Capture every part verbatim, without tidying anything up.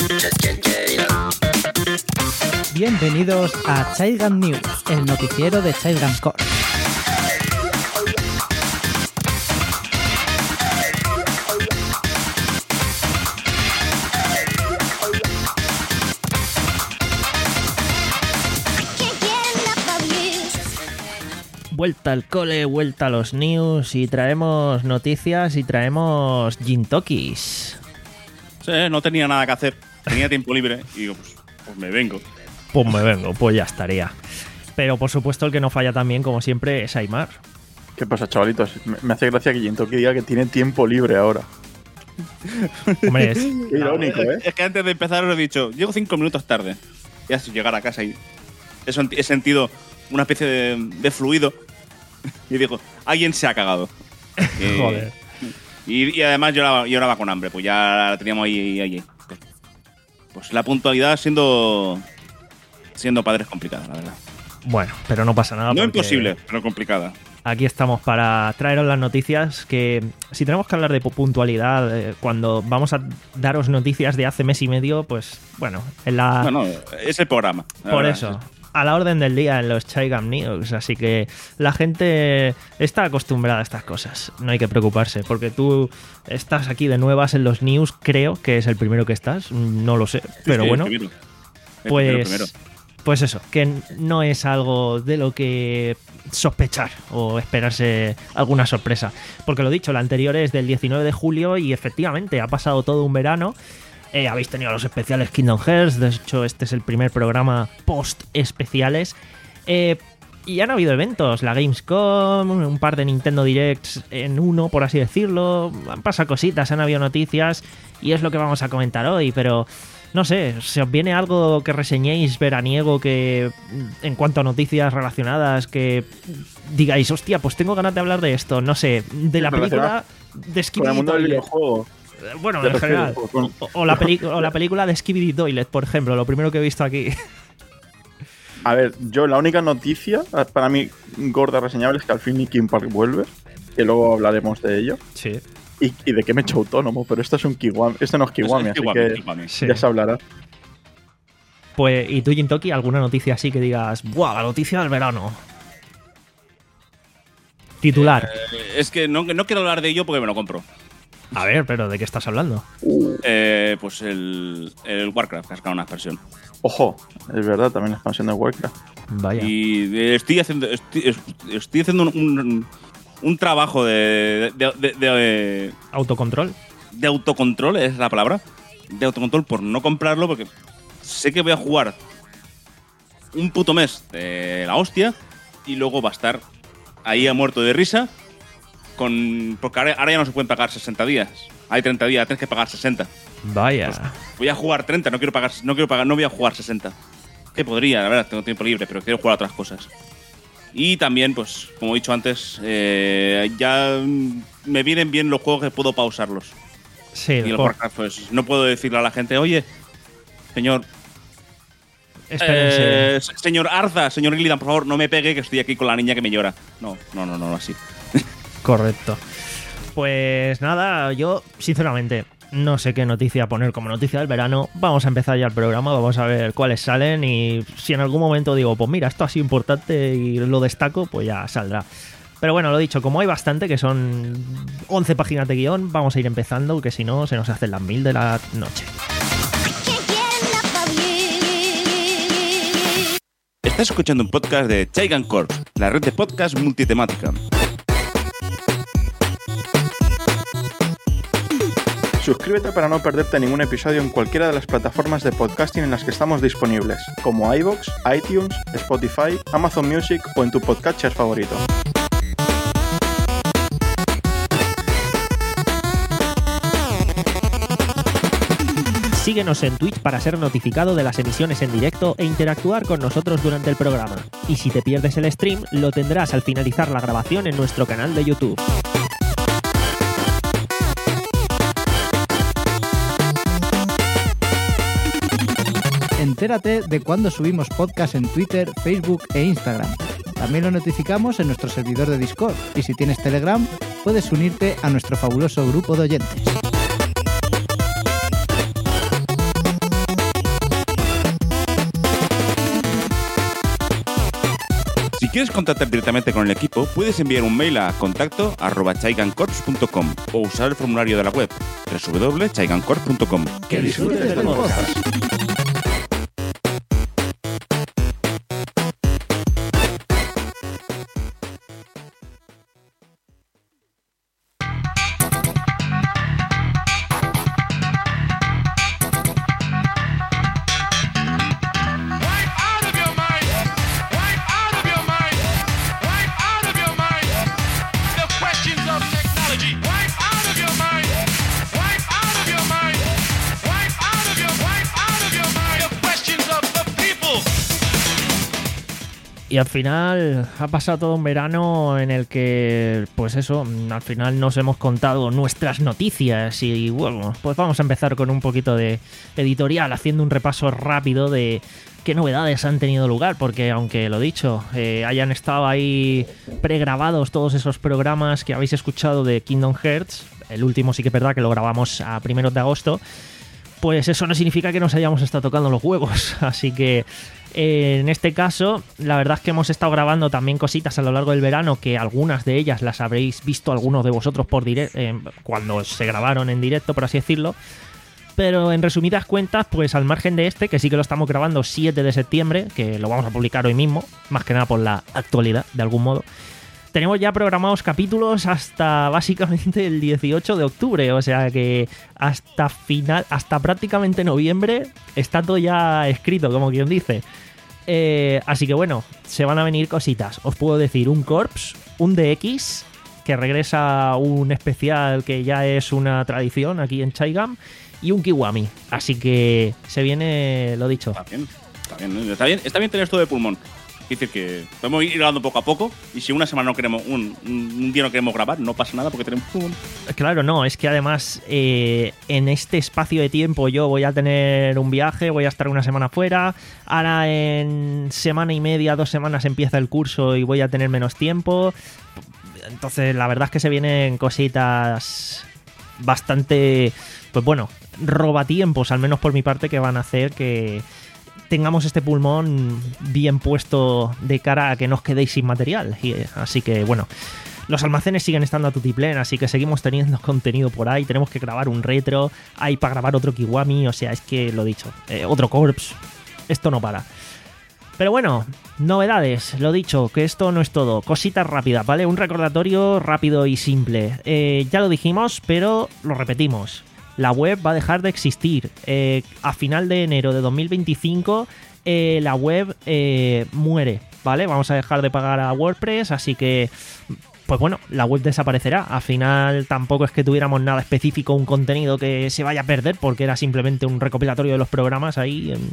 Bienvenidos a Childgun News, el noticiero de Childgun Core. Vuelta al cole, vuelta a los news y traemos noticias y traemos gintokis. Sí, no tenía nada que hacer, tenía tiempo libre y digo, pues, pues me vengo. Pues me vengo, pues ya estaría. Pero por supuesto el que no falla también, como siempre, es Aimar. ¿Qué pasa, chavalitos? Me hace gracia que Gintoki diga que tiene tiempo libre ahora. Hombre, es... Qué irónico, ¿eh? Es que antes de empezar os he dicho, llego cinco minutos tarde. Ya sin llegar a casa y he, sent- he sentido una especie de, de fluido y digo, alguien se ha cagado. Y, Joder. Y, y además lloraba, lloraba con hambre, pues ya la teníamos ahí. ahí. Pues, pues la puntualidad siendo siendo padre es complicada, la verdad. Bueno, pero no pasa nada. No porque imposible, pero complicada. Aquí estamos para traeros las noticias que, si tenemos que hablar de puntualidad, eh, cuando vamos a daros noticias de hace mes y medio, pues bueno, en la... No, no, es el programa. Por eso, a la orden del día en los Childgun News, así que la gente está acostumbrada a estas cosas, no hay que preocuparse, porque tú estás aquí de nuevas en los news, creo que es el primero que estás, no lo sé, pero sí, bueno, el primero. El pues, primero, primero. pues eso, que no es algo de lo que sospechar o esperarse alguna sorpresa, porque lo dicho, la anterior es del diecinueve de julio y efectivamente ha pasado todo un verano. Eh, habéis tenido los especiales Kingdom Hearts, de hecho este es el primer programa post especiales, eh, y han habido eventos, la Gamescom, un par de Nintendo Directs en uno, por así decirlo, han pasado cositas, han habido noticias y es lo que vamos a comentar hoy, pero no sé, ¿se os viene algo que reseñéis veraniego que en cuanto a noticias relacionadas que digáis, hostia, pues tengo ganas de hablar de esto, no sé, de la película de Con el mundo del Skibidi videojuego. Bueno, Te en general. refieres, con- O, o la peli- o la película de Skibidi Toilet, por ejemplo, lo primero que he visto aquí. A ver, yo la única noticia, para mí, gorda reseñable, es que al fin Linkin Park vuelve, que luego hablaremos de ello. Sí. Y, y de que me he hecho autónomo, pero esto es un Kiwami. Esto no es Kiwami, Es así Kiwami, que Kiwami. Sí. ya se hablará. Pues, ¿y tú, Jintoki, alguna noticia así que digas, ¡buah, la noticia del verano! Titular. Eh, es que no, no quiero hablar de ello porque me lo compro. A ver, pero ¿de qué estás hablando? Eh, pues el, el Warcraft, que ha sacado una expansión. Ojo, es verdad, también la expansión de Warcraft. Vaya. Y eh, estoy haciendo estoy, estoy haciendo un, un, un trabajo de de, de, de, ¿Autocontrol? de autocontrol, es la palabra. De autocontrol por no comprarlo, porque sé que voy a jugar un puto mes de la hostia y luego va a estar ahí a muerto de risa. Con, porque ahora, ahora ya no se pueden pagar sesenta días. Hay treinta días, tienes que pagar sesenta. Vaya. Voy a jugar treinta, no quiero pagar, no quiero pagar, no voy a jugar sesenta. Que podría, la verdad, tengo tiempo libre, pero quiero jugar a otras cosas. Y también, pues, como he dicho antes, eh, ya me vienen bien los juegos que puedo pausarlos. Sí, Y el por- Warcraft, pues, no puedo decirle a la gente, oye, señor, espérense. eh, señor Arza, señor Illidan, por favor, no me pegue que estoy aquí con la niña que me llora. No, no, no, no, así. Correcto. Pues nada, yo, sinceramente, no sé qué noticia poner como noticia del verano. Vamos a empezar ya el programa, vamos a ver cuáles salen y si en algún momento digo, pues mira, esto ha sido importante y lo destaco, pues ya saldrá. Pero bueno, lo dicho, como hay bastante, que son once páginas de guión, vamos a ir empezando, que si no se nos hacen las mil de la noche. Estás escuchando un podcast de Childgun Core, la red de podcast multitemática. Suscríbete para no perderte ningún episodio en cualquiera de las plataformas de podcasting en las que estamos disponibles, como iVoox, iTunes, Spotify, Amazon Music o en tu podcatcher favorito. Síguenos en Twitch para ser notificado de las emisiones en directo e interactuar con nosotros durante el programa. Y si te pierdes el stream, lo tendrás al finalizar la grabación en nuestro canal de YouTube. Entérate de cuándo subimos podcast en Twitter, Facebook e Instagram. También lo notificamos en nuestro servidor de Discord y si tienes Telegram, puedes unirte a nuestro fabuloso grupo de oyentes. quieres contactar directamente con el equipo, puedes enviar un mail a contacto arroba chaigancorps punto com o usar el formulario de la web doble u doble u doble u punto chaigancorps punto com. Que disfrutes del podcast. Y al final ha pasado todo un verano en el que, pues eso, al final nos hemos contado nuestras noticias y bueno, pues vamos a empezar con un poquito de editorial, haciendo un repaso rápido de qué novedades han tenido lugar, porque aunque lo dicho, eh, hayan estado ahí pregrabados todos esos programas que habéis escuchado de Kingdom Hearts, el último sí que es verdad que lo grabamos a primeros de agosto, pues eso no significa que nos hayamos estado tocando los huevos, así que eh, en este caso la verdad es que hemos estado grabando también cositas a lo largo del verano, que algunas de ellas las habréis visto algunos de vosotros por direct, eh, cuando se grabaron en directo, por así decirlo, pero en resumidas cuentas, pues al margen de este, que sí que lo estamos grabando siete de septiembre, que lo vamos a publicar hoy mismo, más que nada por la actualidad de algún modo, tenemos ya programados capítulos hasta básicamente el dieciocho de octubre, o sea que hasta final, hasta prácticamente noviembre está todo ya escrito, como quien dice. Eh, así que bueno, se van a venir cositas. Os puedo decir un Corps, un D X, que regresa un especial que ya es una tradición aquí en Chaigam, y un Kiwami. Así que se viene lo dicho. Está bien, está bien, ¿no? está bien, está bien tener esto de pulmón. Es decir, que podemos ir grabando poco a poco y si una semana no queremos, un, un día no queremos grabar, no pasa nada porque tenemos pulmón. Claro, no, es que además eh, en este espacio de tiempo yo voy a tener un viaje, voy a estar una semana fuera, ahora en semana y media, dos semanas empieza el curso y voy a tener menos tiempo. Entonces la verdad es que se vienen cositas bastante, pues bueno, robatiempos, al menos por mi parte, que van a hacer que tengamos este pulmón bien puesto de cara a que no os quedéis sin material. Y, así que bueno, los almacenes siguen estando a tutiplén, así que seguimos teniendo contenido por ahí. Tenemos que grabar un retro, hay para grabar otro Kiwami, o sea, es que lo dicho, eh, otro Corps, esto no para. Pero bueno, novedades, lo dicho, que esto no es todo, cositas rápidas, ¿vale? Un recordatorio rápido y simple. Eh, ya lo dijimos, pero lo repetimos. La web va a dejar de existir. Eh, a final de enero de dos mil veinticinco eh, la web eh, muere, ¿vale? Vamos a dejar de pagar a WordPress, así que, pues bueno, la web desaparecerá. Al final tampoco es que tuviéramos nada específico, un contenido que se vaya a perder, porque era simplemente un recopilatorio de los programas ahí, en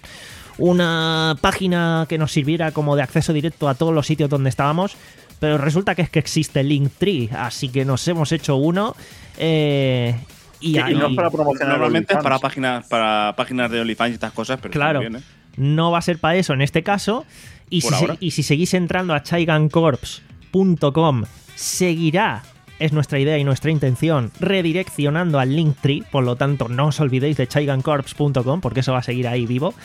una página que nos sirviera como de acceso directo a todos los sitios donde estábamos. Pero resulta que es que existe Linktree, así que nos hemos hecho uno. Eh... Y, y no es para promocionar. Normalmente es para páginas, para páginas de OnlyFans y estas cosas, pero claro, bien, ¿eh? No va a ser para eso en este caso. Y si, se, y si seguís entrando a chaigancorps punto com, seguirá, es nuestra idea y nuestra intención, redireccionando al Linktree. Por lo tanto, no os olvidéis de chaigancorps punto com, porque eso va a seguir ahí vivo.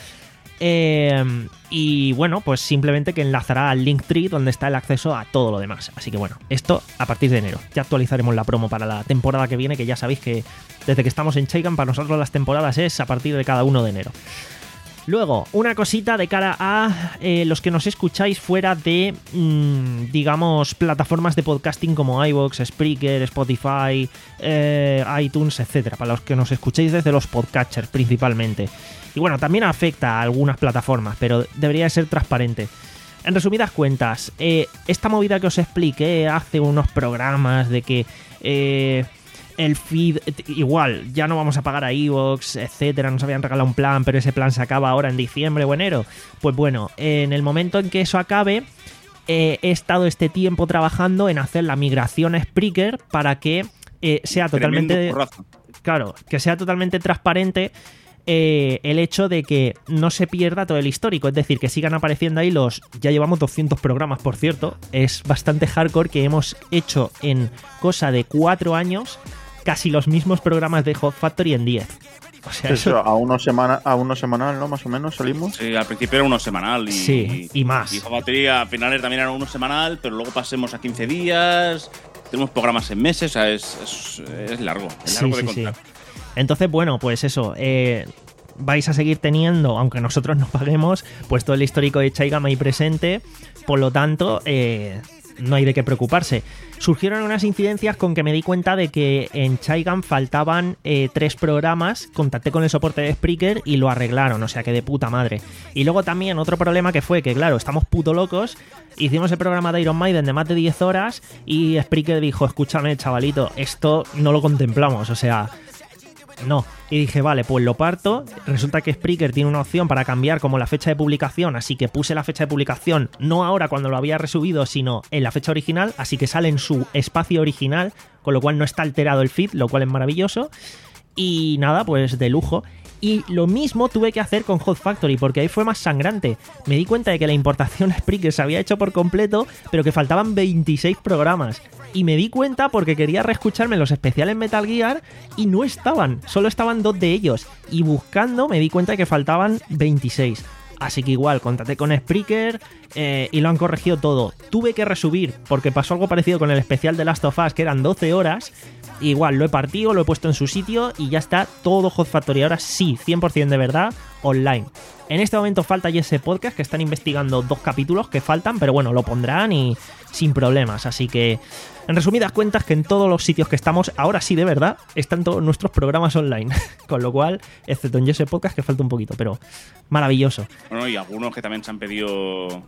Eh, y bueno, pues simplemente que enlazará al Linktree, donde está el acceso a todo lo demás. Así que bueno, esto a partir de enero. Ya actualizaremos la promo para la temporada que viene, que ya sabéis que desde que estamos en Chaigam, para nosotros las temporadas es a partir de cada uno de enero. Luego, una cosita de cara a eh, los que nos escucháis fuera de, mmm, digamos, plataformas de podcasting como iVoox, Spreaker, Spotify, eh, iTunes, etcétera. Para los que nos escuchéis desde los podcatchers principalmente. Y bueno, también afecta a algunas plataformas, pero debería de ser transparente. En resumidas cuentas, eh, esta movida que os expliqué hace unos programas de que eh, el feed, igual, ya no vamos a pagar a iVoox, etcétera, nos habían regalado un plan, pero ese plan se acaba ahora en diciembre o enero. Pues bueno, en el momento en que eso acabe, eh, he estado este tiempo trabajando en hacer la migración a Spreaker para que eh, sea totalmente... Claro, que sea totalmente transparente. Eh, el hecho de que no se pierda todo el histórico, es decir, que sigan apareciendo ahí los... Ya llevamos doscientos programas, por cierto. Es bastante hardcore que hemos hecho en cosa de cuatro años casi los mismos programas de Hot Factory en diez. O sea, Eso, eso, a uno, semana, a uno semanal, ¿no? Más o menos salimos. Sí, al principio era uno semanal y, Sí, y más. Y batería a finales también era uno semanal, pero luego pasemos a quince días. Tenemos programas en meses, o sea, es, es, es largo, es largo Sí, de sí, contar. sí. Entonces, bueno, pues eso. Eh, vais a seguir teniendo, aunque nosotros no paguemos, pues todo el histórico de Chaigam ahí presente. Por lo tanto, eh, no hay de qué preocuparse. Surgieron unas incidencias con que me di cuenta de que en Chaigam faltaban eh, tres programas. Contacté con el soporte de Spreaker y lo arreglaron, o sea que de puta madre. Y luego también otro problema que fue que, claro, estamos puto locos. Hicimos el programa de Iron Maiden de más de diez horas y Spreaker dijo, escúchame, chavalito, esto no lo contemplamos, o sea, no. Y dije, vale, pues lo parto. Resulta que Spreaker tiene una opción para cambiar como la fecha de publicación, así que puse la fecha de publicación no ahora cuando lo había resubido, sino en la fecha original, así que sale en su espacio original, con lo cual no está alterado el feed, lo cual es maravilloso. Y nada, pues de lujo. Y lo mismo tuve que hacer con Hot Factory, porque ahí fue más sangrante. Me di cuenta de que la importación Spreaker se había hecho por completo, pero que faltaban veintiséis programas. Y me di cuenta porque quería reescucharme los especiales Metal Gear y no estaban, solo estaban dos de ellos. Y buscando me di cuenta de que faltaban veintiséis. Así que igual, contacté con Spreaker eh, y lo han corregido todo. Tuve que resubir porque pasó algo parecido con el especial de Last of Us, que eran doce horas. Igual, lo he partido, lo he puesto en su sitio y ya está todo Hot Factory. Ahora sí, cien por ciento de verdad, online. En este momento falta ya ese podcast que están investigando dos capítulos que faltan, pero bueno, lo pondrán y sin problemas. Así que, en resumidas cuentas, que en todos los sitios que estamos, ahora sí de verdad, están todos nuestros programas online. Con lo cual, excepto en ese podcast que falta un poquito, pero maravilloso. Bueno, y algunos que también se han pedido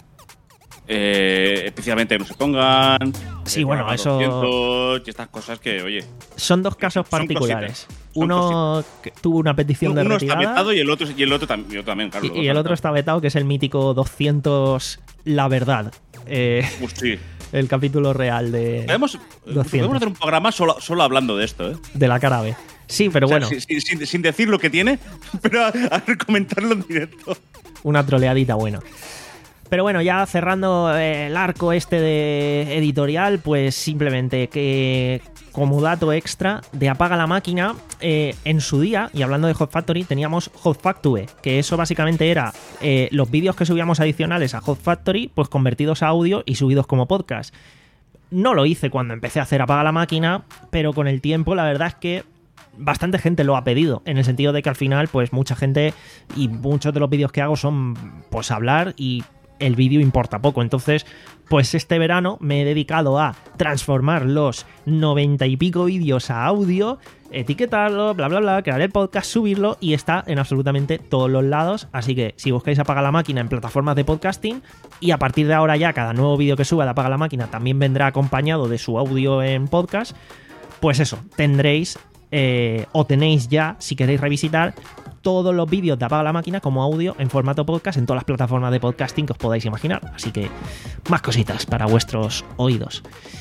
eh, especialmente que no se pongan. Sí, eh, bueno, eso- doscientos y estas cosas que, oye, Son dos casos Son particulares. cositas, son Uno que tuvo una petición de uno está retirada vetado y el otro, y el otro, tam- y el otro también, claro. y, los y dos el otro han está vetado, que es el mítico doscientos La Verdad. Eh, vetado. Pues sí. el capítulo real de, Podemos, doscientos. podemos hacer un programa solo, solo hablando de esto, ¿eh? de la cara B. Sí, pero O sea, bueno, sin, sin- sin- sin decir lo que tiene, pero a, a comentarlo en directo. una troleadita buena. Pero bueno, ya cerrando eh, el arco este de editorial, pues simplemente que como dato extra de Apaga la Máquina, eh, en su día, y hablando de Hot Factory, teníamos Hot Factube, que eso básicamente era eh, los vídeos que subíamos adicionales a Hot Factory, pues convertidos a audio y subidos como podcast. No lo hice cuando empecé a hacer Apaga la Máquina, pero con el tiempo la verdad es que bastante gente lo ha pedido, en el sentido de que al final, pues mucha gente y muchos de los vídeos que hago son pues hablar y el vídeo importa poco. Entonces, pues este verano me he dedicado a transformar los noventa y pico vídeos a audio, etiquetarlo, bla bla bla, crear el podcast, subirlo y está en absolutamente todos los lados. Así que si buscáis Apaga la Máquina en plataformas de podcasting, y a partir de ahora ya cada nuevo vídeo que suba de Apaga la Máquina también vendrá acompañado de su audio en podcast, pues eso, tendréis eh, o tenéis ya, si queréis revisitar, todos los vídeos de Apaga la Máquina como audio en formato podcast en todas las plataformas de podcasting que os podáis imaginar. Así que más cositas para vuestros oídos.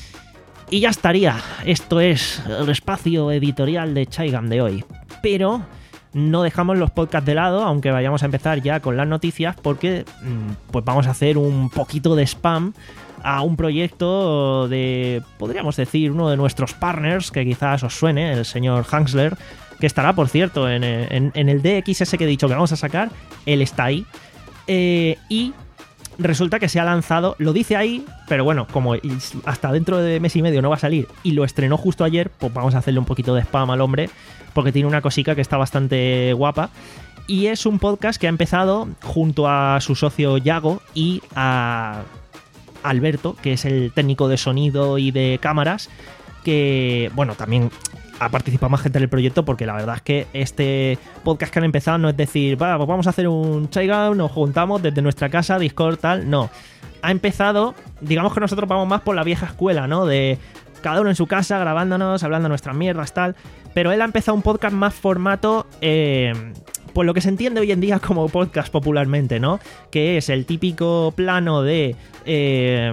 Y ya estaría. Esto es el espacio editorial de Chaigam de hoy. Pero no dejamos los podcasts de lado, aunque vayamos a empezar ya con las noticias, porque pues vamos a hacer un poquito de spam a un proyecto de, podríamos decir, uno de nuestros partners, que quizás os suene, el señor Hansler, que estará, por cierto, en, en, en el D X S que he dicho que vamos a sacar. Él está ahí. Eh, y resulta que se ha lanzado, lo dice ahí, pero bueno, como hasta dentro de mes y medio no va a salir y lo estrenó justo ayer, pues vamos a hacerle un poquito de spam al hombre, porque tiene una cosica que está bastante guapa. Y es un podcast que ha empezado junto a su socio Yago y a Alberto, que es el técnico de sonido y de cámaras, que, bueno, también ha participado más gente en el proyecto, porque la verdad es que este podcast que han empezado no es decir, va, pues vamos a hacer un Chaigam, nos juntamos desde nuestra casa, Discord, tal, no. Ha empezado, digamos que nosotros vamos más por la vieja escuela, ¿no? De cada uno en su casa, grabándonos, hablando nuestras mierdas, tal. Pero él ha empezado un podcast más formato, eh, pues lo que se entiende hoy en día como podcast popularmente, ¿no? Que es el típico plano de eh,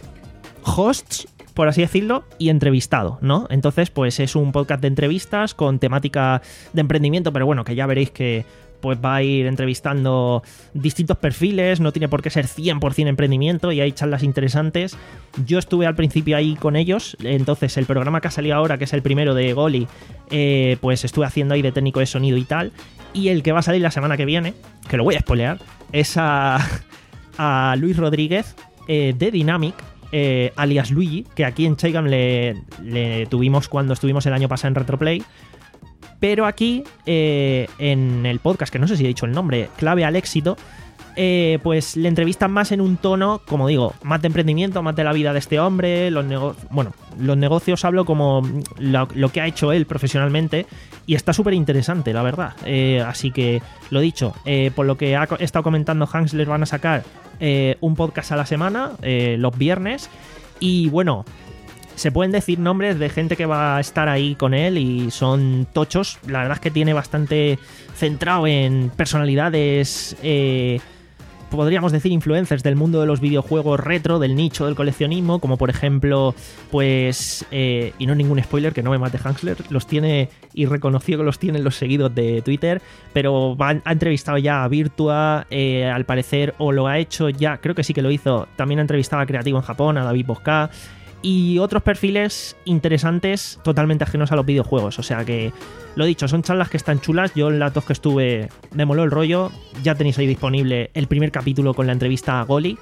hosts, por así decirlo, y entrevistado, ¿no? Entonces, pues es un podcast de entrevistas con temática de emprendimiento, pero bueno, que ya veréis que pues va a ir entrevistando distintos perfiles, no tiene por qué ser cien por ciento emprendimiento y hay charlas interesantes. Yo estuve al principio ahí con ellos, entonces el programa que ha salido ahora, que es el primero de Goli, eh, pues estuve haciendo ahí de técnico de sonido y tal, y el que va a salir la semana que viene, que lo voy a spoilear, es a, a Luis Rodríguez eh, de Dynamic, eh, alias Luigi, que aquí en Chaigam le, le tuvimos cuando estuvimos el año pasado en Retroplay. Pero aquí, eh, en el podcast, que no sé si he dicho el nombre, Clave al Éxito, eh, pues le entrevistan más en un tono, como digo, más de emprendimiento, más de la vida de este hombre, los negocios, bueno, los negocios hablo como lo, lo que ha hecho él profesionalmente y está súper interesante, la verdad. Eh, así que, lo dicho, eh, por lo que ha estado comentando Hans, les van a sacar eh, un podcast a la semana, eh, los viernes, y bueno... Se pueden decir nombres de gente que va a estar ahí con él y son tochos. La verdad es que tiene bastante centrado en personalidades, eh, podríamos decir influencers del mundo de los videojuegos retro, del nicho del coleccionismo, como por ejemplo, pues, eh, y no ningún spoiler, que no me mate Hansler, los tiene y reconocido que los tienen los seguidos de Twitter, pero va, ha entrevistado ya a Virtua, eh, al parecer, o lo ha hecho ya, creo que sí que lo hizo, también ha entrevistado a Creativo en Japón, a David Bosca, y otros perfiles interesantes totalmente ajenos a los videojuegos. O sea que, lo dicho, son charlas que están chulas. Yo en las dos que estuve me moló el rollo. Ya tenéis ahí disponible el primer capítulo con la entrevista a Goli.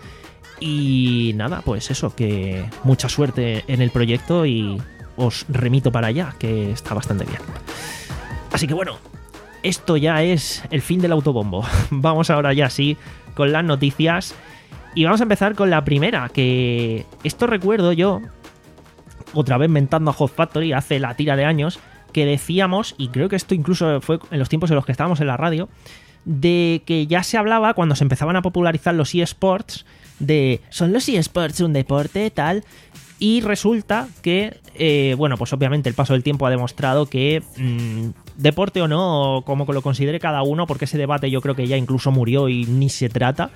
Y nada, pues eso, que mucha suerte en el proyecto y os remito para allá, que está bastante bien. Así que bueno, esto ya es el fin del autobombo. Vamos ahora ya sí con las noticias. Y vamos a empezar con la primera, que esto recuerdo yo, otra vez mentando a Hot Factory hace la tira de años, que decíamos, y creo que esto incluso fue en los tiempos en los que estábamos en la radio, de que ya se hablaba cuando se empezaban a popularizar los eSports, de ¿son los eSports un deporte tal? Y resulta que, eh, bueno, pues obviamente el paso del tiempo ha demostrado que mmm, deporte o no, o como que lo considere cada uno, porque ese debate yo creo que ya incluso murió y ni se trata.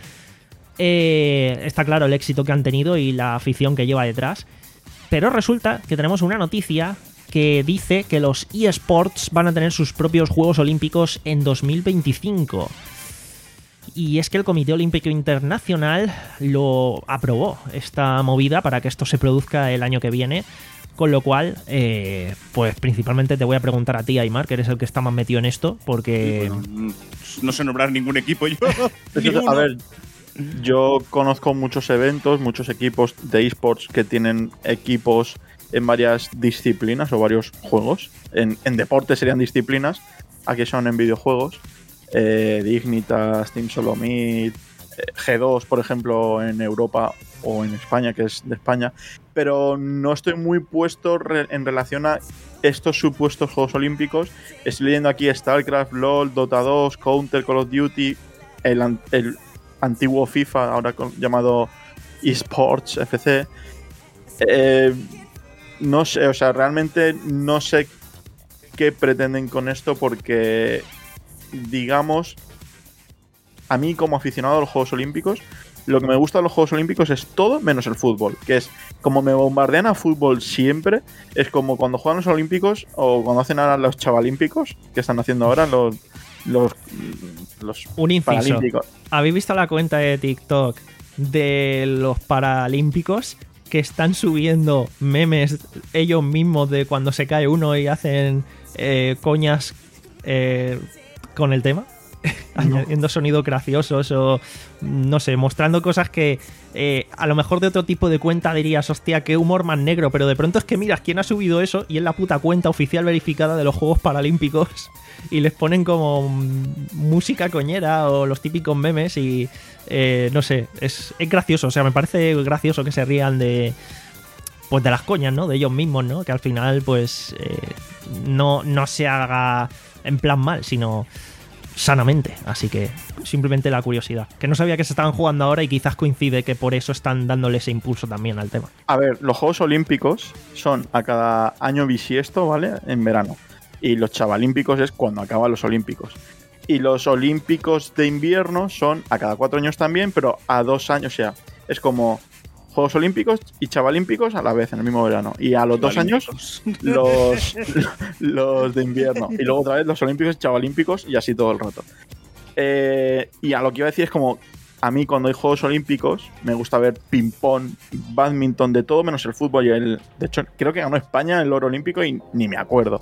Eh, está claro el éxito que han tenido y la afición que lleva detrás, pero resulta que tenemos una noticia que dice que los eSports van a tener sus propios Juegos Olímpicos en dos mil veinticinco, y es que el Comité Olímpico Internacional lo aprobó, esta movida, para que esto se produzca el año que viene. Con lo cual, eh, pues principalmente te voy a preguntar a ti, Aymar, que eres el que está más metido en esto, porque... Sí, bueno, no sé nombrar ningún equipo yo. A ver, yo conozco muchos eventos, muchos equipos de eSports que tienen equipos en varias disciplinas o varios juegos. En, en deporte serían disciplinas, aquí son en videojuegos. Eh, Dignitas, Team Solomid, G dos, por ejemplo, en Europa o en España, que es de España. Pero no estoy muy puesto re- en relación a estos supuestos Juegos Olímpicos. Estoy leyendo aquí StarCraft, LoL, Dota dos, Counter, Call of Duty, el, el antiguo FIFA, ahora con, llamado eSports F C. Eh, no sé, o sea, realmente no sé qué pretenden con esto, porque, digamos, a mí como aficionado a los Juegos Olímpicos, lo que me gusta de los Juegos Olímpicos es todo menos el fútbol, que es como me bombardean a fútbol siempre, es como cuando juegan los Olímpicos o cuando hacen ahora los Chavalímpicos, que están haciendo ahora los los, los Un inciso. Paralímpicos. ¿Habéis visto la cuenta de TikTok de los Paralímpicos que están subiendo memes ellos mismos de cuando se cae uno y hacen eh, coñas eh, con el tema? No. Añadiendo sonidos graciosos o no sé, mostrando cosas que eh, a lo mejor de otro tipo de cuenta dirías, hostia, qué humor más negro, pero de pronto es que miras quién ha subido eso y es la puta cuenta oficial verificada de los Juegos Paralímpicos y les ponen como música coñera o los típicos memes y eh, no sé, es, es gracioso, o sea, me parece gracioso que se rían de pues de las coñas, ¿no? De ellos mismos, ¿no? Que al final pues eh, no, no se haga en plan mal, sino sanamente, así que simplemente la curiosidad, que no sabía que se estaban jugando ahora y quizás coincide que por eso están dándole ese impulso también al tema. A ver, los Juegos Olímpicos son a cada año bisiesto, ¿vale? En verano, y los Chavalímpicos es cuando acaban los Olímpicos, y los Olímpicos de invierno son a cada cuatro años también, pero a dos años, o sea, es como Juegos Olímpicos y Chavalímpicos a la vez en el mismo verano, y a los dos años los, los de invierno, y luego otra vez los Olímpicos y Chavalímpicos, y así todo el rato. Eh, y a lo que iba a decir es como, a mí cuando hay Juegos Olímpicos me gusta ver ping-pong, badminton, de todo menos el fútbol. Y el, de hecho, creo que ganó España el oro olímpico y ni me acuerdo.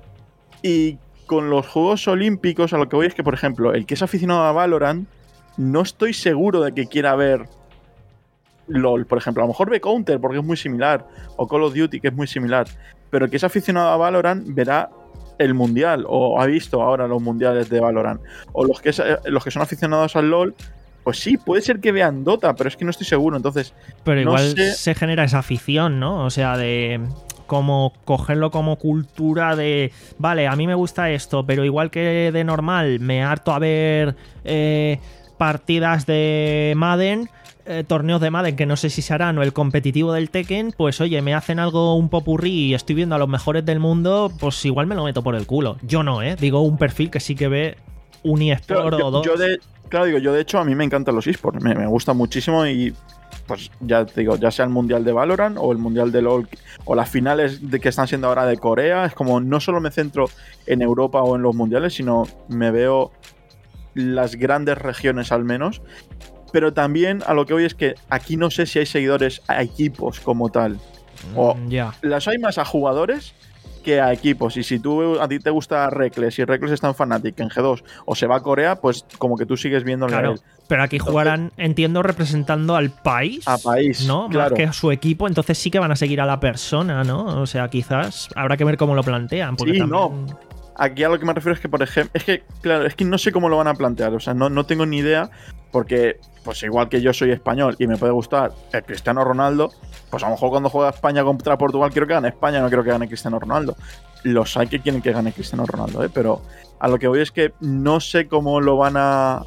Y con los Juegos Olímpicos a lo que voy es que, por ejemplo, el que es aficionado a Valorant, no estoy seguro de que quiera ver LOL, por ejemplo. A lo mejor ve Counter porque es muy similar, o Call of Duty, que es muy similar. Pero el que es aficionado a Valorant verá el Mundial, o ha visto ahora los Mundiales de Valorant. O los que, los que son aficionados al LOL, pues sí, puede ser que vean Dota, pero es que no estoy seguro, entonces... Pero no igual sé... se genera esa afición, ¿no? O sea, de... como cogerlo como cultura de, vale, a mí me gusta esto, pero igual que de normal me harto a ver eh, partidas de Madden, eh, torneos de Madden que no sé si se harán, o el competitivo del Tekken, pues oye, me hacen algo un popurrí y estoy viendo a los mejores del mundo, pues igual me lo meto por el culo. Yo no, ¿eh? Digo, un perfil que sí que ve un eSport claro, o dos. Yo de, claro, digo, yo de hecho a mí me encantan los eSports, me, me gusta muchísimo y... pues ya te digo, ya sea el Mundial de Valorant o el Mundial de LoL o las finales de que están siendo ahora de Corea, es como no solo me centro en Europa o en los mundiales, sino me veo las grandes regiones al menos. Pero también a lo que voy es que aquí no sé si hay seguidores a equipos como tal. O Mm, ya. las hay más a jugadores que a equipos. Y si tú a ti te gusta Reckless y Reckless está en Fnatic en G dos o se va a Corea, pues como que tú sigues viendo el Claro, nivel. pero aquí jugarán, entiendo, representando al país. A país, ¿no? claro. Más que a su equipo, entonces sí que van a seguir a la persona, ¿no? O sea, quizás habrá que ver cómo lo plantean. Porque Sí, también... no. Aquí a lo que me refiero es que, por ejemplo, es que, claro, es que no sé cómo lo van a plantear. O sea, no, no tengo ni idea, porque, pues igual que yo soy español y me puede gustar el Cristiano Ronaldo, pues a lo mejor cuando juega España contra Portugal quiero que gane España, no quiero que gane Cristiano Ronaldo. Los hay que quieren que gane Cristiano Ronaldo, ¿eh? Pero a lo que voy es que no sé cómo lo van a,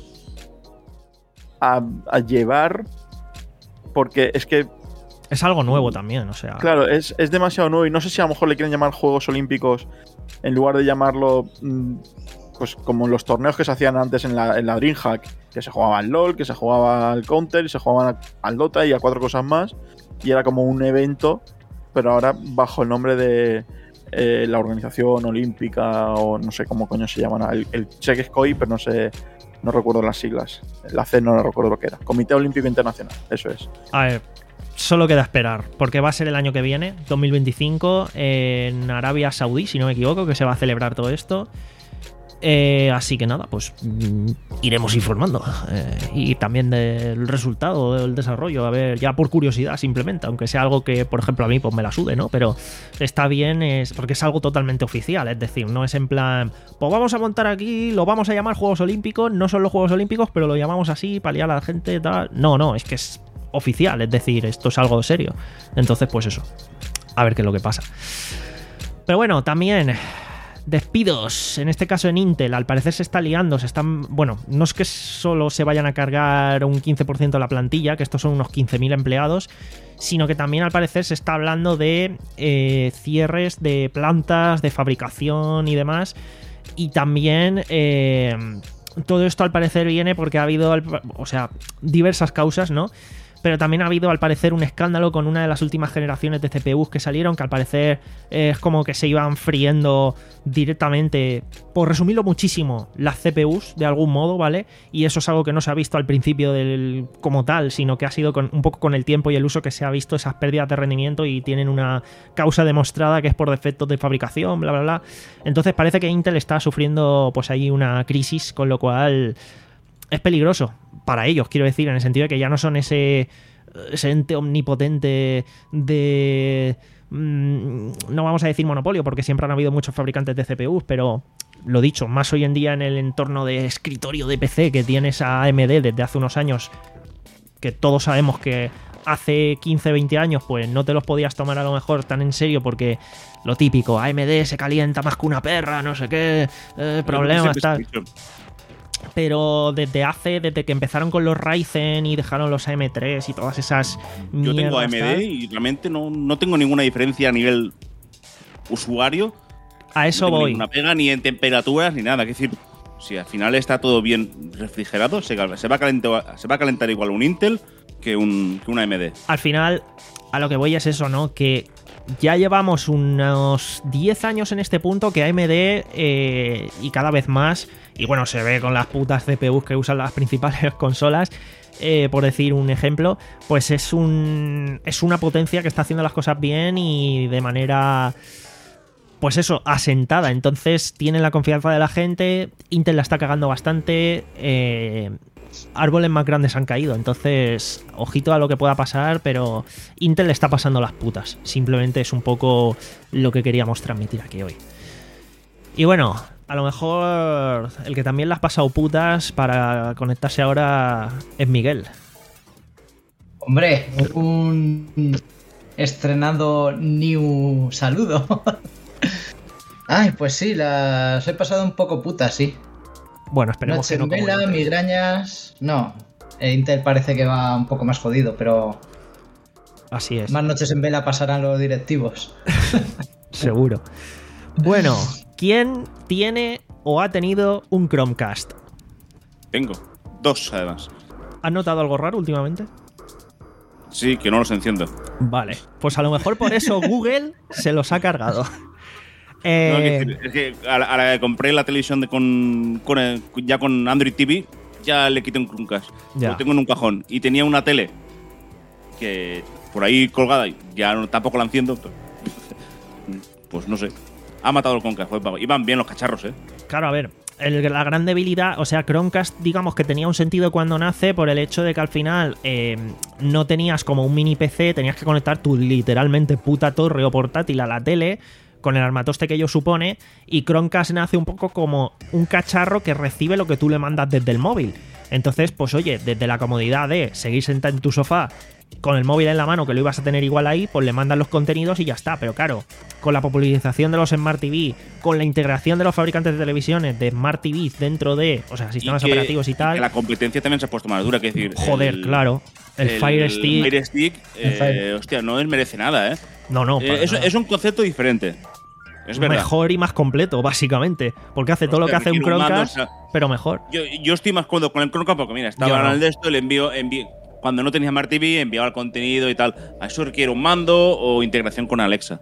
a, a llevar, porque es que Es algo nuevo también, o sea... claro, es, es demasiado nuevo y no sé si a lo mejor le quieren llamar Juegos Olímpicos en lugar de llamarlo mmm, pues como los torneos que se hacían antes en la, en la DreamHack, que se jugaba al LoL, que se jugaba al Counter y se jugaban al Dota y a cuatro cosas más, y era como un evento, pero ahora bajo el nombre de eh, la Organización Olímpica o no sé cómo coño se llaman, el, el sé que es C O I, pero no sé, no recuerdo las siglas, la C no recuerdo lo que era, Comité Olímpico Internacional, eso es. A ver, solo queda esperar, porque va a ser el año que viene, dos mil veinticinco, en Arabia Saudí, si no me equivoco, que se va a celebrar todo esto. Eh, así que nada, pues mm, iremos informando eh, y también del resultado, del desarrollo, a ver, ya por curiosidad simplemente, aunque sea algo que, por ejemplo, a mí pues me la sude, ¿no? Pero está bien, es porque es algo totalmente oficial, es decir, no es en plan, pues vamos a montar aquí, lo vamos a llamar Juegos Olímpicos, no son los Juegos Olímpicos, pero lo llamamos así para liar a la gente, tal. No, no, es que es oficial, es decir, esto es algo serio. Entonces, pues eso, a ver qué es lo que pasa. Pero bueno, también despidos, en este caso en Intel, al parecer se está liando, se están, bueno, no es que solo se vayan a cargar un quince por ciento de la plantilla, que estos son unos quince mil empleados, sino que también al parecer se está hablando de eh, cierres de plantas, de fabricación y demás, y también eh, todo esto al parecer viene porque ha habido, o sea, diversas causas, ¿no? Pero también ha habido, al parecer, un escándalo con una de las últimas generaciones de C P Us que salieron, que al parecer es como que se iban friendo directamente, por resumirlo muchísimo, las C P Us, de algún modo, ¿vale? Y eso es algo que no se ha visto al principio del, como tal, sino que ha sido con, un poco con el tiempo y el uso que se ha visto esas pérdidas de rendimiento y tienen una causa demostrada que es por defectos de fabricación, bla, bla, bla. Entonces parece que Intel está sufriendo, pues ahí una crisis, con lo cual es peligroso para ellos, quiero decir, en el sentido de que ya no son ese, ese ente omnipotente de... Mmm, no vamos a decir monopolio, porque siempre han habido muchos fabricantes de C P Us, pero lo dicho, más hoy en día en el entorno de escritorio de P C que tienes a A M D desde hace unos años, que todos sabemos que hace quince, veinte años pues no te los podías tomar a lo mejor tan en serio porque lo típico, A M D se calienta más que una perra, no sé qué, eh, problemas, tal... Pero desde hace, desde que empezaron con los Ryzen y dejaron los A M tres y todas esas mierdas, yo tengo A M D tal, y realmente no, no tengo ninguna diferencia a nivel usuario. a eso no tengo voy. ninguna pega ni en temperaturas ni nada. Es decir, si al final está todo bien refrigerado, se, se, va, a calentar, se va a calentar igual un Intel que un, que una A M D. Al final, a lo que voy es eso, ¿no? Que ya llevamos unos diez años en este punto que A M D eh, y cada vez más, y bueno, se ve con las putas C P Us que usan las principales consolas, eh, por decir un ejemplo, pues es un es una potencia que está haciendo las cosas bien y de manera, pues eso, asentada. Entonces tienen la confianza de la gente, Intel la está cagando bastante, eh, árboles más grandes han caído, entonces ojito a lo que pueda pasar, pero Intel le está pasando las putas. Simplemente es un poco lo que queríamos transmitir aquí hoy. Y bueno, a lo mejor el que también le has pasado putas para conectarse ahora es Miguel. Hombre, un estrenado new saludo. Ay, pues sí, las he pasado un poco putas, sí. Bueno, esperemos Noche que no en como vela, Intel. migrañas... No, eh, Intel parece que va un poco más jodido, pero Así es, más noches en vela pasarán los directivos. seguro. Bueno, ¿quién tiene o ha tenido un Chromecast? Tengo. Dos, además. ¿Has notado algo raro últimamente? Sí, que no los enciendo. Vale, pues a lo mejor por eso Google se los ha cargado. No, Eh, es, decir, es que a la, a la que compré la televisión de con, con el- ya con Android T V, ya le quité un Chromecast. Ya. Lo tengo en un cajón. Y tenía una tele que por ahí colgada, ya no, tampoco la enciendo. Pues no sé. Ha matado el Chromecast. Joder, iban bien los cacharros, ¿eh? Claro, a ver, el- la gran debilidad, o sea, Chromecast, digamos que tenía un sentido cuando nace por el hecho de que al final eh, no tenías como un mini P C, tenías que conectar tu literalmente puta torre o portátil a la tele con el armatoste que ello supone, y Chromecast nace un poco como un cacharro que recibe lo que tú le mandas desde el móvil. Entonces, pues oye, desde la comodidad de seguir sentado en tu sofá con el móvil en la mano, que lo ibas a tener igual ahí, pues le mandan los contenidos y ya está. Pero claro, con la popularización de los Smart T V, con la integración de los fabricantes de televisiones de Smart T V dentro de, o sea, sistemas Y que- operativos y tal, que la competencia también se ha puesto más dura, que decir. joder, el- claro, el, Fire Stick, Fire Stick, El eh, Fire. hostia, no es merece nada, ¿eh? no, no, Eh, para es, nada. es un concepto diferente. Es verdad. Mejor y más completo, básicamente, porque hace todo lo que Hostia, hace un me quiero un mando, Chromecast, o sea, pero mejor. Yo, yo estoy más cómodo con el Chromecast porque, mira, estaba Yo no. en el de esto, le envío, envío. Cuando no tenía Smart T V, enviaba el contenido y tal. A eso requiere un mando o integración con Alexa.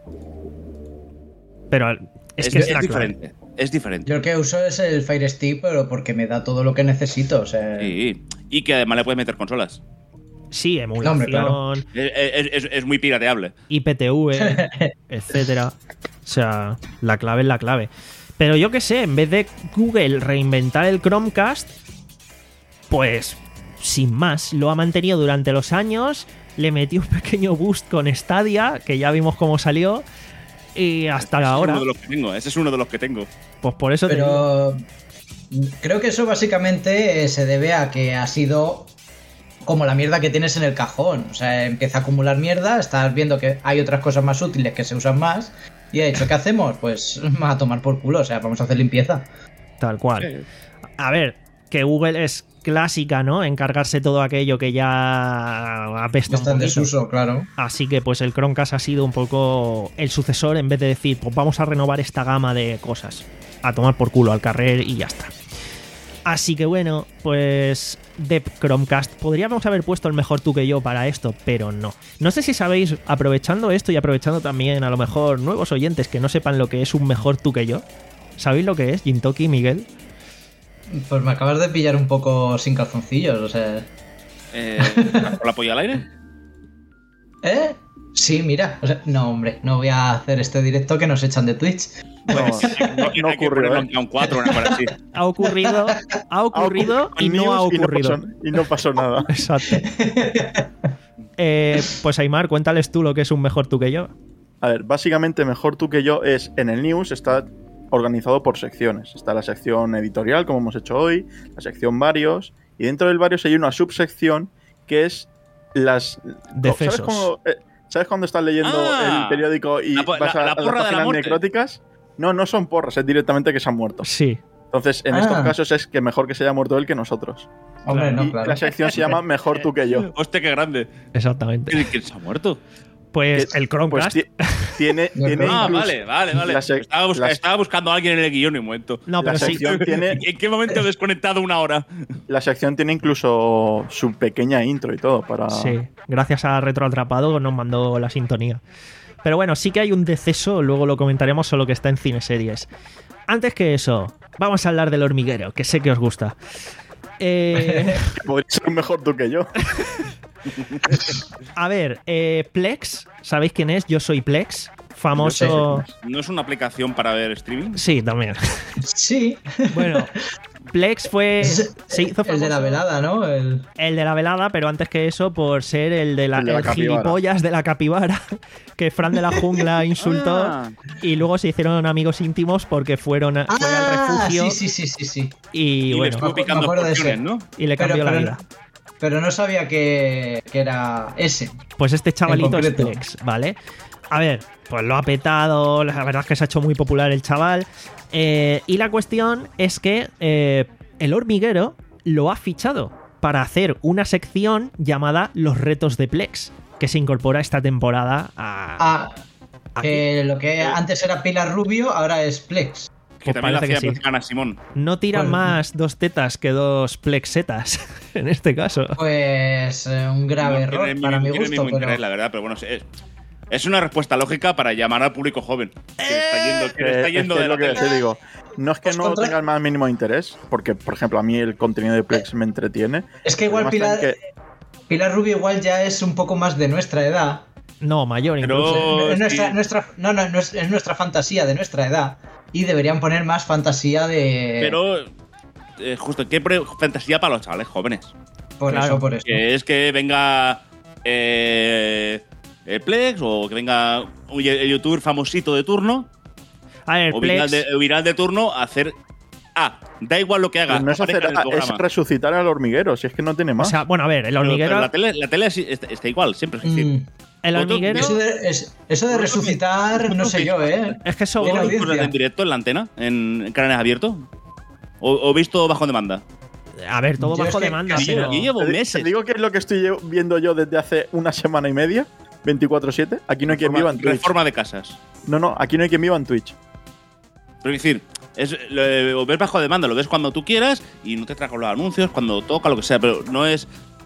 Pero es, Es, que es es la clave. diferente. Es diferente. Yo el que uso es el Fire Stick, pero porque me da todo lo que necesito. O sea, Sí. Y que además le puedes meter consolas. Sí, emulación, Hombre, claro. Es, es- es- es muy pirateable. I P T V, etcétera. O sea, la clave es la clave. Pero yo qué sé, en vez de Google reinventar el Chromecast, pues sin más, lo ha mantenido durante los años, le metió un pequeño boost con Stadia, que ya vimos cómo salió, y hasta Ese ahora, Es uno de los que tengo. Ese es uno de los que tengo. pues por eso te digo. pero creo que eso básicamente eh, se debe a que ha sido como la mierda que tienes en el cajón. O sea, empieza a acumular mierda, estás viendo que hay otras cosas más útiles que se usan más, y ha dicho, ¿qué hacemos? Pues a tomar por culo, o sea, vamos a hacer limpieza. Tal cual. Sí. A ver, que Google es clásica, ¿no? Encargarse todo aquello que ya apesta un Está en poquito. desuso, claro. Así que pues el Chromecast ha sido un poco el sucesor, en vez de decir, pues vamos a renovar esta gama de cosas. A tomar por culo al carrer y ya está. Así que bueno, pues de Chromecast podríamos haber puesto el mejor tú que yo para esto, pero no. No sé si sabéis, aprovechando esto y aprovechando también a lo mejor nuevos oyentes que no sepan lo que es un mejor tú que yo. ¿Sabéis lo que es, Jintoki y Miguel? Pues me acabas de pillar un poco sin calzoncillos, o sea... Eh, ¿Con la polla al aire? ¿Eh? Sí, mira. O sea, no, hombre, no voy a hacer este directo que nos echan de Twitch. No, no, no Hay que ocurrió, ponerlo ¿eh? en un cuatro, una cosa así. Ha ocurrido, ha ocurrido y no ha News ocurrido. Y no pasó, y no pasó nada. Exacto. Eh, pues Aymar, cuéntales tú lo que es un mejor tú que yo. A ver, básicamente mejor tú que yo es en el news está organizado por secciones. Está la sección editorial, como hemos hecho hoy, la sección varios, y dentro del varios hay una subsección que es las... Decesos. ¿Sabes cuando, eh, ¿sabes cuando estás leyendo Ah, el periódico y la po- vas la- a, la a las porra de la páginas muerte. necróticas? No, no son porras, es directamente que se han muerto. Sí. Entonces, en Ah. estos casos es que mejor que se haya muerto él que nosotros. Hombre, no, y claro. la sección se llama Mejor tú que yo. Hostia, qué grande. Exactamente. ¿Quién quién se ha muerto? Pues Que- el Chromecast. Pues ti- tiene, No, tiene Ah, incluso- vale, vale, vale. la sec- estaba, busca- la- estaba buscando a alguien en el guión y un momento. no, la pero sí. sección tiene, ¿En qué momento he desconectado una hora? la sección tiene incluso su pequeña intro y todo para... Sí. Gracias a Retro Atrapado nos mandó la sintonía. Pero bueno, sí que hay un deceso, luego lo comentaremos, solo que está en cineseries. Antes que eso, vamos a hablar del hormiguero, que sé que os gusta. Eh... Podrías ser mejor tú que yo. A ver, eh, Plex, ¿sabéis quién es? Yo soy Plex, famoso... ¿No es una aplicación para ver streaming? Sí, también. Sí. Bueno, Plex fue... Es- se hizo el de la famoso- velada, ¿no? El... El de la velada, pero antes que eso, por ser el de la, El de la el capibara. gilipollas de la capibara, que Fran de la Jungla insultó, Ah. y luego se hicieron amigos íntimos porque fueron a- fue al refugio Ah, sí, sí, sí, sí, sí. y, Y, le bueno, estuvo me picando acuerdo de porciones, ese. ¿no? y le Pero- cambió la pero- vida. Pero no sabía que, que era ese. Pues este chavalito es concreto. Plex, ¿vale? A ver, pues lo ha petado, la verdad es que se ha hecho muy popular el chaval. eh, y la cuestión es que eh, el hormiguero lo ha fichado para hacer una sección llamada Los retos de Plex, que se incorpora esta temporada a... Ah, aquí. que lo que antes era Pilar Rubio, ahora es Plex. Que Pues también lo parece hacía que sí. Ana Simón. No tira Pues- más dos tetas que dos plexetas, en este caso. Pues eh, un grave No error tiene para ni- mi tiene gusto, ningún interés, pero... la verdad, pero bueno, es, es una respuesta lógica para llamar al público joven. Que le está yendo, que le está Eh, yendo es que de es la lo que tele. te digo. No es que Pues no contra- tenga el más mínimo interés, porque, por ejemplo, a mí el contenido de Plex me entretiene. Es que igual El problema Pilar, está en que- Pilar Rubio igual ya es un poco más de nuestra edad. No, mayor Pero- incluso. Oh, es, nuestra, sí. nuestra- no, no, no es, es nuestra fantasía de nuestra edad. Y deberían poner más fantasía de... Pero, eh, justo, ¿qué pre- fantasía para los chavales jóvenes? por claro, eso, por eso. Que es que venga eh, el Plex o que venga un- el youtuber famosito de turno A ver, o viral Plex... de, o viral de turno a hacer. Ah, da igual lo que haga. no es, aparezca hacer, en el es programa. resucitar al hormiguero, si es que no tiene O más. sea, bueno, a ver, el Pero- hormiguero... pero la tele, la tele sí está, está igual, siempre. Es decir, Mm, El Vosotros- hormiguero... eso, de, es- eso de resucitar, no sé yo, ¿eh? Es que eso... Tiene ¿vosotros audiencia. veis en directo en la antena? ¿En, en canales abiertos? ¿O, o visto bajo demanda? A ver, todo Yo bajo es que demanda, casi pero... Yo llevo Te di- meses. Te digo que es lo que estoy lle- viendo yo desde hace una semana y media, veinticuatro siete. Aquí no hay quien viva en Twitch. Reforma de casas. No, no, aquí no hay quien viva en Twitch. Pero es decir, es, lo, lo ves bajo demanda, lo ves cuando tú quieras y no te trago los anuncios, cuando toca, lo que sea, pero no es.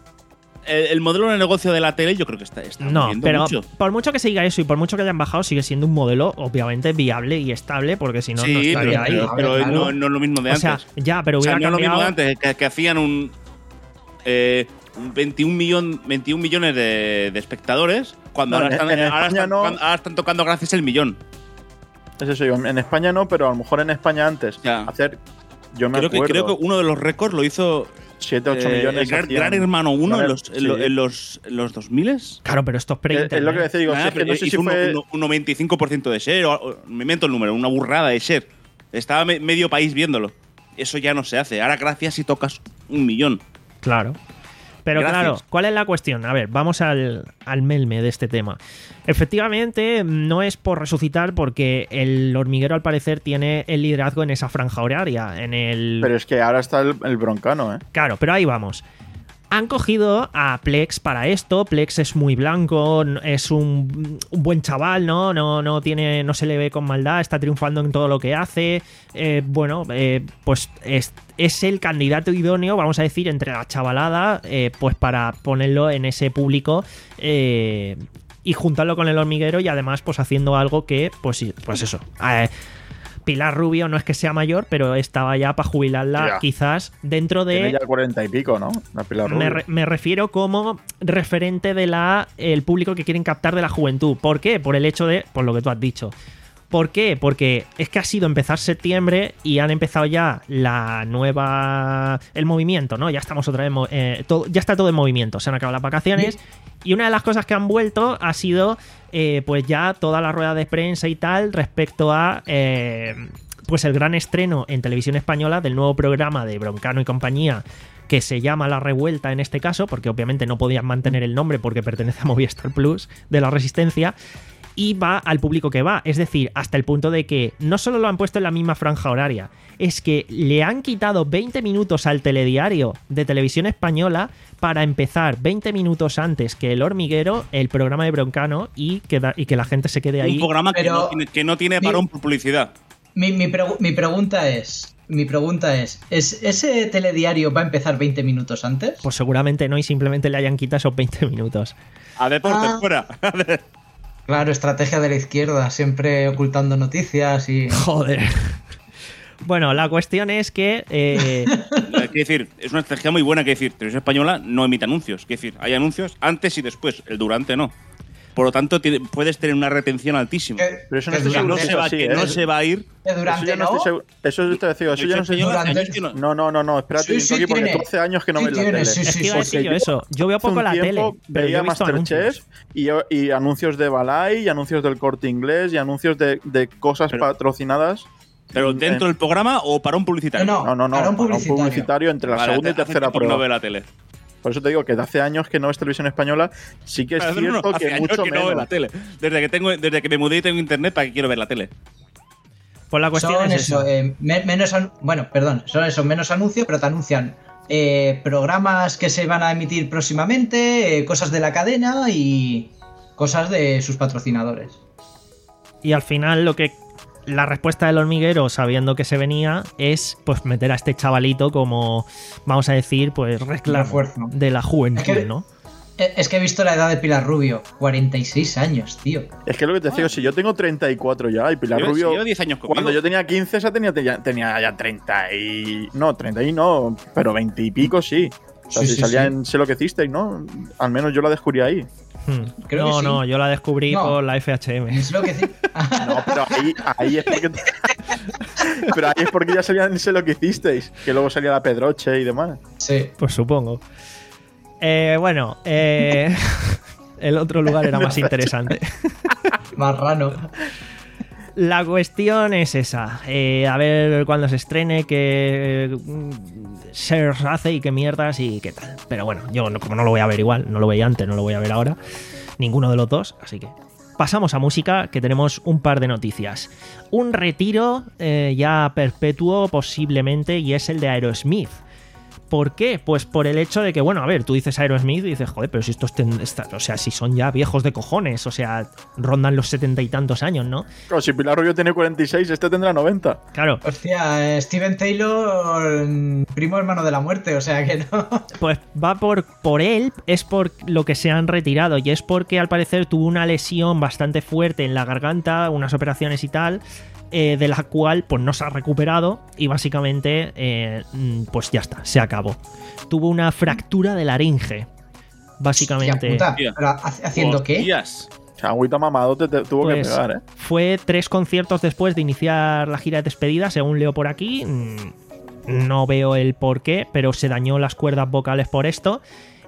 El, el modelo de negocio de la tele, yo creo que está, está No, muriendo pero mucho. por mucho que se diga eso y por mucho que hayan bajado, sigue siendo un modelo obviamente viable y estable, porque si no, no sí, estaría pero, ahí. pero, A ver, pero claro. no, no es lo mismo de O antes. sea, ya, pero O sea, hubiera no es lo mismo de cambiado... antes, que, que hacían un. Eh, un veintiún, millón, veintiún millones de, de espectadores, cuando No, ahora, en- están, en ahora, España están, no. tocando- ahora están tocando gracias el millón. Es eso, digo, en España no, pero a lo mejor en España antes. Ya. Hacer. Yo me Creo que, acuerdo. creo que uno de los récords lo hizo siete, ocho eh, millones. el Gran, hacían- Gran Hermano uno en los, en, Sí. lo- en los, en los dos mil. Claro, pero esto es Es, pre-internet. es lo que decía, digo, Nada, si es que pero no sé hizo si un, fue. un- un noventa y cinco por ciento de share, o, o- me invento el número, una burrada de share. Estaba me- medio país viéndolo. Eso ya no se hace. Ahora gracias si tocas un millón. Claro. Pero Gracias. claro, ¿cuál es la cuestión? A ver, vamos al, al melme de este tema. Efectivamente, no es por resucitar porque el hormiguero al parecer tiene el liderazgo en esa franja horaria, en el... Pero es que ahora está el, el broncano, ¿eh? Claro, pero ahí vamos. Han cogido a Plex para esto. Plex es muy blanco, es un, un buen chaval, ¿no? No, no tiene, no se le ve con maldad, está triunfando en todo lo que hace. Eh, bueno, eh, pues es, es el candidato idóneo, vamos a decir, entre la chavalada, eh, pues para ponerlo en ese público eh, y juntarlo con el hormiguero y además, pues haciendo algo que, pues sí, pues eso. Eh, Pilar Rubio no es que sea mayor, pero estaba ya para jubilarla Ya. quizás dentro de... Tiene ya cuarenta y pico, ¿no? La Pilar Me, Rubio. re- me refiero como referente de la el público que quieren captar de la juventud. ¿Por qué? Por el hecho de, por lo que tú has dicho. ¿Por qué? Porque es que ha sido empezar septiembre y han empezado ya la nueva el movimiento, ¿no? Ya estamos otra vez mo- eh, todo, ya está todo en movimiento. Se han acabado las vacaciones y una de las cosas que han vuelto ha sido eh, pues ya toda la rueda de prensa y tal respecto a eh, pues el gran estreno en televisión española del nuevo programa de Broncano y compañía, que se llama La Revuelta en este caso, porque obviamente no podían mantener el nombre porque pertenece a Movistar Plus de la Resistencia, y va al público que va, es decir, hasta el punto de que no solo lo han puesto en la misma franja horaria, es que le han quitado veinte minutos al telediario de televisión española para empezar veinte minutos antes que El Hormiguero, el programa de Broncano, y que, da- y que la gente se quede ahí. Un programa que, Pero- no tiene, que no tiene Mi- parón por publicidad. Mi, mi, pregu- mi pregunta es, mi pregunta es, ¿es ¿ese telediario va a empezar veinte minutos antes? Pues seguramente no, y simplemente le hayan quitado esos veinte minutos. A deporte, Ah. fuera. Claro, estrategia de la izquierda, siempre ocultando noticias y... Joder. Bueno, la cuestión es que... Eh... Quiero decir, es una estrategia muy buena. Quiero decir, Televisión Española no emite anuncios. Quiero decir, hay anuncios antes y después, el durante no. Por lo tanto, tiene, puedes tener una retención altísima. Que- Pero eso que no estoy Que seguro no, que se sea va, así, que ¿eh? no se va a ir. que Eso durante ya no no... estoy seguro. Eso te digo, eso ya no sé. Televisión Española hace durante- años que no- No, no, no, no, espérate Sí, un sí toque porque tiene. tú hace años que no Sí ves la tiene, tele. sí, Es sí, que iba a sí. decir yo eso. Yo veo Hace poco un la tiempo tele, pero yo veía he visto Masterchef anuncios. y, y anuncios de Balay, y anuncios del Corte Inglés, y anuncios de, de cosas Pero- patrocinadas. ¿Pero en- dentro del programa o para un publicitario? No, No, no, no, para un para publicitario. publicitario entre la Vale, segunda y hace tercera tiempo que no prueba. veo la tele. Por eso te digo que de hace años que no ves televisión española, sí que es No, no, cierto hace que años mucho que no veo menos. la tele. Desde que, tengo, desde que me mudé y tengo internet, ¿para qué quiero ver la tele? Pues la cuestión Son es eso, eso. eh, me- menos anu- bueno, perdón, son eso, menos anuncios, pero te anuncian eh, programas que se van a emitir próximamente, eh, cosas de la cadena y cosas de sus patrocinadores. Y al final lo que... La respuesta del hormiguero, sabiendo que se venía, es pues meter a este chavalito como, vamos a decir, pues reclamo Refuerzo. de la juventud, Es que- ¿no? Eh, Es que he visto la edad de Pilar Rubio, cuarenta y seis años, tío. Es que lo que te digo, si yo tengo treinta y cuatro ya, y Pilar Llevo- Rubio, llevo diez años conmigo. cuando yo tenía quince, esa tenía, tenía, tenía ya treinta y... No, treinta y no, pero veinte y pico sí. O sea, Sí, si sí, salía sí. en Sé lo que hicisteis, ¿no? Al menos yo la descubrí ahí. Hmm. Creo no, que sí. no, yo la descubrí No. por la F H M. Es lo que sí. No, pero ahí, ahí es porque... pero ahí es porque ya salía en Sé lo que hicisteis, que luego salía la Pedroche y demás. Sí. Pues supongo. Eh, bueno, eh, el otro lugar era más interesante. Marrano. La cuestión es esa. eh, a ver cuándo se estrene, qué mm, se hace y qué mierdas y qué tal. Pero bueno, yo no- como no lo voy a ver igual, no lo veía antes, no lo voy a ver ahora. Ninguno de los dos, así que... Pasamos a música, que tenemos un par de noticias. Un retiro eh, ya perpetuo posiblemente, y es el de Aerosmith. ¿Por qué? Pues por el hecho de que, bueno, a ver, tú dices Aerosmith y dices, joder, pero si estos, ten- esta- o sea, si son ya viejos de cojones, o sea, rondan los setenta y tantos años, ¿no? Claro, si Pilar Rubio tiene cuarenta y seis, este tendrá noventa. Claro, Hostia, eh, Steven Taylor, mm, primo hermano de la muerte, o sea que no. pues va por, por él, es por lo que se han retirado, y es porque al parecer tuvo una lesión bastante fuerte en la garganta, unas operaciones y tal, eh, de la cual pues no se ha recuperado y básicamente eh, mm, pues ya está, se acabó. Tuvo una fractura de laringe, básicamente. Hostia puta, Hostia. ¿pero ha- haciendo qué? Hostias. O sea, agüita mamado te, te tuvo Pues, que pegar, ¿eh? fue tres conciertos después de iniciar la gira de despedida, según leo por aquí. Mm, No veo el por qué, pero se dañó las cuerdas vocales por esto.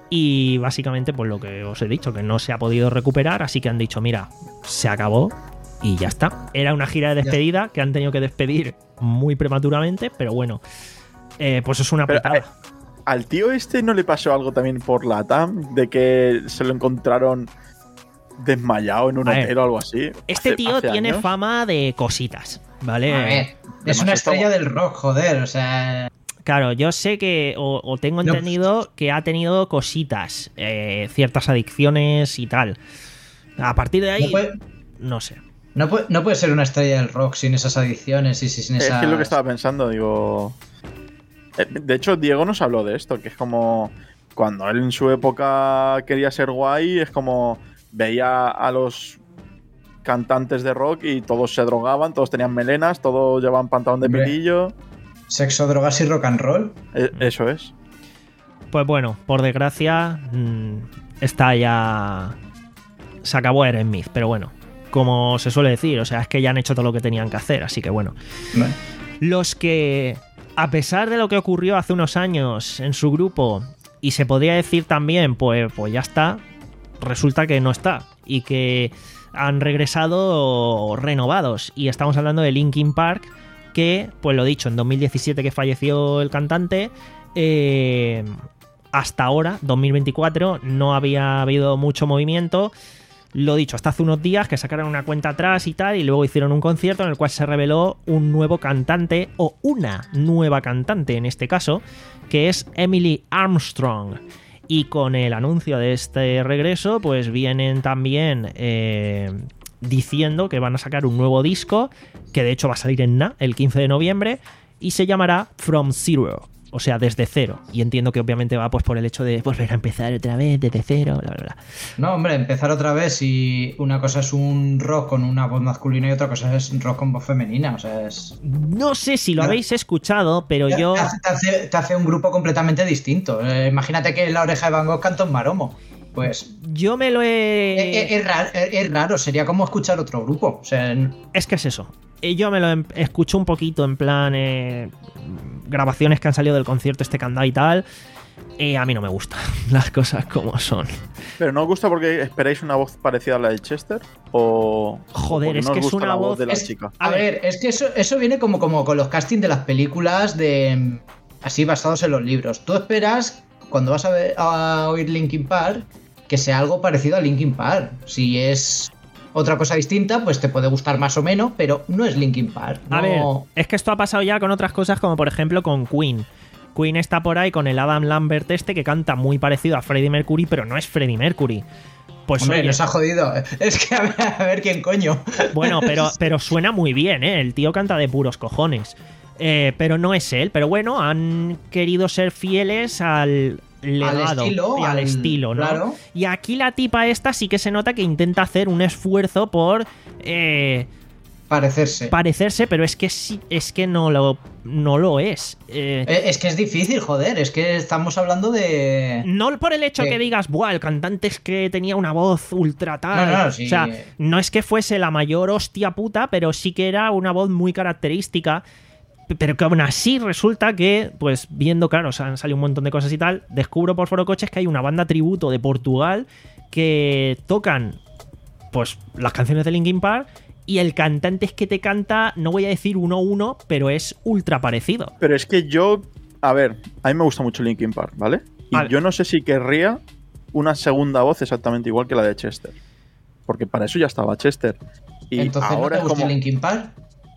Y básicamente, pues lo que os he dicho, que no se ha podido recuperar. Así que han dicho, mira, se acabó y ya está. Era una gira de despedida que han tenido que despedir muy prematuramente, pero bueno, eh, pues es una Pero, putada. eh, ¿al tío este no le pasó algo también por la T A M? De que se lo encontraron desmayado en un A ver, hotel o algo así. Este Hace- tío hace tiene años. fama de cositas, ¿vale? A ver, es demasiado una estrella estamos- del rock, joder, o sea. Claro, yo sé que, o, o tengo No. entendido que ha tenido cositas, eh, ciertas adicciones y tal. A partir de ahí, No puede, no sé. no, puede, no puede ser una estrella del rock sin esas adicciones y sin Es esas. que es lo que estaba pensando, digo. Eh, De hecho, Diego nos habló de esto, que es como cuando él en su época quería ser guay, es como veía a los cantantes de rock y todos se drogaban, todos tenían melenas, todos llevaban pantalón de Hombre. pitillo. Sexo, drogas y rock and roll. E- Eso es. Pues bueno, por desgracia, mm, está ya... Se acabó Aerosmith, pero bueno, como se suele decir, o sea, es que ya han hecho todo lo que tenían que hacer, así que bueno. Bueno, Los que, a pesar de lo que ocurrió hace unos años en su grupo, y se podría decir también, pues, pues ya está, resulta que no está, y que han regresado renovados, y estamos hablando de Linkin Park, que, pues lo dicho, en dos mil diecisiete que falleció el cantante, eh, hasta ahora, dos mil veinticuatro, no había habido mucho movimiento. Lo dicho, hasta hace unos días que sacaron una cuenta atrás y tal, y luego hicieron un concierto en el cual se reveló un nuevo cantante, o una nueva cantante en este caso, que es Emily Armstrong. Y con el anuncio de este regreso, pues vienen también eh, diciendo que van a sacar un nuevo disco, que de hecho va a salir en nada, el quince de noviembre, y se llamará From Zero. o sea, desde cero. Y entiendo que obviamente va pues por el hecho de volver a empezar otra vez desde cero, bla, bla, bla. No, hombre, empezar otra vez y una cosa es un rock con una voz masculina y otra cosa es rock con voz femenina, o sea, es... No sé si lo habéis escuchado, pero yo... Te hace, te hace, te hace un grupo completamente distinto. Eh, imagínate que La Oreja de Van Gogh canta un maromo. Pues... Yo me lo he... Es, es, raro, es raro, sería como escuchar otro grupo. O sea, es que es eso. Yo me lo em- escucho un poquito en plan... Eh, grabaciones que han salido del concierto este que han dado y tal... Y a mí no me gustan las cosas como son. ¿Pero no os gusta porque esperáis una voz parecida a la de Chester? ¿O joder, o es no que os es gusta una la voz, voz de la es, chica? A ver, es que eso, eso viene como, como con los castings de las películas de así basados en los libros. Tú esperas, cuando vas a, ver, a oír Linkin Park, que sea algo parecido a Linkin Park. Si es otra cosa distinta, pues te puede gustar más o menos, pero no es Linkin Park. No... A ver, es que esto ha pasado ya con otras cosas, como por ejemplo con Queen. Queen está por ahí con el Adam Lambert este que canta muy parecido a Freddie Mercury, pero no es Freddie Mercury. Pues hombre, oye, nos ha jodido. Es que a ver, a ver quién coño. Bueno, pero, pero suena muy bien, ¿eh? El tío canta de puros cojones. Eh, pero no es él. Pero bueno, han querido ser fieles al legado al estilo, y al, al estilo, ¿no? Claro. Y aquí la tipa esta sí que se nota que intenta hacer un esfuerzo por... Eh, Parecerse. Parecerse, pero es que sí, es que no lo, no lo es. Eh, es que es difícil, joder. Es que estamos hablando de... No por el hecho sí. que digas, buah, el cantante es que tenía una voz ultra tal. No, no, sí. O sea, no es que fuese la mayor hostia puta, pero sí que era una voz muy característica. Pero que aún así resulta que, pues viendo, claro, o sea, han salido un montón de cosas y tal, descubro por Foro Coches que hay una banda tributo de Portugal que tocan, pues, las canciones de Linkin Park. Y el cantante es que te canta, no voy a decir uno a uno, pero es ultra parecido. Pero es que yo, a ver, a mí me gusta mucho Linkin Park, ¿vale? Y vale. Yo no sé si querría una segunda voz exactamente igual que la de Chester. Porque para eso ya estaba Chester. Y entonces, ahora ¿no te gusta es como... Linkin Park?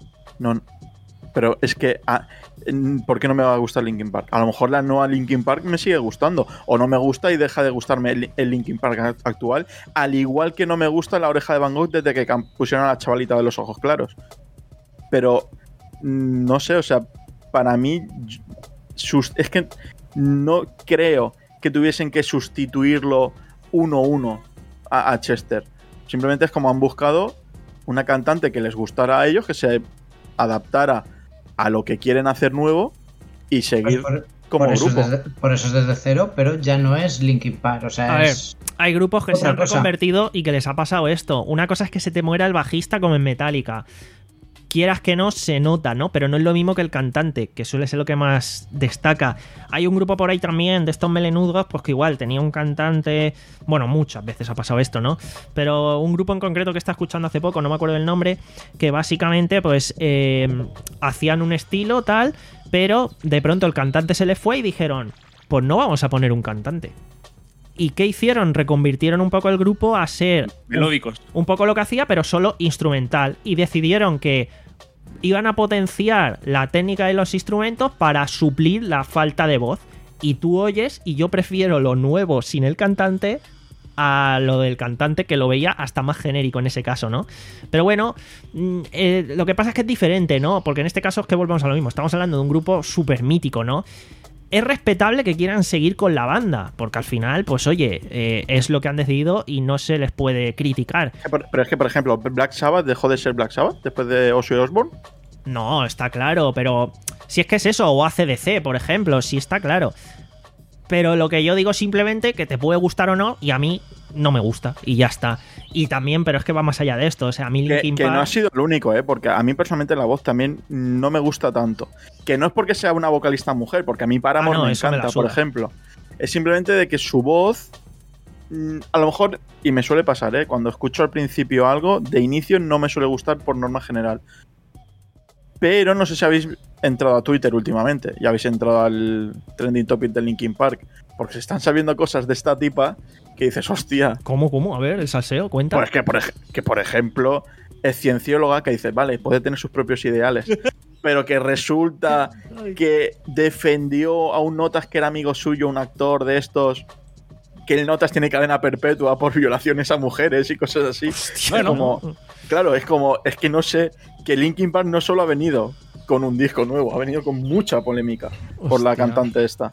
No, pero es que... Ah, ¿por qué no me va a gustar Linkin Park? A lo mejor la nueva Linkin Park me sigue gustando. O no me gusta y deja de gustarme el, el Linkin Park actual. Al igual que no me gusta La Oreja de Van Gogh desde que pusieron a la chavalita de los ojos claros. Pero... No sé, o sea... Para mí... Sus, es que no creo que tuviesen que sustituirlo uno a uno a, a Chester. Simplemente es como han buscado una cantante que les gustara a ellos, que se adaptara a lo que quieren hacer nuevo y seguir pues por, como por grupo. Eso desde, por eso es desde cero, pero ya no es Linkin Park. O sea, a es... ver, hay grupos que otra se han cosa. reconvertido y que les ha pasado esto. Una cosa es que se te muera el bajista como en Metallica. Quieras que no, se nota, ¿no? Pero no es lo mismo que el cantante, que suele ser lo que más destaca. Hay un grupo por ahí también de estos melenudos, pues que igual tenía un cantante... Bueno, muchas veces ha pasado esto, ¿no? Pero un grupo en concreto que está escuchando hace poco, no me acuerdo del nombre, que básicamente pues eh, hacían un estilo tal, pero de pronto el cantante se les fue y dijeron, pues no vamos a poner un cantante. ¿Y qué hicieron? Reconvirtieron un poco el grupo a ser... melódicos. Un, un poco lo que hacía, pero solo instrumental. Y decidieron que iban a potenciar la técnica de los instrumentos para suplir la falta de voz. Y tú oyes, y yo prefiero lo nuevo sin el cantante a lo del cantante, que lo veía hasta más genérico en ese caso, ¿no? Pero bueno, eh, lo que pasa es que es diferente, ¿no? Porque en este caso es que volvemos a lo mismo. Estamos hablando de un grupo súper mítico, ¿no? Es respetable que quieran seguir con la banda, porque al final, pues oye, eh, es lo que han decidido y no se les puede criticar. Pero es que, por ejemplo, Black Sabbath dejó de ser Black Sabbath después de Ozzy Osbourne. No, está claro, pero si es que es eso, o A C D C, por ejemplo, sí está claro. Pero lo que yo digo simplemente que te puede gustar o no, y a mí no me gusta, y ya está. Y también, pero es que va más allá de esto, o sea, a mí Linkin que, Park... que no ha sido el único, ¿eh? Porque a mí personalmente la voz también no me gusta tanto. Que no es porque sea una vocalista mujer, porque a mí Paramore ah, no, me eso encanta, me por ejemplo. Es simplemente de que su voz, a lo mejor, y me suele pasar, ¿eh? Cuando escucho al principio algo, de inicio no me suele gustar por norma general. Pero no sé si habéis entrado a Twitter últimamente y habéis entrado al trending topic de Linkin Park, porque se están sabiendo cosas de esta tipa que dices, hostia. ¿Cómo, cómo? A ver, el salseo, cuenta. Pues que por, ej- que, por ejemplo, es ciencióloga que dice, vale, puede tener sus propios ideales, pero que resulta que defendió a un Notas que era amigo suyo, un actor de estos, que el Notas tiene cadena perpetua por violaciones a mujeres y cosas así. Hostia, Es como, claro, es como, es que no sé, que Linkin Park no solo ha venido con un disco nuevo, ha venido con mucha polémica por la Hostia. cantante esta.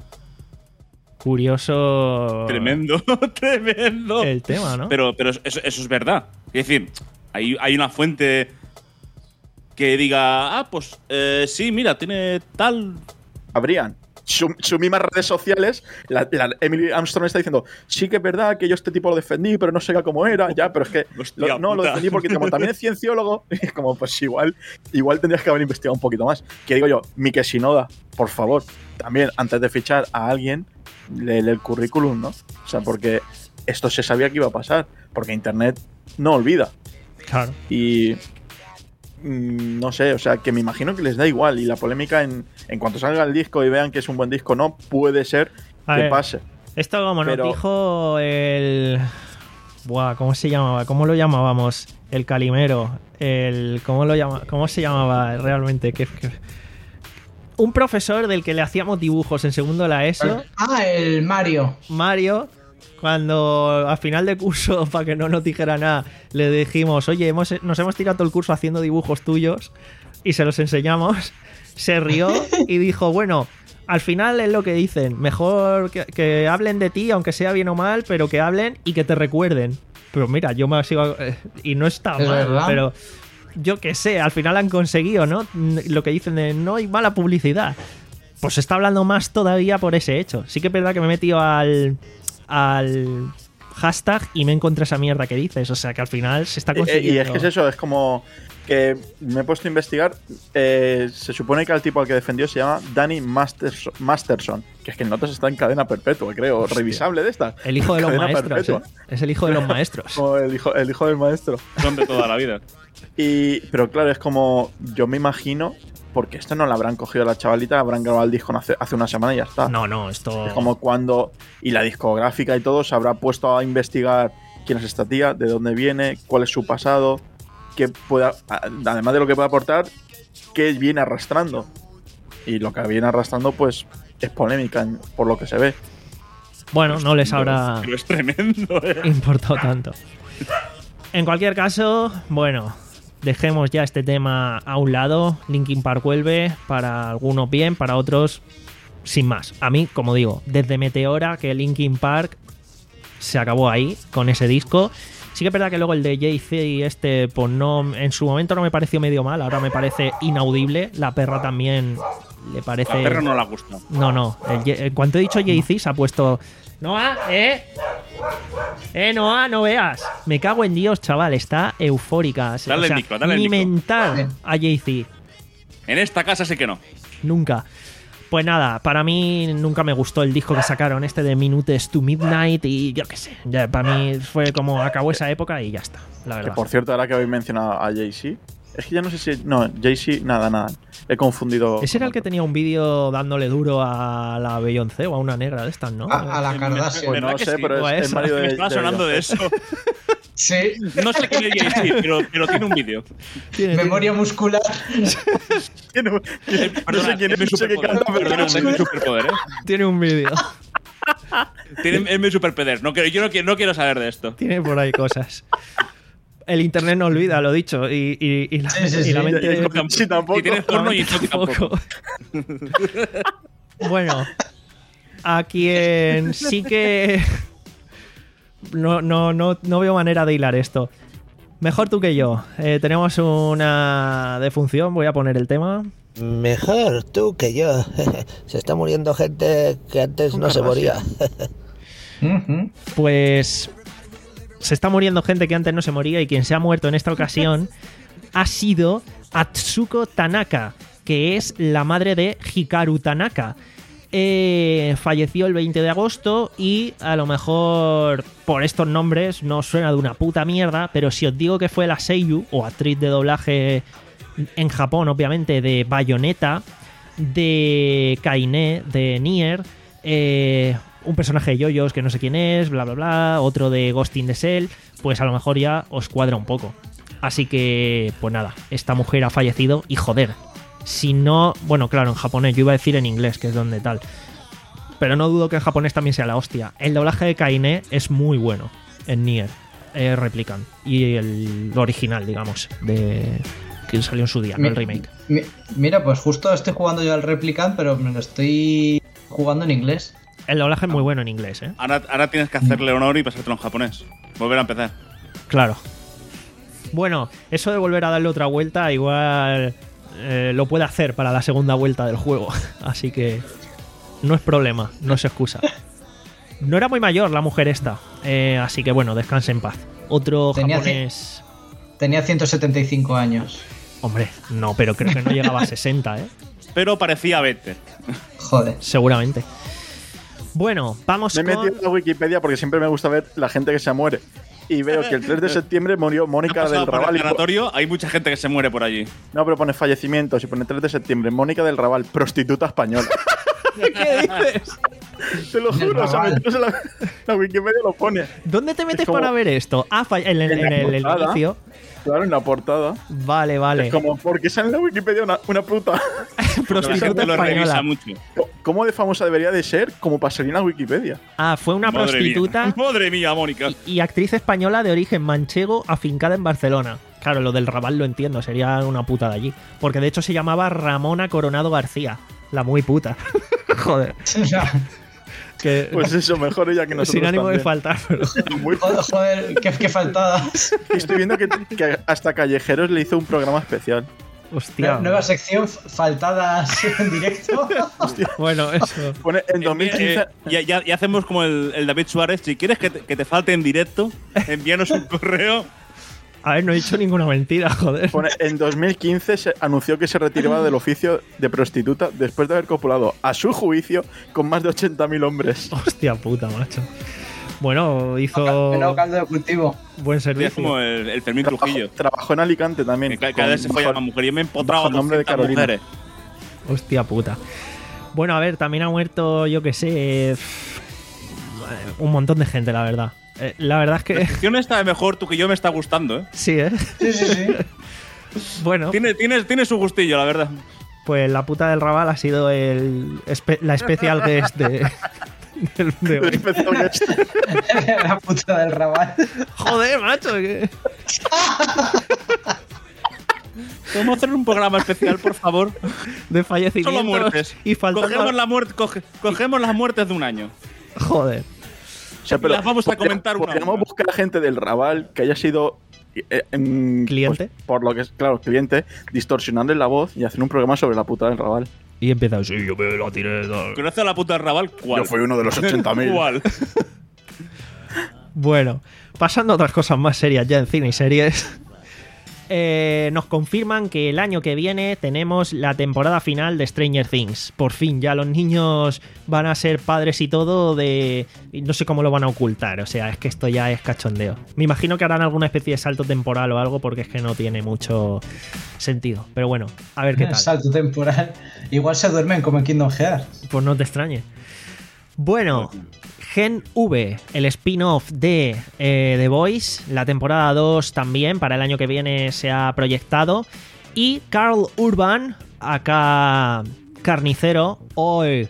Curioso. Tremendo, tremendo. El tema, ¿no? Pero, pero eso, eso es verdad. Es decir, hay, hay una fuente que diga, ah, pues eh, sí, mira, tiene tal. Habrían. Sus su mismas redes sociales, la, la Emily Armstrong está diciendo, sí que es verdad que yo este tipo lo defendí, pero no sé cómo era, ya, pero es que Hostia lo, no, lo puta. defendí porque como también es cienciólogo, y es como, pues igual, igual tendrías que haber investigado un poquito más. Que digo yo, Mike Shinoda, por favor, también antes de fichar a alguien, lee el currículum, ¿no? O sea, porque esto se sabía que iba a pasar, porque Internet no olvida. Claro. Y mm, no sé, o sea, que me imagino que les da igual. Y la polémica en, en cuanto salga el disco y vean que es un buen disco, no puede ser A que ver, pase. Esto como Pero- nos dijo el... Buah, ¿cómo se llamaba? ¿Cómo lo llamábamos? El Calimero. El... ¿Cómo lo llama? ¿Cómo se llamaba realmente? ¿Qué, qué? Un profesor del que le hacíamos dibujos en segundo de la ESO, Ah, el Mario. Mario, cuando a final de curso, para que no nos dijera nada, le dijimos, oye, hemos, nos hemos tirado todo el curso haciendo dibujos tuyos y se los enseñamos, se rió y dijo, bueno, al final es lo que dicen, mejor que, que hablen de ti, aunque sea bien o mal, pero que hablen y que te recuerden. Pero mira, yo me sigo... eh, y no está Es mal, verdad. pero... Yo qué sé, al final han conseguido, ¿no? Lo que dicen de no hay mala publicidad. Pues se está hablando más todavía por ese hecho. Sí que es verdad que me he metido al, al hashtag y me encontré esa mierda que dices. O sea que al final se está Eh, consiguiendo. y es que es eso, es como que me he puesto a investigar. eh, se supone que el tipo al que defendió se llama Danny Masterson, Masterson, que es que el Notas está en cadena perpetua, creo, Hostia. revisable de estas. El hijo de los Cadena maestros. perpetua. ¿eh? Es el hijo de los maestros. Como el hijo, el hijo del maestro. Son de toda la vida. Y, pero claro, es como, yo me imagino, porque esto no lo habrán cogido a la chavalita, habrán grabado el disco hace, hace una semana y ya está. No, no, esto. Es como cuando, y la discográfica y todo, se habrá puesto a investigar quién es esta tía, de dónde viene, cuál es su pasado, qué pueda, además de lo que puede aportar, qué viene arrastrando. Y lo que viene arrastrando, pues, es polémica en- por lo que se ve. Bueno, no les habrá Pero es tremendo, ¿eh? importado tanto. En cualquier caso, bueno, dejemos ya este tema a un lado. Linkin Park vuelve, para algunos bien, para otros sin más. A mí, como digo, desde Meteora, que Linkin Park se acabó ahí con ese disco. Sí que es verdad que luego el de Jay-Z y este, pues no, en su momento no me pareció medio mal, ahora me parece inaudible. La perra también le parece... A perro no le gusta. No, no. El Ye- en cuanto he dicho Jay-Z se ha puesto... Noah, ¿eh? Eh, Noah, no veas. Me cago en Dios, chaval. Está eufórica. O Dale el sea, micro, dale el ni micro. mentar a Jay-Z. En esta casa sé que no. Nunca. Pues nada, para mí nunca me gustó el disco que sacaron, este de Minutes to Midnight, y yo qué sé. Ya, para mí fue como acabó esa época y ya está, la Que verdad. por cierto, ahora que habéis mencionado a Jay-Z, es que ya no sé si. No, Jay-Z, nada, nada. He confundido. Ese era el que tenía un vídeo dándole duro a la Beyoncé o a una negra de estas, ¿no? A, a la Kardashian. Pues no ¿Verdad que sé, sí? pero O a es, es esa. Mario de. Me estaba de sonando de Beyoncé. eso. Sí. No sé quién es Jay-Z, pero, pero tiene un vídeo. Tiene- Memoria muscular. Tiene- no Perdona, sé quién es, mi no sé qué superpoder. canta, pero Perdona, no es mi sé. superpoder, ¿eh? Tiene un vídeo. Tiene, es mi superpoder. No quiero, yo no quiero, no quiero saber de esto. Tiene por ahí cosas. El internet no olvida, lo dicho. Y, y, y la, Sí, sí, y sí. la mente. Y- Sí, tampoco. Y tienes porno y Chucky tampoco. tampoco. Bueno, a quien sí que. No, no, no, no veo manera de hilar esto. Mejor tú que yo. Eh, tenemos una defunción, voy a poner el tema. Mejor tú que yo. Se está muriendo gente que antes Con no se moría. Ujú. Pues se está muriendo gente que antes no se moría, y quien se ha muerto en esta ocasión ha sido Atsuko Tanaka, que es la madre de Hikaru Tanaka. Eh, falleció el veinte de agosto y a lo mejor por estos nombres no suena de una puta mierda, pero si os digo que fue la seiyuu o actriz de doblaje en Japón, obviamente, de Bayonetta, de Kaine, de Nier, eh, un personaje de JoJo's que no sé quién es, bla bla bla, otro de Ghost in the Shell, pues a lo mejor ya os cuadra un poco. Así que, pues nada, esta mujer ha fallecido y joder, si no, bueno, claro, en japonés, yo iba a decir en inglés, que es donde tal, pero no dudo que en japonés también sea la hostia. El doblaje de Kaine es muy bueno en Nier, eh, Replicant, y el original, digamos, de, que salió en su día, Mi- no el remake. mi- Mira, pues justo estoy jugando yo al Replicant, pero me lo estoy jugando en inglés. El doblaje es muy bueno en inglés, ¿eh? Ahora, ahora tienes que hacerle honor y pasártelo en japonés. Volver a empezar. Claro. Bueno, eso de volver a darle otra vuelta, igual eh, lo puede hacer para la segunda vuelta del juego. Así que no es problema, no es excusa. No era muy mayor la mujer esta, eh, así que bueno, descanse en paz. Otro Tenía japonés... Tenía ciento setenta y cinco años. Hombre, no, pero creo que no llegaba a sesenta, ¿eh? Pero parecía veinte. Joder. Seguramente. Bueno, vamos Me he con... metido en la Wikipedia porque siempre me gusta ver la gente que se muere. Y veo que el tres de septiembre murió Mónica Pasado del por el Raval. y po- sanatorio, hay mucha gente que se muere por allí. No, pero pone fallecimientos y pone tres de septiembre. Mónica del Raval, prostituta española. ¿Qué dices? Te lo Del juro, o sea, Raval. metidos en la, la Wikipedia lo pone. ¿Dónde te metes Es como- para ver esto? Ah, fa- en, el- En la en el, el portada. inicio. Claro, en la portada. Vale, vale. Es como, porque sale en la Wikipedia una, una puta. La Prostituta gente lo revisa española. mucho. ¿Cómo de famosa debería de ser como para salir en la Wikipedia? Ah, fue una Madre prostituta mía. Madre mía, Mónica. y actriz española de origen manchego afincada en Barcelona. Claro, lo del Raval lo entiendo, sería una puta de allí. Porque de hecho se llamaba Ramona Coronado García. La muy puta. Joder. Que, Pues eso, mejor ella que nosotros sin ánimo de también. faltar, pero... Muy Joder, joder, qué, qué faltadas. Estoy viendo que, que hasta Callejeros le hizo un programa especial. Hostia. Nueva sección, f- faltadas en directo. Bueno, eso. Pone en dos mil quince. Eh, eh, ya, ya- ya hacemos como el, el David Suárez. Si quieres que te, que te falte en directo, envíanos un correo. A ver, no he dicho ninguna mentira, joder. Pone, en dos mil quince se anunció que se retiraba del oficio de prostituta después de haber copulado, a su juicio, con más de ochenta mil hombres. Hostia puta, macho. Bueno, hizo Menudo caldo de cultivo. buen Es servicio. como el, el Fermín Trabajó, Trujillo. trabajó en Alicante también. Que ca- cada vez se con folla bajo- más mujer. Yo me he empotrado bajo a el nombre de doscientas Carolina. mujeres. Hostia puta. Bueno, a ver, también ha muerto, yo que sé, un montón de gente, la verdad. Eh, la verdad es que... La sección esta mejor, tú que yo me está gustando, ¿eh? Sí, ¿eh? Sí, sí, sí. Bueno, Tiene, tiene, tiene su gustillo, la verdad. pues la puta del Raval ha sido el espe- la especial guest de... del- de hoy. Especial guest. La puta del Raval. Joder, macho, que... ¿Podemos hacer un programa especial, por favor? de fallecimientos Solo muertes. y faltando... Cogemos, la muerte, coge- cogemos las muertes de un año. Joder. O sea, pero Las vamos a podría- comentar una a Podríamos una. buscar a gente del Raval que haya sido. eh, en- ¿Cliente? pues, por lo que es, claro, cliente, distorsionarle la voz y hacer un programa sobre la puta del Raval. Y empieza, sí, yo me la tiré. tal. ¿Conoce a la puta del Raval? ¿Cuál? Yo fui uno de los ochenta mil. ¿Cuál? Bueno, pasando a otras cosas más serias ya en cine y series. eh, nos confirman que el año que viene tenemos la temporada final de Stranger Things. Por fin, ya los niños van a ser padres y todo de... y no sé cómo lo van a ocultar, o sea, es que esto ya es cachondeo. Me imagino que harán alguna especie de salto temporal o algo porque es que no tiene mucho sentido. Pero bueno, a ver qué tal. Salto temporal. Igual se duermen como en Kingdom Hearts. Pues no te extrañe. Bueno, Gen V, el spin-off de eh, The Boys, la temporada dos también para el año que viene se ha proyectado. Y Carl Urban, acá carnicero, hoy,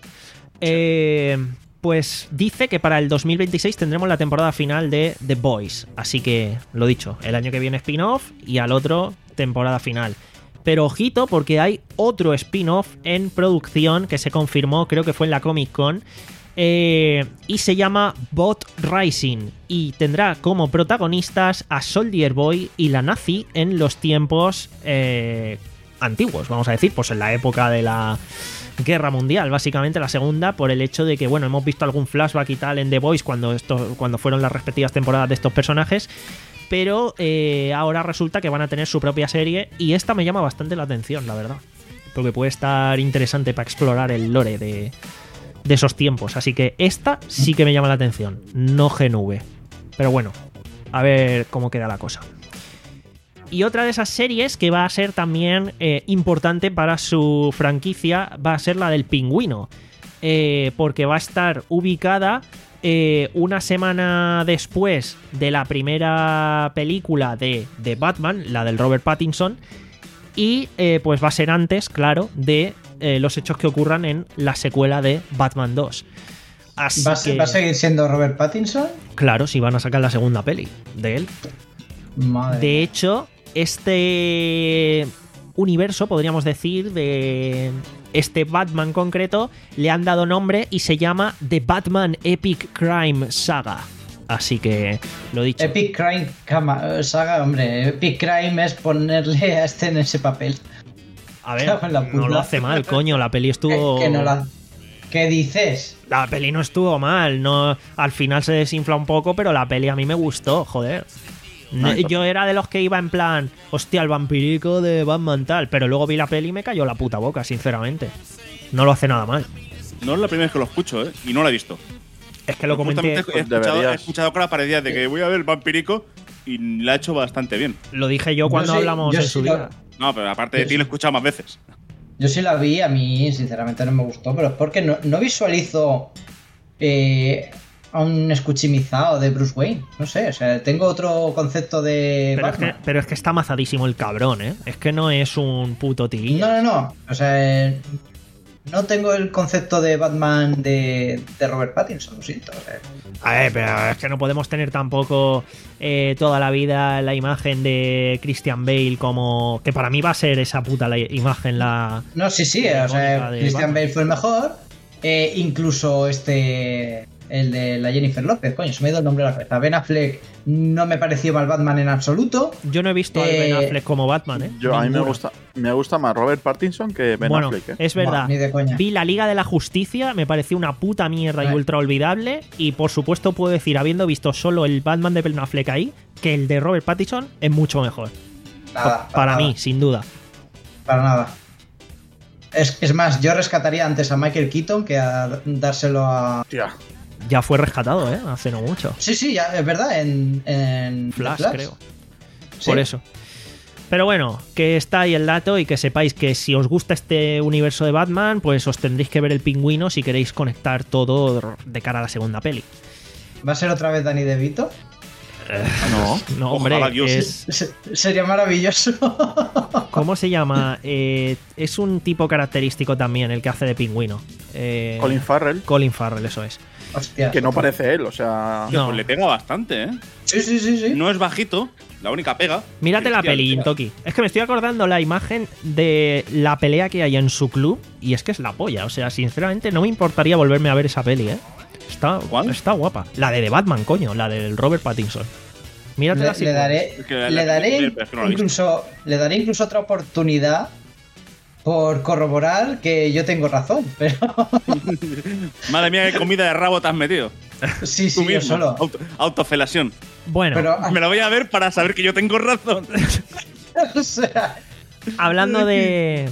eh, pues dice que para el dos mil veintiséis tendremos la temporada final de The Boys. Así que, lo dicho, el año que viene spin-off y al otro temporada final. Pero ojito porque hay otro spin-off en producción que se confirmó, creo que fue en la Comic Con. Eh, y se llama Bot Rising y tendrá como protagonistas a Soldier Boy y la Nazi en los tiempos eh, antiguos, vamos a decir, pues en la época de la Guerra Mundial, básicamente la segunda, por el hecho de que, bueno, hemos visto algún flashback y tal en The Boys cuando, esto, cuando fueron las respectivas temporadas de estos personajes, pero eh, ahora resulta que van a tener su propia serie y esta me llama bastante la atención, la verdad, porque puede estar interesante para explorar el lore de... de esos tiempos, así que esta sí que me llama la atención, no Gen V. Pero bueno, a ver cómo queda la cosa. Y otra de esas series que va a ser también eh, importante para su franquicia va a ser la del Pingüino, eh, porque va a estar ubicada eh, una semana después de la primera película de, de Batman, la del Robert Pattinson, y eh, pues va a ser antes, claro, de eh, los hechos que ocurran en la secuela de Batman dos. Así ¿Va a, ser- que, ¿Va a seguir siendo Robert Pattinson? claro, si van a sacar la segunda peli de él. Madre. De hecho, este universo, podríamos decir, de este Batman concreto, le han dado nombre y se llama The Batman Epic Crime Saga. Así que, lo dicho. Epic Crime Cama- Saga, hombre, Epic Crime es ponerle a este en ese papel. A ver, Cago en la no puta. lo hace mal, coño, la peli estuvo... Que, que no la... ¿Qué dices? La peli no estuvo mal, no, al final se desinfla un poco, pero la peli a mí me gustó, joder. No, yo era de los que iba en plan, hostia, el vampirico de Batman tal, pero luego vi la peli y me cayó la puta boca, sinceramente. No lo hace nada mal. No es la primera vez que lo escucho, ¿eh? Y no lo he visto. Es que lo comenté, Justamente he escuchado, he Deberías. escuchado cosas parecidas de que voy a ver el vampirico y la ha hecho bastante bien. lo dije yo cuando Yo sí- hablamos yo en sí su lo- día. No, pero aparte de ti lo he escuchado más veces. Yo sí la vi, a mí sinceramente no me gustó, pero es porque no, no visualizo eh, a un escuchimizado de Bruce Wayne. No sé, o sea, tengo otro concepto de Pero es, que, Batman. pero es que está mazadísimo el cabrón, ¿eh? Es que no es un puto tigre. No, no, no. O sea, eh, no tengo el concepto de Batman de, de Robert Pattinson, lo siento. O sea, A ver, pero es que no podemos tener tampoco eh, toda la vida la imagen de Christian Bale como... Que para mí va a ser esa puta la imagen, la... no, sí, sí. La O sea, icónica de Christian Batman. Bale fue el mejor. Eh, incluso este... El de la Jennifer López, coño, se me ha ido el nombre de la cabeza. Ben Affleck no me pareció mal Batman en absoluto. Yo no he visto a Ben Eh, Affleck como Batman, ¿eh? Yo, a mí me Ninguno. gusta, me gusta más Robert Pattinson que Ben bueno, Affleck, ¿eh? es verdad. Buah, ni de coña. Vi la Liga de la Justicia, me pareció una puta mierda y Ay. ultra olvidable. Y por supuesto puedo decir, habiendo visto solo el Batman de Ben Affleck ahí, que el de Robert Pattinson es mucho mejor. Nada, Para nada, mí, sin duda. Para nada. Es, es más, yo rescataría antes a Michael Keaton que a dárselo a. Hostia. Ya fue rescatado, ¿eh? Hace no mucho. Sí, sí, ya, es verdad, en. en Flash, The creo. Sí. Por eso. Pero bueno, que está ahí el dato y que sepáis que si os gusta este universo de Batman, pues os tendréis que ver el Pingüino si queréis conectar todo de cara a la segunda peli. ¿Va a ser otra vez Danny DeVito? No. No, Ojalá, hombre, Dios. es... Se- sería maravilloso. ¿Cómo se llama? Eh, es un tipo característico también, el que hace de Pingüino. Eh, Colin Farrell, Colin Farrell, eso es. Hostia. que no parece él, o sea. No. Pues le pega bastante, ¿eh? Sí, sí, sí, sí. No es bajito, la única pega. Mírate la Hostia, peli, hostia. Intoki. Es que me estoy acordando la imagen de la pelea que hay en su club y es que es la polla. O sea, sinceramente no me importaría volverme a ver esa peli, ¿eh? Está, ¿Cuál? está guapa. La de The Batman, coño, la del Robert Pattinson. Míratela Le, si le puedes. daré, Es que la- le la- daré pero es que no la he visto. incluso, le daré incluso otra oportunidad por corroborar que yo tengo razón. Pero Madre mía, qué comida de rabo te has metido. sí, Tú sí, yo mismo. solo. Auto- autofelación. Bueno, Pero Me la voy a ver para saber que yo tengo razón. o sea, hablando de...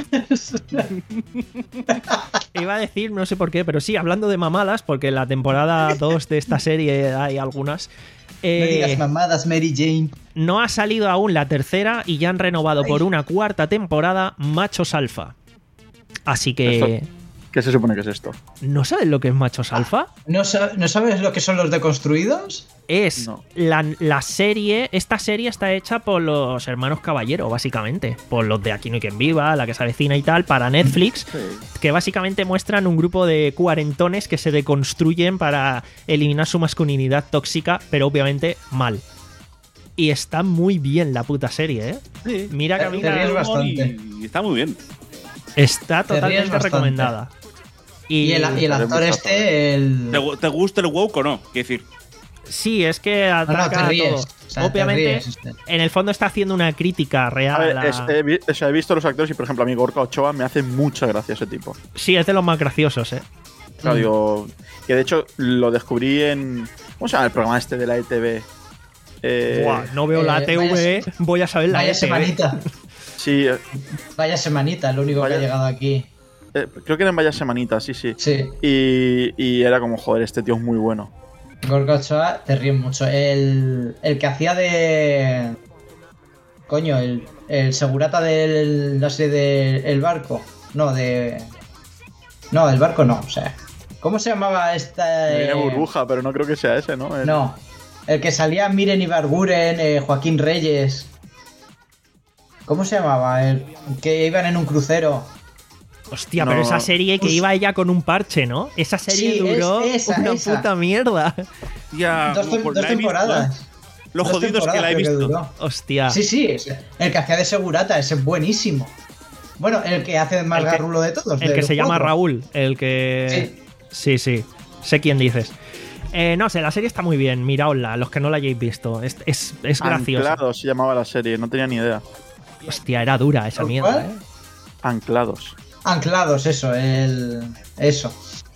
Iba a decir, no sé por qué, pero sí, hablando de mamadas, porque en la temporada dos de esta serie hay algunas. no eh, digas mamadas, Mary Jane. no ha salido aún la tercera y ya han renovado Ay. por una cuarta temporada Machos Alfa. Así que... Esto- ¿Qué se supone que es esto? ¿No sabes lo que es Machos Alfa? ¿No, sa- ¿No sabes lo que son los deconstruidos? Es No. la, la serie, esta serie está hecha por los hermanos Caballero, básicamente, por los de Aquí no hay quien viva, La que se avecina y tal, para Netflix, que básicamente muestran un grupo de cuarentones que se deconstruyen para eliminar su masculinidad tóxica, pero obviamente mal. Y está muy bien la puta serie, ¿eh? Sí. Mira que a mí Te ríes me- bastante. Y está muy bien. está Te ríes totalmente bastante. recomendada. Y, el, y el Haré actor mucha este, el. ¿Te, gu- te gusta el woke o no? Quiero decir, Sí, es que No, no, atraca te a ríes. todo. O sea, te Obviamente, ríes, este. en el fondo está haciendo una crítica A real. ver, a- es- he, vi- o sea, he visto los actores y, por ejemplo, a mí Gorka Ochoa me hace mucha gracia ese tipo. Sí, es de los más graciosos, ¿eh? O sea, Mm. digo, que de hecho lo descubrí en. ¿Cómo se llama el programa este de la E T V? Eh, Buah, no veo la eh, T V, vaya- voy a saber la Vaya E T V. semanita. Sí, eh, Vaya semanita, lo único Vaya- que ha llegado aquí. eh, creo que eran varias semanitas, sí, sí. Sí. Y, y era como, joder, este tío es muy bueno. Gorka Ochoa, te ríes mucho. El, el que hacía de. Coño, el, el segurata de la serie de El Barco. No, de. No, del barco no, o sea. ¿Cómo se llamaba esta? Me eh, viene burbuja, pero no creo que sea ese, ¿no? El- No. El que salía Miren Ibarguren, eh, Joaquín Reyes. ¿Cómo se llamaba? El que iban en un crucero. Hostia, No. pero esa serie que Pues- iba ella con un parche, ¿no? Esa serie Sí, duró es esa, una esa. puta mierda. ya. dos tem- pues dos la he visto, temporadas. ¿eh? Lo Dos jodido es que la he temporadas creo que visto. duró. Hostia. Sí, sí, ese- el que hacía de segurata, ese es buenísimo. Bueno, el que hace más El que- garrulo de todos. El de que los se llama cuatro. Raúl, el que... Sí, sí. Sé quién dices. Eh, no sé, la serie está muy bien, miraosla, los que no la hayáis visto. Es, es, es graciosa. Anclados se llamaba la serie, no tenía ni idea. Hostia, era dura esa ¿Cuál? mierda, ¿eh? Anclados. Anclados, eso, el. Eso.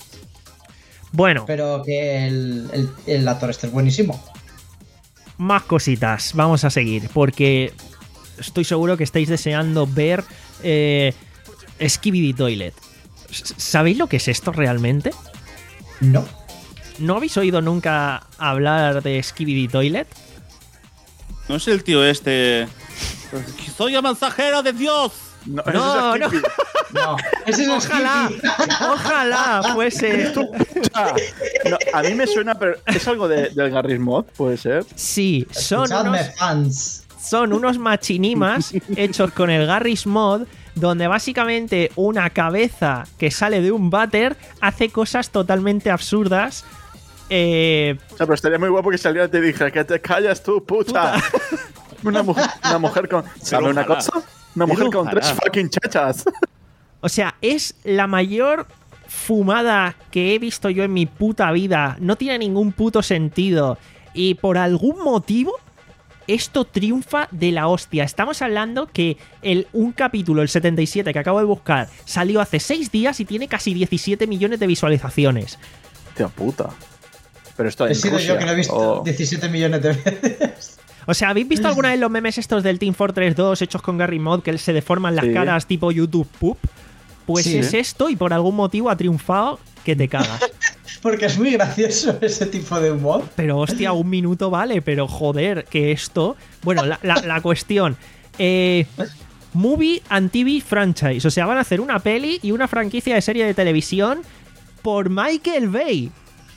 Bueno, Pero que el, el, el actor este es buenísimo. más cositas. Vamos a seguir, porque estoy seguro que estáis deseando ver eh, Skibidi Toilet. S- ¿Sabéis lo que es esto realmente? No. ¿No habéis oído nunca hablar de Skibidi Toilet? ¿No es el tío este? ¡Soy el mensajero de Dios! No, No, ese es no. Skippy. No. Ese es el Ojalá, Skippy. ojalá fuese. Ah, no, a mí me suena, pero ¿es algo de, del Garry's Mod? ¿Puede ser? Sí, son Escuchadme, unos, fans. son unos machinimas hechos con el Garry's Mod, donde básicamente una cabeza que sale de un váter hace cosas totalmente absurdas. Eh, O sea, pero estaría muy guapo que saliera y te dije que te callas tú, puta. Una, mujer, una mujer con. ¿Sabe una ojalá. cosa? Una mujer Pero con tres ojalá. fucking chachas. o sea, es la mayor fumada que he visto yo en mi puta vida. No tiene ningún puto sentido. Y por algún motivo, esto triunfa de la hostia. Estamos hablando que el, un capítulo, el setenta y siete, que acabo de buscar, salió hace seis días y tiene casi diecisiete millones de visualizaciones. Tío puta. Pero esto He en sido Rusia, yo que lo he visto o- diecisiete millones de veces. O sea, ¿habéis visto alguna vez los memes estos del Team Fortress dos hechos con Garry's Mod que se deforman las Sí. caras tipo YouTube Poop? Pues Sí. es esto y por algún motivo ha triunfado que te cagas. Porque es muy gracioso ese tipo de humor. Pero hostia, un minuto vale, pero joder, que esto... Bueno, la, la- la cuestión... Eh, movie and T V franchise. O sea, van a hacer una peli y una franquicia de serie de televisión por Michael Bay.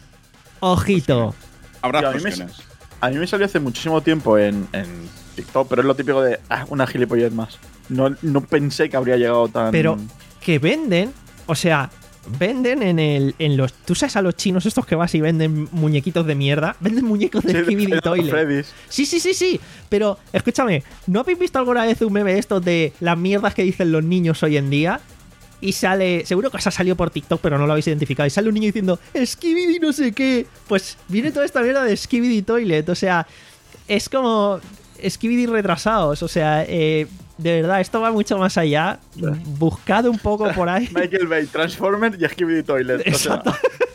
Ojito. Habrá Tío, a, mí me, fusiones. a mí me salió hace muchísimo tiempo en, en TikTok, pero es lo típico de ah, una gilipollez más. No, no pensé que habría llegado tan. Pero que venden... O sea, venden en el en los... ¿Tú sabes a los chinos estos que vas y venden muñequitos de mierda? Venden muñecos de Sí, de Skibidi Final Toilet. Freddy's. Sí, sí, sí, sí. Pero, escúchame, ¿no habéis visto alguna vez un meme de estos de las mierdas que dicen los niños hoy en día? Y sale, seguro que os ha salido por TikTok, pero no lo habéis identificado. Y sale un niño diciendo, Skibidi no sé qué. Pues viene toda esta mierda de Skibidi Toilet. O sea, es como Skibidi retrasados. O sea, eh, de verdad, esto va mucho más allá. Buscad un poco por ahí. Michael Bay, Transformer y Skibidi Toilet. O sea, Exacto.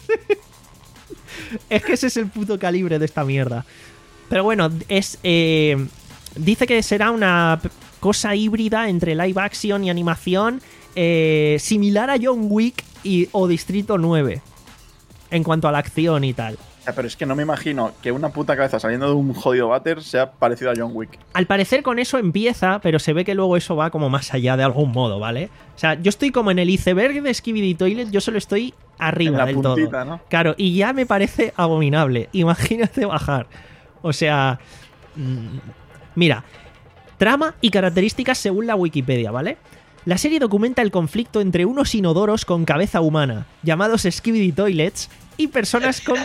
Es que ese es el puto calibre de esta mierda. Pero bueno, es eh, dice que será una p- cosa híbrida entre live action y animación, eh, similar a John Wick y, o Distrito nueve, en cuanto a la acción y tal. pero es que no me imagino que una puta cabeza saliendo de un jodido váter sea parecido a John Wick. Al parecer con eso empieza, pero se ve que luego eso va como más allá de algún modo, ¿vale? O sea, yo estoy como en el iceberg de Skibidi Toilet, yo solo estoy arriba En la del puntita, todo. ¿no? Claro, y ya me parece abominable. Imagínate bajar. O sea, mm, mira, trama y características según la Wikipedia, ¿vale? La serie documenta el conflicto entre unos inodoros con cabeza humana, llamados Skibidi Toilets, y personas con...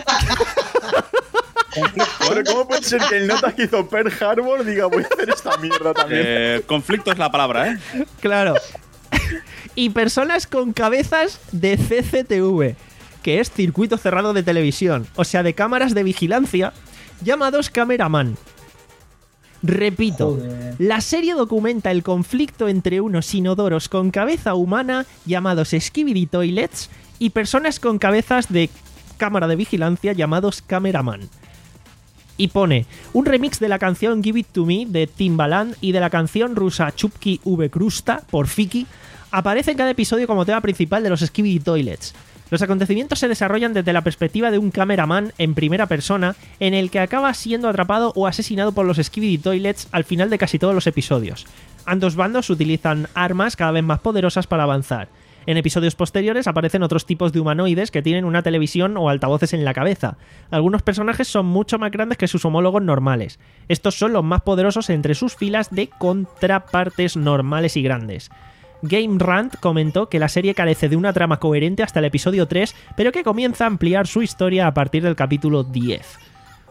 Pero ¿cómo puede ser que el nota que hizo Pearl Harbor diga voy a hacer esta mierda también? Eh, conflicto es la palabra, ¿eh? Claro. Y personas con cabezas de C C T V, que es circuito cerrado de televisión, o sea, de cámaras de vigilancia, llamados cameraman. Repito, Joder. la serie documenta el conflicto entre unos inodoros con cabeza humana, llamados Skibidi Toilets, y personas con cabezas de cámara de vigilancia, llamados cameraman. Y pone un remix de la canción Give It To Me de Timbaland y de la canción rusa Chupki V Krusta por Fiki aparece en cada episodio como tema principal de los Skibidi Toilets. Los acontecimientos se desarrollan desde la perspectiva de un cameraman en primera persona en el que acaba siendo atrapado o asesinado por los Skibidi Toilets al final de casi todos los episodios. Ambos bandos utilizan armas cada vez más poderosas para avanzar. En episodios posteriores aparecen otros tipos de humanoides que tienen una televisión o altavoces en la cabeza. Algunos personajes son mucho más grandes que sus homólogos normales. Estos son los más poderosos entre sus filas de contrapartes normales y grandes. Game Rant comentó que la serie carece de una trama coherente hasta el episodio tres, pero que comienza a ampliar su historia a partir del capítulo diez.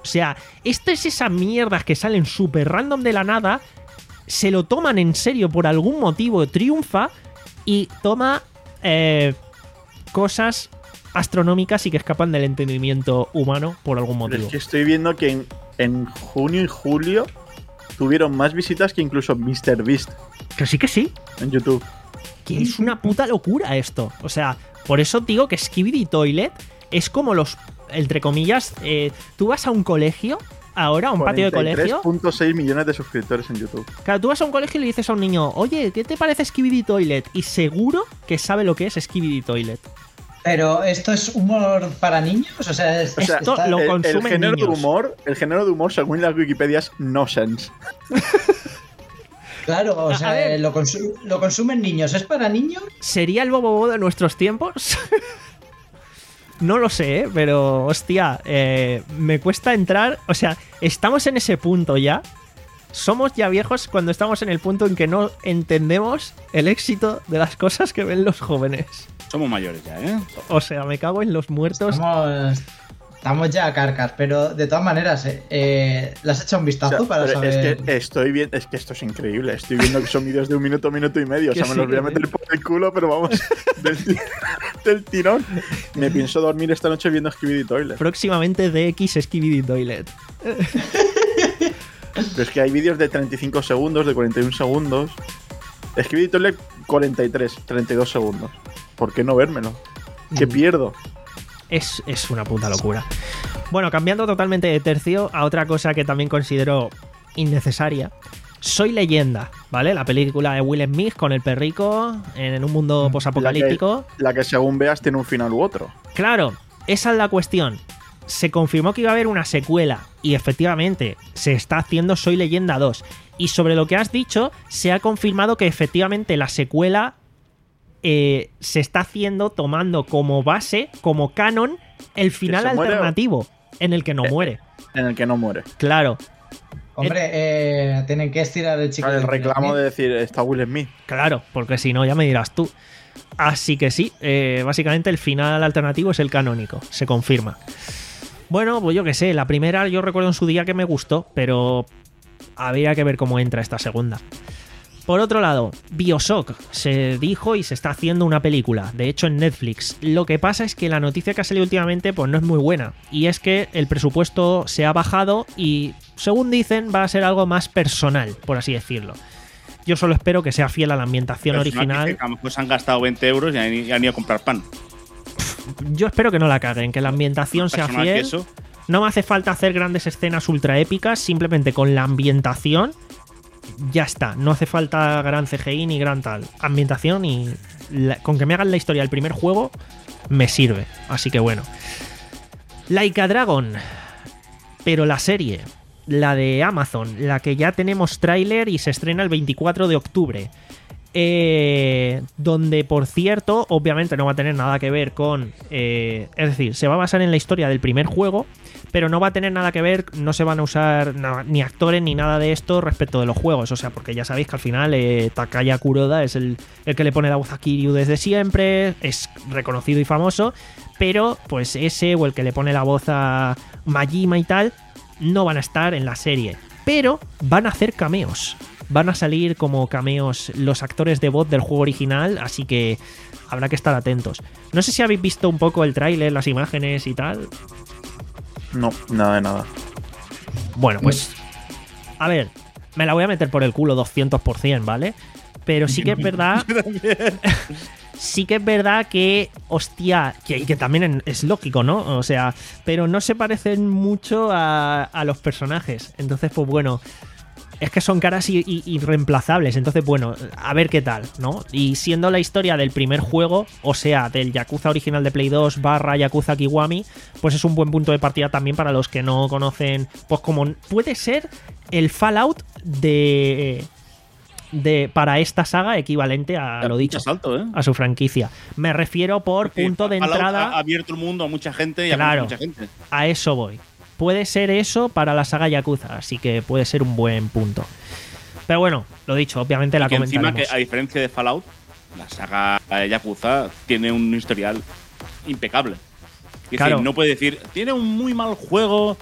O sea, esto es esas mierdas que salen súper random de la nada, se lo toman en serio por algún motivo, triunfa y toma eh, cosas astronómicas y que escapan del entendimiento humano por algún Pero motivo. es que estoy viendo que en, en junio y julio tuvieron más visitas que incluso MrBeast Que sí que sí, en YouTube. que es una puta locura esto. O sea, por eso digo que Skibidi Toilet es como los, entre comillas, eh, tú vas a un colegio, ahora a un patio de tres colegio. punto seis millones de suscriptores en YouTube. Claro, tú vas a un colegio y le dices a un niño, oye, ¿qué te parece Skibidi Toilet? Y seguro que sabe lo que es Skibidi Toilet. Pero esto es humor para niños, o sea, es- O sea, Esto está- lo el, el consumen género niños. de humor, el género de humor según las Wikipedias no sense. claro, o A- sea, a ver. lo, consu- lo consumen niños, ¿es para niños? ¿Sería el Bobo de nuestros tiempos? No lo sé, ¿eh? Pero hostia, eh, me cuesta entrar. O sea, estamos en ese punto ya. Somos ya viejos cuando estamos en el punto en que no entendemos el éxito de las cosas que ven los jóvenes. Somos mayores ya, ¿eh? O sea, me cago en los muertos. Estamos, estamos ya a carcas, pero de todas maneras, eh, eh, ¿le has hecho un O vistazo sea, para pero saber? es que estoy bien, es que esto es increíble. Estoy viendo que son vídeos de un minuto, minuto y medio. O sea, Que me los sí, voy a que meter por el culo, pero vamos, del, ti- del tirón. Me pienso dormir esta noche viendo Skibidi Toilet. Próximamente D X Skibidi Toilet. Pero es que hay vídeos de treinta y cinco segundos, de cuarenta y uno segundos. Skibidi Toilet cuarenta y tres, treinta y dos segundos. ¿Por qué no vérmelo? ¿Qué Mm. pierdo? Es, es una puta locura. Bueno, cambiando totalmente de tercio a otra cosa que también considero innecesaria. Soy Leyenda, ¿vale? La película de Will Smith con el perrico en un mundo posapocalíptico. La que, la que según veas tiene un final u otro. Claro, esa es la cuestión. Se confirmó que iba a haber una secuela y efectivamente se está haciendo Soy Leyenda dos. Y sobre lo que has dicho, se ha confirmado que efectivamente la secuela eh, se está haciendo tomando como base, como canon, el final se muere o- alternativo en el que no Eh, muere. En el que no muere. Claro, Hombre, eh, tienen que estirar el chico. El del reclamo Will de Smith. decir, está Will Smith. claro, porque si no ya me dirás tú. Así que sí, eh, básicamente el final alternativo es el canónico, se confirma. Bueno, pues yo qué sé, la primera yo recuerdo en su día que me gustó, pero habría que ver cómo entra esta segunda. Por otro lado, BioShock se dijo y se está haciendo una película, de hecho en Netflix. Lo que pasa es que la noticia que ha salido últimamente pues no es muy buena, y es que el presupuesto se ha bajado y, según dicen, va a ser algo más personal, por así decirlo. Yo solo espero que sea fiel a la ambientación Pero es una original. noticia que a lo mejor se han gastado veinte euros y han, y han ido a comprar pan. Yo espero que no la caguen, que la ambientación sea Personal que fiel. eso. No me hace falta hacer grandes escenas ultra épicas, simplemente con la ambientación ya está. No hace falta gran C G I ni gran tal. Ambientación y la- con que me hagan la historia del primer juego me sirve. Así que bueno. Laika Dragon. Pero la serie, la de Amazon, la que ya tenemos tráiler y se estrena el veinticuatro de octubre. Eh, donde, por cierto, obviamente no va a tener nada que ver con... eh, es decir, se va a basar en la historia del primer juego, pero no va a tener nada que ver, no se van a usar na- ni actores ni nada de esto respecto de los juegos. O sea, porque ya sabéis que al final eh, Takaya Kuroda es el, el que le pone la voz a Kiryu desde siempre, es reconocido y famoso, pero pues ese o el que le pone la voz a Majima y tal, no van a estar en la serie. Pero van a hacer cameos. Van a salir como cameos los actores de voz del juego original, así que habrá que estar atentos. No sé si habéis visto un poco el tráiler, las imágenes y tal. No, nada de nada. Bueno, pues a ver, me la voy a meter por el culo doscientos por ciento, ¿vale? Pero sí que es verdad... sí que es verdad que, hostia, que, que también es lógico, ¿no? O sea, pero no se parecen mucho a, a los personajes. Entonces, pues bueno... Es que son caras i- i- irreemplazables, entonces bueno, a ver qué tal, ¿no? Y siendo la historia del primer juego, o sea, del Yakuza original de Play dos barra Yakuza Kiwami, pues es un buen punto de partida también para los que no conocen, pues como puede ser el Fallout de... de para esta saga equivalente a lo dicho, Salto, ¿eh? a su franquicia. Me refiero por Porque punto de Fallout entrada, Ha abierto el mundo a mucha gente y Claro. a mucha gente. a eso voy. Puede ser eso para la saga Yakuza, así que puede ser un buen punto. Pero bueno, lo dicho, obviamente la Y que encima, comentaremos. que a diferencia de Fallout, la saga eh, Yakuza tiene un historial impecable. Es Claro. decir, no puede decir, tiene un muy mal juego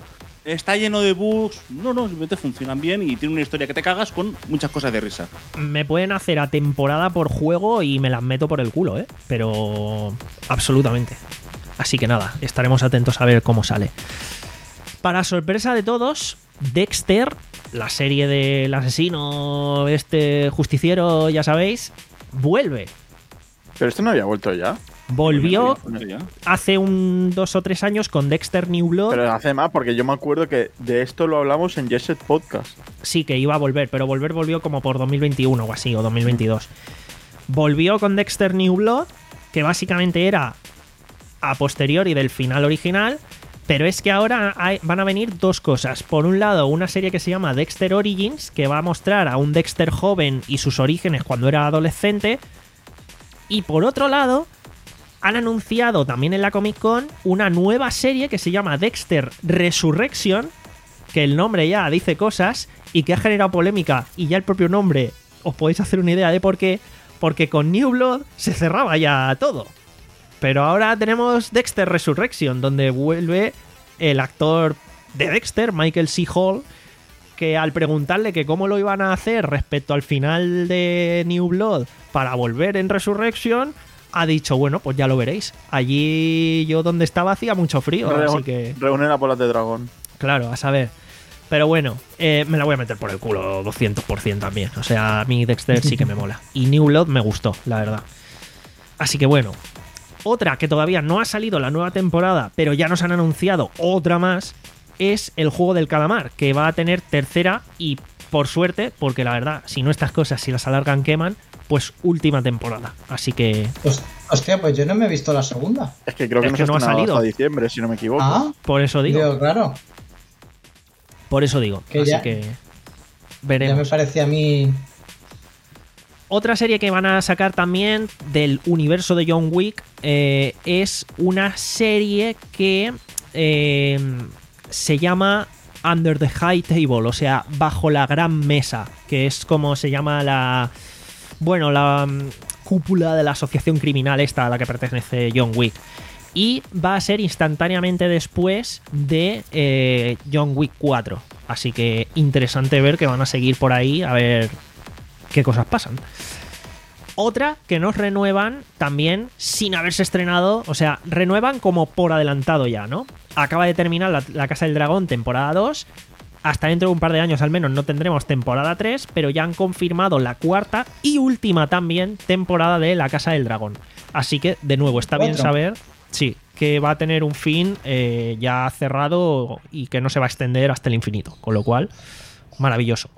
está lleno de bugs. No, no, simplemente funcionan bien y tiene una historia que te cagas con muchas cosas de risa. Me pueden hacer a temporada por juego y me las meto por el culo, ¿eh? Pero absolutamente. Así que nada, estaremos atentos a ver cómo sale. Para sorpresa de todos, Dexter, la serie del asesino, este justiciero, ya sabéis, vuelve. Pero este no había vuelto ya. Volvió Poner ya. hace un dos o tres años con Dexter New Blood. Pero hace más, porque yo me acuerdo que de esto lo hablamos en Jet Set Podcast. Sí, que iba a volver, pero volver volvió como por dos mil veintiuno o así, o dos mil veintidós. Volvió con Dexter New Blood, que básicamente era a posteriori del final original, pero es que ahora hay- van a venir dos cosas. Por un lado, una serie que se llama Dexter Origins, que va a mostrar a un Dexter joven y sus orígenes cuando era adolescente. Y por otro lado, han anunciado también en la Comic Con una nueva serie que se llama Dexter Resurrection, que el nombre ya dice cosas y que ha generado polémica, y ya el propio nombre os podéis hacer una idea de por qué, porque con New Blood se cerraba ya todo. Pero ahora tenemos Dexter Resurrection, donde vuelve el actor de Dexter, Michael C. Hall, que al preguntarle que cómo lo iban a hacer respecto al final de New Blood para volver en Resurrection, ha dicho, bueno, pues ya lo veréis. Allí yo donde estaba hacía mucho frío, así que... Reúnen a bolas de dragón. Claro, a saber. Pero bueno, eh, me la voy a meter por el culo doscientos por ciento también. O sea, a mí Dexter sí que me mola. Y New Blood me gustó, la verdad. Así que bueno. Otra que todavía no ha salido la nueva temporada, pero ya nos han anunciado otra más, es el juego del calamar, que va a tener tercera y, por suerte, porque la verdad, si no estas cosas, si las alargan, queman, pues última temporada. Así que, Pues, hostia, pues yo no me he visto la segunda. Es que creo que Es no que se no ha ha estrenado salido. hasta diciembre, si no me equivoco. Ah, por eso digo. digo, claro. Por eso digo. Que Así ya- que Ya veremos. me parece a mí. Otra serie que van a sacar también del universo de John Wick eh, es una serie que eh, se llama Under the High Table, o sea, bajo la gran mesa, que es como se llama la, bueno, la mm, cúpula de la asociación criminal esta a la que pertenece John Wick. Y va a ser instantáneamente después de eh, John Wick cuatro. Así que interesante ver que van a seguir por ahí a ver qué cosas pasan. Otra que nos renuevan también sin haberse estrenado, o sea, renuevan como por adelantado ya, ¿no? Acaba de terminar la, la Casa del Dragón temporada dos, hasta dentro de un par de años al menos no tendremos temporada tres, pero ya han confirmado la cuarta y última también temporada de la Casa del Dragón. Así que, de nuevo, está bien ¿Cuatro? saber, sí, que va a tener un fin eh, ya cerrado y que no se va a extender hasta el infinito, con lo cual, maravilloso.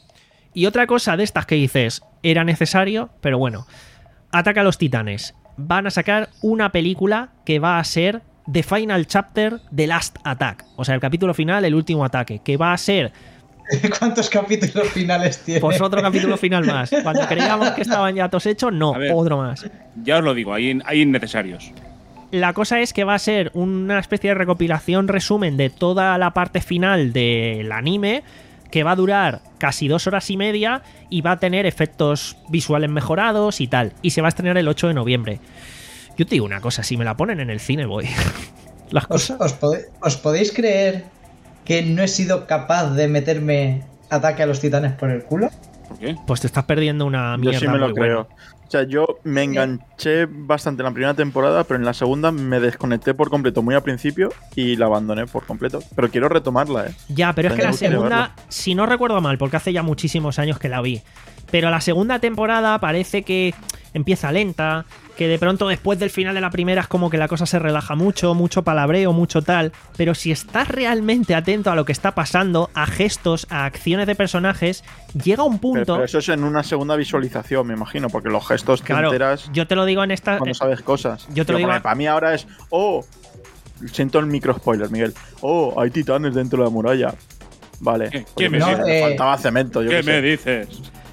Y otra cosa de estas que dices, era necesario, pero bueno, Ataca a los Titanes. Van a sacar una película que va a ser The Final Chapter, The Last Attack. O sea, el capítulo final, el último ataque, que va a ser ¿Cuántos capítulos finales tiene? pues otro capítulo final más. Cuando creíamos que estaban ya todos hechos, no, A ver. otro más. Ya os lo digo, hay, hay innecesarios. La cosa es que va a ser una especie de recopilación, resumen de toda la parte final del anime, que va a durar casi dos horas y media y va a tener efectos visuales mejorados y tal. Y se va a estrenar el ocho de noviembre. Yo te digo una cosa, si me la ponen en el cine voy. Las ¿Os, cosas... os pode- os podéis creer que no he sido capaz de meterme Ataque a los Titanes por el culo? ¿Por qué? Pues te estás perdiendo una Yo mierda sí me lo muy creo. buena. O sea, yo me enganché bastante en la primera temporada, pero en la segunda me desconecté por completo muy al principio y la abandoné por completo. Pero quiero retomarla, ¿eh? Ya, pero es que la Tengo que segunda, verlo. si no recuerdo mal, porque hace ya muchísimos años que la vi, pero la segunda temporada parece que empieza lenta, que de pronto después del final de la primera es como que la cosa se relaja mucho, mucho palabreo, mucho tal, pero si estás realmente atento a lo que está pasando, a gestos, a acciones de personajes, llega un Pero, punto... pero eso es en una segunda visualización, me imagino, porque los gestos te claro, enteras yo te lo digo en esta... cuando sabes cosas. yo te lo digo- Para mí ahora es, oh, siento el micro spoiler, Miguel. Oh, hay titanes dentro de la muralla. Vale. ¿Qué- Oye, qué me pues dices? me Eh, faltaba cemento, yo ¿Qué qué sé. me dices?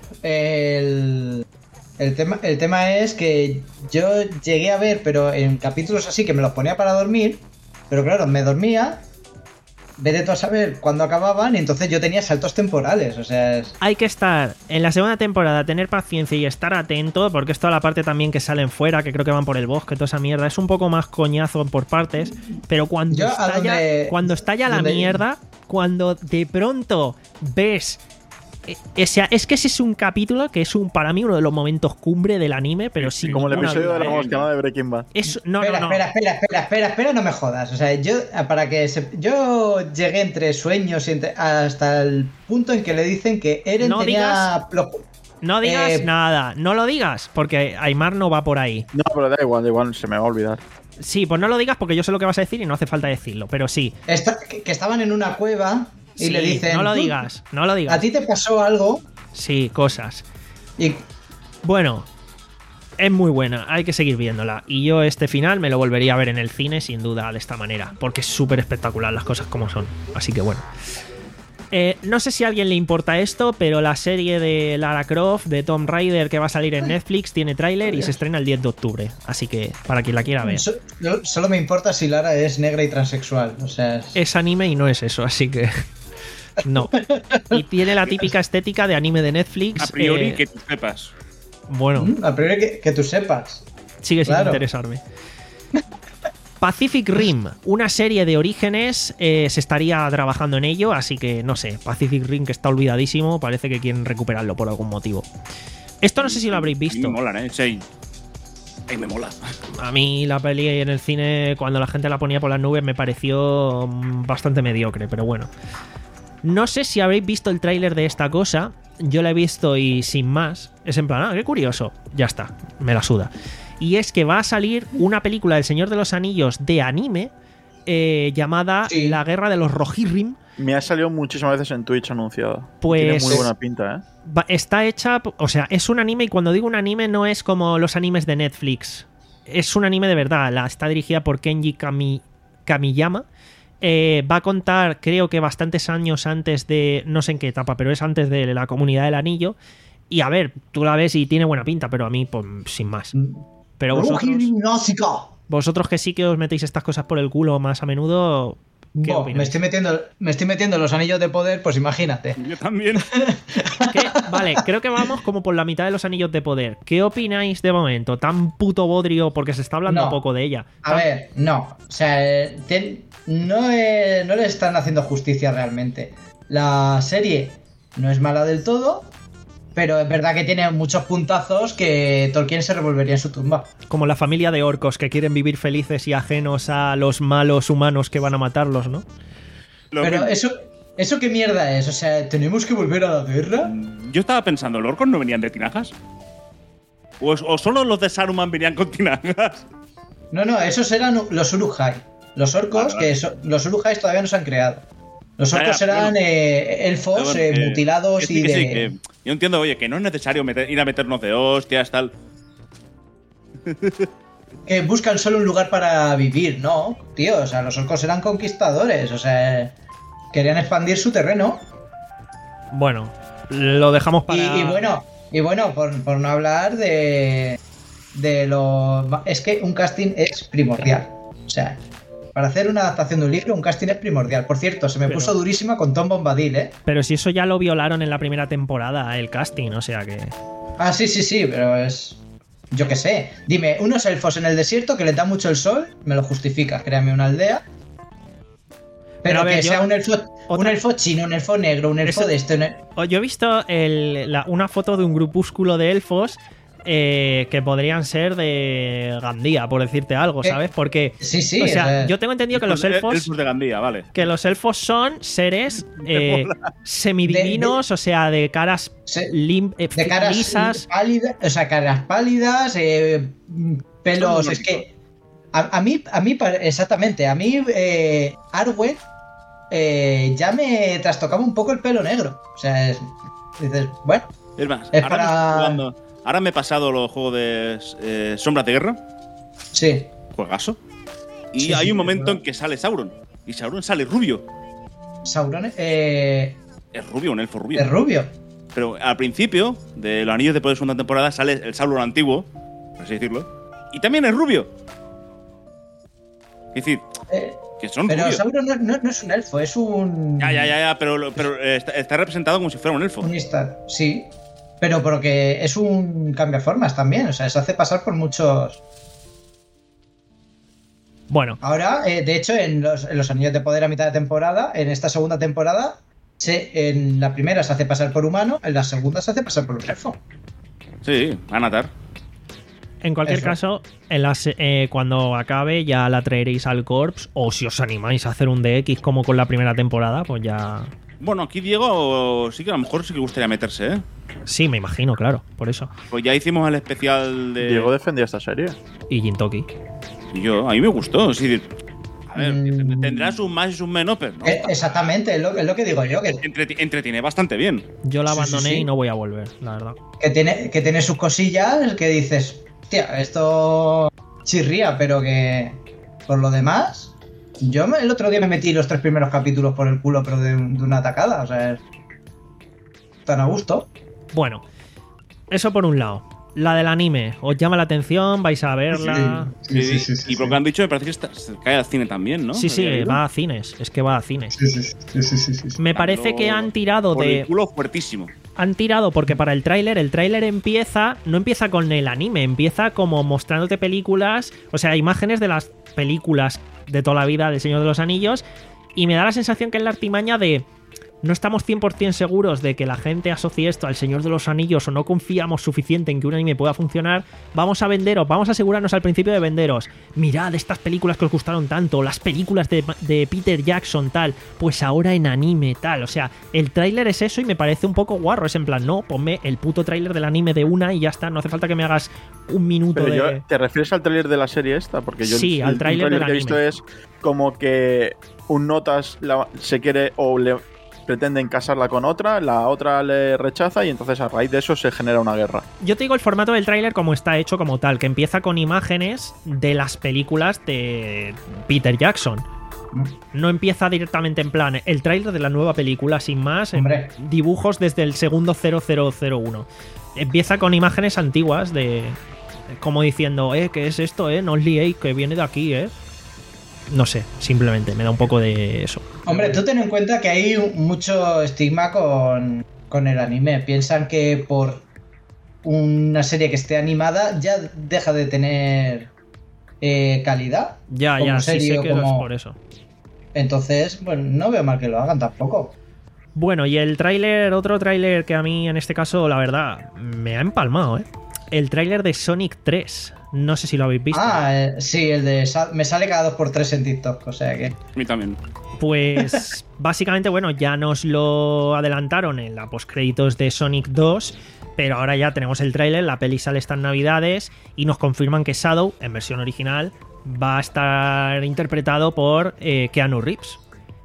El, el, tema, el tema es que yo llegué a ver, pero en capítulos así que me los ponía para dormir, pero claro, me dormía, vete tú a saber cuándo acababan, y entonces yo tenía saltos temporales, o sea, es- Hay que estar en la segunda temporada, tener paciencia y estar atento, porque es toda la parte también que salen fuera, que creo que van por el bosque, toda esa mierda. Es un poco más coñazo por partes, pero cuando Yo a estalla, donde- cuando estalla la donde- mierda, cuando de pronto ves... eh, o sea, es que ese es un capítulo que es un para mí uno de los momentos cumbre del anime, pero sin Como el ninguna episodio duda, de la ¿eh? moscada de Breaking Bad. Es- no, espera, no, no. espera, espera, espera, espera, espera, no me jodas. O sea, yo para que se- yo llegué entre sueños y entre- hasta el punto en que le dicen que Eren No tenía los- No digas Eh, nada, no lo digas, porque Aymar no va por ahí. No, pero da igual, da igual, se me va a olvidar. Sí, pues no lo digas porque yo sé lo que vas a decir y no hace falta decirlo, pero sí. esta- que, que estaban en una cueva y Sí, le dicen, no lo "Tú- digas, no lo a digas. ti te pasó algo Sí, cosas. y Bueno, es muy buena, hay que seguir viéndola. Y yo este final me lo volvería a ver en el cine sin duda de esta manera, porque es súper espectacular las cosas como son. Así que bueno. Eh, no sé si a alguien le importa esto, pero la serie de Lara Croft, de Tomb Raider, que va a salir en Netflix, tiene tráiler y se estrena el diez de octubre. Así que, para quien la quiera ver. So- yo- solo me importa si Lara es negra y transexual. O sea, es- Es anime y no es eso, así que... No. Y tiene la típica estética de anime de Netflix. A priori, eh, que tú sepas. Bueno, Mm, a priori que, que tú sepas. sigue sin claro. interesarme. Pacific Rim, una serie de orígenes, eh, se estaría trabajando en ello, así que no sé, Pacific Rim que está olvidadísimo, parece que quieren recuperarlo por algún motivo. Esto no sé si lo habréis A mí visto. me molan, ¿eh? Sí. Ay, me mola. A mí la peli en el cine, cuando la gente la ponía por las nubes, me pareció mm, bastante mediocre, pero bueno. No sé si habréis visto el tráiler de esta cosa. Yo la he visto y sin más. Es en plan, ah, qué curioso. Ya está, me la suda. Y es que va a salir una película del Señor de los Anillos de anime eh, llamada Sí. La Guerra de los Rohirrim. Me ha salido muchísimas veces en Twitch anunciada. Pues- Tiene muy buena pinta, ¿eh? Va- está hecha, o sea, es un anime y cuando digo un anime no es como los animes de Netflix. Es un anime de verdad. La, está dirigida por Kenji Kami- Kamiyama. Eh, va a contar, creo que bastantes años antes de, no sé en qué etapa, pero es antes de la Comunidad del Anillo. Y a ver, tú la ves y tiene buena pinta, pero a mí, pues, sin más. Pero vosotros, Rohirrim Náusica. vosotros que sí que os metéis estas cosas por el culo más a menudo, ¿qué Bo, opináis? me estoy metiendo, me estoy metiendo los anillos de poder, pues imagínate. Yo también. ¿Qué? Vale, creo que vamos como por la mitad de los anillos de poder. ¿Qué opináis de momento? Tan puto bodrio, porque se está hablando No. poco de ella. A ver, no. O sea, eh, ten- no, eh, no le están haciendo justicia realmente. La serie no es mala del todo, pero es verdad que tiene muchos puntazos que Tolkien se revolvería en su tumba. Como la familia de orcos que quieren vivir felices y ajenos a los malos humanos que van a matarlos, ¿no? Lo Pero que- eso, ¿eso qué mierda es? O sea, ¿tenemos que volver a la guerra? Yo estaba pensando, ¿los orcos no venían de tinajas? ¿O, es- o solo los de Saruman venían con tinajas? No, no, esos eran los Uruk-hai. Los orcos, Vale, vale. que so- los Uruk-hai todavía no se han creado. Los Ya, ya, orcos eran bueno. eh, elfos Pero bueno, eh, que- mutilados que sí, y que de... sí, que yo entiendo, oye, que no es necesario meter- ir a meternos de hostias, tal. que buscan solo un lugar para vivir, ¿no? Tío, o sea, los orcos eran conquistadores, o sea, querían expandir su terreno. Bueno, lo dejamos Y, para... y bueno, y bueno, por, por no hablar de, de lo... Es que un casting es primordial. O sea, para hacer una adaptación de un libro, un casting es primordial. Por cierto, se me Pero- puso durísima con Tom Bombadil, ¿eh? Pero si eso ya lo violaron en la primera temporada, el casting, o sea que... Ah, sí, sí, sí, pero es... Yo qué sé. Dime, unos elfos en el desierto que les da mucho el sol, me lo justifica, créame, una aldea. Pero, Pero a ver, que yo- sea un elfo, un otra- elfo chino, un elfo negro, un elfo Eso- de este... un el- O- Yo he visto el- la- una foto de un grupúsculo de elfos eh, que podrían ser de Gandía, por decirte algo, ¿Qué? ¿sabes? Porque, Sí, sí, o sea, o sea, yo tengo entendido que los elfos... Elfos de Gandía, vale. Que los elfos son seres eh, semidivinos, o sea, de caras Se- lim- eh, de caras lisas. pálidas, o sea, caras pálidas, eh, pelos, Son es que a, a mí, a mí pa- exactamente, a mí eh, Arwen eh, ya me trastocaba un poco el pelo negro, o sea, es- dices, bueno, Es más, Es ahora, me para- estoy jugando- ahora me he pasado los juegos de eh, Sombras de Guerra, sí, juegazo. Y Sí, hay sí, un es momento verdad. en que sale Sauron. Y Sauron sale rubio. Sauron eh, Es rubio, un elfo rubio. es rubio. Pero al principio de los Anillos de Poder segunda temporada sale el Sauron antiguo, por así decirlo. Y también es rubio. Es decir, Eh, que son pero rubios. Sauron no, no- no es un elfo, es un... Ya, ya, ya, ya, pero, lo- pero eh, está, está representado como si fuera un elfo. Un Istar, sí. Pero porque es un cambiaformas también. O sea, se hace pasar por muchos. Bueno. Ahora, eh, de hecho, en los, en los Anillos de Poder a mitad de temporada, en esta segunda temporada, se, en la primera se hace pasar por humano, en la segunda se hace pasar por un elfo. Sí, Anatar. En cualquier Eso. caso, en las, eh, cuando acabe ya la traeréis al Corps, o si os animáis a hacer un D X como con la primera temporada, pues ya... Bueno, aquí Diego sí que a lo mejor sí que le gustaría meterse, ¿eh? Sí, me imagino, claro, por eso. Pues ya hicimos el especial de... Diego defendía esta serie. Y Jintoki. Y yo, a mí me gustó. Es decir, a ver, Mm. tendrá sus más y sus menos, pero no. Eh, exactamente, es lo, es lo que digo yo, que, Entreti- entretiene bastante bien. Yo la Sí, sí, abandoné sí. y no voy a volver, la verdad. que, tiene, que tiene sus cosillas que dices, hostia, esto chirría, pero que por lo demás... Yo me- el otro día me metí los tres primeros capítulos por el culo, pero de, de una atacada, o sea, es tan a gusto. Bueno, eso por un lado. La del anime, ¿os llama la atención? ¿Vais a verla? Sí, sí, sí, sí, y por lo que han dicho, me parece que está- se cae al cine también, ¿no? Sí, sí, ¿Había leído? va a cines. Es que va a cines. Sí, sí, sí, sí, sí, sí, sí. Me parece que han tirado Por de... el culo fuertísimo. Han tirado porque para el tráiler, el tráiler empieza, no empieza con el anime, empieza como mostrándote películas, o sea, imágenes de las películas de toda la vida del Señor de los Anillos, y me da la sensación que es la artimaña de no estamos cien por ciento seguros de que la gente asocie esto al Señor de los Anillos o no confiamos suficiente en que un anime pueda funcionar, vamos a venderos, vamos a asegurarnos al principio de venderos, mirad estas películas que os gustaron tanto, las películas de, de Peter Jackson tal, pues ahora en anime tal, o sea, el tráiler es eso y me parece un poco guarro, es en plan, no, ponme el puto tráiler del anime de una y ya está, no hace falta que me hagas un minuto Pero de... yo, ¿te refieres al tráiler de la serie esta? Porque yo Sí, el, al el tráiler del que he visto anime. es como que un Notas la- se quiere o le pretenden casarla con otra, la otra le rechaza y entonces a raíz de eso se genera una guerra. Yo te digo el formato del tráiler como está hecho como tal, que empieza con imágenes de las películas de Peter Jackson. No empieza directamente en plan el tráiler de la nueva película sin más, en Hombre. dibujos desde el segundo cero cero cero uno. Empieza con imágenes antiguas de como diciendo, eh, ¿qué es esto, eh? No os liéis, que viene de aquí, eh. No sé, simplemente me da un poco de eso. Hombre, tú ten en cuenta que hay un- mucho estigma con, con el anime. Piensan que por una serie que esté animada ya deja de tener eh, calidad. Ya, como ya, sí serie sé o que como- es por eso. Entonces, bueno, no veo mal que lo hagan tampoco. Bueno, y el tráiler, otro tráiler que a mí en este caso, la verdad, me ha empalmado, ¿eh? El tráiler de Sonic tres. No sé si lo habéis visto. Ah, eh, sí, el de Sa- me sale cada dos por tres en TikTok, o sea que... A mí también. Pues básicamente, bueno, ya nos lo adelantaron en la postcréditos de Sonic dos, pero ahora ya tenemos el tráiler, la peli sale estas navidades y nos confirman que Shadow, en versión original, va a estar interpretado por eh, Keanu Reeves.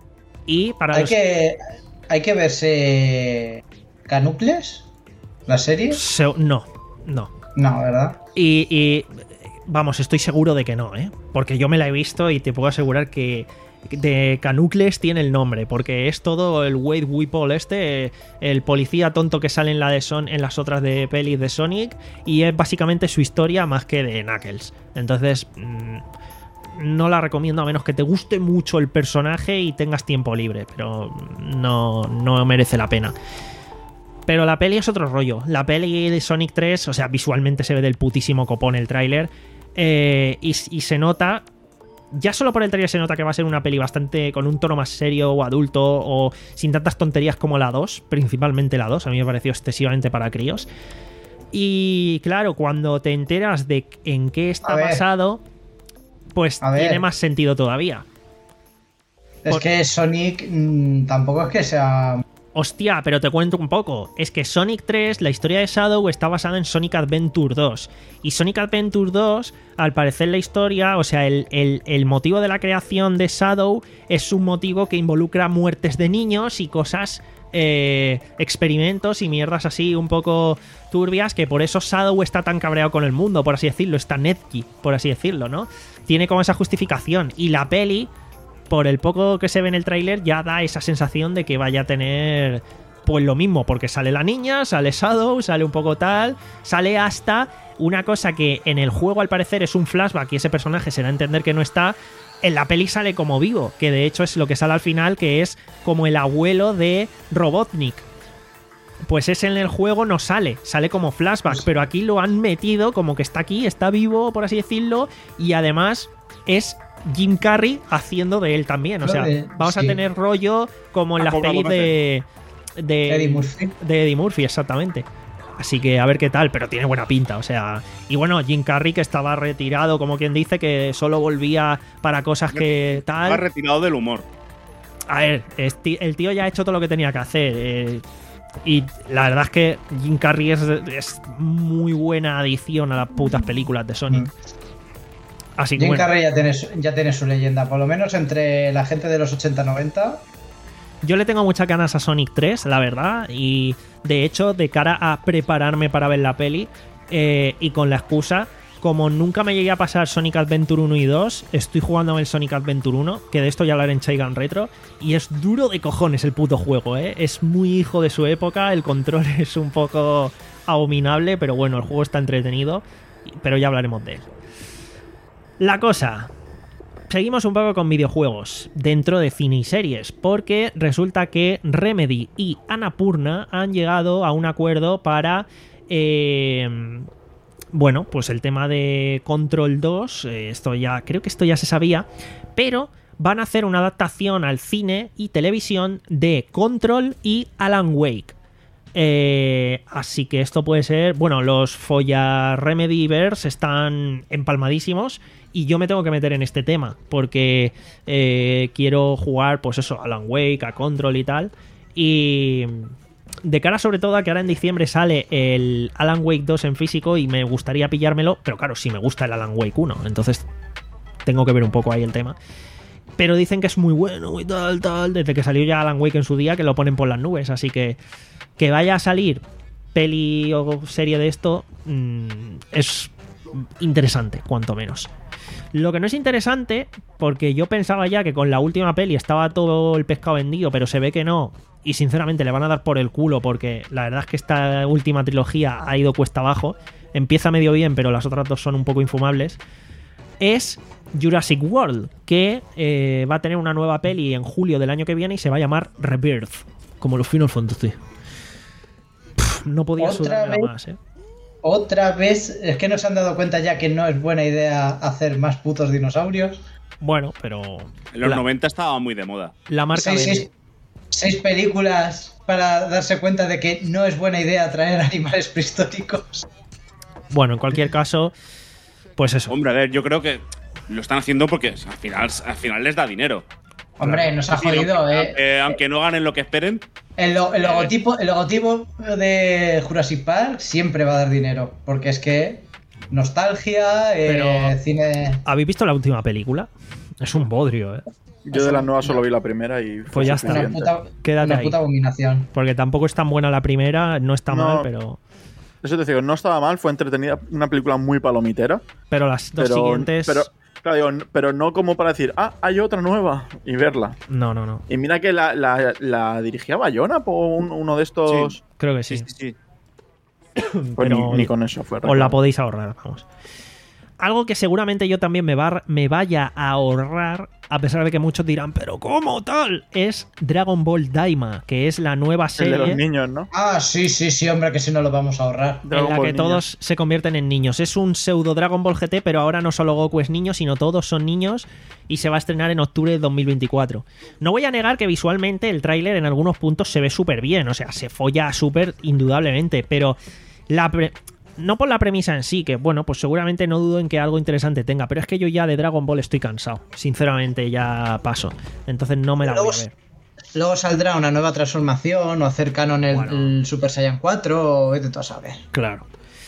Y para Hay los... que, hay que verse... ¿Canucles? ¿La serie? Se- No, no. No, ¿verdad? Y, y, vamos, estoy seguro de que no, ¿eh? Porque yo me la he visto y te puedo asegurar que de Canucles tiene el nombre, porque es todo el Wade Whipple este, el policía tonto que sale en la de Son, en las otras de pelis de Sonic, y es básicamente su historia más que de Knuckles. Entonces, mmm, no la recomiendo a menos que te guste mucho el personaje y tengas tiempo libre, pero no, no merece la pena. Pero la peli es otro rollo. La peli de Sonic tres, o sea, visualmente se ve del putísimo copón el tráiler. Eh, y, y se nota... Ya solo por el tráiler se nota que va a ser una peli bastante con un tono más serio o adulto o sin tantas tonterías como la dos, principalmente la dos, a mí me pareció excesivamente para críos. Y claro, cuando te enteras de en qué está A ver. basado, pues A ver. tiene más sentido todavía. Es Por- que Sonic mm, tampoco es que sea... Hostia, pero te cuento un poco. Es que Sonic tres, la historia de Shadow, está basada en Sonic Adventure dos. Y Sonic Adventure dos, al parecer la historia, o sea, el, el- el motivo de la creación de Shadow es un motivo que involucra muertes de niños y cosas, eh, experimentos y mierdas así un poco turbias, que por eso Shadow está tan cabreado con el mundo, por así decirlo. Está edgy, por así decirlo, ¿no? Tiene como esa justificación. Y la peli, por el poco que se ve en el tráiler, ya da esa sensación de que vaya a tener pues lo mismo, porque sale la niña, sale Shadow, sale un poco tal, sale hasta una cosa que en el juego al parecer es un flashback y ese personaje se da a entender que no está, en la peli sale como vivo, que de hecho es lo que sale al final, que es como el abuelo de Robotnik. Pues ese en el juego no sale, sale como flashback, pero aquí lo han metido como que está aquí, está vivo, por así decirlo, y además es Jim Carrey haciendo de él también. O sea, Eh, vamos sí. a tener rollo como en Ah, las poco a pelis poco de, de Eddie Murphy. de Eddie Murphy, exactamente. Así que a ver qué tal, pero tiene buena pinta, o sea. Y bueno, Jim Carrey, que estaba retirado, como quien dice, que solo volvía para cosas que Va tal. retirado del humor. A ver, esti- el tío ya ha hecho todo lo que tenía que hacer. eh, y la verdad es que Jim Carrey es, es muy buena adición a las putas películas de Sonic. Mm. Así que Jim bueno, Carrey ya tiene, su- ya tiene su leyenda, por lo menos entre la gente de los ochenta noventa. yo le tengo muchas ganas a Sonic tres, la verdad. Y de hecho, de cara a prepararme para ver la peli, eh, y con la excusa, como nunca me llegué a pasar Sonic Adventure uno y dos, estoy jugando el Sonic Adventure uno, que de esto ya hablaré en Chaigan Retro, y es duro de cojones el puto juego, ¿eh? Es muy hijo de su época, el control es un poco abominable, pero bueno, el juego está entretenido, pero ya hablaremos de él. La cosa... Seguimos un poco con videojuegos dentro de cine y series, porque resulta que Remedy y Annapurna han llegado a un acuerdo para... Eh, bueno, pues el tema de Control dos, eh, esto ya, creo que esto ya se sabía, pero van a hacer una adaptación al cine y televisión de Control y Alan Wake. Eh, así que esto puede ser... Bueno, los Folla Remedyverse están empalmadísimos y yo me tengo que meter en este tema porque eh, quiero jugar, pues eso, a Alan Wake, a Control y tal. Y de cara sobre todo a que ahora en diciembre sale el Alan Wake dos en físico y me gustaría pillármelo, pero claro, si me gusta el Alan Wake uno, entonces tengo que ver un poco ahí el tema. Pero dicen que es muy bueno y tal, tal, desde que salió ya Alan Wake en su día, que lo ponen por las nubes, así que que vaya a salir peli o serie de esto mmm, es interesante, cuanto menos. Lo que no es interesante, porque yo pensaba ya que con la última peli estaba todo el pescado vendido, pero se ve que no, y sinceramente le van a dar por el culo, porque la verdad es que esta última trilogía ha ido cuesta abajo, empieza medio bien, pero las otras dos son un poco infumables, es Jurassic World, que eh, va a tener una nueva peli en julio del año que viene y se va a llamar Rebirth, como los Final Fantasy. Pff, no podía ¿Otra sudarme vez? más, eh. Otra vez, es que no se han dado cuenta ya que no es buena idea hacer más putos dinosaurios. Bueno, pero En los la, noventa estaba muy de moda. la marca Seis, vende. seis- seis películas para darse cuenta de que no es buena idea traer animales prehistóricos. Bueno, en cualquier caso, pues eso. Hombre, a ver, yo creo que lo están haciendo porque al final, al final les da dinero. Hombre, nos ha Es decir, jodido, aunque, eh. aunque- aunque no ganen lo que esperen, El, lo- el logotipo, el logotipo de Jurassic Park siempre va a dar dinero. Porque es que nostalgia, eh, Pero- cine. ¿Habéis visto la última película? Es un bodrio, ¿eh? Yo de las nuevas solo vi la primera y fue Pues ya está. Una suficiente. puta, Quédate una ahí. puta abominación. Porque tampoco es tan buena la primera, no está No. mal, pero Eso te digo, no estaba mal, fue entretenida, una película muy palomitera. pero las dos Pero, siguientes pero, claro, digo, n- pero no como para decir, ah, hay otra nueva y verla. no, no, no. Y mira que la, la, la dirigía Bayona por un- uno de estos. Sí. Creo que sí. sí, sí, sí. Pues pero ni, ni con eso fue. os la recuerdo. podéis ahorrar, vamos. Algo que seguramente yo también me, va, me vaya a ahorrar, a pesar de que muchos dirán, pero ¿cómo tal? Es Dragon Ball Daima, que es la nueva El serie de los niños, ¿no? Ah, sí, sí, sí, hombre, que si no lo vamos a ahorrar. en Dragon la Ball que niños. todos se convierten en niños. Es un pseudo Dragon Ball G T, pero ahora no solo Goku es niño, sino todos son niños y se va a estrenar en octubre de dos mil veinticuatro. No voy a negar que visualmente el tráiler en algunos puntos se ve súper bien, o sea, se folla súper indudablemente, pero la pre- no por la premisa en sí, que bueno, pues seguramente no dudo en que algo interesante tenga, pero es que yo ya de Dragon Ball estoy cansado, sinceramente ya paso, entonces no me la voy a ver. Luego saldrá una nueva transformación o hacer canon el, Bueno. el Super Saiyan cuatro o vete tú a saber. Claro.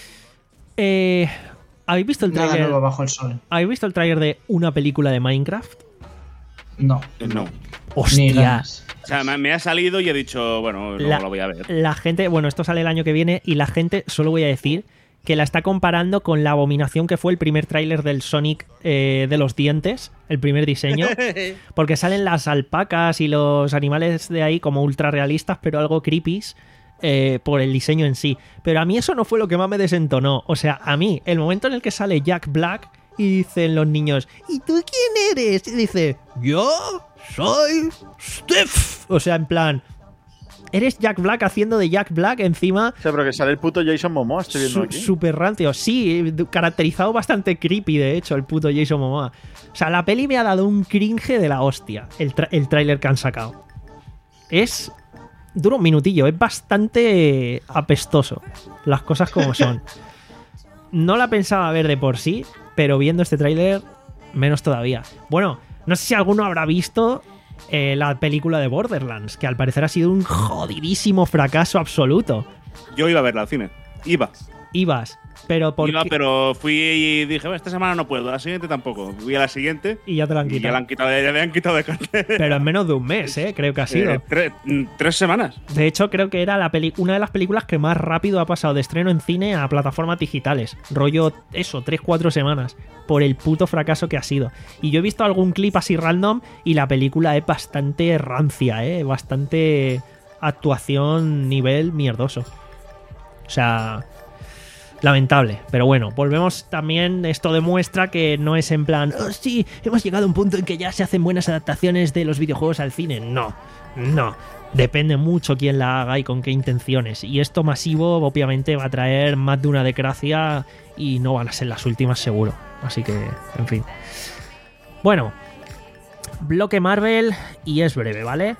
Eh, ¿Habéis visto el Nada tráiler? nuevo bajo el sol. ¿Habéis visto el tráiler de una película de Minecraft? No. Eh, No. Ni ¡Hostia! ganas. O sea, me, me ha salido y he dicho, bueno, no La- lo voy a ver. La gente, bueno, esto sale el año que viene y la gente, solo voy a decir, que la está comparando con la abominación que fue el primer tráiler del Sonic eh, de los dientes, el primer diseño, porque salen las alpacas y los animales de ahí como ultra realistas, pero algo creepies. Eh, por el diseño en sí. Pero a mí eso no fue lo que más me desentonó. O sea, a mí, el momento en el que sale Jack Black y dicen los niños, ¿y tú quién eres? Y dice, yo soy Steve. O sea, en plan, eres Jack Black haciendo de Jack Black encima. O sea, pero que sale el puto Jason Momoa, estoy viendo Su- aquí. Super rancio, sí, caracterizado bastante creepy, de hecho, el puto Jason Momoa. O sea, la peli me ha dado un cringe de la hostia, el, tra- el tráiler que han sacado. Es... dura un minutillo, es bastante apestoso, las cosas como son. No la pensaba ver de por sí, pero viendo este tráiler, menos todavía. Bueno, no sé si alguno habrá visto eh, la película de Borderlands, que al parecer ha sido un jodidísimo fracaso absoluto. Yo iba a verla al cine. Iba. Ibas, pero por Iba, qué- pero fui y dije, "Bueno, esta semana no puedo, la siguiente tampoco". Fui a la siguiente y ya te la han y ya quitado. la han quitado, ya le han quitado de cartel. Pero en menos de un mes, ¿eh? Creo que ha sido. Eh, tre- mm, tres semanas. De hecho, creo que era la peli- una de las películas que más rápido ha pasado de estreno en cine a plataformas digitales. Rollo, eso, tres cuatro semanas. Por el puto fracaso que ha sido. Y yo he visto algún clip así random y la película es bastante rancia, ¿eh? Bastante actuación nivel mierdoso. O sea... lamentable, pero bueno, volvemos también, esto demuestra que no es en plan, oh, sí, hemos llegado a un punto en que ya se hacen buenas adaptaciones de los videojuegos al cine. No, no, depende mucho quién la haga y con qué intenciones. Y esto masivo obviamente va a traer más de una desgracia y no van a ser las últimas seguro. Así que, en fin. Bueno, bloque Marvel y es breve, ¿vale?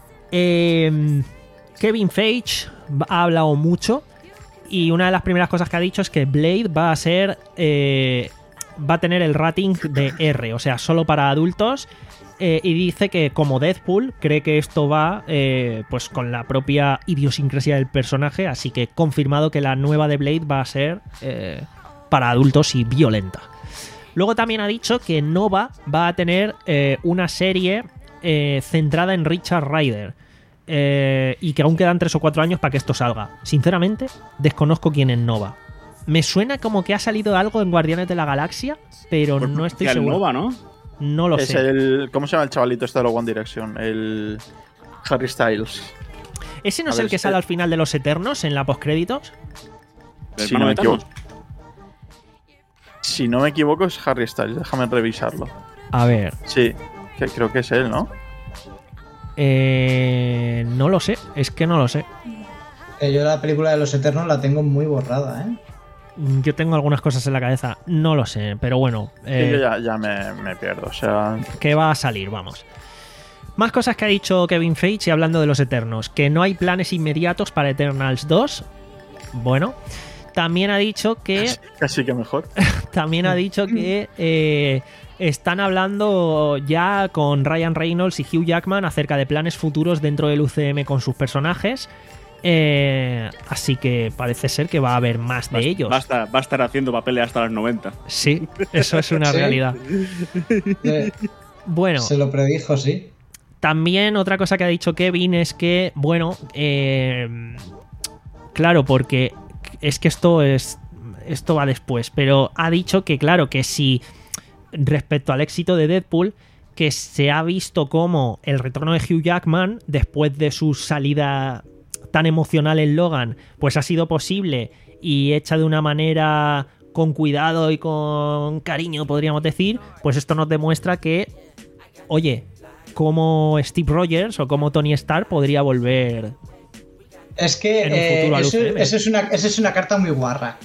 Eh, Kevin Feige ha hablado mucho. Y una de las primeras cosas que ha dicho es que Blade va a ser. Eh, va a tener el rating de R, o sea, solo para adultos. Eh, y dice que, como Deadpool, cree que esto va eh, pues con la propia idiosincrasia del personaje. Así que confirmado que la nueva de Blade va a ser eh, para adultos y violenta. Luego también ha dicho que Nova va a tener eh, una serie eh, centrada en Richard Rider. Eh, y que aún quedan tres o cuatro años para que esto salga. Sinceramente, desconozco quién es Nova. Me suena como que ha salido algo en Guardianes de la Galaxia, pero Pues no estoy el seguro. Nova, ¿no? No lo es sé. el. ¿Cómo se llama el chavalito este de la One Direction? El. Harry Styles. ¿Ese no a es ver, el que este- sale al final de Los Eternos en la postcréditos? ¿El Si hermano no me de Thanos? equivoco. Si no me equivoco, es Harry Styles. Déjame revisarlo. A ver. Sí, que creo que es él, ¿no? Eh, no lo sé. Es que no lo sé. Eh, yo la película de los Eternos la tengo muy borrada, ¿eh? Yo tengo algunas cosas en la cabeza. No lo sé. Pero bueno. Sí, eh, yo ya, ya me, me pierdo. O sea, que va a salir, vamos. Más cosas que ha dicho Kevin Feige y hablando de los Eternos. Que no hay planes inmediatos para Eternals dos. Bueno. También ha dicho que... casi, casi que mejor. También ha dicho que eh, están hablando ya con Ryan Reynolds y Hugh Jackman acerca de planes futuros dentro del U C M con sus personajes. Eh, así que parece ser que va a haber más de Va- ellos. Va a, estar, va a estar haciendo papeles hasta los noventa. Sí, eso es una Sí. realidad. Eh, Bueno, Se lo predijo, sí. también otra cosa que ha dicho Kevin es que, bueno, eh, claro, porque es que esto es esto va después, pero ha dicho que, claro, que si respecto al éxito de Deadpool, que se ha visto como el retorno de Hugh Jackman después de su salida tan emocional en Logan, pues ha sido posible y hecha de una manera con cuidado y con cariño, podríamos decir, pues esto nos demuestra que, oye, como Steve Rogers o como Tony Stark podría volver. Es que En un eh, futuro al eso, U C M. eso es una, eso es una carta muy guarra.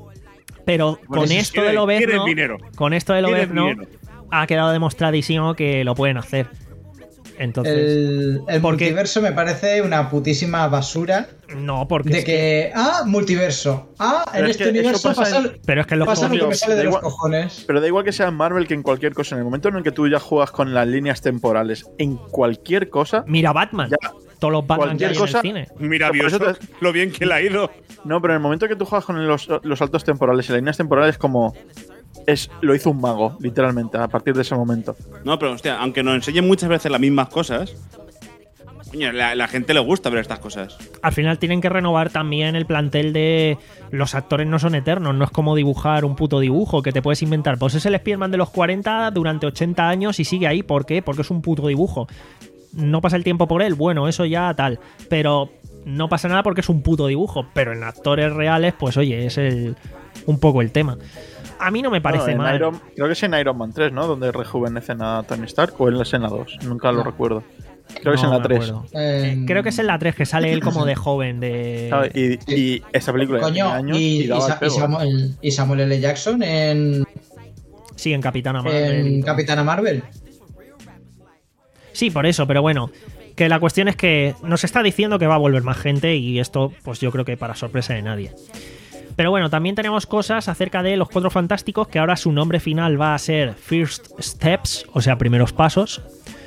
Pero Bueno, con si esto quiere- de quiere Lobezno, dinero. con esto de Quiere Lobezno, dinero. ha quedado demostradísimo que lo pueden hacer. Entonces, El, el porque- multiverso me parece una putísima basura. no, porque De es que- que, ah, multiverso. Ah, en Pero es este que eso universo pasa pasa, en- pero es que en los pasa lo que me cómics, sale de da los igual. cojones. Pero da igual que sea en Marvel que en cualquier cosa. En el momento en el que tú ya juegas con las líneas temporales, en cualquier cosa. mira Batman, Ya, todos los Batman que cualquier hay cosa- en el cine. Mira, Por Dios, eso te- lo bien que le ha ido. No, pero en el momento que tú juegas con los, los saltos temporales y las líneas temporales, como. Es, lo hizo un mago, literalmente, a partir de ese momento. No, pero hostia, aunque nos enseñen muchas veces las mismas cosas, coño, la, la gente le gusta ver estas cosas. Al final tienen que renovar también el plantel de los actores no son eternos, no es como dibujar un puto dibujo que te puedes inventar. Pues es el Spider-Man de los cuarenta durante ochenta años y sigue ahí. ¿Por qué? Porque es un puto dibujo. No pasa el tiempo por él, bueno, eso ya tal. Pero no pasa nada porque es un puto dibujo. Pero en actores reales, pues oye, es el un poco el tema. A mí no me parece No, en mal. Iron- creo que es en Iron Man tres, ¿no? Donde rejuvenecen a Tony Stark, o en la escena dos. Nunca lo No. recuerdo. Creo que es en No la me tres. acuerdo. Eh, Eh, Creo que es en la tres que sale él como de joven. de ¿Sabes? Y, y esa película Coño, tenía años y, y, y daba Sa- el pego. y Samuel, y Samuel L. Jackson en, Sí, en Capitana Marvel. y en todo. Capitana Marvel. Sí, por eso, pero bueno. Que la cuestión es que nos está diciendo que va a volver más gente y esto, pues yo creo que para sorpresa de nadie. Pero bueno, también tenemos cosas acerca de los Cuatro Fantásticos, que ahora su nombre final va a ser First Steps, o sea, primeros pasos.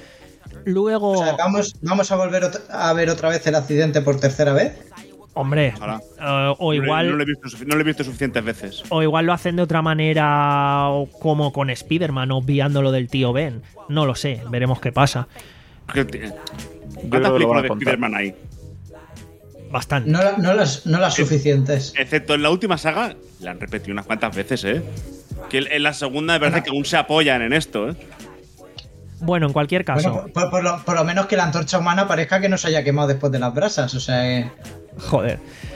Luego, O sea, vamos, vamos a volver ot- a ver otra vez el accidente por tercera vez. hombre, Ojalá. eh, o No le- igual... No lo he visto, sufi- no lo he visto suficientes veces. O igual lo hacen de otra manera, o como con Spider-Man, obviando lo del tío Ben. No lo sé, veremos qué pasa. Que te- creo ¿Cuántas que lo van películas a de contar. Spider-Man hay? Bastante. No, la- no las, no las suficientes. Excepto en la última saga, la han repetido unas cuantas veces, ¿eh? Que en la segunda me parece que aún se apoyan en esto, ¿eh? Bueno, en cualquier caso, Bueno, por, por lo, por lo menos que la antorcha humana parezca que no se haya quemado después de las brasas. O sea, eh, joder.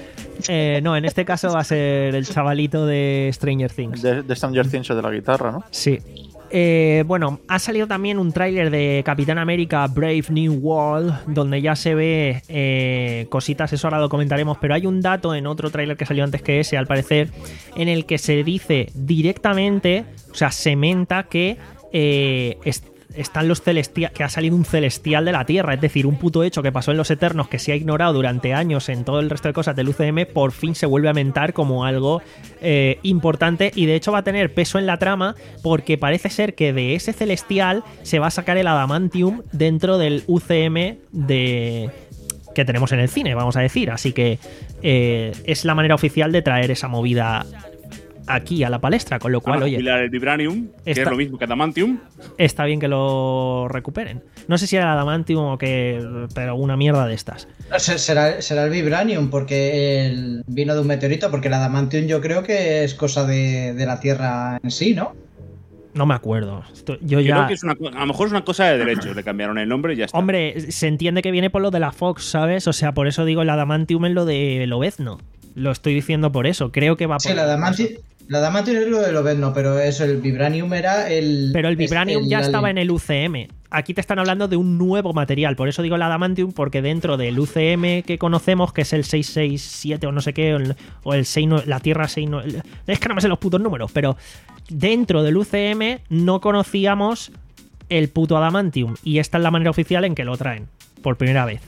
Eh, no, en este caso va a ser el chavalito de Stranger Things. De, de Stranger Things de la guitarra, ¿no? Sí. Eh, bueno, ha salido también un tráiler de Capitán América Brave New World, donde ya se ve eh, cositas, eso ahora lo comentaremos, pero hay un dato en otro tráiler que salió antes que ese, al parecer, en el que se dice directamente, o sea, se menta que eh, est- están los celestiales, que ha salido un celestial de la Tierra, es decir, un puto hecho que pasó en los Eternos, que se ha ignorado durante años en todo el resto de cosas del U C M, por fin se vuelve a mentar como algo eh, importante, y de hecho va a tener peso en la trama, porque parece ser que de ese celestial se va a sacar el adamantium dentro del U C M de que tenemos en el cine, vamos a decir, así que eh, es la manera oficial de traer esa movida aquí a la palestra, con lo cual, Van a oye, jubilar el Vibranium, que Esta- es lo mismo que Adamantium. está bien que lo recuperen. No sé si era el adamantium o que, pero una mierda de estas. se- será, será el Vibranium, porque el, vino de un meteorito, porque el Adamantium yo creo que es cosa de, de la Tierra en sí, ¿no? No me acuerdo. Esto- Yo Creo ya. que es una, co- a lo mejor es una cosa de derechos, le cambiaron el nombre y ya está. Hombre, se entiende que viene por lo de la Fox, ¿sabes? O sea, por eso digo el adamantium es lo de Lobezno. Lo estoy diciendo por eso. Creo que va por Sí, el Adamantium, el Adamantium es lo de Lobezno, pero eso, el Vibranium era el... Pero el Vibranium el- ya la- estaba en el U C M. Aquí te están hablando de un nuevo material. Por eso digo el Adamantium, porque dentro del U C M que conocemos, que es el seiscientos sesenta y siete o no sé qué, o el, o el seis, no- la Tierra seis... no- el- es que no me sé los putos números, pero dentro del U C M no conocíamos el puto Adamantium. Y esta es la manera oficial en que lo traen. Por primera vez.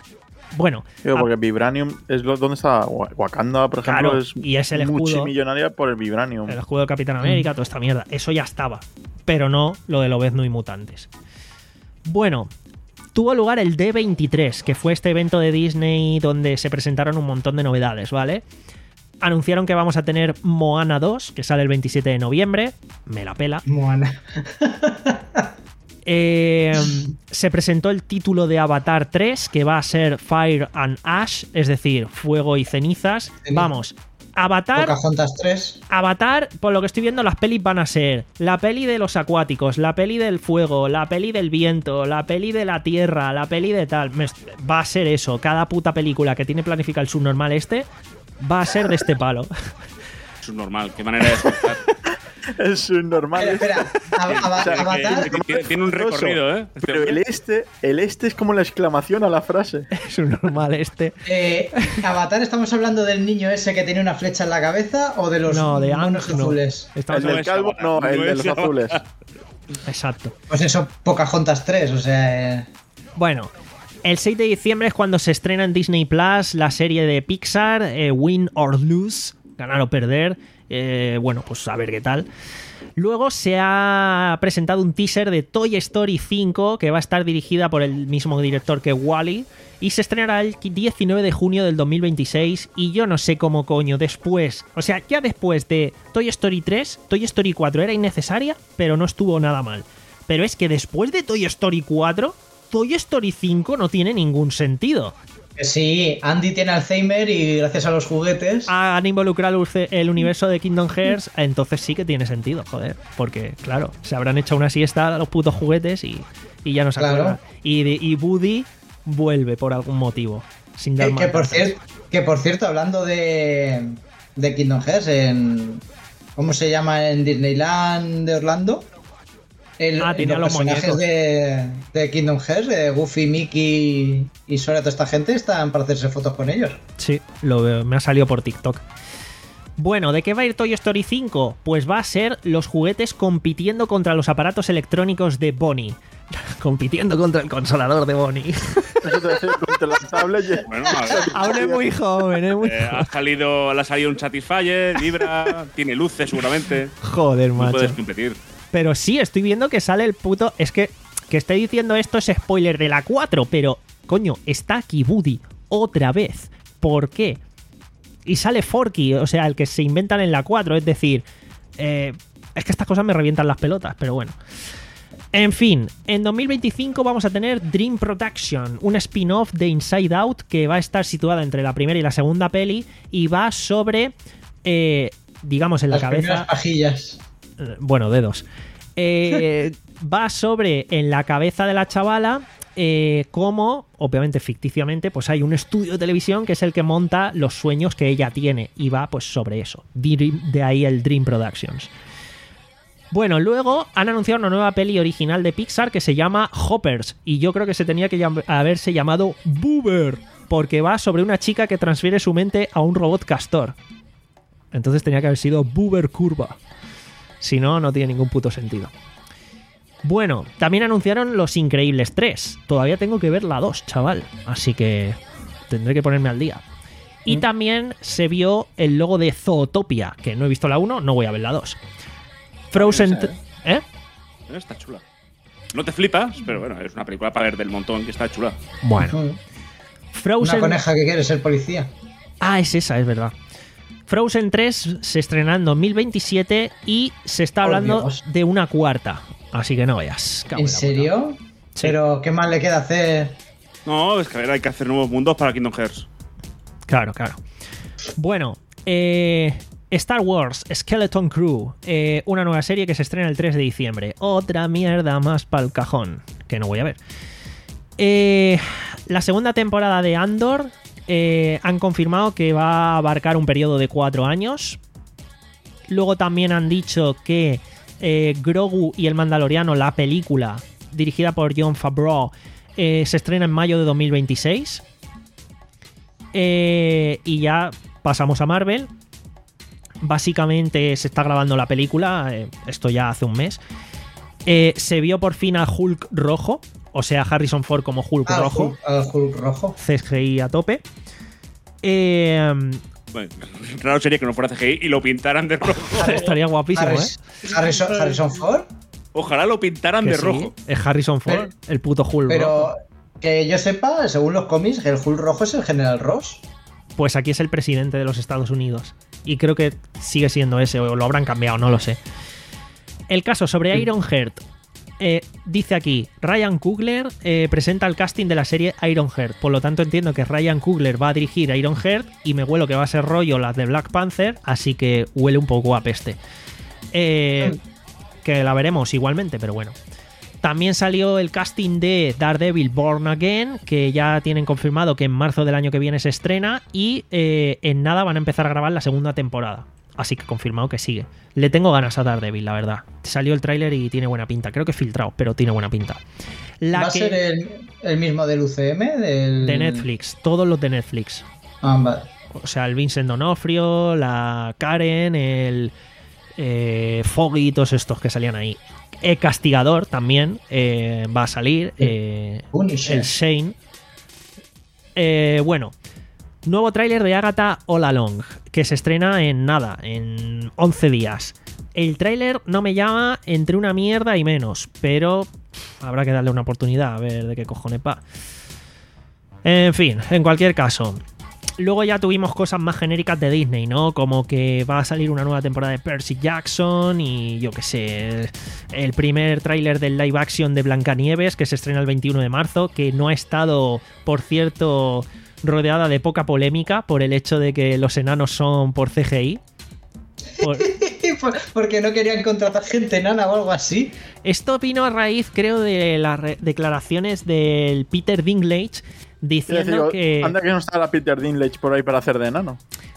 Bueno, Digo, a- porque Vibranium es lo, donde está Wa- Wakanda, por ejemplo, Claro, es, y es el escudo. multimillonaria por el Vibranium. el escudo de Capitán América, toda esta mierda. Eso ya estaba. Pero no lo de Lobezno y mutantes. Bueno, tuvo lugar el D veintitrés, que fue este evento de Disney donde se presentaron un montón de novedades, ¿vale? Anunciaron que vamos a tener Moana dos, que sale el veintisiete de noviembre. Me la pela. Moana. Eh, se presentó el título de Avatar tres, que va a ser Fire and Ash, es decir, fuego y cenizas. Vamos, Avatar... Pocahontas tres. Avatar, por lo que estoy viendo, las pelis van a ser la peli de los acuáticos, la peli del fuego, la peli del viento, la peli de la tierra, la peli de tal. Me- Va a ser eso. Cada puta película que tiene planificado el subnormal este va a ser de este palo. Es normal, qué manera de explicar. Es un normal. Espera, espera. Ava- Ava- O sea, que- Avatar. Que tiene, tiene un recorrido, ¿eh? Pero el este, el este es como la exclamación a la frase. Subnormal este. Eh, Avatar, ¿estamos hablando del niño ese que tiene una flecha en la cabeza o de los No, de monos Ang, no. azules? Estamos El del es calvo, Avatar, no, no el de es los Avatar. azules. Exacto. Pues eso, Pocahontas tres, o sea... eh, Bueno, el seis de diciembre es cuando se estrena en Disney Plus la serie de Pixar, eh, Win or Lose, ganar o perder. Eh, bueno, pues a ver qué tal. Luego se ha presentado un teaser de Toy Story cinco, que va a estar dirigida por el mismo director que Wall-E, y se estrenará el diecinueve de junio del dos mil veintiséis. Y yo no sé cómo coño después, o sea, ya después de Toy Story tres, Toy Story cuatro era innecesaria, pero no estuvo nada mal. Pero es que después de Toy Story cuatro, Toy Story cinco no tiene ningún sentido. que sí, Andy tiene Alzheimer y gracias a los juguetes... Han involucrado el uce- el universo de Kingdom Hearts, entonces sí que tiene sentido, joder. Porque, claro, se habrán hecho una siesta a los putos juguetes y, y ya no se Claro. acuerdan. Y, de- y Woody vuelve por algún motivo. Sin dar Que, más que por datos. cier- que por cierto, hablando de, de Kingdom Hearts, en, ¿cómo se llama? En Disneyland de Orlando, El, Ah, tenía los los personajes muñecos. de, de Kingdom Hearts, de Goofy, Mickey y Sora, toda esta gente están para hacerse fotos con ellos. Sí, lo veo, me ha salido por TikTok. Bueno, ¿de qué va a ir Toy Story cinco? Pues va a ser los juguetes compitiendo contra los aparatos electrónicos de Bonnie. Compitiendo contra el consolador de Bonnie. Eso te decía, contra la tablet y- Bueno, a ver. Aún es muy joven, es muy Eh, ha, salido, le ha salido un Satisfyer, vibra, tiene luces seguramente. Joder, No macho. puedes competir. Pero sí, estoy viendo que sale el puto... Es que que esté diciendo esto es spoiler de la cuatro, pero, coño, está aquí Woody otra vez. ¿Por qué? Y sale Forky, o sea, el que se inventan en la cuatro. Es decir, eh, es que estas cosas me revientan las pelotas, pero bueno. En fin, en dos mil veinticinco vamos a tener Dream Production, un spin-off de Inside Out que va a estar situada entre la primera y la segunda peli y va sobre, eh, digamos, en la Las cabeza... primeras pajillas. Eh, bueno, dedos. Eh, va sobre en la cabeza de la chavala eh, cómo, obviamente ficticiamente, pues hay un estudio de televisión que es el que monta los sueños que ella tiene y va pues sobre eso. Dream- de ahí el Dream Productions. Bueno, luego han anunciado una nueva peli original de Pixar que se llama Hoppers y yo creo que se tenía que llam- haberse llamado Boober porque va sobre una chica que transfiere su mente a un robot castor. Entonces tenía que haber sido Boober Curva. Si no, no tiene ningún puto sentido. Bueno, también anunciaron Los Increíbles tres. Todavía tengo que ver la dos, chaval. Así que tendré que ponerme al día. Y también se vio el logo de Zootopia, que no he visto la uno, no voy a ver la dos. Frozen... Esa, t- ¿Eh? Está chula. No te flipas, pero bueno, es una película para ver del montón que está chula. Bueno. Una Frozen... coneja que quiere ser policía. Ah, es esa, es verdad. Frozen tres se estrena en dos mil veintisiete y se está Oh, hablando Dios. de una cuarta. Así que no veas. Cago ¿En la puta. serio? Sí. Pero, ¿qué más le queda hacer? No, es que a ver, hay que hacer nuevos mundos para Kingdom Hearts. Claro, claro. Bueno, eh, Star Wars Skeleton Crew, eh, una nueva serie que se estrena el tres de diciembre. Otra mierda más pa'l cajón, que no voy a ver. Eh, la segunda temporada de Andor eh, han confirmado que va a abarcar un periodo de cuatro años. Luego también han dicho que eh, Grogu y el Mandaloriano, la película dirigida por Jon Favreau, eh, se estrena en mayo de dos mil veintiséis. Eh, y ya pasamos a Marvel. Básicamente se está grabando la película, eh, esto ya hace un mes. Eh, se vio por fin a Hulk rojo, o sea, Harrison Ford como Hulk Ah, el rojo, Hulk, el Hulk rojo. C G I a tope. Eh, Bueno, raro sería que no fuera C G I y lo pintaran de rojo. estaría guapísimo, ¿eh? Harris- Harrison, Harrison Ford. Ojalá lo pintaran Que de sí, rojo. es Harrison Ford, Pero- el puto Hulk rojo. Pero que yo sepa, según los cómics, que el Hulk rojo es el General Ross. Pues aquí es el presidente de los Estados Unidos. Y creo que sigue siendo ese, o lo habrán cambiado, no lo sé. El caso sobre Ironheart. Eh, dice aquí, Ryan Coogler eh, presenta el casting de la serie Ironheart. Por lo tanto entiendo que Ryan Coogler va a dirigir Ironheart y me huelo que va a ser rollo las de Black Panther, así que huele un poco a peste. Eh, que la veremos igualmente, pero bueno. También salió el casting de Daredevil Born Again, que ya tienen confirmado que en marzo del año que viene se estrena y eh, en nada van a empezar a grabar la segunda temporada. Así que confirmado que sigue. Le tengo ganas a Daredevil, la verdad. Salió el tráiler y tiene buena pinta. Creo que filtrado, pero tiene buena pinta. La ¿Va a que- ser el, el mismo del U C M? Del... de Netflix, todos los de Netflix. Ah, vale. O sea, el Vincent D'Onofrio, la Karen, el eh, Foggy y todos estos que salían ahí. El Castigador también eh, va a salir. eh, Punisher. el Shane. Eh, bueno, nuevo tráiler de Agatha All Along, que se estrena en nada, en once días. El tráiler no me llama entre una mierda y menos, pero pff, habrá que darle una oportunidad a ver de qué cojones va. En fin, en cualquier caso. Luego ya tuvimos cosas más genéricas de Disney, ¿no? Como que va a salir una nueva temporada de Percy Jackson y yo qué sé, el primer tráiler del live action de Blancanieves que se estrena el veintiuno de marzo, que no ha estado, por cierto, rodeada de poca polémica por el hecho de que los enanos son por C G I. Por- Por- Porque no querían contratar gente enana o algo así. Esto vino a raíz, creo, de las re- declaraciones del Peter Dinklage Quiero decir, diciendo que... anda que no está la Peter Dinklage por ahí para hacer de enano.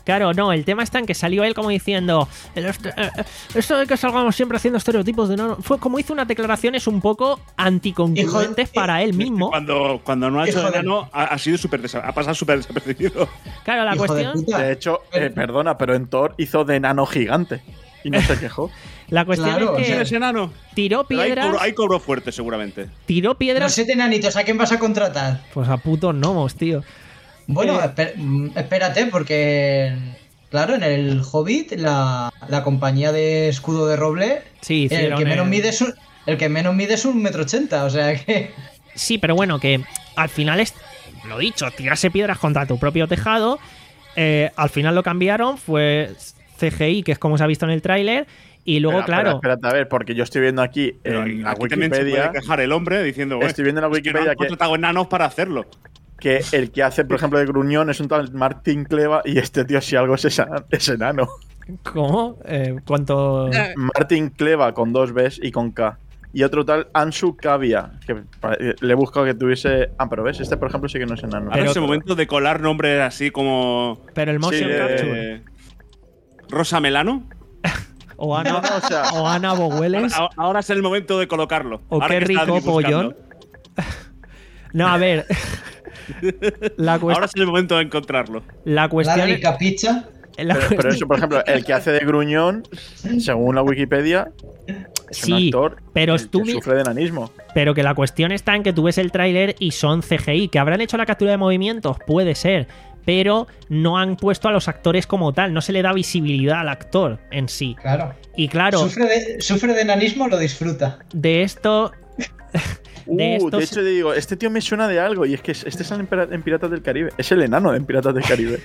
Claro, no, el tema está en que salió él como diciendo "El est- eh, eh, esto de que salgamos siempre haciendo estereotipos de nano". Fue como hizo unas declaraciones un poco anticoncluyentes Hijo- para él mismo. Cuando, cuando no ha hecho Hijo de- enano, ha, ha sido súper desa- ha pasado súper desapercibido. Claro, la Hijo de cuestión, puta. De hecho, eh, perdona, pero en Thor hizo de enano gigante y no se quejó. la cuestión Claro, es ¿Quién que es enano? tiró Pero ahí piedras, cobró, ahí cobró fuerte, seguramente. tiró Los piedras, siete enanitos, ¿a quién vas a contratar? pues a putos gnomos, tío. Bueno, Eh. esper- mm, espérate, porque claro, en el Hobbit, la, la compañía de escudo de roble, Sí, el hicieron que menos el- mide es un, el que menos mide es un metro ochenta, o sea que. Sí, pero bueno, que al final es lo dicho, tirarse piedras contra tu propio tejado. Eh, al final lo cambiaron, fue C G I, que es como se ha visto en el tráiler, y luego, Espera, claro, espera, espérate, a ver, porque yo estoy viendo aquí Pero en la aquí también se Wikipedia puede quejar el hombre diciendo, "Güey, Estoy viendo en la es que no Wikipedia han que- contratado enanos para hacerlo". que el que hace, por ejemplo, de Gruñón es un tal Martin Kleva y este tío, si algo es, esa- es enano. ¿cómo? Eh, ¿Cuánto? Martin Kleva con dos Bs y con K. Y otro tal Ansu Kavia, que pa- le he buscado que tuviese. Ah, pero ves, este por ejemplo sí que no es enano. Ahora Pero- es el momento de colar nombres así como Pero el motion Sí, eh, capture. eh, Rosa Melano. O Ana, No, no, o sea- o Ana Bogueles. Ahora, ahora es el momento de colocarlo. O Ahora qué que está rico buscando. pollón. No, a ver. La, cuest- Ahora es el momento de encontrarlo. la cuestión. Larry Capicha. la Pero, pero eso, por ejemplo, el que hace de Gruñón, según la Wikipedia, es un Sí, actor pero que, tú que mi- sufre de enanismo. Pero que la cuestión está en que tú ves el tráiler y son C G I. ¿Que habrán hecho la captura de movimientos? Puede ser. Pero no han puesto a los actores como tal. No se le da visibilidad al actor en sí. Claro. Y claro, Sufre, de, sufre de enanismo, lo disfruta. de esto. Uh, de de, estos- hecho, te digo, este tío me suena de algo. Y es que este sale en, Pira- en Piratas del Caribe. Es el enano de en Piratas del Caribe.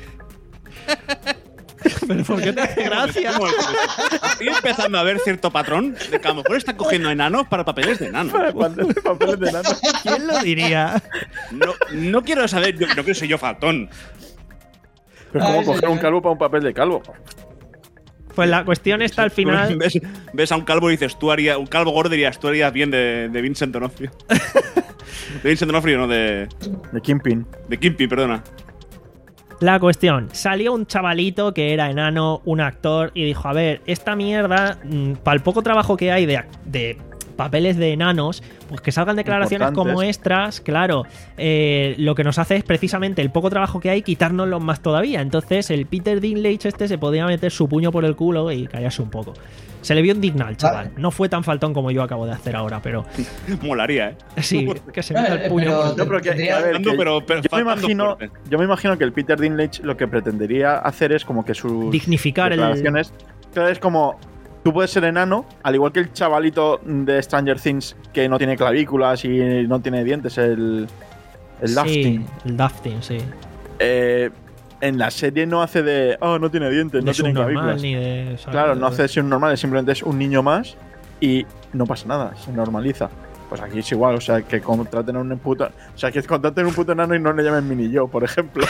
¿Pero por qué te hace gracia? Estoy empezando a ver cierto patrón de que a lo mejor están cogiendo enanos para papeles de enanos. Para papeles papeles de enano. ¿Quién lo diría? No, no quiero saber, yo, no quiero ser yo faltón. Pero es como Ay, coger señor. un calvo para un papel de calvo. Pues la cuestión está al final. Ves, ves a un calvo y dices, tú harías, un calvo gordo dirías, tú harías bien de, de Vincent D'Onofrio. De Vincent D'Onofrio, no, de, De Kingpin. de Kingpin, perdona. La cuestión, salió un chavalito que era enano, un actor, y dijo, a ver, esta mierda, para el poco trabajo que hay de, ac- de papeles de enanos, pues que salgan declaraciones como Importantes. extras, claro, eh, lo que nos hace es precisamente el poco trabajo que hay, quitárnoslo más todavía. Entonces el Peter Dinklage este se podía meter su puño por el culo y callarse un poco. Se le vio indignado al chaval. No fue tan faltón como yo acabo de hacer ahora, pero Molaría, ¿eh? sí, que se meta el Eh, puño pero- por el No, pero que, que, a ver, Faltando, que pero- pero yo, me faltando imagino, fuerte. yo me imagino que el Peter Dinklage lo que pretendería hacer es como que sus dignificar el. declaraciones. Claro, es como. Tú puedes ser enano, al igual que el chavalito de Stranger Things que no tiene clavículas y no tiene dientes, el. El Dustin. Sí, el Dustin, sí. Eh, en la serie no hace de. Oh, no tiene dientes, no de tiene subnormal clavículas. ni de. Claro, no hace de ser un normal, simplemente es un niño más y no pasa nada, se normaliza. Pues aquí es igual, o sea, que contraten a un puto. O sea, que contraten a un puto enano y no le llamen mini yo, por ejemplo.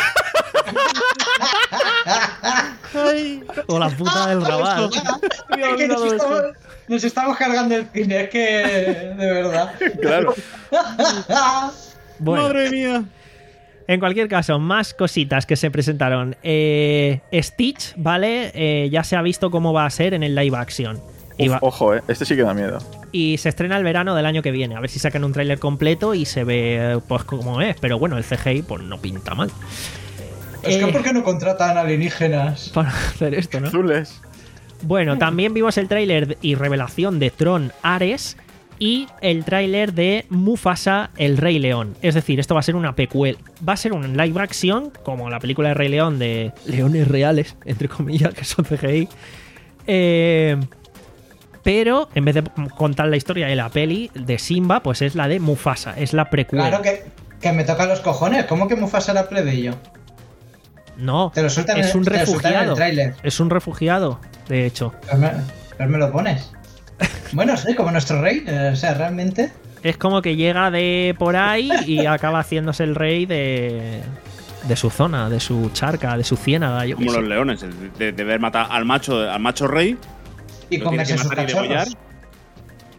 O la puta del Raval. Es que nos, estamos, nos estamos cargando el cine, es que. De verdad. Claro. Bueno, Madre mía. en cualquier caso, más cositas que se presentaron. Eh, Stitch, ¿vale? Eh, ya se ha visto cómo va a ser en el live action. Y, Uf, va- ojo, eh, este sí que da miedo. y se estrena el verano del año que viene. A ver si sacan un tráiler completo y se ve eh, pues como es. Pero bueno, el C G I pues no pinta mal. Es que Eh, ¿por qué no contratan alienígenas? para hacer esto, ¿no? Azules. Bueno, también vimos el tráiler y revelación de Tron Ares y el tráiler de Mufasa, el Rey León. Es decir, esto va a ser una precuela. Va a ser un live action, como la película de Rey León de leones reales, entre comillas, que son C G I. Eh, pero en vez de contar la historia de la peli de Simba, pues es la de Mufasa, es la precuela. Claro que, que me tocan los cojones. ¿Cómo que Mufasa era plebeyo? No, Te lo sueltan es en- un te lo sueltan en refugiado. el tráiler. Es un refugiado, de hecho. Pero me, pero me lo pones. Bueno, sí, como nuestro rey. eh, O sea, realmente. Es como que llega de por ahí y acaba haciéndose el rey de, de su zona, de su charca, de su ciénaga. Yo qué Como sé. los leones, de, de ver matar al macho, al macho rey, Y lo comerse tiene que sus matar y degollar, cachorros.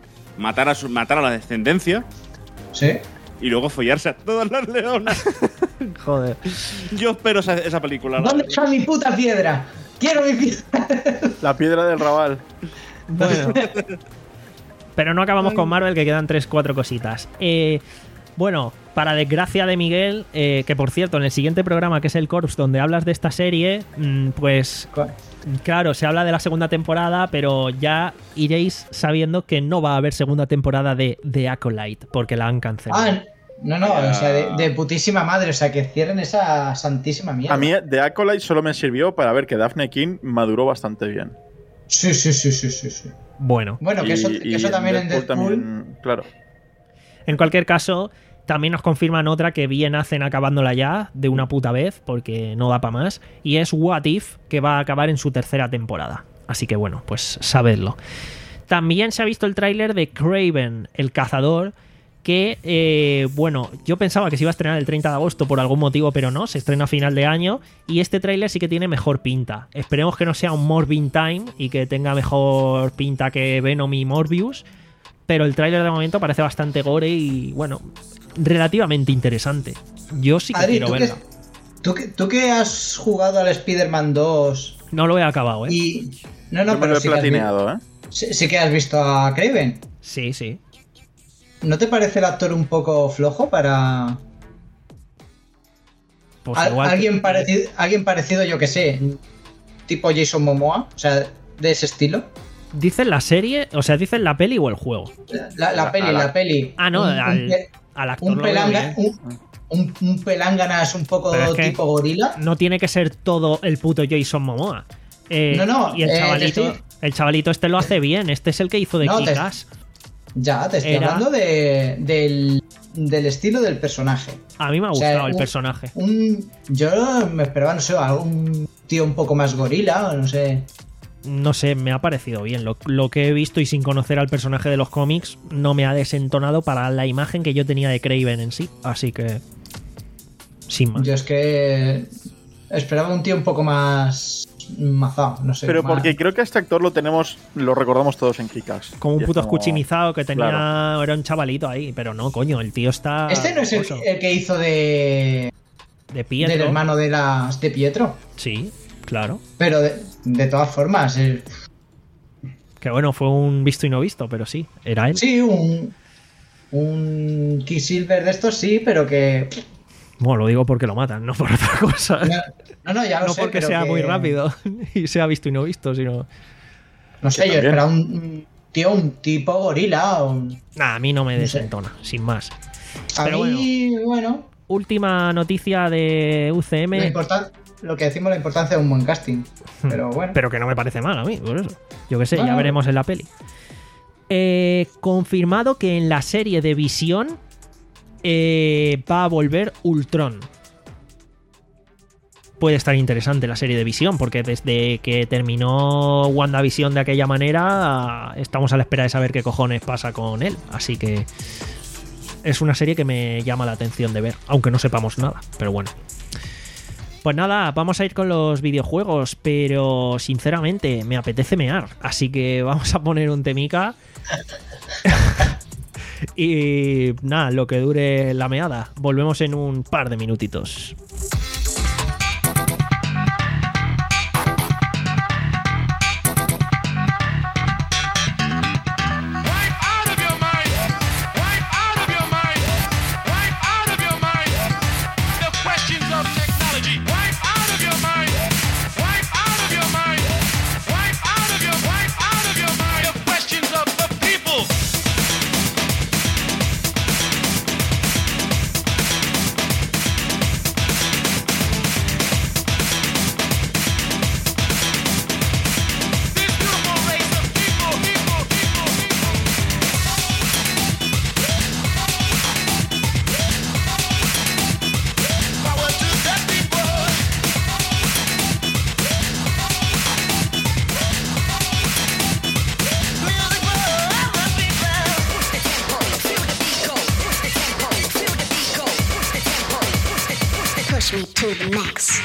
matar a, su- matar a la descendencia Sí. y luego follarse a todas las leonas. Joder. Yo espero esa, esa película. ¿Dónde está mi puta piedra? ¡Quiero mi piedra! La piedra del Raval. Bueno. Pero no acabamos con Marvel, que quedan tres, cuatro cositas. Eh, bueno, para desgracia de Miguel, eh, que por cierto, en el siguiente programa, que es el Corps, donde hablas de esta serie, mmm, pues claro, se habla de la segunda temporada, pero ya iréis sabiendo que no va a haber segunda temporada de The Acolyte, porque la han cancelado. Ah, no, no, o sea, de, de putísima madre, o sea, que cierren esa santísima mierda. A mí The Acolyte solo me sirvió para ver que Daphne King maduró bastante bien. Sí, sí, sí, sí, sí, sí. Bueno. Bueno, que eso, Y- que y eso también en Deadpool Deadpool... también, claro. En cualquier caso, también nos confirman otra que bien hacen acabándola ya de una puta vez, porque no da para más, y es What If, que va a acabar en su tercera temporada. Así que bueno, pues sabedlo. También se ha visto el tráiler de Kraven, el cazador, que, eh, bueno, yo pensaba que se iba a estrenar el treinta de agosto por algún motivo, pero no, se estrena a final de año, y este tráiler sí que tiene mejor pinta. Esperemos que no sea un Morbin Time y que tenga mejor pinta que Venom y Morbius, pero el tráiler de momento parece bastante gore y, bueno, relativamente interesante. Yo sí que Adri, quiero ¿tú que, verla. tú, que, tú que has jugado al Spider-Man dos No lo he acabado, ¿eh? y... No, no, Yo me pero lo he sí que, has vi- platineado, ¿eh? sí, sí que has visto a Kraven. Sí, sí. ¿No te parece el actor un poco flojo para... Pues Al- igual- alguien, parecido, alguien parecido, yo que sé, tipo Jason Momoa, o sea, de ese estilo? ¿Dicen la serie? O sea, ¿dicen la peli o el juego? La, la peli, la peli. Ah, no, Un- al, un pe- al actor un, lo veo pelanga, bien. un, un, un pelánganas un poco Pero es que- tipo gorila. No tiene que ser todo el puto Jason Momoa. Eh, No, no, y el eh, chavalito, te estoy- el chavalito este lo hace bien. Este es el que hizo de No, te- Kick-Ass. Ya, te estoy Era- hablando de, del, del estilo del personaje. A mí me ha O sea, gustado el un- personaje. Un, yo me esperaba, no sé, algún tío un poco más gorila, o no sé. No sé, me ha parecido bien. Lo, lo que he visto y sin conocer al personaje de los cómics no me ha desentonado para la imagen que yo tenía de Kraven en sí. Así que... Sin más. Yo es que esperaba un tío un poco más mazado, no sé. Pero más- porque creo que a este actor lo tenemos, lo recordamos todos en Kick-Ass. Como un Y es puto como- escuchimizado que tenía... Claro. Era un chavalito ahí. Pero no, coño, el tío está... Este no es el, oso. el que hizo de De Pietro. del hermano de las de Pietro. Sí, claro. Pero de, de todas formas, eh, Que bueno, fue un visto y no visto, pero sí, era él. sí, un un Quicksilver de estos sí, pero que Bueno, lo digo porque lo matan, no por otra cosa. no, no, no, ya lo No sé, porque pero sea que- muy rápido y sea visto y no visto, sino... No sé, Que yo también. esperaba un, un tío, un tipo gorila. Un, Nah, a mí no me No sé. desentona, sin más. a Pero mí, bueno, Última noticia de U C lo, M, importan- lo que decimos la importancia de un buen casting. Pero bueno, pero que no me parece mal a mí, por eso. Yo qué sé, ya Bueno. veremos en la peli. Eh, confirmado que en la serie de Visión eh, va a volver Ultron. Puede estar interesante la serie de Visión, porque desde que terminó WandaVision de aquella manera, estamos a la espera de saber qué cojones pasa con él. Así que es una serie que me llama la atención de ver, aunque no sepamos nada, pero bueno. Pues nada, vamos a ir con los videojuegos, pero sinceramente me apetece mear, así que vamos a poner un temica. Y nada, lo que dure la meada. Volvemos en un par de minutitos. Push me to the max.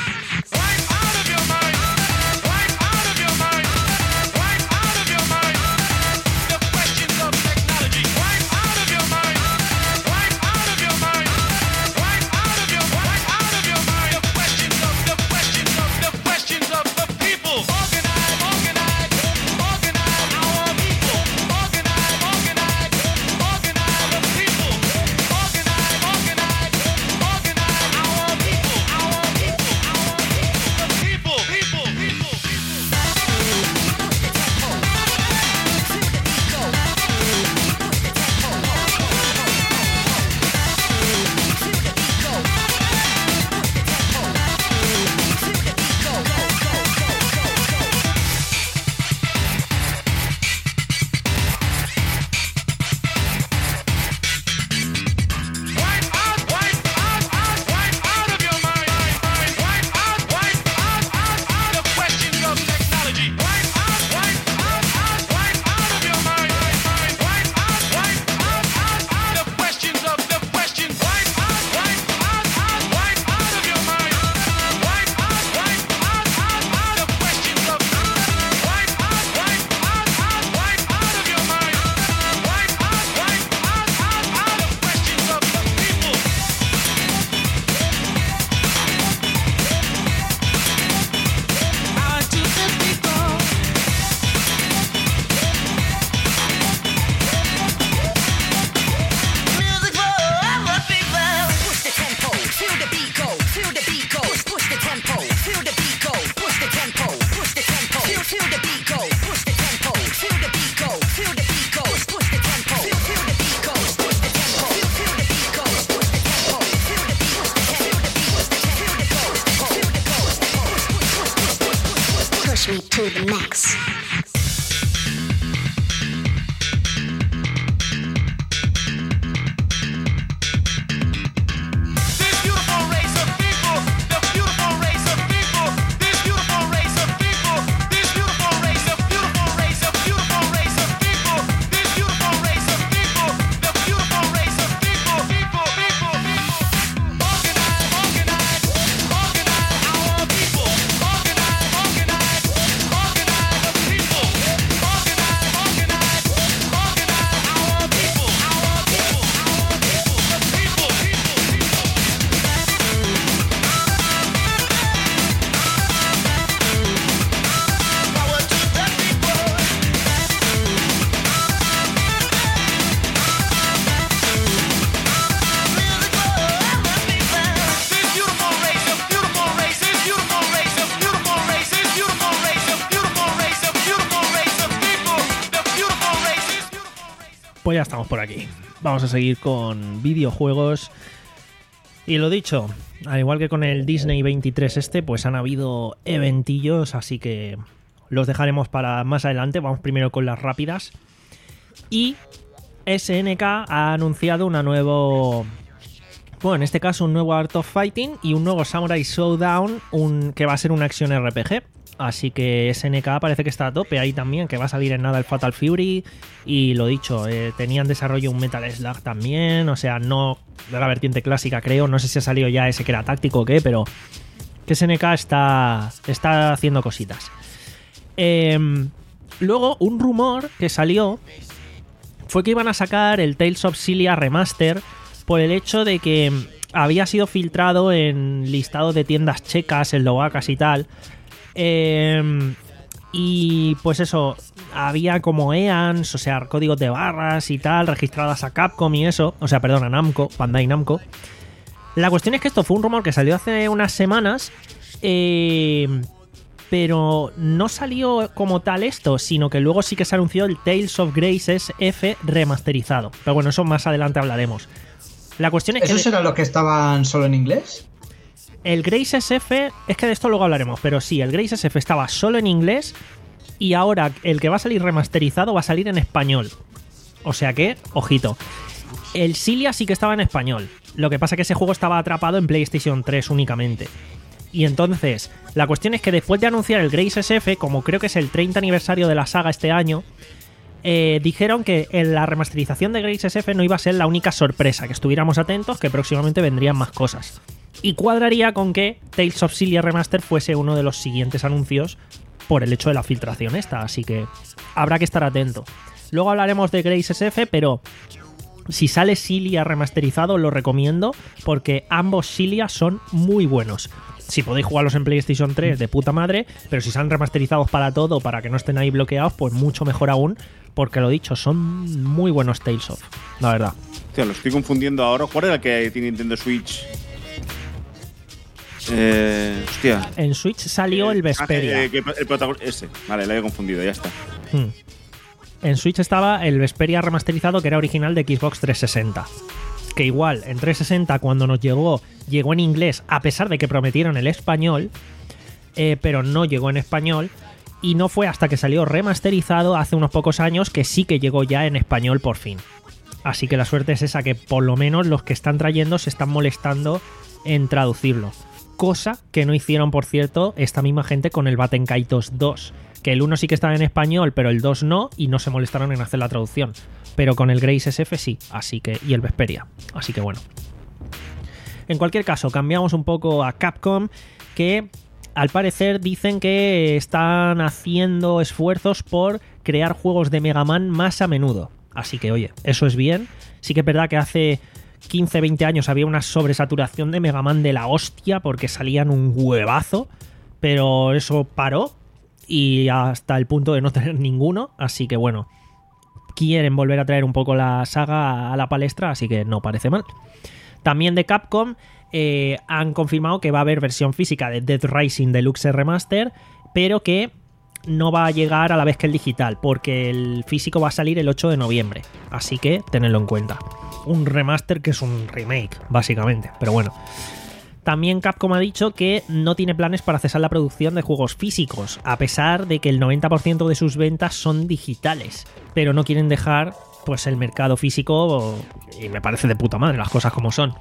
push me to the max. Pues ya estamos por aquí. Vamos a seguir con videojuegos. Y lo dicho, al igual que con el Disney veintitrés este, pues han habido eventillos, así que los dejaremos para más adelante. Vamos primero con las rápidas. Y S N K ha anunciado una nuevo... Bueno, en este caso un nuevo Art of Fighting y un nuevo Samurai Showdown, un, que va a ser una acción R P G. Así que S N K parece que está a tope ahí también, que va a salir en nada el Fatal Fury. Y lo dicho, eh, tenía en desarrollo un Metal Slug también, o sea, no de la vertiente clásica creo, no sé si ha salido ya ese que era táctico o qué, pero que S N K está, está haciendo cositas. Eh, luego, un rumor que salió fue que iban a sacar el Tales of Xillia Remaster por el hecho de que había sido filtrado en listado de tiendas checas, eslovacas y tal. Eh, y pues eso, había como E A Ns, o sea, códigos de barras y tal, registradas a Capcom y eso, o sea, perdón, a Namco, Bandai Namco. La cuestión es que esto fue un rumor que salió hace unas semanas, eh, pero no salió como tal esto, sino que luego sí que se anunció el Tales of Graces F remasterizado. Pero bueno, eso más adelante hablaremos. La cuestión es que... ¿Esos eran los que estaban solo en inglés? El Graces F, es que de esto luego hablaremos, pero sí, el Graces F estaba solo en inglés y ahora el que va a salir remasterizado va a salir en español. O sea que, ojito. El Xillia sí que estaba en español. Lo que pasa es que ese juego estaba atrapado en PlayStation tres únicamente. Y entonces, la cuestión es que después de anunciar el Graces F, como creo que es el treinta aniversario de la saga este año, eh, dijeron que en la remasterización de Graces F no iba a ser la única sorpresa, que estuviéramos atentos, que próximamente vendrían más cosas. Y cuadraría con que Tales of Xillia Remaster fuese uno de los siguientes anuncios por el hecho de la filtración esta, así que habrá que estar atento. Luego hablaremos de Graces F, pero si sale Xillia remasterizado lo recomiendo porque ambos Xillia son muy buenos. Si podéis jugarlos en PlayStation tres, de puta madre, pero si salen remasterizados para todo, para que no estén ahí bloqueados, pues mucho mejor aún, porque lo dicho, son muy buenos Tales of, la verdad. Hostia, lo estoy confundiendo ahora. ¿Cuál era el que tiene Nintendo Switch? Eh, hostia. En Switch salió el Vesperia. Eh, eh, el protagonista. Ese. Vale, lo he confundido, ya está. Hmm. En Switch estaba el Vesperia remasterizado, que era original de Xbox trescientos sesenta. Que igual, en trescientos sesenta cuando nos llegó, llegó en inglés, a pesar de que prometieron el español, eh, pero no llegó en español. Y no fue hasta que salió remasterizado hace unos pocos años que sí que llegó ya en español por fin. Así que la suerte es esa, que por lo menos los que están trayendo se están molestando en traducirlo. Cosa que no hicieron, por cierto, esta misma gente con el Baten Kaitos dos. Que el uno sí que estaba en español, pero el dos no, y no se molestaron en hacer la traducción. Pero con el Graces F sí, así que, y el Vesperia. Así que bueno. En cualquier caso, cambiamos un poco a Capcom, que al parecer dicen que están haciendo esfuerzos por crear juegos de Mega Man más a menudo. Así que, oye, eso es bien. Sí que es verdad que hace quince, veinte años había una sobresaturación de Mega Man de la hostia porque salían un huevazo, pero eso paró y hasta el punto de no tener ninguno, así que bueno, quieren volver a traer un poco la saga a la palestra, así que no parece mal. También de Capcom eh, han confirmado que va a haber versión física de Dead Rising Deluxe Remaster, pero que no va a llegar a la vez que el digital, porque el físico va a salir el ocho de noviembre, así que tenedlo en cuenta. Un remaster que es un remake, básicamente, pero bueno. También Capcom ha dicho que no tiene planes para cesar la producción de juegos físicos, a pesar de que el noventa por ciento de sus ventas son digitales, pero no quieren dejar pues el mercado físico, y me parece de puta madre las cosas como son.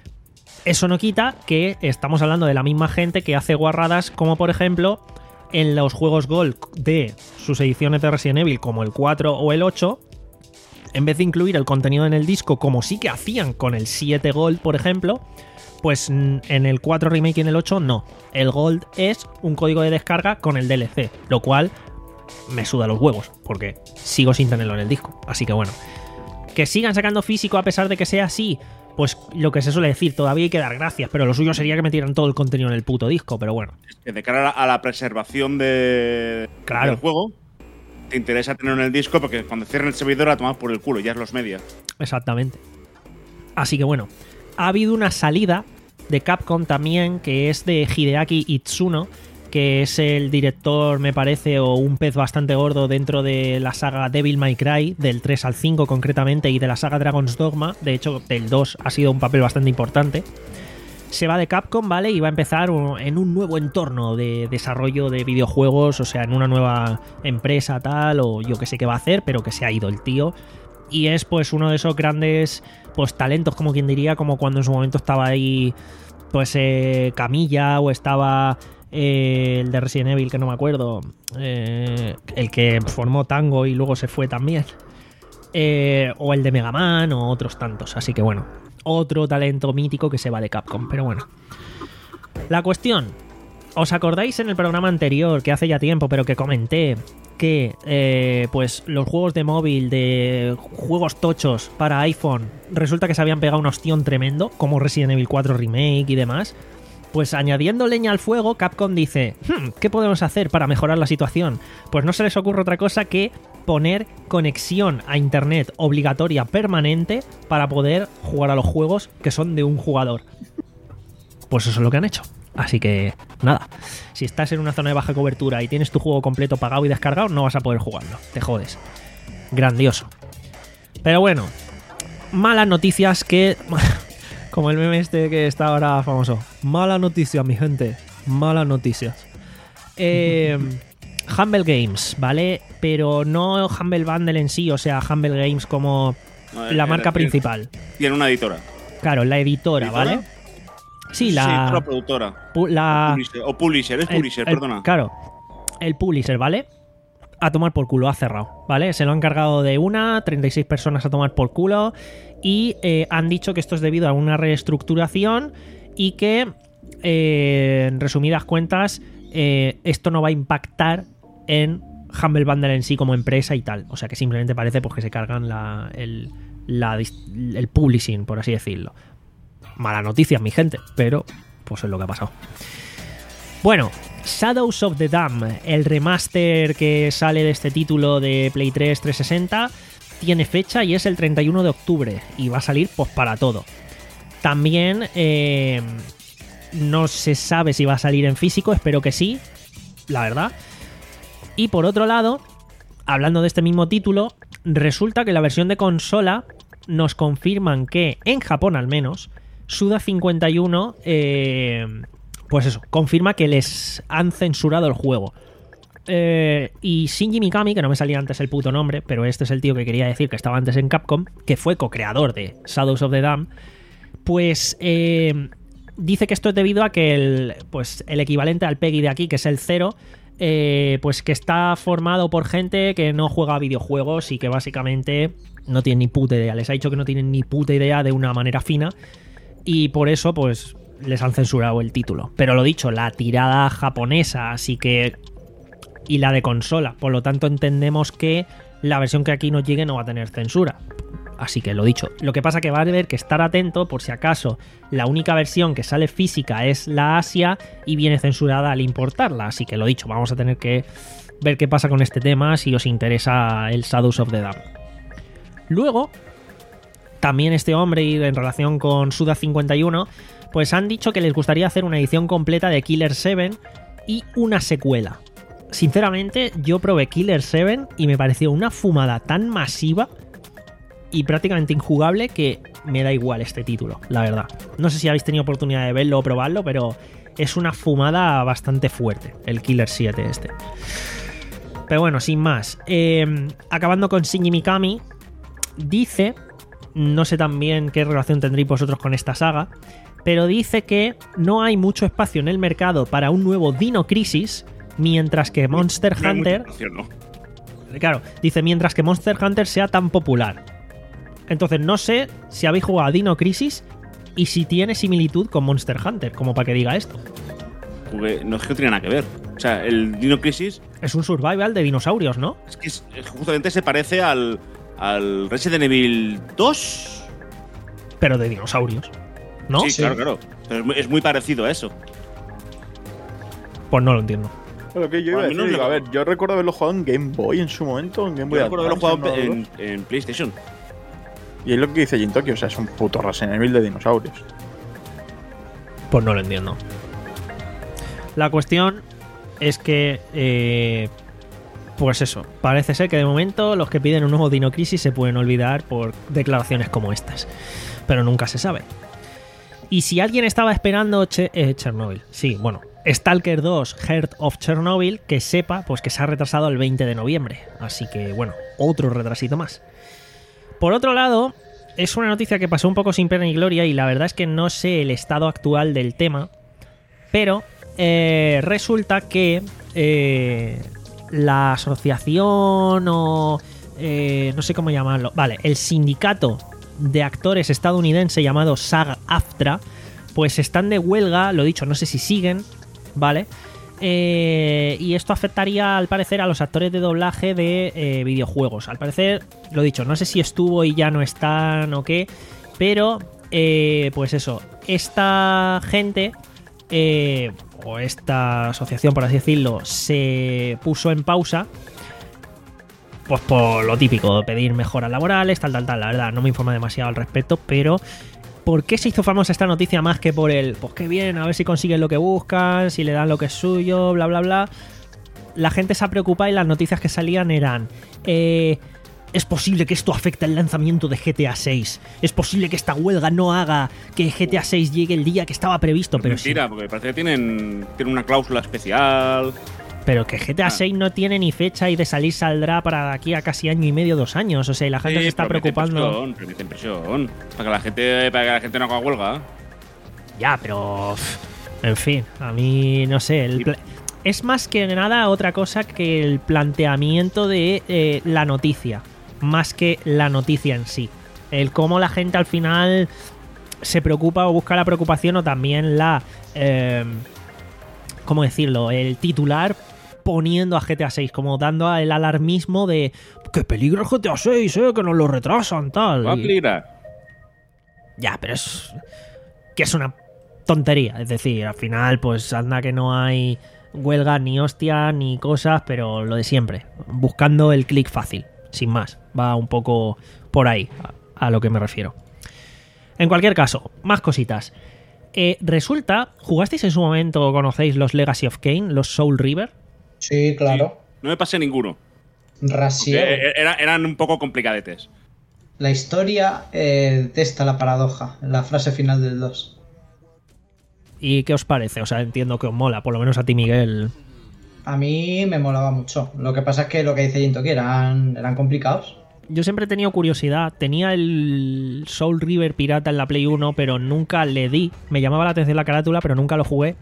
Eso no quita que estamos hablando de la misma gente que hace guarradas, como por ejemplo en los juegos Gold de sus ediciones de Resident Evil, como el cuatro o el ocho, en vez de incluir el contenido en el disco, como sí que hacían con el siete Gold, por ejemplo, pues en el cuatro Remake y en el ocho no. El Gold es un código de descarga con el D L C, lo cual me suda los huevos, porque sigo sin tenerlo en el disco. Así que bueno, que sigan sacando físico a pesar de que sea así, pues lo que se suele decir, todavía hay que dar gracias, pero lo suyo sería que metieran todo el contenido en el puto disco, pero bueno. Es que de cara a la, a la preservación de, claro. del juego, te interesa tenerlo en el disco porque cuando cierren el servidor la tomas por el culo, ya es los media. Exactamente. Así que bueno, ha habido una salida de Capcom también, que es de Hideaki Itsuno, que es el director, me parece, o un pez bastante gordo dentro de la saga Devil May Cry, del tres al cinco concretamente, y de la saga Dragon's Dogma. De hecho, del dos ha sido un papel bastante importante. Se va de Capcom, ¿vale? Y va a empezar en un nuevo entorno de desarrollo de videojuegos, o sea, en una nueva empresa tal, o yo que sé qué va a hacer, pero que se ha ido el tío. Y es pues uno de esos grandes pues talentos, como quien diría, como cuando en su momento estaba ahí pues eh, Camilla, o estaba eh, el de Resident Evil, que no me acuerdo, eh, el que formó Tango y luego se fue también, eh, o el de Mega Man, o otros tantos. Así que bueno, otro talento mítico que se va de Capcom, pero bueno. La cuestión, ¿os acordáis en el programa anterior, que hace ya tiempo, pero que comenté que eh, pues los juegos de móvil, de juegos tochos para iPhone, resulta que se habían pegado un ostión tremendo, como Resident Evil cuatro Remake y demás? Pues añadiendo leña al fuego, Capcom dice, hm, ¿qué podemos hacer para mejorar la situación? Pues no se les ocurre otra cosa que poner conexión a internet obligatoria permanente para poder jugar a los juegos que son de un jugador. Pues eso es lo que han hecho. Así que, nada, si estás en una zona de baja cobertura y tienes tu juego completo pagado y descargado, no vas a poder jugarlo. Te jodes. Grandioso. Pero bueno, malas noticias que... Como el meme este que está ahora famoso. Malas noticias, mi gente. Malas noticias. Eh, Humble Games, ¿vale? Pero no Humble Bundle en sí, o sea, Humble Games como no, la eh, marca eh, principal. Tiene una editora. Claro, la editora, ¿Editora? ¿vale? Sí, la... Sí, la productora. pu- la O publisher, o publisher, es el- publisher, el- perdona. Claro, el publisher, ¿vale? A tomar por culo, ha cerrado, ¿vale? Se lo han cargado de una, treinta y seis personas a tomar por culo, y eh, han dicho que esto es debido a una reestructuración y que, eh, en resumidas cuentas, eh, esto no va a impactar en Humble Bundle en sí como empresa y tal. O sea que simplemente parece pues, que se cargan la, el, la, el publishing, por así decirlo. Mala noticia, mi gente, pero pues es lo que ha pasado. Bueno, Shadows of the Dam, el remaster que sale de este título de Play tres trescientos sesenta, tiene fecha y es el treinta y uno de octubre y va a salir pues para todo. También eh, no se sabe si va a salir en físico, espero que sí, la verdad. Y por otro lado, hablando de este mismo título, resulta que la versión de consola nos confirman que, en Japón al menos, Suda cincuenta y uno, eh, pues eso, confirma que les han censurado el juego. Eh, y Shinji Mikami, que no me salía antes el puto nombre, pero este es el tío que quería decir que estaba antes en Capcom, que fue co-creador de Shadows of the Dam, pues eh, dice que esto es debido a que el, pues, el equivalente al PEGI de aquí, que es el cero, eh, pues que está formado por gente que no juega a videojuegos y que básicamente no tiene ni puta idea. Les ha dicho que no tienen ni puta idea de una manera fina y por eso pues les han censurado el título. Pero lo dicho, la tirada japonesa, así que... y la de consola, por lo tanto entendemos que la versión que aquí nos llegue no va a tener censura. Así que lo dicho, lo que pasa que va a haber que estar atento por si acaso la única versión que sale física es la Asia y viene censurada al importarla. Así que lo dicho, vamos a tener que ver qué pasa con este tema si os interesa el Shadows of the Dam. Luego, también este hombre, y en relación con Suda cincuenta y uno, pues han dicho que les gustaría hacer una edición completa de Killer siete y una secuela. Sinceramente, yo probé Killer siete y me pareció una fumada tan masiva y prácticamente injugable que me da igual este título, la verdad. No sé si habéis tenido oportunidad de verlo o probarlo, pero es una fumada bastante fuerte, el Killer siete este. Pero bueno, sin más. Eh, acabando con Shinji Mikami, dice, no sé también qué relación tendréis vosotros con esta saga, pero dice que no hay mucho espacio en el mercado para un nuevo Dino Crisis, mientras que Monster No hay mucha Hunter... opción, ¿no? Claro, dice, mientras que Monster Hunter sea tan popular. Entonces no sé si habéis jugado a Dino Crisis y si tiene similitud con Monster Hunter, como para que diga esto. Porque no es que no tiene nada que ver. O sea, el Dino Crisis Es un survival de dinosaurios, ¿no? es que es- es- justamente se parece al, al Resident Evil dos. Pero de dinosaurios, ¿no? Sí, Sí. claro, claro. Pero es muy, es muy parecido a eso. Pues no lo entiendo. Lo que yo iba Bueno, a a mí no decir, me digo, a lo- ver, yo recuerdo haberlo jugado en Game Boy en su momento, en Game Boy Yo recuerdo haberlo jugado Advance, en, uno o dos. en PlayStation. Y es lo que dice Jin Tokyo, o sea, es un puto Resident Evil de dinosaurios. Pues no lo entiendo. La cuestión es que, eh, pues eso, parece ser que de momento los que piden un nuevo Dino Crisis se pueden olvidar por declaraciones como estas. Pero nunca se sabe. Y si alguien estaba esperando Che- eh, Chernobyl, sí, bueno, Stalker dos Heart of Chernobyl, que sepa pues que se ha retrasado al veinte de noviembre. Así que, bueno, otro retrasito más. Por otro lado, es una noticia que pasó un poco sin pena ni gloria y la verdad es que no sé el estado actual del tema, pero eh, resulta que eh, la asociación o eh, no sé cómo llamarlo, vale, el sindicato de actores estadounidense llamado SAG-AFTRA, pues están de huelga, lo dicho, no sé si siguen, ¿vale? Eh, y esto afectaría al parecer a los actores de doblaje de eh, videojuegos. Al parecer, lo dicho, no sé si estuvo y ya no están o qué, pero eh, pues eso, esta gente eh, o esta asociación, por así decirlo, se puso en pausa. Pues por lo típico, pedir mejoras laborales, tal, tal, tal. La verdad, no me informa demasiado al respecto, pero ¿por qué se hizo famosa esta noticia más que por el, pues qué bien, a ver si consiguen lo que buscan, si le dan lo que es suyo, bla, bla, bla? La gente se ha preocupado y las noticias que salían eran... Eh, es posible que esto afecte el lanzamiento de G T A seis. Es posible que esta huelga no haga que G T A seis llegue el día que estaba previsto, pero sí. Mentira, porque parece que tienen, tienen una cláusula especial. Pero que G T A Ah. seis no tiene ni fecha y de salir saldrá para aquí a casi año y medio, dos años. O sea, y la gente Sí, se está prometen preocupando. Presión, prometen presión. Para que la gente, para que la gente no haga huelga. Ya, pero. pff, En fin, a mí no sé. El pla- es más que nada otra cosa que el planteamiento de eh, la noticia. Más que la noticia en sí. El cómo la gente al final se preocupa o busca la preocupación o también la. Eh, ¿Cómo decirlo? El titular poniendo a G T A seis, como dando el alarmismo de ¡qué peligro el G T A seis, eh! Que nos lo retrasan, tal. Va a Y- peligrar. Ya, pero es. Que es una tontería. Es decir, al final, pues anda que no hay huelgas, ni hostias, ni cosas, pero lo de siempre. Buscando el clic fácil, sin más. Va un poco por ahí, a, a lo que me refiero. En cualquier caso, más cositas. Eh, resulta, ¿jugasteis en su momento, conocéis los Legacy of Kain, los Soul River? Sí, claro. No me pasé ninguno. Rasiego. Eh, era- eran un poco complicadetes. La historia eh, detesta la paradoja, la frase final del dos. ¿Y qué os parece? O sea, entiendo que os mola, por lo menos a ti, Miguel. A mí me molaba mucho. Lo que pasa es que lo que dice Jinto que eran, eran complicados. Yo siempre he tenido curiosidad. Tenía el Soul River pirata en la Play uno, pero nunca le di. Me llamaba la atención la carátula, pero nunca lo jugué.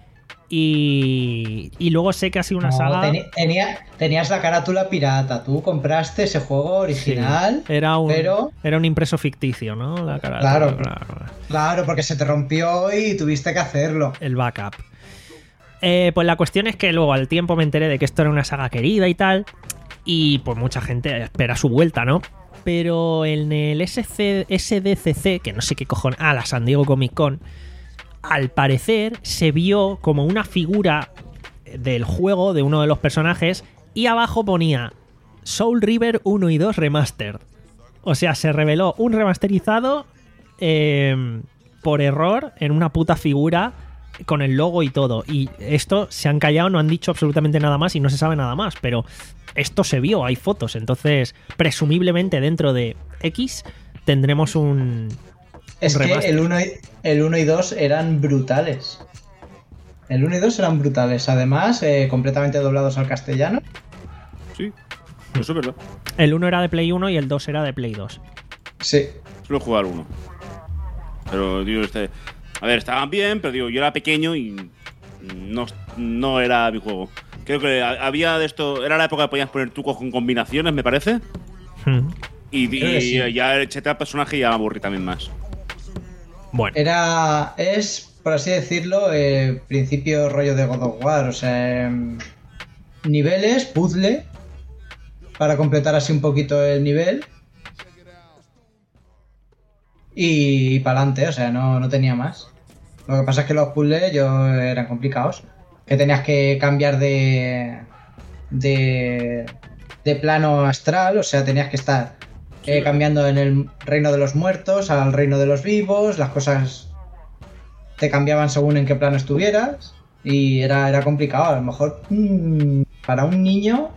Y, y luego sé que ha sido una No, saga... teni- tenía, tenías la carátula pirata. Tú compraste ese juego Sí, original. era, un, pero- era un impreso ficticio, ¿no? La carátula, Claro. claro. Claro, porque se te rompió y tuviste que hacerlo. El backup. Eh, pues la cuestión es que luego al tiempo me enteré de que esto era una saga querida y tal. Y pues mucha gente espera su vuelta, ¿no? Pero en el S C S D C C, que no sé qué cojones... Ah, la San Diego Comic Con. Al parecer se vio como una figura del juego de uno de los personajes y abajo ponía Soul River uno y dos Remastered. O sea, se reveló un remasterizado eh, por error en una puta figura con el logo y todo. Y esto se han callado, no han dicho absolutamente nada más y no se sabe nada más. Pero esto se vio, hay fotos. Entonces, presumiblemente dentro de X tendremos un... Es un que remaster. el uno, y, el uno y dos eran brutales. El uno y dos eran brutales. Además, eh, completamente doblados al castellano. Sí, eso es verdad. El uno era de Play uno y el dos era de Play dos. Sí. Solo jugar uno. Pero, digo, este... A ver, estaban bien, pero digo, yo era pequeño y no, no era mi juego. Creo que había de esto... Era la época que podías poner trucos con combinaciones, me parece. Hmm. Y, Creo que y sí. ya eché al personaje y ya me aburrí también más. Bueno, Era. Es, por así decirlo, eh, principio rollo de God of War. O sea, em, niveles, puzzle. Para completar así un poquito el nivel. Y para adelante, o sea, no, no tenía más. Lo que pasa es que los puzzles yo eran complicados. Que tenías que cambiar de. de. de plano astral, o sea, tenías que estar eh, cambiando en el reino de los muertos al reino de los vivos, las cosas te cambiaban según en qué plano estuvieras y era, era complicado. A lo mejor mmm, para un niño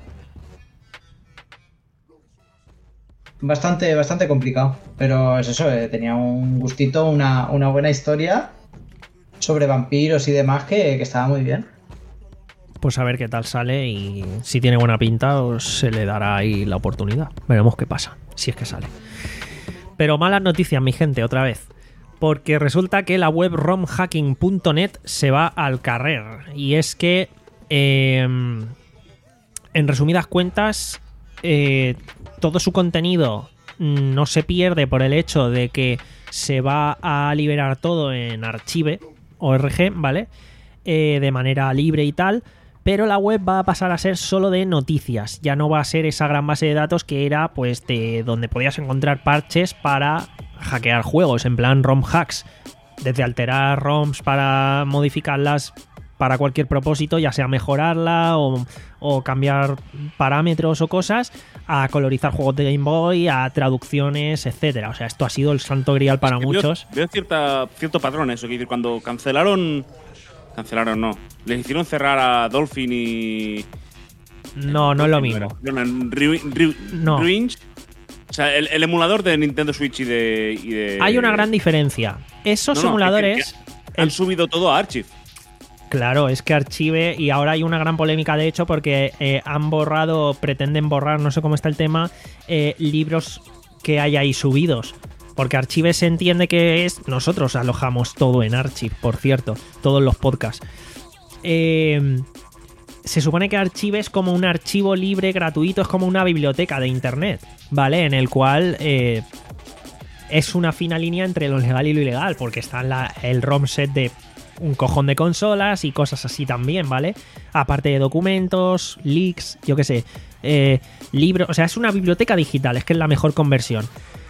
bastante, bastante complicado, pero es eso, eh, tenía un gustito, una, una buena historia sobre vampiros y demás que, que estaba muy bien. pues a ver qué tal sale y si tiene buena pinta os se le dará ahí la oportunidad. Veremos qué pasa, si es que sale. Pero malas noticias, mi gente, otra vez. Porque resulta que la web rom hacking punto net se va al carrer. Y es que, eh, en resumidas cuentas, eh, todo su contenido no se pierde por el hecho de que se va a liberar todo en archive punto org, ¿vale? Eh, de manera libre y tal. Pero la web va a pasar a ser solo de noticias. Ya no va a ser esa gran base de datos que era, pues, de donde podías encontrar parches para hackear juegos, en plan ROM hacks. Desde alterar ROMs para modificarlas para cualquier propósito, ya sea mejorarla o, o cambiar parámetros o cosas, a colorizar juegos de Game Boy, a traducciones, etcétera. O sea, esto ha sido el santo grial para Es que muchos. Veo, veo cierta, cierto patrón eso. Que decir, cuando cancelaron. Cancelaron, no. Les hicieron cerrar a Dolphin y. No, no es lo mismo. No. Ruins. O sea, el, el emulador de Nintendo Switch y de. Y de Hay una gran diferencia. Esos No, no, emuladores... es que- que han subido todo a Archive. Claro, es que Archive, y ahora hay una gran polémica de hecho porque eh, han borrado, pretenden borrar, no sé cómo está el tema, eh, libros que hay ahí subidos. Porque Archive se entiende que es... Nosotros alojamos todo en Archive, por cierto, todos los podcasts. Eh, se supone que Archive es como un archivo libre, gratuito, es como una biblioteca de internet, ¿vale? En el cual... Eh, es una fina línea entre lo legal y lo ilegal, porque está la, el ROM set de un cojón de consolas y cosas así también, ¿vale? Aparte de documentos, leaks, yo qué sé, eh, libros, o sea, es una biblioteca digital, es que es la mejor conversión.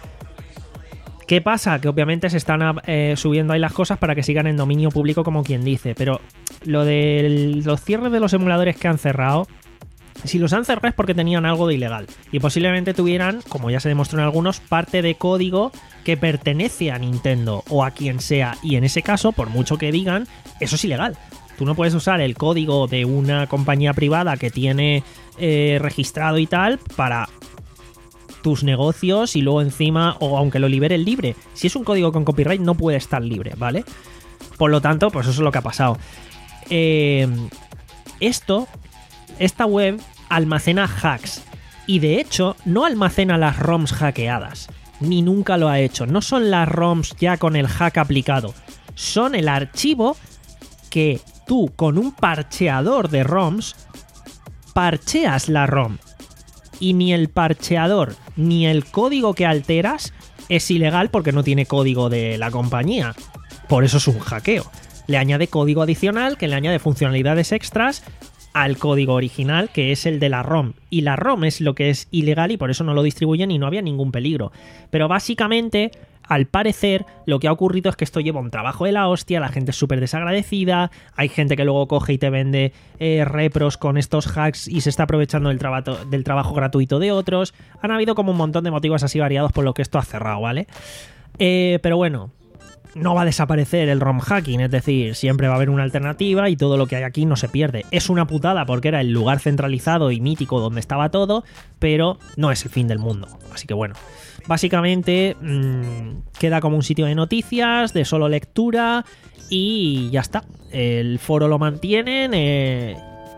¿Qué pasa? Que obviamente se están eh, subiendo ahí las cosas para que sigan en dominio público, como quien dice, pero lo de los cierres de los emuladores que han cerrado, si los han cerrado es porque tenían algo de ilegal y posiblemente tuvieran, como ya se demostró en algunos, parte de código que pertenece a Nintendo o a quien sea, y en ese caso, por mucho que digan, eso es ilegal. Tú no puedes usar el código de una compañía privada que tiene eh, registrado y tal para tus negocios y luego encima, o aunque lo liberen libre, si es un código con copyright no puede estar libre, ¿vale? Por lo tanto, pues eso es lo que ha pasado. Eh, esto, esta web almacena hacks y de hecho no almacena las ROMs hackeadas, ni nunca lo ha hecho. No son las ROMs ya con el hack aplicado, son el archivo que tú con un parcheador de ROMs parcheas la ROM. Y ni el parcheador ni el código que alteras es ilegal porque no tiene código de la compañía. Por eso es un hackeo. Le añade código adicional que le añade funcionalidades extras al código original, que es el de la ROM. Y la ROM es lo que es ilegal y por eso no lo distribuyen y no había ningún peligro. Pero básicamente, al parecer, lo que ha ocurrido es que esto lleva un trabajo de la hostia, la gente es súper desagradecida, hay gente que luego coge y te vende eh, repros con estos hacks y se está aprovechando del, trabajo, del trabajo gratuito de otros. Han habido como un montón de motivos así variados por lo que esto ha cerrado, ¿vale? Eh, pero bueno, no va a desaparecer el ROM hacking, es decir, siempre va a haber una alternativa y todo lo que hay aquí no se pierde. Es una putada porque era el lugar centralizado y mítico donde estaba todo, pero no es el fin del mundo. Así que bueno, básicamente mmm, queda como un sitio de noticias, de solo lectura y ya está. El foro lo mantienen eh,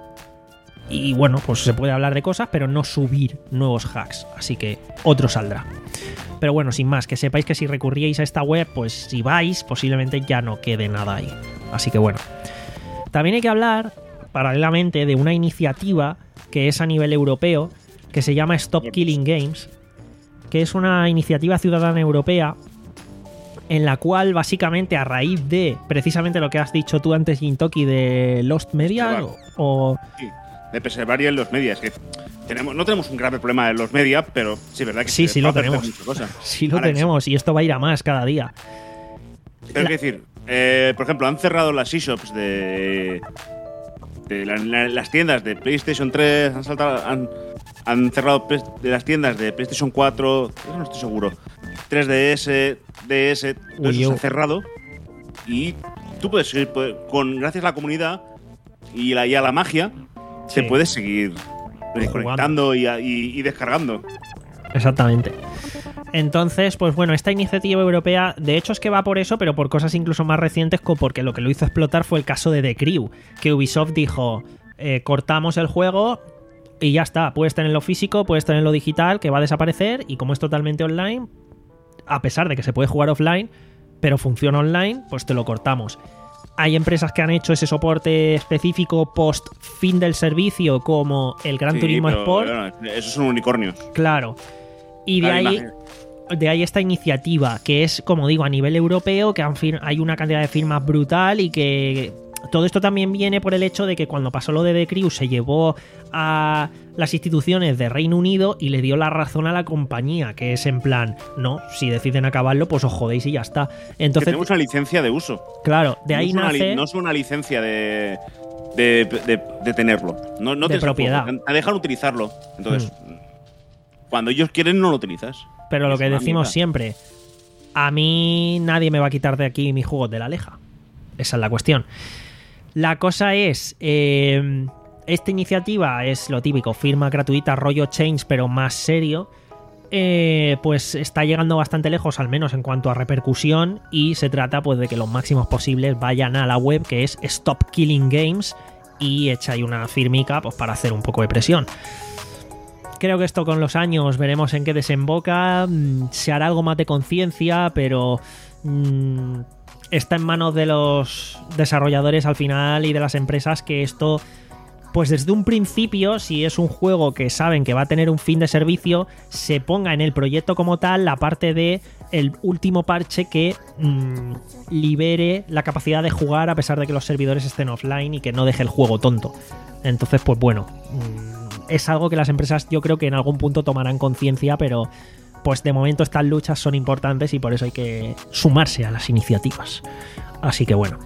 y bueno, pues se puede hablar de cosas, pero no subir nuevos hacks. Así que otro saldrá. Pero bueno, sin más, que sepáis que si recurríais a esta web, pues si vais, posiblemente ya no quede nada ahí. Así que bueno. También hay que hablar, paralelamente, de una iniciativa que es a nivel europeo, que se llama Stop Killing Games, que es una iniciativa ciudadana europea en la cual, básicamente, a raíz de precisamente lo que has dicho tú antes, Gintoki, de Lost Media, o... o sí, de preservar y en los medias, que... Tenemos, no tenemos un grave problema en los media, pero sí, verdad que sí, sí lo tenemos. Cosa. Sí lo Ahora, tenemos, y esto va a ir a más cada día. Tengo que decir, eh, por ejemplo, han cerrado las eShops de, de la, la, las tiendas de PlayStation tres, han, saltado, han, han cerrado de las tiendas de PlayStation cuatro, eso no estoy seguro, tres D S, D S, todo eso se han cerrado. Y tú puedes seguir, con, gracias a la comunidad y, la, y a la magia, sí, se puede seguir conectando y, y, y descargando. Exactamente. Entonces, pues bueno, esta iniciativa europea, de hecho es que va por eso, pero por cosas incluso más recientes, porque lo que lo hizo explotar fue el caso de The Crew, que Ubisoft dijo, eh, cortamos el juego y ya está, puedes tenerlo físico, puedes tenerlo digital, que va a desaparecer, y como es totalmente online, a pesar de que se puede jugar offline, pero funciona online, pues te lo cortamos. Hay empresas que han hecho ese soporte específico post fin del servicio, como el Gran sí, Turismo pero, Sport. Bueno, esos son unicornios. Claro. Y de ahí, de ahí esta iniciativa, que es, como digo, a nivel europeo, que han fir- hay una cantidad de firmas brutal y que todo esto también viene por el hecho de que cuando pasó lo de The Crew se llevó a las instituciones de Reino Unido y le dio la razón a la compañía, que es en plan, no, si deciden acabarlo, pues os jodéis y ya está. Entonces, que tenemos una licencia de uso. Claro, de ahí no nace... Li- no es una licencia de, de, de, de tenerlo. No, no de propiedad. Te dejan utilizarlo. Entonces, mm. cuando ellos quieren, no lo utilizas. Pero lo es que decimos mierda. Siempre, a mí nadie me va a quitar de aquí mis juegos de la Aleja. Esa es la cuestión. La cosa es, eh, esta iniciativa es lo típico, firma gratuita, rollo Change, pero más serio, eh, pues está llegando bastante lejos, al menos en cuanto a repercusión, y se trata pues de que los máximos posibles vayan a la web, que es Stop Killing Games, y echa ahí una firmica pues para hacer un poco de presión. Creo que esto con los años veremos en qué desemboca, se hará algo más de conciencia, pero... Mmm, está en manos de los desarrolladores al final y de las empresas que esto, pues desde un principio, si es un juego que saben que va a tener un fin de servicio, se ponga en el proyecto como tal la parte de el último parche que mmm, libere la capacidad de jugar a pesar de que los servidores estén offline y que no deje el juego tonto. Entonces, pues bueno, mmm, es algo que las empresas yo creo que en algún punto tomarán conciencia, pero... pues de momento estas luchas son importantes y por eso hay que sumarse a las iniciativas. Así que bueno.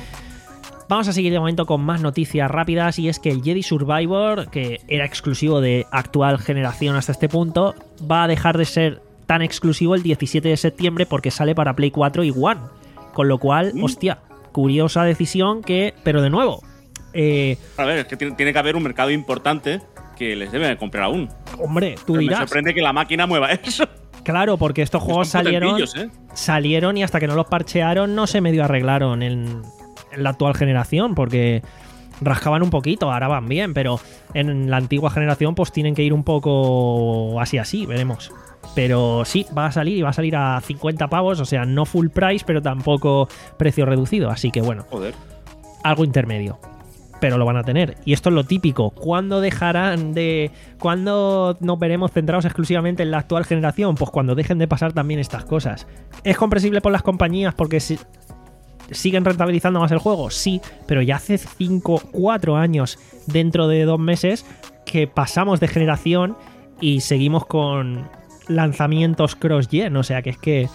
Vamos a seguir de momento con más noticias rápidas, y es que el Jedi Survivor, que era exclusivo de actual generación hasta este punto, va a dejar de ser tan exclusivo el diecisiete de septiembre porque sale para Play cuatro y One. Con lo cual, ¿Mm? hostia, curiosa decisión que... Pero de nuevo... Eh, a ver, es que tiene, tiene que haber un mercado importante que les deben comprar aún. Hombre, tú Pero dirás. Me sorprende que la máquina mueva eso. Claro, porque estos juegos salieron, ¿eh? salieron y hasta que no los parchearon no se medio arreglaron en, en la actual generación, porque rascaban un poquito, ahora van bien, pero en la antigua generación pues tienen que ir un poco así así, veremos. Pero sí, va a salir y va a salir a cincuenta pavos, o sea, no full price, pero tampoco precio reducido, así que bueno. Joder. Algo intermedio. Pero lo van a tener. Y esto es lo típico. ¿Cuándo dejarán de... ¿Cuándo nos veremos centrados exclusivamente en la actual generación? Pues cuando dejen de pasar también estas cosas. ¿Es comprensible por las compañías porque si... siguen rentabilizando más el juego? Sí, pero ya hace cinco, cuatro años, dentro de dos meses, que pasamos de generación y seguimos con lanzamientos cross-gen. O sea que es que...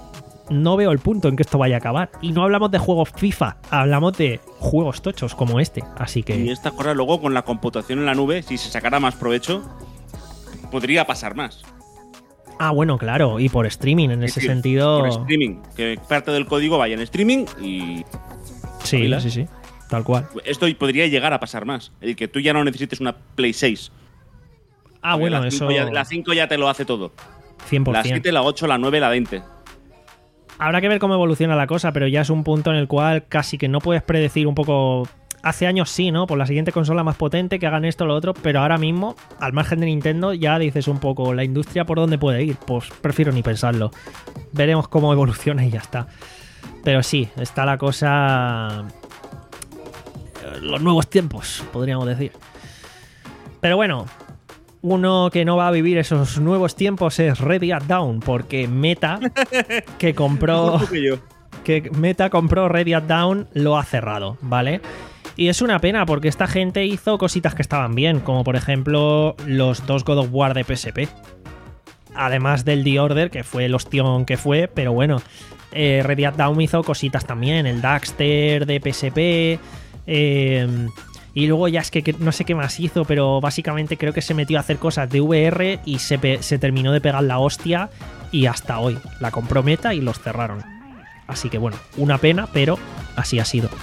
no veo el punto en que esto vaya a acabar. Y no hablamos de juegos FIFA, hablamos de juegos tochos como este. Así que... Y esta cosa luego con la computación en la nube, si se sacara más provecho, podría pasar más. Ah, bueno, claro, y por streaming, en Es ese decir, sentido. Por streaming. Que parte del código vaya en streaming y. Sí, ¿Pila? sí, sí. Tal cual. Esto podría llegar a pasar más. El que tú ya no necesites una Play seis. Ah, Porque bueno, la eso. cinco ya, la cinco ya te lo hace todo. cien por La ciento. siete, la ocho, la nueve, la veinte. Habrá que ver cómo evoluciona la cosa, pero ya es un punto en el cual casi que no puedes predecir un poco. Hace años sí, ¿no? Por la siguiente consola más potente, que hagan esto o lo otro, pero ahora mismo, al margen de Nintendo, ya dices un poco la industria por dónde puede ir. Pues prefiero ni pensarlo. Veremos cómo evoluciona y ya está. Pero sí, está la cosa. Los nuevos tiempos, podríamos decir. Pero bueno, uno que no va a vivir esos nuevos tiempos es Ready at Dawn, porque Meta, que compró. que Meta compró Ready at Dawn, lo ha cerrado, ¿vale? Y es una pena porque esta gente hizo cositas que estaban bien, como por ejemplo los dos God of War de P S P. Además del The Order, que fue el ostión que fue, pero bueno, eh, Ready at Dawn hizo cositas también, el Daxter de P S P, eh, y luego ya es que, que no sé qué más hizo, pero básicamente creo que se metió a hacer cosas de V R y se, pe- se terminó de pegar la hostia y hasta hoy la compró Meta y los cerraron. Así que bueno, una pena, pero así ha sido.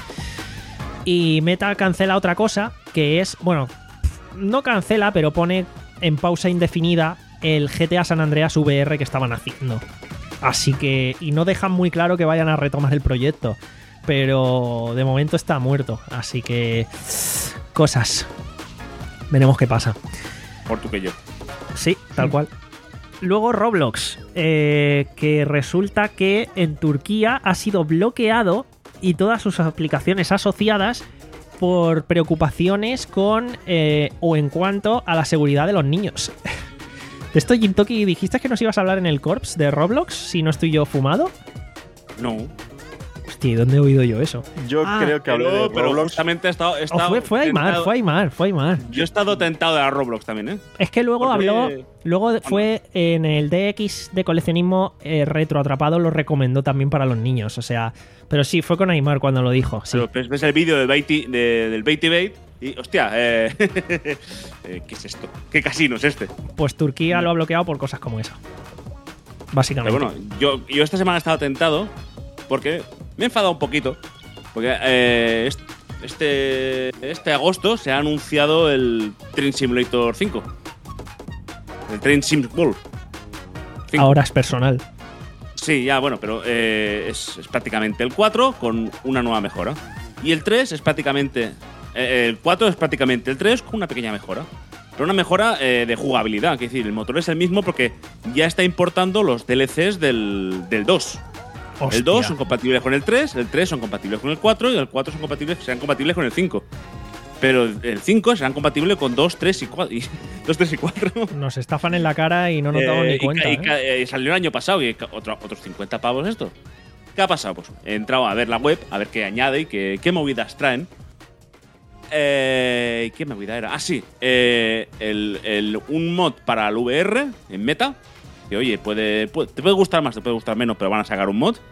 Y Meta cancela otra cosa, que es, bueno, no cancela, pero pone en pausa indefinida el G T A San Andreas V R que estaban haciendo. Así que, y no dejan muy claro que vayan a retomar el proyecto, pero de momento está muerto. Así que, cosas. Veremos qué pasa. Por tú que yo. Sí, tal cual. Luego Roblox, eh, que resulta que en Turquía ha sido bloqueado y todas sus aplicaciones asociadas por preocupaciones con eh, o en cuanto a la seguridad de los niños. De esto, Jintoki, dijiste que nos ibas a hablar en el Corps de Roblox, si no estoy yo fumado. No. Hostia, ¿y dónde he oído yo eso? Yo Ah, creo que hablé de Pero, pero Roblox. justamente he estado. he Oh, estado fue, fue Aymar, tentado- fue Aymar, fue Aymar. Yo he estado tentado de la Roblox también, ¿eh? Es que luego Porque- habló, luego fue en el D X de coleccionismo eh, Retro Atrapado, lo recomendó también para los niños, o sea, pero sí, fue con Aymar cuando lo dijo, sí. Pero ves, ves el vídeo del Baity, de, del Baity Bait y, hostia, eh, eh, ¿qué es esto? ¿Qué casino es este? Pues Turquía lo ha bloqueado por cosas como esa. Pero Básicamente. bueno, yo, yo esta semana he estado tentado porque me he enfadado un poquito. Porque eh, est- este, este agosto se ha anunciado el Train Simulator cinco. El Train Sim World. cinco. Ahora es personal. Sí, ya, bueno, pero eh, es, es prácticamente el cuatro con una nueva mejora. Y el tres es prácticamente. eh, el cuatro es prácticamente el tres con una pequeña mejora. Pero una mejora eh, de jugabilidad. Es decir, el motor es el mismo porque ya está importando los D L Cs del, del dos. Hostia. El dos son compatibles con el tres, el tres son compatibles con el cuatro y el cuatro son compatibles, serán compatibles con el cinco. Pero el cinco serán compatibles con dos, tres y cuatro. Y, dos, tres y cuatro. Nos estafan en la cara y no nos damos Eh, ni y cuenta. ca- y ¿eh? ca- eh, salió el año pasado y ca- otro- otros cincuenta pavos esto. ¿Qué ha pasado? Pues he entrado a ver la web, a ver qué añade y qué, qué movidas traen. Eh, ¿Qué movida era? Ah, sí. eh, el, el- un mod para el V R en Meta. Que oye, puede, puede- te puede gustar más, te puede gustar menos, pero van a sacar un mod.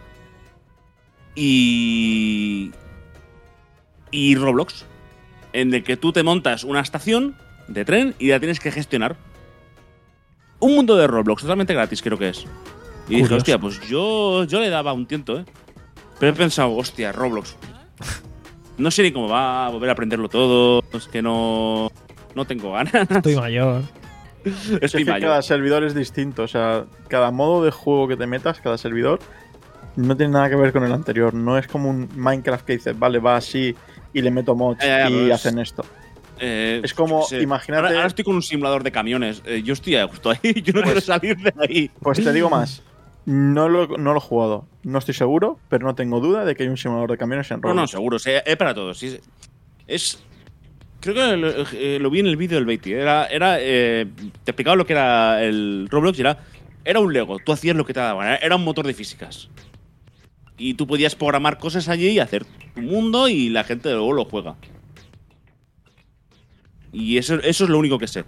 Y. Y Roblox. En el que tú te montas una estación de tren y la tienes que gestionar. Un mundo de Roblox, totalmente gratis, creo que es. Y dije, Curioso. hostia, pues yo, yo le daba un tiento, ¿eh? Pero he pensado, hostia, Roblox. No sé ni cómo va a volver a aprenderlo todo. Es que no. No tengo ganas. Estoy mayor. Estoy Es que mayor. cada servidor es distinto. O sea, cada modo de juego que te metas, cada servidor, no tiene nada que ver con el anterior. No es como un Minecraft que dices, vale, va así y le meto mods Ya, ya, y pero es- hacen esto. Eh, Es como, yo qué sé. imagínate- Ahora, ahora estoy con un simulador de camiones. Eh, yo estoy a gusto ahí. Yo no quiero salir de ahí. Pues te digo más. No lo, no lo he jugado. No estoy seguro, pero no tengo duda de que hay un simulador de camiones en No, no, Roblox. seguro. o sea, es para todos. sí, Es. es- creo que lo, eh, lo vi en el vídeo del Beatty. Era. era eh, te explicaba lo que era el Roblox y era. Era un Lego. Tú hacías lo que te daba. Era, era un motor de físicas. Y tú podías programar cosas allí y hacer tu mundo y la gente luego lo juega. Y eso, eso es lo único que sé.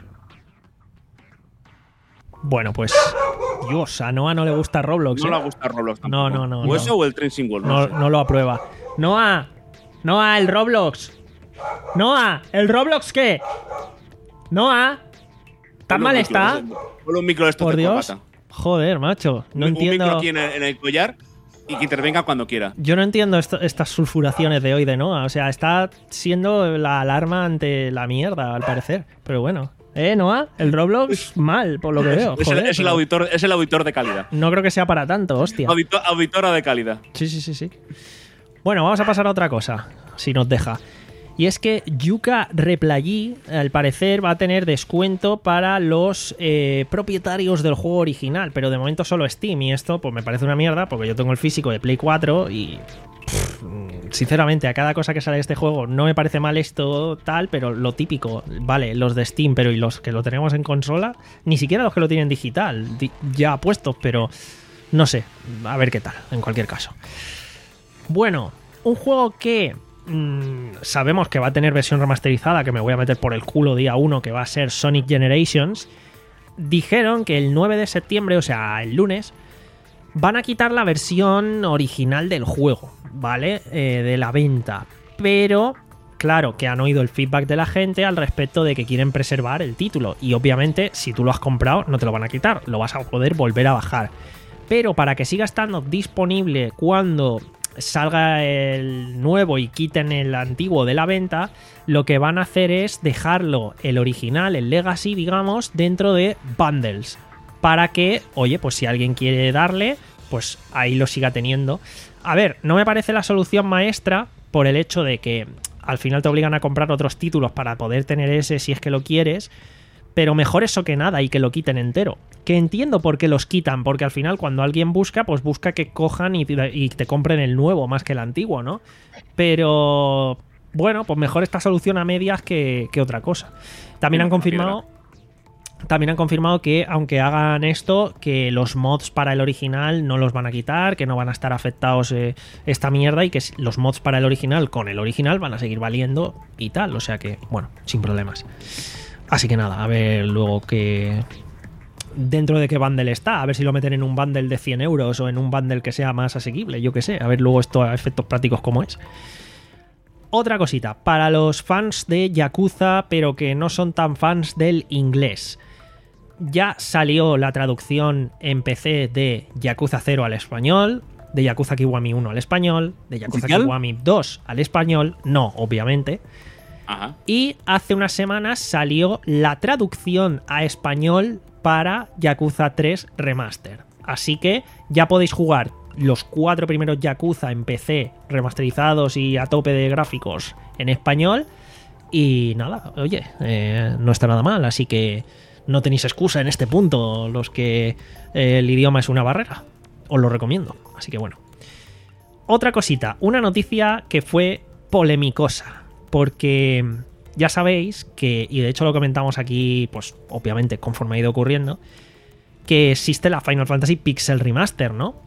Bueno, pues. Dios, a Noah no le gusta Roblox. No ¿eh? le gusta Roblox tampoco. No, no, no, O no. eso o el Train Sim World. No, No, sé. no lo aprueba. Noah, Noah, el Roblox. Noah, ¿el Roblox qué? Noah, ¿Tan mal está? Ponle un micro de esto Por de Dios. corbata. Joder, macho. No un, entiendo. Un micro aquí en el, en el collar y que intervenga cuando quiera. Yo no entiendo esto, estas sulfuraciones de hoy de Noah. O sea, está siendo la alarma ante la mierda, al parecer. Pero bueno. ¿Eh, Noah? El Roblox mal, por lo que veo. Es, Joder, el, es, el pero auditor, es el auditor de calidad. no creo que sea para tanto, hostia. Auditor, auditora de calidad. Sí, sí, sí, sí. Bueno, vamos a pasar a otra cosa, si nos deja. Y es que Yuka Replayí, al parecer, va a tener descuento para los eh, propietarios del juego original, pero de momento solo Steam. Y esto, pues me parece una mierda, porque yo tengo el físico de Play cuatro y, pff, sinceramente, a cada cosa que sale de este juego no me parece mal esto tal, pero lo típico, vale, los de Steam, pero y los que lo tenemos en consola, ni siquiera los que lo tienen digital, di- ya puestos, pero no sé, a ver qué tal, en cualquier caso. Bueno, un juego que mmm, sabemos que va a tener versión remasterizada, que me voy a meter por el culo día uno, que va a ser Sonic Generations. Dijeron que el nueve de septiembre, o sea, el lunes, van a quitar la versión original del juego, ¿vale? Eh, de la venta. Pero, claro, que han oído el feedback de la gente al respecto de que quieren preservar el título. Y obviamente, si tú lo has comprado, no te lo van a quitar, lo vas a poder volver a bajar. Pero para que siga estando disponible cuando salga el nuevo y quiten el antiguo de la venta, lo que van a hacer es dejarlo, el original, el Legacy, digamos, dentro de bundles, para que, oye, pues si alguien quiere darle, pues ahí lo siga teniendo. A ver, no me parece la solución maestra por el hecho de que al final te obligan a comprar otros títulos para poder tener ese si es que lo quieres, pero mejor eso que nada y que lo quiten entero. Que entiendo por qué los quitan, porque al final cuando alguien busca, pues busca que cojan y, y te compren el nuevo más que el antiguo, ¿no? Pero bueno, pues mejor esta solución a medias que, que otra cosa. También han confirmado... También han confirmado que, aunque hagan esto, que los mods para el original no los van a quitar, que no van a estar afectados eh, esta mierda y que los mods para el original con el original van a seguir valiendo y tal. O sea que, bueno, sin problemas. Así que nada, a ver luego que... dentro de qué bundle está, a ver si lo meten en un bundle de cien euros o en un bundle que sea más asequible, yo qué sé, a ver luego esto a efectos prácticos cómo es. Otra cosita, para los fans de Yakuza, pero que no son tan fans del inglés. Ya salió la traducción en P C de Yakuza cero al español, de Yakuza Kiwami uno al español, de Yakuza ¿Oficial? Kiwami dos al español, no, obviamente. Ajá. Y hace unas semanas salió la traducción a español para Yakuza tres Remaster. Así que ya podéis jugar los cuatro primeros Yakuza en P C remasterizados y a tope de gráficos en español. Y nada, oye, eh, no está nada mal, así que no tenéis excusa en este punto los que eh, el idioma es una barrera. Os lo recomiendo, así que bueno. Otra cosita, una noticia que fue polemicosa, porque ya sabéis que, y de hecho lo comentamos aquí, pues obviamente conforme ha ido ocurriendo, que existe la Final Fantasy Pixel Remaster, ¿no?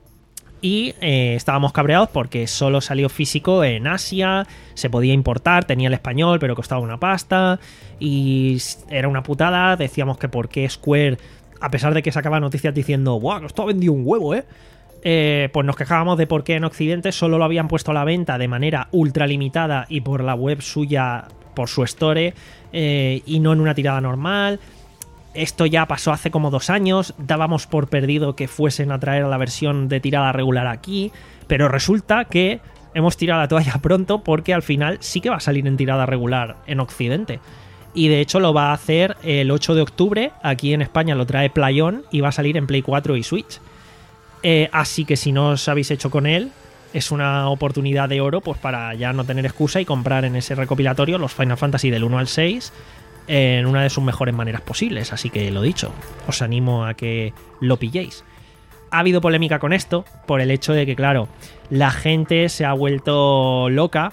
Y eh, estábamos cabreados porque solo salió físico en Asia, se podía importar, tenía el español, pero costaba una pasta, y era una putada. Decíamos que por qué Square, a pesar de que sacaba noticias diciendo ¡buah, esto ha vendido un huevo, eh! Eh, pues nos quejábamos de por qué en Occidente solo lo habían puesto a la venta de manera ultra limitada y por la web suya, por su store, eh, y no en una tirada normal. Esto ya pasó hace como dos años, dábamos por perdido que fuesen a traer la versión de tirada regular aquí, pero resulta que hemos tirado la toalla pronto porque al final sí que va a salir en tirada regular en Occidente. Y de hecho lo va a hacer el ocho de octubre, aquí en España lo trae Playón y va a salir en Play cuatro y Switch. Eh, así que si no os habéis hecho con él, es una oportunidad de oro pues para ya no tener excusa y comprar en ese recopilatorio los Final Fantasy del uno al seis en una de sus mejores maneras posibles. Así que lo dicho, os animo a que lo pilléis. Ha habido polémica con esto por el hecho de que, claro, la gente se ha vuelto loca.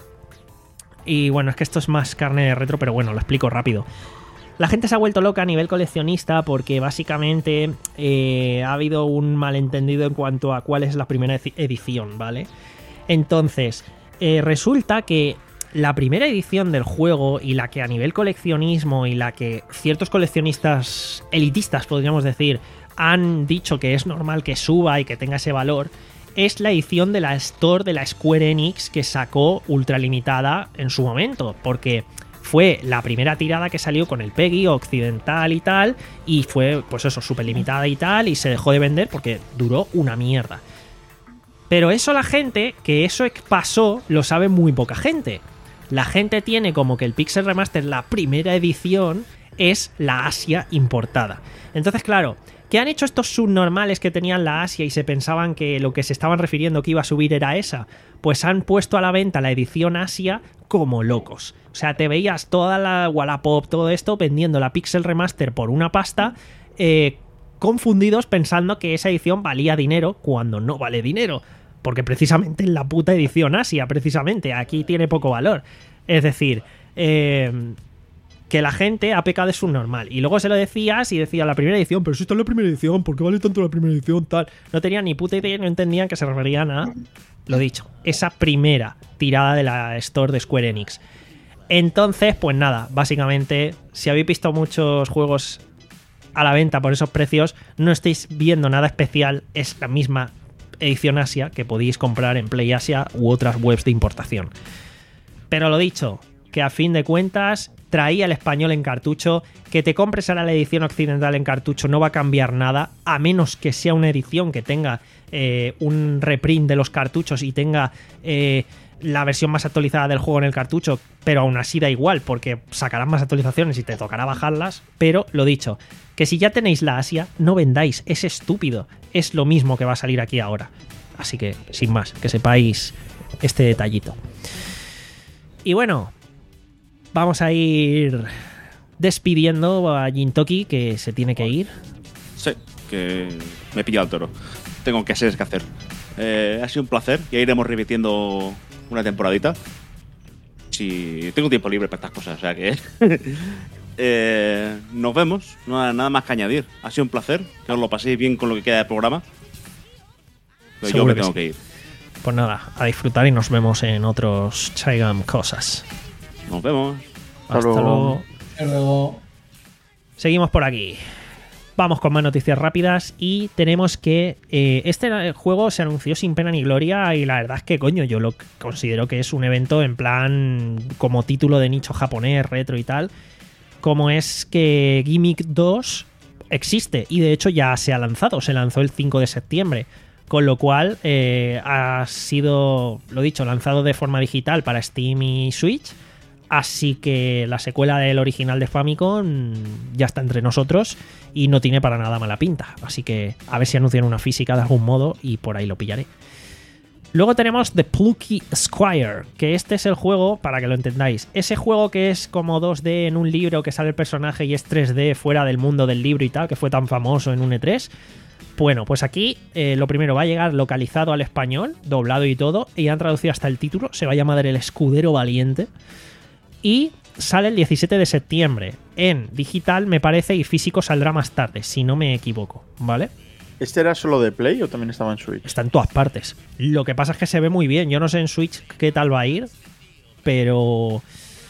Y bueno, es que esto es más carne de retro, pero bueno, lo explico rápido. La gente se ha vuelto loca a nivel coleccionista porque básicamente eh, ha habido un malentendido en cuanto a cuál es la primera edición, ¿vale? Entonces, eh, resulta que la primera edición del juego y la que a nivel coleccionismo y la que ciertos coleccionistas elitistas, podríamos decir, han dicho que es normal que suba y que tenga ese valor, es la edición de la Store de la Square Enix que sacó ultra limitada en su momento, porque fue la primera tirada que salió con el PEGI occidental y tal, y fue, pues eso, súper limitada y tal, y se dejó de vender porque duró una mierda. Pero eso la gente, que eso pasó, lo sabe muy poca gente. La gente tiene como que el Pixel Remaster, la primera edición, es la Asia importada. Entonces, claro, ¿qué han hecho estos subnormales que tenían la Asia y se pensaban que lo que se estaban refiriendo que iba a subir era esa? Pues han puesto a la venta la edición Asia como locos. O sea, te veías toda la Wallapop, todo esto, vendiendo la Pixel Remaster por una pasta, eh, confundidos pensando que esa edición valía dinero cuando no vale dinero. Porque precisamente en la puta edición Asia, precisamente, aquí tiene poco valor. Es decir, eh, que la gente ha pecado de subnormal. Y luego se lo decías y decía la primera edición, pero si esto es la primera edición, ¿por qué vale tanto la primera edición? Tal. No tenían ni puta idea y no entendían que se referían a, lo dicho, esa primera tirada de la Store de Square Enix. Entonces, pues nada, básicamente, si habéis visto muchos juegos a la venta por esos precios, no estáis viendo nada especial, es la misma edición Asia que podéis comprar en Play Asia u otras webs de importación. Pero lo dicho, que a fin de cuentas traía el español en cartucho, que te compres ahora la edición occidental en cartucho no va a cambiar nada, a menos que sea una edición que tenga eh, un reprint de los cartuchos y tenga eh, la versión más actualizada del juego en el cartucho, pero aún así da igual, porque sacarán más actualizaciones y te tocará bajarlas. Pero lo dicho, que si ya tenéis la Asia, no vendáis, es estúpido, es lo mismo que va a salir aquí ahora. Así que, sin más, que sepáis este detallito. Y bueno, vamos a ir despidiendo a Gintoki, que se tiene que ir. Sí, que me he pillado el toro. Tengo que hacer, que hacer. Eh, ha sido un placer, ya iremos repitiendo una temporadita. Si tengo tiempo libre para estas cosas, o sea que... eh, nos vemos, no hay nada más que añadir. Ha sido un placer, que os lo paséis bien con lo que queda del programa. Pero yo me tengo sí. que ir. Pues nada, a disfrutar y nos vemos en otros Chaigam Cosas. Nos vemos. Hasta, Hasta luego. luego. Hasta luego. Seguimos por aquí. Vamos con más noticias rápidas y tenemos que eh, este juego se anunció sin pena ni gloria y la verdad es que coño, yo lo considero que es un evento en plan como título de nicho japonés, retro y tal, como es que Gimmick dos existe y de hecho ya se ha lanzado, se lanzó el cinco de septiembre, con lo cual eh, ha sido, lo dicho, lanzado de forma digital para Steam y Switch. Así que la secuela del original de Famicom ya está entre nosotros y no tiene para nada mala pinta. Así que a ver si anuncian una física de algún modo y por ahí lo pillaré. Luego tenemos The Plucky Squire, que este es el juego, para que lo entendáis, ese juego que es como dos D en un libro que sale el personaje y es tres D fuera del mundo del libro y tal, que fue tan famoso en un E tres. Bueno, pues aquí eh, lo primero va a llegar localizado al español, doblado y todo, y han traducido hasta el título, se va a llamar El Escudero Valiente. Y sale el diecisiete de septiembre en digital, me parece, y físico saldrá más tarde, si no me equivoco, ¿vale? ¿Este era solo de Play o también estaba en Switch? Está en todas partes. Lo que pasa es que se ve muy bien. Yo no sé en Switch qué tal va a ir, pero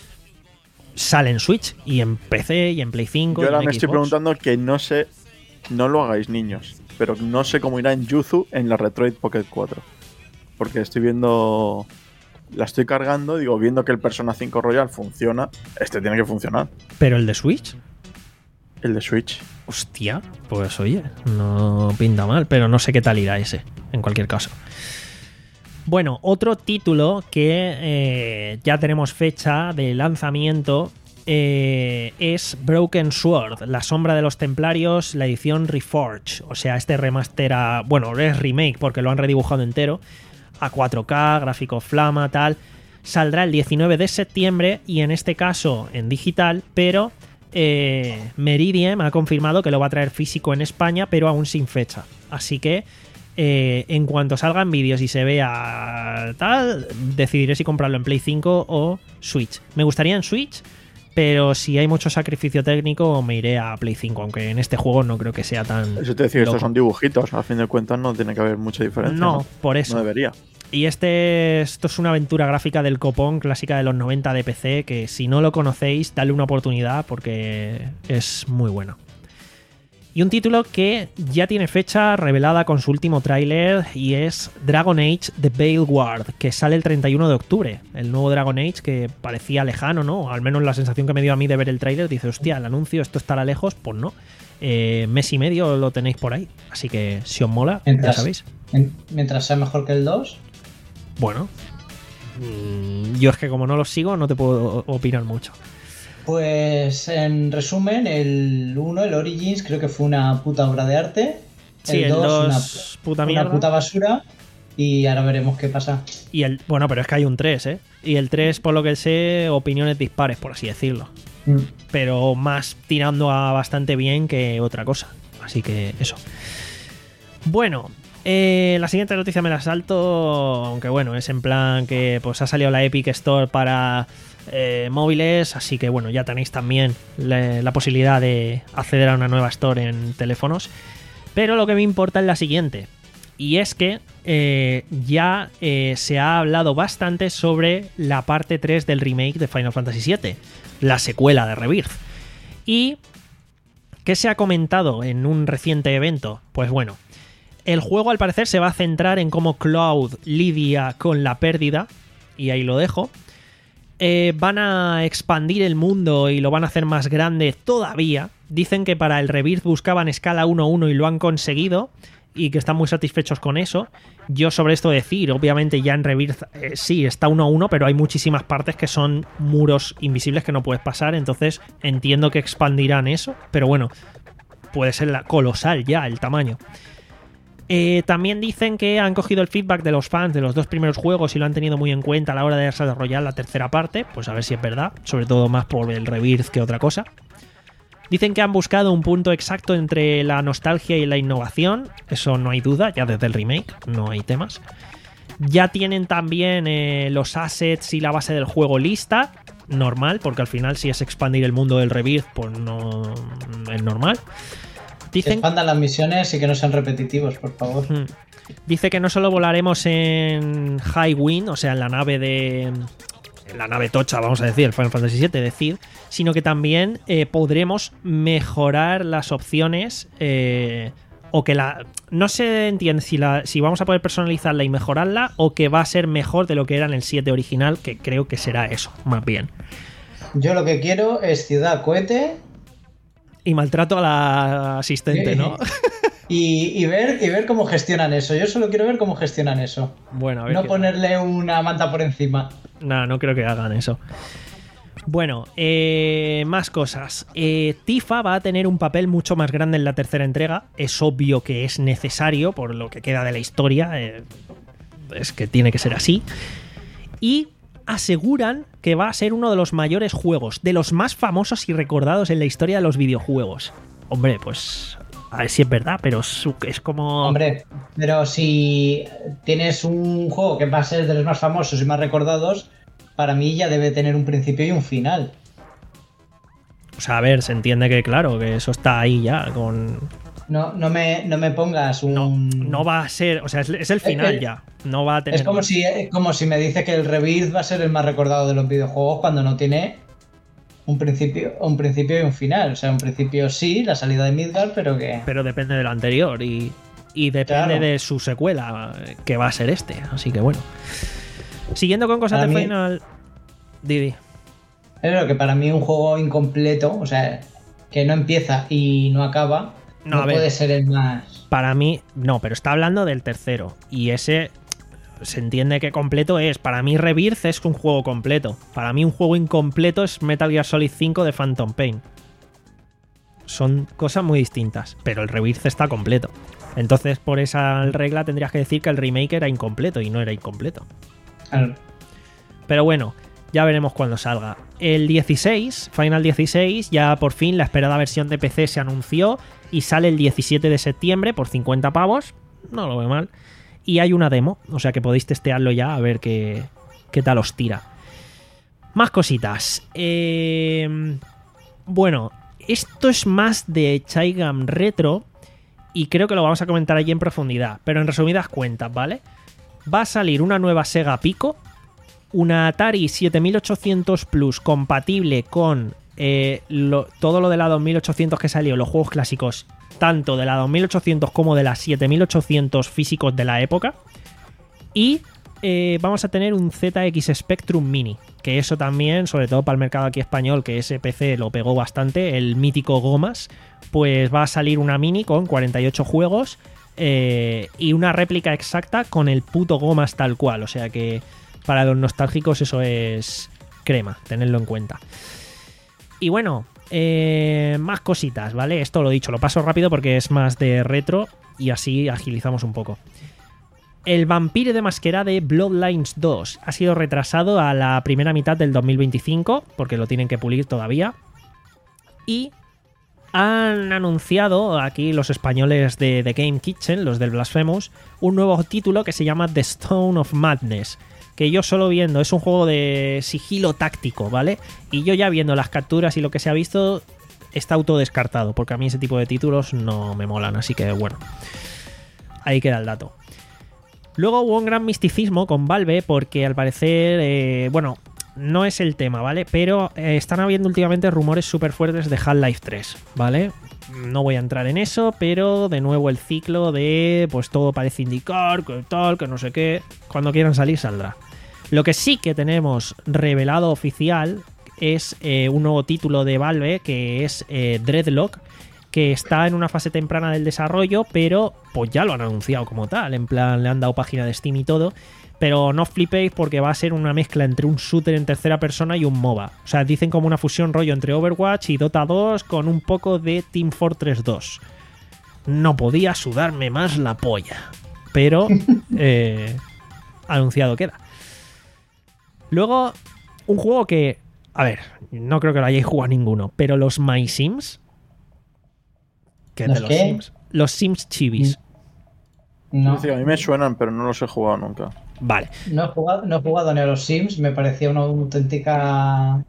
sale en Switch y en P C y en Play cinco. Yo ahora y en me estoy Xbox. preguntando que no sé, no lo hagáis niños, pero no sé cómo irá en Yuzu en la Retroid Pocket cuatro. Porque estoy viendo... La estoy cargando, digo, viendo que el Persona cinco Royal funciona, este tiene que funcionar. ¿Pero el de Switch? El de Switch. Hostia, pues oye, no pinta mal, pero no sé qué tal irá ese, en cualquier caso. Bueno, otro título que eh, ya tenemos fecha de lanzamiento eh, es Broken Sword, La Sombra de los Templarios, la edición Reforged. O sea, este remaster, a, bueno, es remake porque lo han redibujado entero, a cuatro K, gráficos flama, tal. Saldrá el diecinueve de septiembre y en este caso en digital, pero eh, Meridian ha confirmado que lo va a traer físico en España, pero aún sin fecha. Así que eh, en cuanto salgan vídeos y se vea tal, decidiré si comprarlo en Play cinco o Switch. Me gustaría en Switch, pero si hay mucho sacrificio técnico me iré a Play cinco, aunque en este juego no creo que sea tan... Eso te decía, loco. estos son dibujitos, a fin de cuentas no tiene que haber mucha diferencia. No, No, por eso. No debería. Y este, esto es una aventura gráfica del copón, clásica de los noventa de P C, que si no lo conocéis, dale una oportunidad porque es muy bueno. Y un título que ya tiene fecha revelada con su último tráiler y es Dragon Age The Veilguard, que sale el treinta y uno de octubre. El nuevo Dragon Age que parecía lejano, ¿no? Al menos la sensación que me dio a mí de ver el tráiler, dice, hostia, el anuncio, esto estará lejos, pues no. Eh, mes y medio lo tenéis por ahí, así que si os mola, Mientras, ya sabéis. en- mientras sea mejor que el dos. Bueno, mm, yo es que como no los sigo no te puedo opinar mucho. Pues en resumen, el uno, el Origins, creo que fue una puta obra de arte. Sí, el dos, dos, una, puta una mierda. puta basura. Y ahora veremos qué pasa. Y el, bueno, pero es que hay un tres, ¿eh? Y el tres, por lo que sé, opiniones dispares, por así decirlo. Mm. Pero más tirando a bastante bien que otra cosa. Así que eso. Bueno, eh, la siguiente noticia me la salto, aunque bueno, es en plan que pues ha salido la Epic Store para eh, móviles, así que bueno, ya tenéis también la, la posibilidad de acceder a una nueva Store en teléfonos. Pero lo que me importa es la siguiente, y es que eh, ya eh, se ha hablado bastante sobre la parte tres del remake de Final Fantasy siete, la secuela de Rebirth. Y ¿qué se ha comentado en un reciente evento? Pues bueno, el juego al parecer se va a centrar en cómo Cloud lidia con la pérdida, y ahí lo dejo. Eh, van a expandir el mundo y lo van a hacer más grande todavía. Dicen que para el Rebirth buscaban escala uno uno y lo han conseguido y que están muy satisfechos con eso. Yo sobre esto decir, obviamente ya en Rebirth eh, sí está uno uno, pero hay muchísimas partes que son muros invisibles que no puedes pasar, entonces entiendo que expandirán eso, pero bueno, puede ser la- colosal ya el tamaño. Eh, también dicen que han cogido el feedback de los fans de los dos primeros juegos y lo han tenido muy en cuenta a la hora de desarrollar la tercera parte, pues a ver si es verdad, sobre todo más por el Rebirth que otra cosa. Dicen que han buscado un punto exacto entre la nostalgia y la innovación, eso no hay duda, ya desde el remake, no hay temas. Ya tienen también eh, los assets y la base del juego lista, normal, porque al final si es expandir el mundo del Rebirth, pues no es normal. Que Dicen expandan las misiones y que no sean repetitivos, por favor. Hmm. Dice que no solo volaremos en Highwind, o sea, en la nave de... en la nave tocha, vamos a decir, el Final Fantasy siete, decir, sino que también eh, podremos mejorar las opciones eh, o que la... No se entiende si, la, si vamos a poder personalizarla y mejorarla o que va a ser mejor de lo que era en el siete original, que creo que será eso, más bien. Yo lo que quiero es ciudad cohete Y maltrato a la asistente, ¿no? y, y ver, y ver cómo gestionan eso. Yo solo quiero ver cómo gestionan eso. Bueno, a ver No qué- ponerle una manta por encima. Nah, no creo que hagan eso. Bueno, eh, más cosas. Eh, Tifa va a tener un papel mucho más grande en la tercera entrega. Es obvio que es necesario por lo que queda de la historia. Eh, es que tiene que ser así. Y aseguran que va a ser uno de los mayores juegos, de los más famosos y recordados en la historia de los videojuegos. Hombre, pues a ver si es verdad, pero es, es como... Hombre, pero si tienes un juego que va a ser de los más famosos y más recordados, para mí ya debe tener un principio y un final. O sea, a ver, se entiende que claro, que eso está ahí ya con... No, no, me, no me pongas un... No, no va a ser, o sea, es, es el final Eh, eh, ya. No va a tener. Es como si, como si me dice que el Rebirth va a ser el más recordado de los videojuegos cuando no tiene un principio, un principio y un final. O sea, un principio sí, la salida de Midgard, pero que... Pero depende del anterior y, y depende Claro. de su secuela, que va a ser este. Así que bueno. Siguiendo con cosas A de mí- Final. Didi. Es lo que para mí un juego incompleto, o sea, que no empieza y no acaba, No, no, a ver. puede ser el más... Para mí, no, pero está hablando del tercero. Y ese se entiende que completo es. Para mí, Rebirth es un juego completo. Para mí, un juego incompleto es Metal Gear Solid cinco de Phantom Pain. Son cosas muy distintas. Pero el Rebirth está completo. Entonces, por esa regla, tendrías que decir que el remake era incompleto y no era incompleto. Claro. Pero bueno, ya veremos cuando salga. El dieciséis, Final dieciséis, ya por fin la esperada versión de P C se anunció y sale el diecisiete de septiembre por cincuenta pavos. No lo veo mal. Y hay una demo, o sea que podéis testearlo ya a ver qué, qué tal os tira. Más cositas. Eh, bueno, esto es más de Chaigam Retro y creo que lo vamos a comentar allí en profundidad. Pero en resumidas cuentas, ¿vale? Va a salir una nueva Sega Pico, una Atari siete mil ochocientos Plus compatible con eh, lo- todo lo de la dos mil ochocientos que salió, los juegos clásicos tanto de la dos mil ochocientos como de la siete mil ochocientos físicos de la época. Y eh, vamos a tener un Z X Spectrum Mini, que eso también, sobre todo para el mercado aquí español, que ese P C lo pegó bastante, el mítico Gomas, pues va a salir una Mini con cuarenta y ocho juegos eh, y una réplica exacta con el puto Gomas tal cual. O sea que para los nostálgicos eso es crema, tenedlo en cuenta. Y bueno, eh, más cositas, ¿vale? Esto lo he dicho, lo paso rápido porque es más de retro y así agilizamos un poco. El Vampire de Masquerade Bloodlines dos ha sido retrasado a la primera mitad del dos mil veinticinco, porque lo tienen que pulir todavía. Y han anunciado aquí los españoles de The Game Kitchen, los del Blasphemous, un nuevo título que se llama The Stone of Madness, que yo solo viendo, es un juego de sigilo táctico, ¿vale? Y yo ya viendo las capturas y lo que se ha visto, está autodescartado, porque a mí ese tipo de títulos no me molan, así que bueno, ahí queda el dato. Luego hubo un gran misticismo con Valve porque al parecer, eh, bueno, no es el tema, ¿vale? Pero eh, están habiendo últimamente rumores súper fuertes de Half-Life tres, ¿vale? No voy a entrar en eso, pero de nuevo el ciclo de, pues todo parece indicar que tal, que no sé qué. Cuando quieran salir, saldrá. Lo que sí que tenemos revelado oficial es eh, un nuevo título de Valve que es eh, Dreadlock, que está en una fase temprana del desarrollo, pero pues ya lo han anunciado como tal, en plan le han dado página de Steam y todo, pero no flipéis porque va a ser una mezcla entre un shooter en tercera persona y un MOBA. O sea, dicen como una fusión rollo entre Overwatch y Dota dos con un poco de Team Fortress dos. No podía sudarme más la polla, pero eh, anunciado queda. Luego, un juego que, a ver, no creo que lo hayáis jugado ninguno, pero los My Sims... ¿Qué de los qué? Sims? Los Sims chivis. No, Sí, a mí me suenan, pero no los he jugado nunca. Vale. no he jugado, no he jugado ni a los Sims, me parecía una auténtica...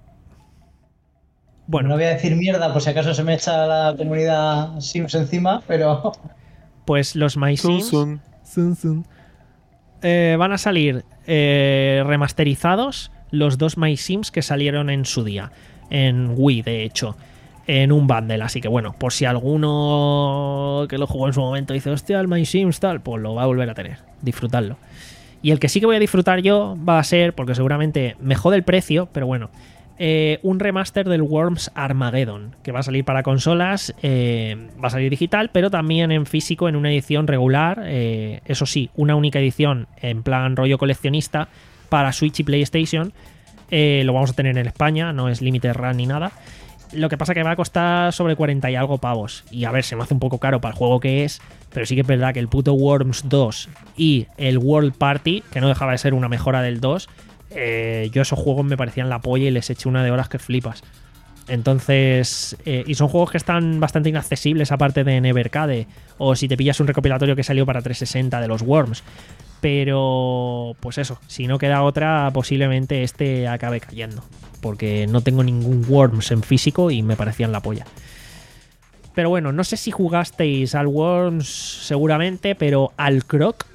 Bueno, No voy a decir mierda por si acaso se me echa la comunidad Sims encima, pero... pues los My Sun, Sims sun. Zun, zun. Eh, van a salir eh, remasterizados los dos My Sims que salieron en su día. En Wii, de hecho. En un bundle, así que bueno, por si alguno que lo jugó en su momento dice, hostia, el My Sims tal, pues lo va a volver a tener, disfrutarlo. Y el que sí que voy a disfrutar yo va a ser, porque seguramente me jode el precio, pero bueno, eh, un remaster del Worms Armageddon, que va a salir para consolas, eh, va a salir digital, pero también en físico en una edición regular, eh, eso sí, una única edición en plan rollo coleccionista para Switch y PlayStation, eh, lo vamos a tener en España, no es Limited Run ni nada. Lo que pasa que va a costar sobre cuarenta y algo pavos. Y a ver, se me hace un poco caro para el juego que es, pero sí que es verdad que el puto Worms dos y el World Party, que no dejaba de ser una mejora del dos, eh, yo esos juegos me parecían la polla y les eché una de horas que flipas. Entonces, eh, y son juegos que están bastante inaccesibles aparte de Nevercade, o si te pillas un recopilatorio que salió para trescientos sesenta de los Worms. Pero, pues eso, si no queda otra, posiblemente este acabe cayendo. Porque no tengo ningún Worms en físico y me parecían la polla. Pero bueno, no sé si jugasteis al Worms seguramente, pero al Croc.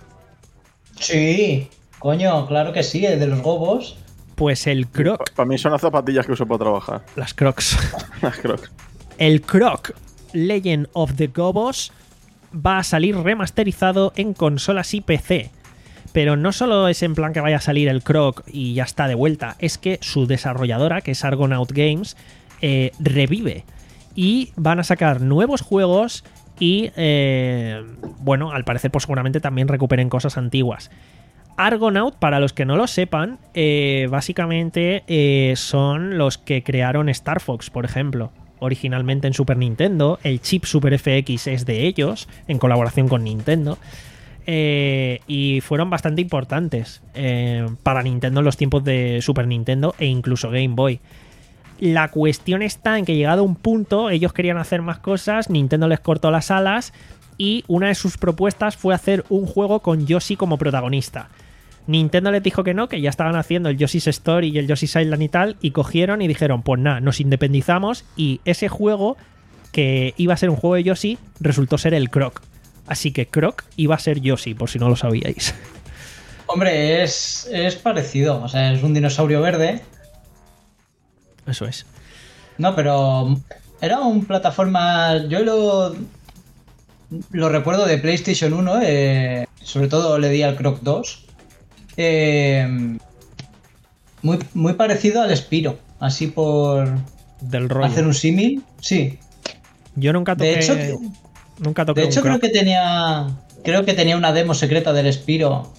Sí, coño, claro que sí, el de los gobos. Pues el Croc, Para mí son las zapatillas que uso para trabajar. las Crocs. Las Crocs. El Croc Legend of the Gobos va a salir remasterizado en consolas y P C. Pero no solo es en plan que vaya a salir el Croc y ya está de vuelta, es que su desarrolladora, que es Argonaut Games, eh, revive. Y van a sacar nuevos juegos y, eh, bueno, al parecer pues seguramente también recuperen cosas antiguas. Argonaut, para los que no lo sepan, eh, básicamente eh, son los que crearon Star Fox, por ejemplo. Originalmente en Super Nintendo, el chip Super F X es de ellos, en colaboración con Nintendo. Eh, y fueron bastante importantes eh, para Nintendo en los tiempos de Super Nintendo e incluso Game Boy. La cuestión está en que llegado a un punto ellos querían hacer más cosas, Nintendo les cortó las alas y una de sus propuestas fue hacer un juego con Yoshi como protagonista. Nintendo les dijo que no, que ya estaban haciendo el Yoshi's Story y el Yoshi's Island y tal, y cogieron y dijeron, pues nada, nos independizamos, y ese juego, que iba a ser un juego de Yoshi, resultó ser el Croc. Así que Croc iba a ser Yoshi, por si no lo sabíais. Hombre, es, es parecido. O sea, es un dinosaurio verde. Eso es. No, pero era un plataforma... Yo lo... lo recuerdo de PlayStation uno, eh, sobre todo le di al Croc dos. Eh, muy, muy parecido al Spyro, así por Del rollo. hacer un símil. Sí. Yo nunca toqué. De hecho, nunca toqué de hecho un creo Croc. que tenía. Creo que tenía una demo secreta del Spyro.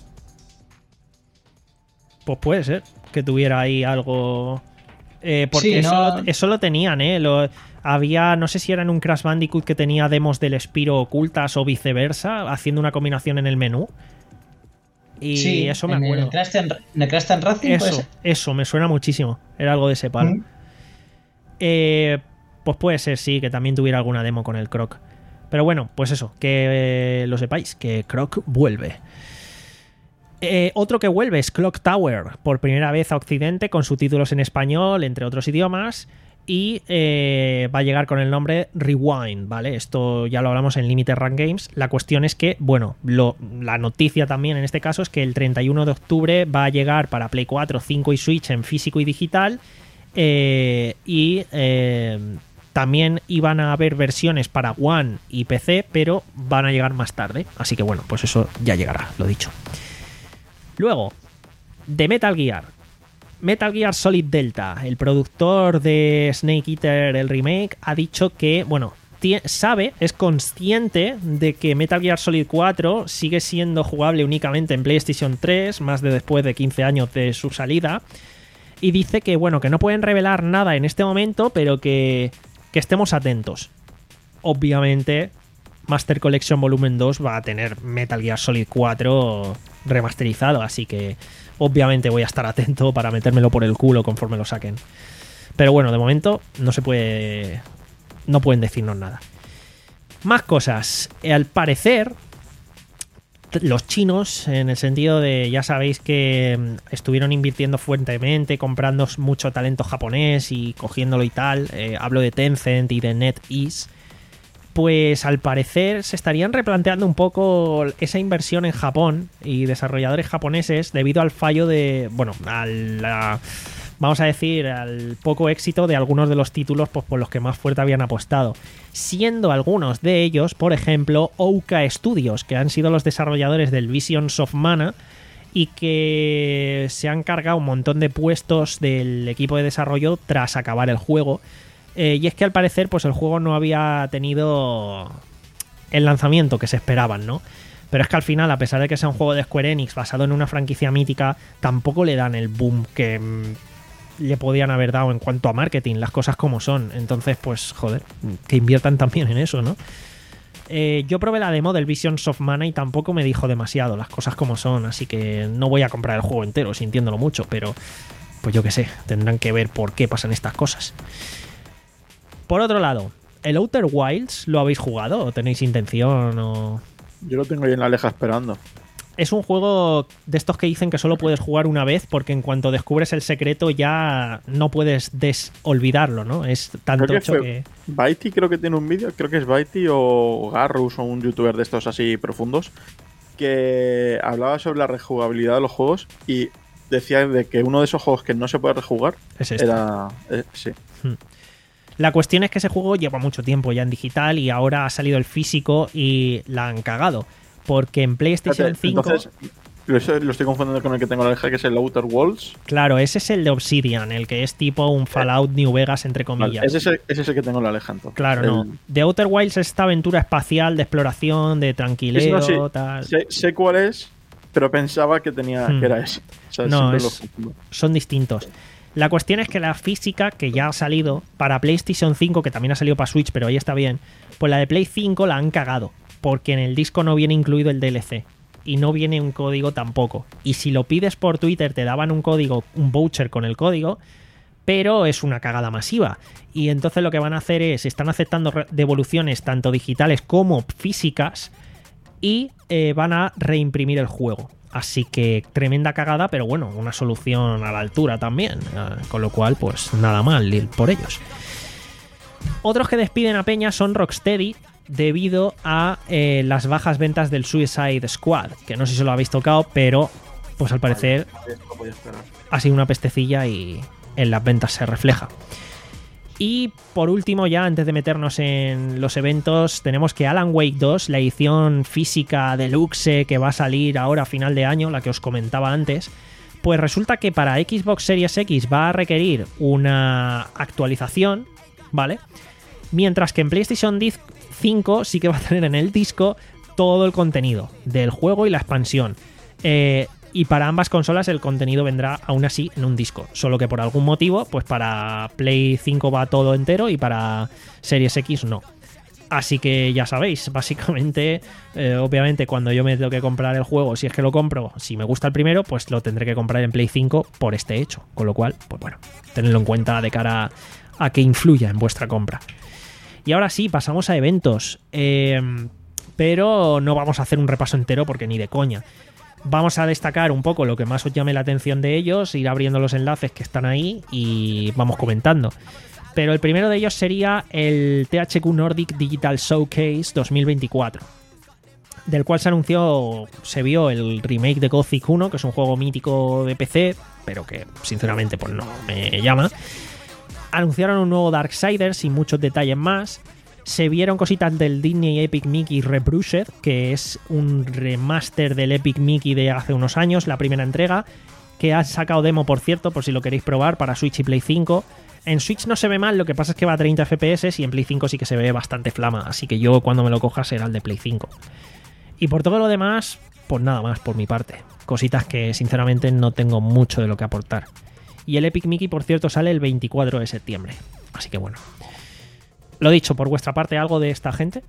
Pues puede ser que tuviera ahí algo. Eh, porque Sí, eso, no- lo, eso lo tenían, ¿eh? Lo, había, no sé si era en un Crash Bandicoot que tenía demos del Spyro ocultas o viceversa, haciendo una combinación en el menú. Y sí, eso me en acuerdo. El Crash Team- en el Crash Team Racing, ¿puede Eso, ser? eso, me suena muchísimo. Era algo de ese palo. Mm. Eh, pues puede ser, sí, que también tuviera alguna demo con el Croc. Pero bueno, pues eso, que eh, lo sepáis, que Croc vuelve. Eh, otro que vuelve es Clock Tower, por primera vez a Occidente, con subtítulos en español, entre otros idiomas. Y eh, va a llegar con el nombre Rewind, ¿vale? Esto ya lo hablamos en Limited Run Games. La cuestión es que, bueno, lo, la noticia también en este caso es que el treinta y uno de octubre va a llegar para Play cuatro, cinco y Switch en físico y digital. Eh, y eh, también iban a haber versiones para One y P C, pero van a llegar más tarde. Así que bueno, pues eso ya llegará, lo dicho. Luego, de Metal Gear. Metal Gear Solid Delta, el productor de Snake Eater, el remake, ha dicho que, bueno, tie- sabe, es consciente de que Metal Gear Solid cuatro sigue siendo jugable únicamente en PlayStation tres, más de después de quince años de su salida, y dice que, bueno, que no pueden revelar nada en este momento, pero que, que estemos atentos. Obviamente, Master Collection Volumen dos va a tener Metal Gear Solid cuatro remasterizado, así que obviamente voy a estar atento para metérmelo por el culo conforme lo saquen. Pero bueno, de momento no se puede. No pueden decirnos nada. Más cosas. Al parecer, los chinos, en el sentido de, ya sabéis que mm, estuvieron invirtiendo fuertemente, comprando mucho talento japonés y cogiéndolo y tal. Eh, hablo de Tencent y de NetEase. Pues al parecer se estarían replanteando un poco esa inversión en Japón y desarrolladores japoneses debido al fallo de, bueno, al, a, vamos a decir, al poco éxito de algunos de los títulos pues, por los que más fuerte habían apostado. Siendo algunos de ellos, por ejemplo, Ouka Studios, que han sido los desarrolladores del Visions of Mana y que se han cargado un montón de puestos del equipo de desarrollo tras acabar el juego. Eh, y es que al parecer pues el juego no había tenido el lanzamiento que se esperaban, ¿no? Pero es que al final, a pesar de que sea un juego de Square Enix basado en una franquicia mítica, tampoco le dan el boom que mmm, le podían haber dado en cuanto a marketing, las cosas como son. Entonces, pues, joder, que inviertan también en eso, ¿no? Eh, yo probé la demo del Visions of Mana y tampoco me dijo demasiado, las cosas como son, así que no voy a comprar el juego entero, sintiéndolo mucho, pero pues yo qué sé, tendrán que ver por qué pasan estas cosas. Por otro lado, ¿el Outer Wilds lo habéis jugado o tenéis intención? O... Yo lo tengo ahí en la leja esperando. Es un juego de estos que dicen que solo puedes jugar una vez porque en cuanto descubres el secreto ya no puedes desolvidarlo, ¿no? Es tan Creo que tocho fue que... Baiti creo que tiene un vídeo, creo que es Baiti o Garrus o un youtuber de estos así profundos, que hablaba sobre la rejugabilidad de los juegos y decía de que uno de esos juegos que no se puede rejugar Es este. era... eh, sí. La cuestión es que ese juego lleva mucho tiempo ya en digital y ahora ha salido el físico y la han cagado. Porque en PlayStation Espérate, cinco... Entonces, lo estoy, lo estoy confundiendo con el que tengo en la leja, que es el Outer Worlds. Claro, ese es el de Obsidian, el que es tipo un Fallout New Vegas, entre comillas. Vale, ese, es el, ese es el que tengo en la leja, entonces. Claro, El- no. The Outer Wilds es esta aventura espacial de exploración, de tranquileo, Ese no, sí. tal. Sé, sé cuál es, pero pensaba que tenía Hmm. que era ese. O sea, No, siempre lo es- confundo. Son distintos. La cuestión es que la física, que ya ha salido para PlayStation cinco, que también ha salido para Switch, pero ahí está bien, pues la de Play cinco la han cagado, porque en el disco no viene incluido el D L C. Y no viene un código tampoco. Y si lo pides por Twitter te daban un código, un voucher con el código, pero es una cagada masiva. Y entonces lo que van a hacer es, están aceptando re- devoluciones tanto digitales como físicas y eh, van a reimprimir el juego. Así que tremenda cagada, pero bueno, una solución a la altura también. Eh, con lo cual, pues nada mal por ellos. Otros que despiden a Peña son Rocksteady, debido a eh, las bajas ventas del Suicide Squad, que no sé si lo habéis tocado, pero pues al parecer Esto podía esperar. ha sido una pestecilla y en las ventas se refleja. Y por último, ya antes de meternos en los eventos, tenemos que Alan Wake dos, la edición física deluxe que va a salir ahora a final de año, la que os comentaba antes, pues resulta que para Xbox Series X va a requerir una actualización, ¿vale? Mientras que en PlayStation cinco sí que va a tener en el disco todo el contenido del juego y la expansión. Eh... Y para ambas consolas el contenido vendrá aún así en un disco. Solo que por algún motivo, pues para Play cinco va todo entero y para Series X no. Así que ya sabéis, básicamente, eh, obviamente cuando yo me tengo que comprar el juego, si es que lo compro, si me gusta el primero, pues lo tendré que comprar en Play cinco por este hecho. Con lo cual, pues bueno, tenedlo en cuenta de cara a que influya en vuestra compra. Y ahora sí, pasamos a eventos. Eh, pero no vamos a hacer un repaso entero porque ni de coña. Vamos a destacar un poco lo que más os llame la atención de ellos, ir abriendo los enlaces que están ahí y vamos comentando. Pero el primero de ellos sería el T H Q Nordic Digital Showcase dos mil veinticuatro, del cual se anunció, se vio el remake de Gothic uno, que es un juego mítico de P C, pero que sinceramente pues no me llama. Anunciaron un nuevo Darksiders y muchos detalles más. Se vieron cositas del Disney Epic Mickey Rebrushed, que es un remaster del Epic Mickey de hace unos años, la primera entrega, que ha sacado demo, por cierto, por si lo queréis probar, para Switch y Play cinco. En Switch no se ve mal, lo que pasa es que va a treinta F P S y en Play cinco sí que se ve bastante flama, así que yo cuando me lo coja será el de Play cinco. Y por todo lo demás, pues nada más por mi parte. Cositas que sinceramente no tengo mucho de lo que aportar. Y el Epic Mickey, por cierto, sale el veinticuatro de septiembre, así que bueno. Lo dicho, por vuestra parte, ¿algo de esta gente?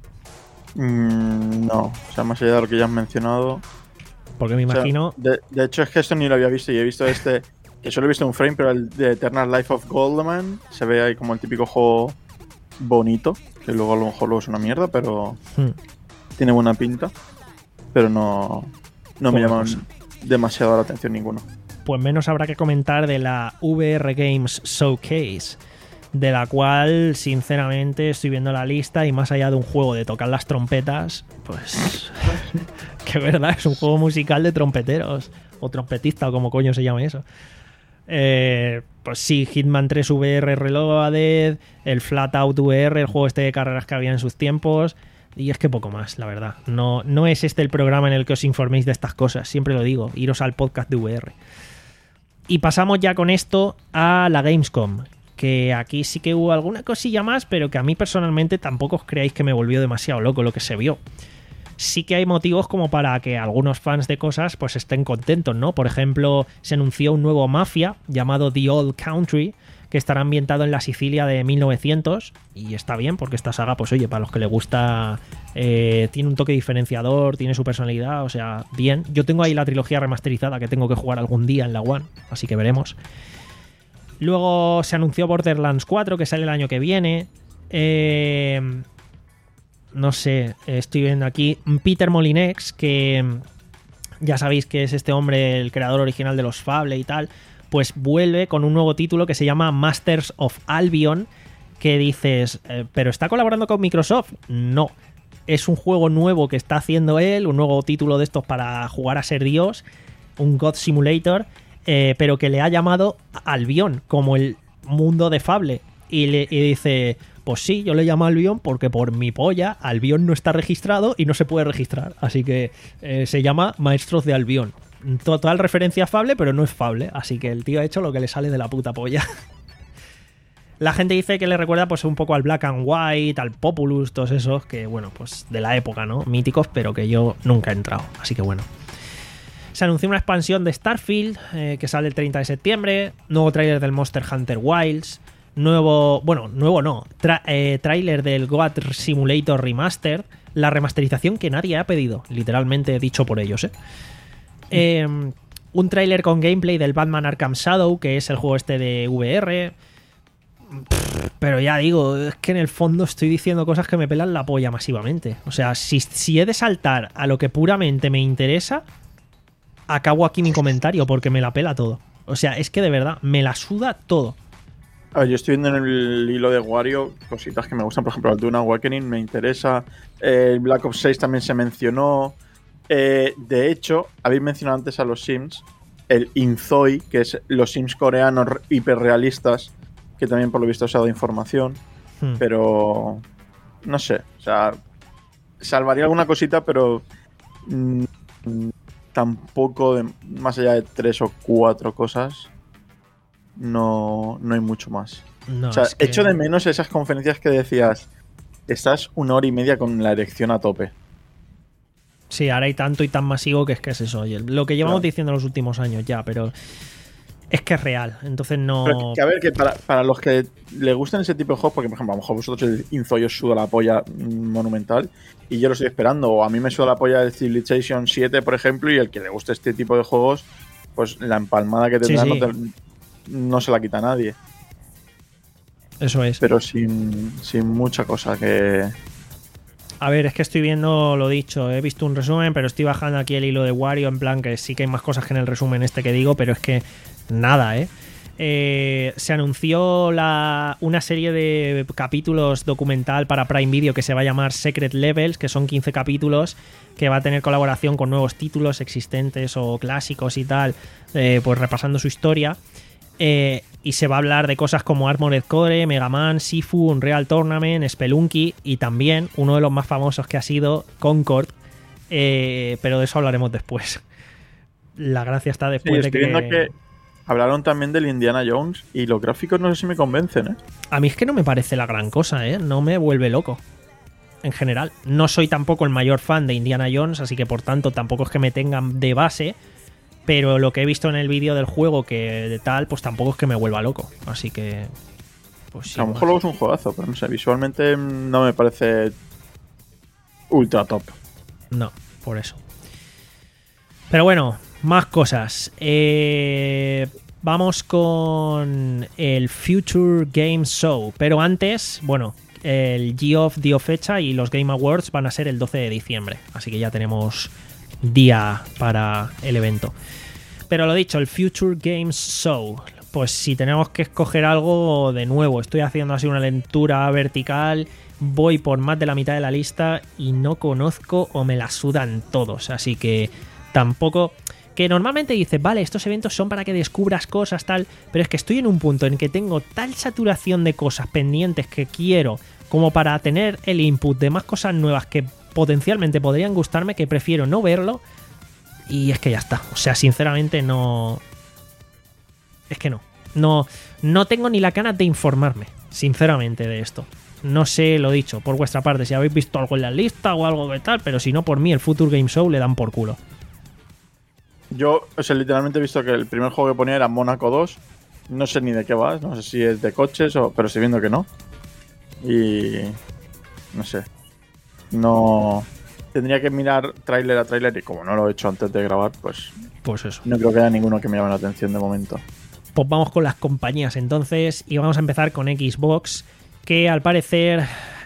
Mm, no, o sea, más allá de lo que ya has mencionado. Porque me imagino... O sea, de, de hecho, es que esto ni lo había visto y he visto este, que solo he visto un frame, pero el de Eternal Life of Goldman se ve ahí como el típico juego bonito, que luego a lo mejor luego es una mierda, pero hmm. tiene buena pinta. Pero no, no me llama demasiado la atención ninguno. Pues menos habrá que comentar de la V R Games Showcase, de la cual, sinceramente, estoy viendo la lista y más allá de un juego de tocar las trompetas, pues que verdad, es un juego musical de trompeteros, o trompetista, o como coño se llama eso. Eh, pues sí, Hitman tres V R Reloaded, el Flatout V R, el juego este de carreras que había en sus tiempos, y es que poco más, la verdad. No, no es este el programa en el que os informéis de estas cosas, siempre lo digo, iros al podcast de V R. Y pasamos ya con esto a la Gamescom, que aquí sí que hubo alguna cosilla más, pero que a mí personalmente tampoco os creáis que me volvió demasiado loco lo que se vio. Sí que hay motivos como para que algunos fans de cosas pues estén contentos, ¿no? Por ejemplo, se anunció un nuevo Mafia llamado The Old Country, que estará ambientado en la Sicilia de mil novecientos, y está bien porque esta saga, pues oye, para los que le gusta, eh, tiene un toque diferenciador, tiene su personalidad, o sea, bien. Yo tengo ahí la trilogía remasterizada que tengo que jugar algún día en la One, así que veremos. Luego se anunció Borderlands cuatro, que sale el año que viene. Eh, no sé, estoy viendo aquí Peter Molyneux, que ya sabéis que es este hombre, el creador original de los Fable y tal, pues vuelve con un nuevo título que se llama Masters of Albion, que dices, eh, ¿pero está colaborando con Microsoft? No, es un juego nuevo que está haciendo él, un nuevo título de estos para jugar a ser Dios, un God Simulator, Eh, pero que le ha llamado Albion, como el mundo de Fable. Y, le, y dice, pues sí, yo le llamo Albion porque por mi polla Albion no está registrado y no se puede registrar. Así que eh, se llama Maestros de Albion. Total referencia a Fable, pero no es Fable. Así que el tío ha hecho lo que le sale de la puta polla. La gente dice que le recuerda pues un poco al Black and White, al Populous, todos esos que, bueno, pues de la época, ¿no? Míticos, pero que yo nunca he entrado. Así que bueno. Se anunció una expansión de Starfield, eh, que sale el treinta de septiembre, nuevo tráiler del Monster Hunter Wilds, nuevo, bueno, nuevo no, tra- eh, tráiler del God Simulator Remastered, la remasterización que nadie ha pedido, literalmente dicho por ellos, ¿eh? Eh, un tráiler con gameplay del Batman Arkham Shadow, que es el juego este de V R. Pero ya digo, es que en el fondo estoy diciendo cosas que me pelan la polla masivamente. O sea, si, si he de saltar a lo que puramente me interesa, acabo aquí mi comentario porque me la pela todo. O sea, es que de verdad, me la suda todo. A ver, yo estoy viendo en el hilo de Wario cositas que me gustan. Por ejemplo, el Dune Awakening me interesa. Eh, el Black Ops seis también se mencionó. Eh, de hecho, habéis mencionado antes a los Sims. El Inzoi, que es los Sims coreanos hiperrealistas, que también por lo visto se ha dado información, Hmm. pero no sé, o sea, salvaría alguna cosita, pero mm, tampoco, de, más allá de tres o cuatro cosas, no, no hay mucho más. No, o sea, es que- echo de menos esas conferencias que decías, estás una hora y media con la erección a tope. Sí, ahora hay tanto y tan masivo que es que es eso. Oye, lo que llevamos Claro. diciendo en los últimos años ya, pero es que es real. Entonces no. Pero que, que a ver, que para, para los que le gustan ese tipo de juegos, porque por ejemplo, a lo mejor vosotros el Inzoi os suda la polla mm, monumental y yo lo estoy esperando, o a mí me suda la polla el Civilization siete, por ejemplo, y el que le guste este tipo de juegos, pues la empalmada que Sí, tendrá sí. No, te- no se la quita a nadie. Eso es. Pero sin, sin mucha cosa que. A ver, es que estoy viendo lo dicho, he visto un resumen, pero estoy bajando aquí el hilo de Wario, en plan que sí que hay más cosas que en el resumen este que digo, pero es que nada, ¿eh? Eh, se anunció la, una serie de capítulos documental para Prime Video que se va a llamar Secret Levels, que son quince capítulos, que va a tener colaboración con nuevos títulos existentes o clásicos y tal, eh, pues repasando su historia. Eh, y se va a hablar de cosas como Armored Core, Mega Man, Sifu, Unreal Tournament, Spelunky y también uno de los más famosos que ha sido Concord, eh, pero de eso hablaremos después. La gracia está Sí, después de estoy que... viendo que hablaron también del Indiana Jones y los gráficos no sé si me convencen, ¿eh? A mí es que no me parece la gran cosa, ¿eh? No me vuelve loco. En general. No soy tampoco el mayor fan de Indiana Jones, así que por tanto tampoco es que me tengan de base. Pero lo que he visto en el vídeo del juego que de tal, pues tampoco es que me vuelva loco. Así que... Pues sí, a lo mejor luego es un juegazo, pero no sé, visualmente no me parece ultra top. No, por eso. Pero bueno, más cosas. Eh, vamos con el Future Game Show. Pero antes, bueno, el Geoff dio fecha y los Game Awards van a ser el doce de diciembre. Así que ya tenemos día para el evento. Pero lo dicho, el Future Games Show. Pues si tenemos que escoger algo de nuevo, estoy haciendo así una lectura vertical, voy por más de la mitad de la lista y no conozco o me la sudan todos. Así que tampoco... Que normalmente dices, vale, estos eventos son para que descubras cosas, tal, pero es que estoy en un punto en que tengo tal saturación de cosas pendientes que quiero como para tener el input de más cosas nuevas que potencialmente podrían gustarme, que prefiero no verlo. Y es que ya está. O sea, sinceramente no... Es que no. No, no tengo ni la ganas de informarme, sinceramente, de esto. No sé, lo dicho, por vuestra parte, si habéis visto algo en la lista o algo de tal, pero si no, por mí, el Future Game Show le dan por culo. Yo, o sea, literalmente he visto que el primer juego que ponía era Mónaco dos. No sé ni de qué va, no sé si es de coches o... Pero estoy viendo que no. Y... No sé. No... Tendría que mirar tráiler a tráiler y como no lo he hecho antes de grabar, pues Pues eso. no creo que haya ninguno que me llame la atención de momento. Pues vamos con las compañías entonces y vamos a empezar con Xbox, que al parecer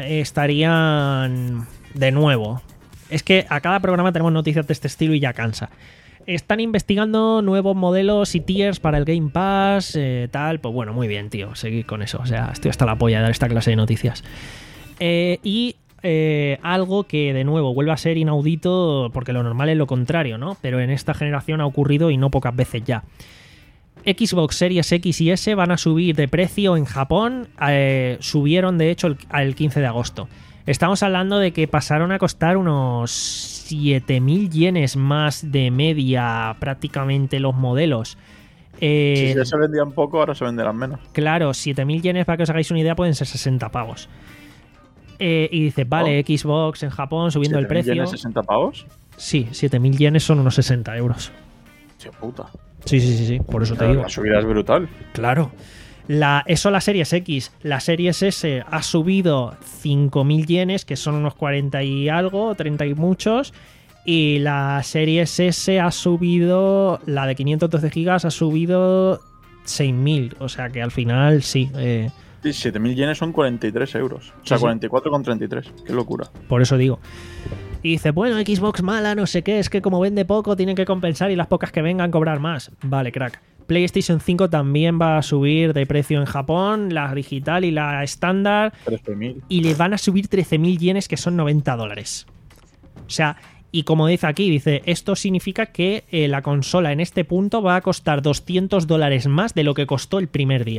estarían de nuevo. Es que a cada programa tenemos noticias de este estilo y ya cansa. Están investigando nuevos modelos y tiers para el Game Pass, eh, tal. Pues bueno, muy bien, tío, seguid con eso. O sea, estoy hasta la polla de dar esta clase de noticias. Eh, y eh, algo que de nuevo vuelve a ser inaudito, porque lo normal es lo contrario, ¿no? Pero en esta generación ha ocurrido y no pocas veces ya. Xbox Series X y S van a subir de precio en Japón. Eh, subieron de hecho el, el quince de agosto. Estamos hablando de que pasaron a costar unos siete mil yenes más de media prácticamente los modelos. Eh, Si ya se vendían poco, ahora se venderán menos. Claro, siete mil yenes, para que os hagáis una idea, pueden ser sesenta pavos. Eh, y dices, vale, Oh. Xbox en Japón subiendo el ¿siete mil precio. yenes, sesenta pavos? Sí, siete mil yenes son unos sesenta euros. Tío puta. Sí, sí, sí, sí, por eso te digo. La subida es brutal. Claro. La, eso la Series X. La Series S ha subido cinco mil yenes, que son unos cuarenta y algo, treinta y muchos. Y la Series S ha subido, la de quinientos doce gigas ha subido seis mil. O sea que al final sí. Eh, Sí, siete mil yenes son cuarenta y tres euros. O sea, Sí, sí. cuarenta y cuatro con treinta y tres. Qué locura. por eso digo. Y dice, bueno, Xbox mala, no sé qué, es que como vende poco, tienen que compensar y las pocas que vengan cobrar más. Vale, crack. PlayStation cinco también va a subir de precio en Japón, la digital y la estándar. trece mil. Y le van a subir trece mil yenes, que son noventa dólares. O sea, y como dice aquí, dice, esto significa que eh, la consola en este punto va a costar doscientos dólares más de lo que costó el primer día.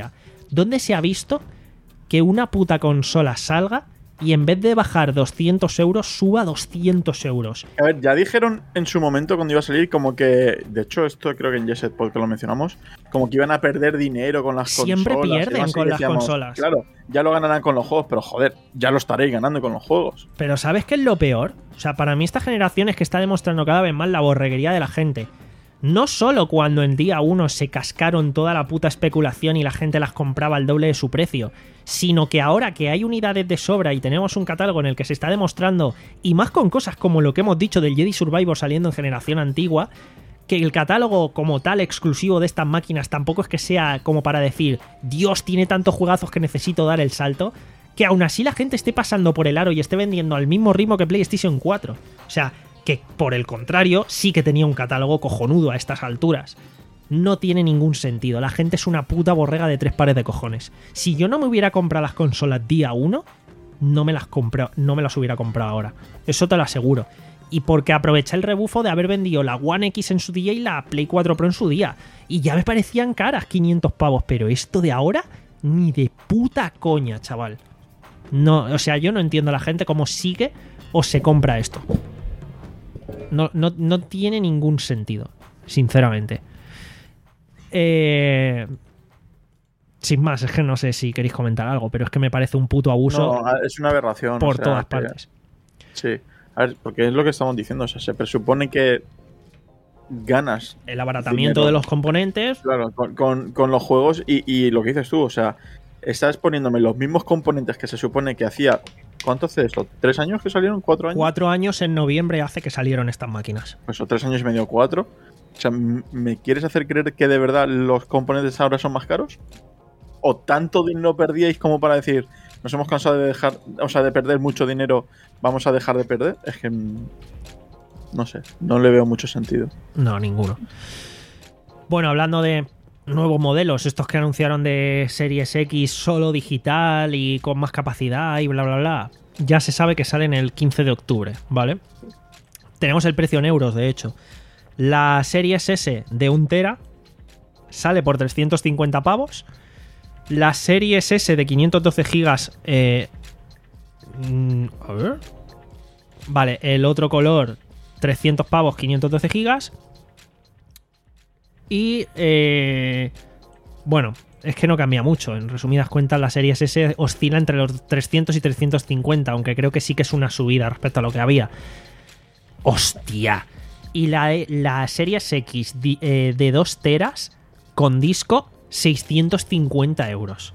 ¿Dónde se ha visto que una puta consola salga y en vez de bajar doscientos euros, suba doscientos euros? A ver, ya dijeron en su momento cuando iba a salir como que, de hecho esto creo que en Jet porque lo mencionamos, como que iban a perder dinero con las Siempre consolas. pierden Así con las decíamos, consolas. Claro, ya lo ganarán con los juegos, pero joder, ya lo estaréis ganando con los juegos. Pero ¿sabes qué es lo peor? O sea, para mí esta generación es que está demostrando cada vez más la borreguería de la gente. No solo cuando en día uno se cascaron toda la puta especulación y la gente las compraba al doble de su precio, sino que ahora que hay unidades de sobra y tenemos un catálogo en el que se está demostrando, y más con cosas como lo que hemos dicho del Jedi Survivor saliendo en generación antigua, que el catálogo como tal exclusivo de estas máquinas tampoco es que sea como para decir, Dios, tiene tantos juegazos que necesito dar el salto, que aún así la gente esté pasando por el aro y esté vendiendo al mismo ritmo que PlayStation cuatro. O sea, que por el contrario sí que tenía un catálogo cojonudo a estas alturas. No tiene ningún sentido. La gente es una puta borrega de tres pares de cojones. Si yo no me hubiera comprado las consolas día uno, no me las compré, no me las hubiera comprado ahora. Eso te lo aseguro. Y porque aproveché el rebufo de haber vendido la One X en su día y la Play cuatro Pro en su día. Y ya me parecían caras quinientos pavos. Pero esto de ahora, ni de puta coña, chaval. No, o sea, yo no entiendo a la gente cómo sigue o se compra esto. No, no, no tiene ningún sentido, sinceramente. Eh, sin más, es que no sé si queréis comentar algo, pero es que me parece un puto abuso. No, es una aberración. Por o sea, todas que, partes. Sí, a ver, porque es lo que estamos diciendo. O sea, se presupone que ganas El abaratamiento dinero, de los componentes. claro, con, con, con los juegos y, y lo que dices tú, o sea, estás poniéndome los mismos componentes que se supone que hacía. ¿Cuánto hace eso? ¿Tres años que salieron? ¿Cuatro años? Cuatro años en noviembre hace que salieron estas máquinas. Pues o tres años y medio, cuatro. O sea, ¿me quieres hacer creer que de verdad los componentes ahora son más caros? ¿O tanto dinero perdíais como para decir, nos hemos cansado de dejar, o sea, de perder mucho dinero, vamos a dejar de perder? Es que no sé, no le veo mucho sentido. No, ninguno. Bueno, hablando de nuevos modelos, estos que anunciaron de Series X solo digital y con más capacidad y bla bla bla, ya se sabe que salen el quince de octubre, ¿vale? Tenemos el precio en euros, de hecho. La Series S de un tera sale por trescientos cincuenta pavos. La Series S de quinientos doce gigas, eh, mm, a ver. Vale, el otro color, trescientos pavos, quinientos doce gigas. Y, eh, bueno, es que no cambia mucho. En resumidas cuentas, la Series S oscila entre los trescientos y trescientos cincuenta, aunque creo que sí que es una subida respecto a lo que había. ¡Hostia! Y la, la Series X de, eh, de dos teras con disco, seiscientos cincuenta euros.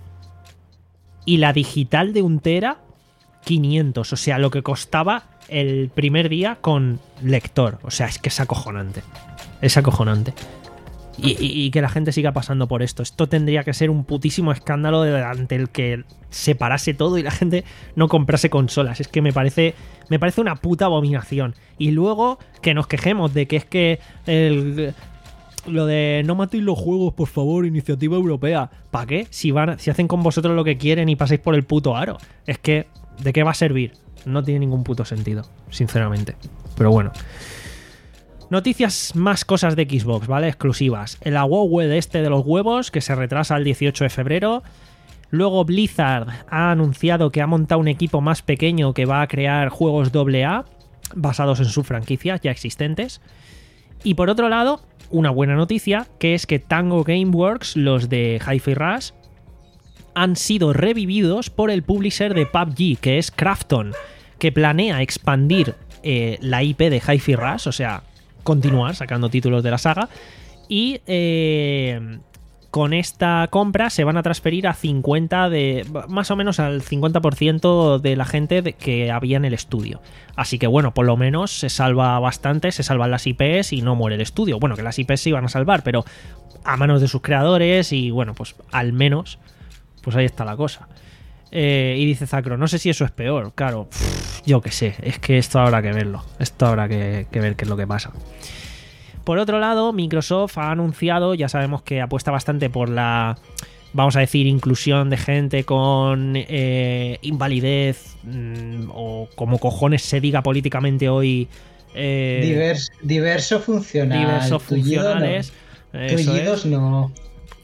Y la digital de un tera, quinientos. O sea, lo que costaba el primer día con lector. O sea, es que es acojonante. Es acojonante. Y, y, y que la gente siga pasando por esto. Esto tendría que ser un putísimo escándalo de, ante el que se parase todo y la gente no comprase consolas. Es que me parece, me parece una puta abominación. Y luego que nos quejemos de que es que el, lo de no matéis los juegos, por favor, iniciativa europea. ¿Para qué? Si, van, si hacen con vosotros lo que quieren y pasáis por el puto aro. Es que, ¿de qué va a servir? No tiene ningún puto sentido, sinceramente. Pero bueno. Noticias, más cosas de Xbox, ¿vale? Exclusivas. El AWOWed este de los huevos, que se retrasa al dieciocho de febrero. Luego Blizzard ha anunciado que ha montado un equipo más pequeño que va a crear juegos doble A basados en sus franquicias ya existentes. Y por otro lado, una buena noticia, que es que Tango Gameworks, los de Hi-Fi Rush, han sido revividos por el publisher de P U B G, que es Krafton, que planea expandir eh, la I P de Hi-Fi Rush, o sea, continuar sacando títulos de la saga, y eh, con esta compra se van a transferir a cincuenta de, más o menos al cincuenta por ciento de la gente de, que había en el estudio. Así que bueno, por lo menos se salva bastante, se salvan las I Ps y no muere el estudio. Bueno, que las I Ps se iban a salvar, pero a manos de sus creadores y bueno, pues al menos, pues ahí está la cosa. Eh, y dice Zacro, no sé si eso es peor. Claro, pff, yo qué sé, es que esto habrá que verlo. Esto habrá que, que ver qué es lo que pasa. Por otro lado, Microsoft ha anunciado, ya sabemos que apuesta bastante por la, vamos a decir, inclusión de gente con eh, invalidez, mmm, o como cojones se diga políticamente hoy. Eh, Divers, diverso funcional. Diversos funcionales. Tullidos no.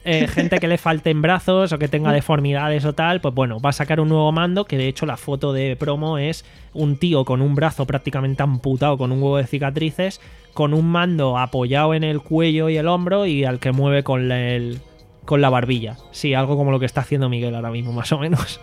eh, gente que le falten brazos o que tenga deformidades o tal, pues bueno, va a sacar un nuevo mando, que de hecho la foto de promo es un tío con un brazo prácticamente amputado, con un huevo de cicatrices, con un mando apoyado en el cuello y el hombro y al que mueve con el... con la barbilla. Sí, algo como lo que está haciendo Miguel ahora mismo, más o menos.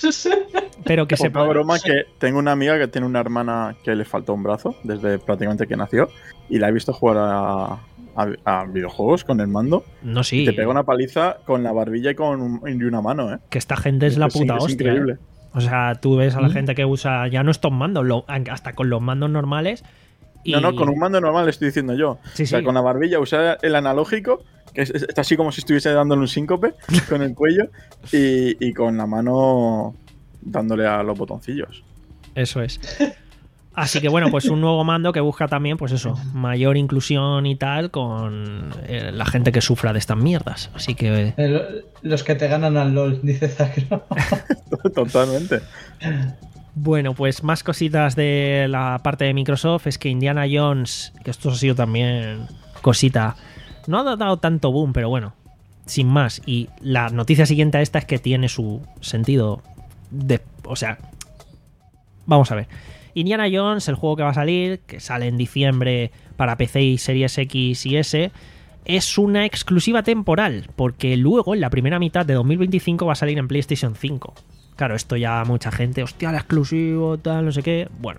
Pero que se Poca broma que tengo una amiga que tiene una hermana que le faltó un brazo desde prácticamente que nació y la he visto jugar a, a, a videojuegos con el mando. No, sí. Y te pega una paliza con la barbilla y con un- y una mano, ¿eh? Que esta gente es la Es puta in- es hostia. increíble. ¿eh? O sea, tú ves a la ¿Mm? gente que usa ya no estos mandos, lo- hasta con los mandos normales. Y... No, no, con un mando normal le estoy diciendo yo. Sí, o sea, sí. con la barbilla usar el analógico, que es- es- está así como si estuviese dándole un síncope con el cuello y, y con la mano dándole a los botoncillos. Eso es. Así que bueno, pues un nuevo mando que busca también, pues eso, mayor inclusión y tal con eh, la gente que sufra de estas mierdas. Así que El- los que te ganan al LOL, dice Zacro. Totalmente. bueno, pues más cositas de la parte de Microsoft es que Indiana Jones, que esto ha sido también cosita, no ha dado tanto boom, pero bueno, sin más. Y la noticia siguiente a esta es que tiene su sentido de, o sea, vamos a ver. Indiana Jones, el juego que va a salir, que sale en diciembre para P C y Series X y S, es una exclusiva temporal, porque luego en la primera mitad de dos mil veinticinco va a salir en PlayStation cinco. Claro, esto ya mucha gente, hostia, el exclusivo, tal, no sé qué. Bueno.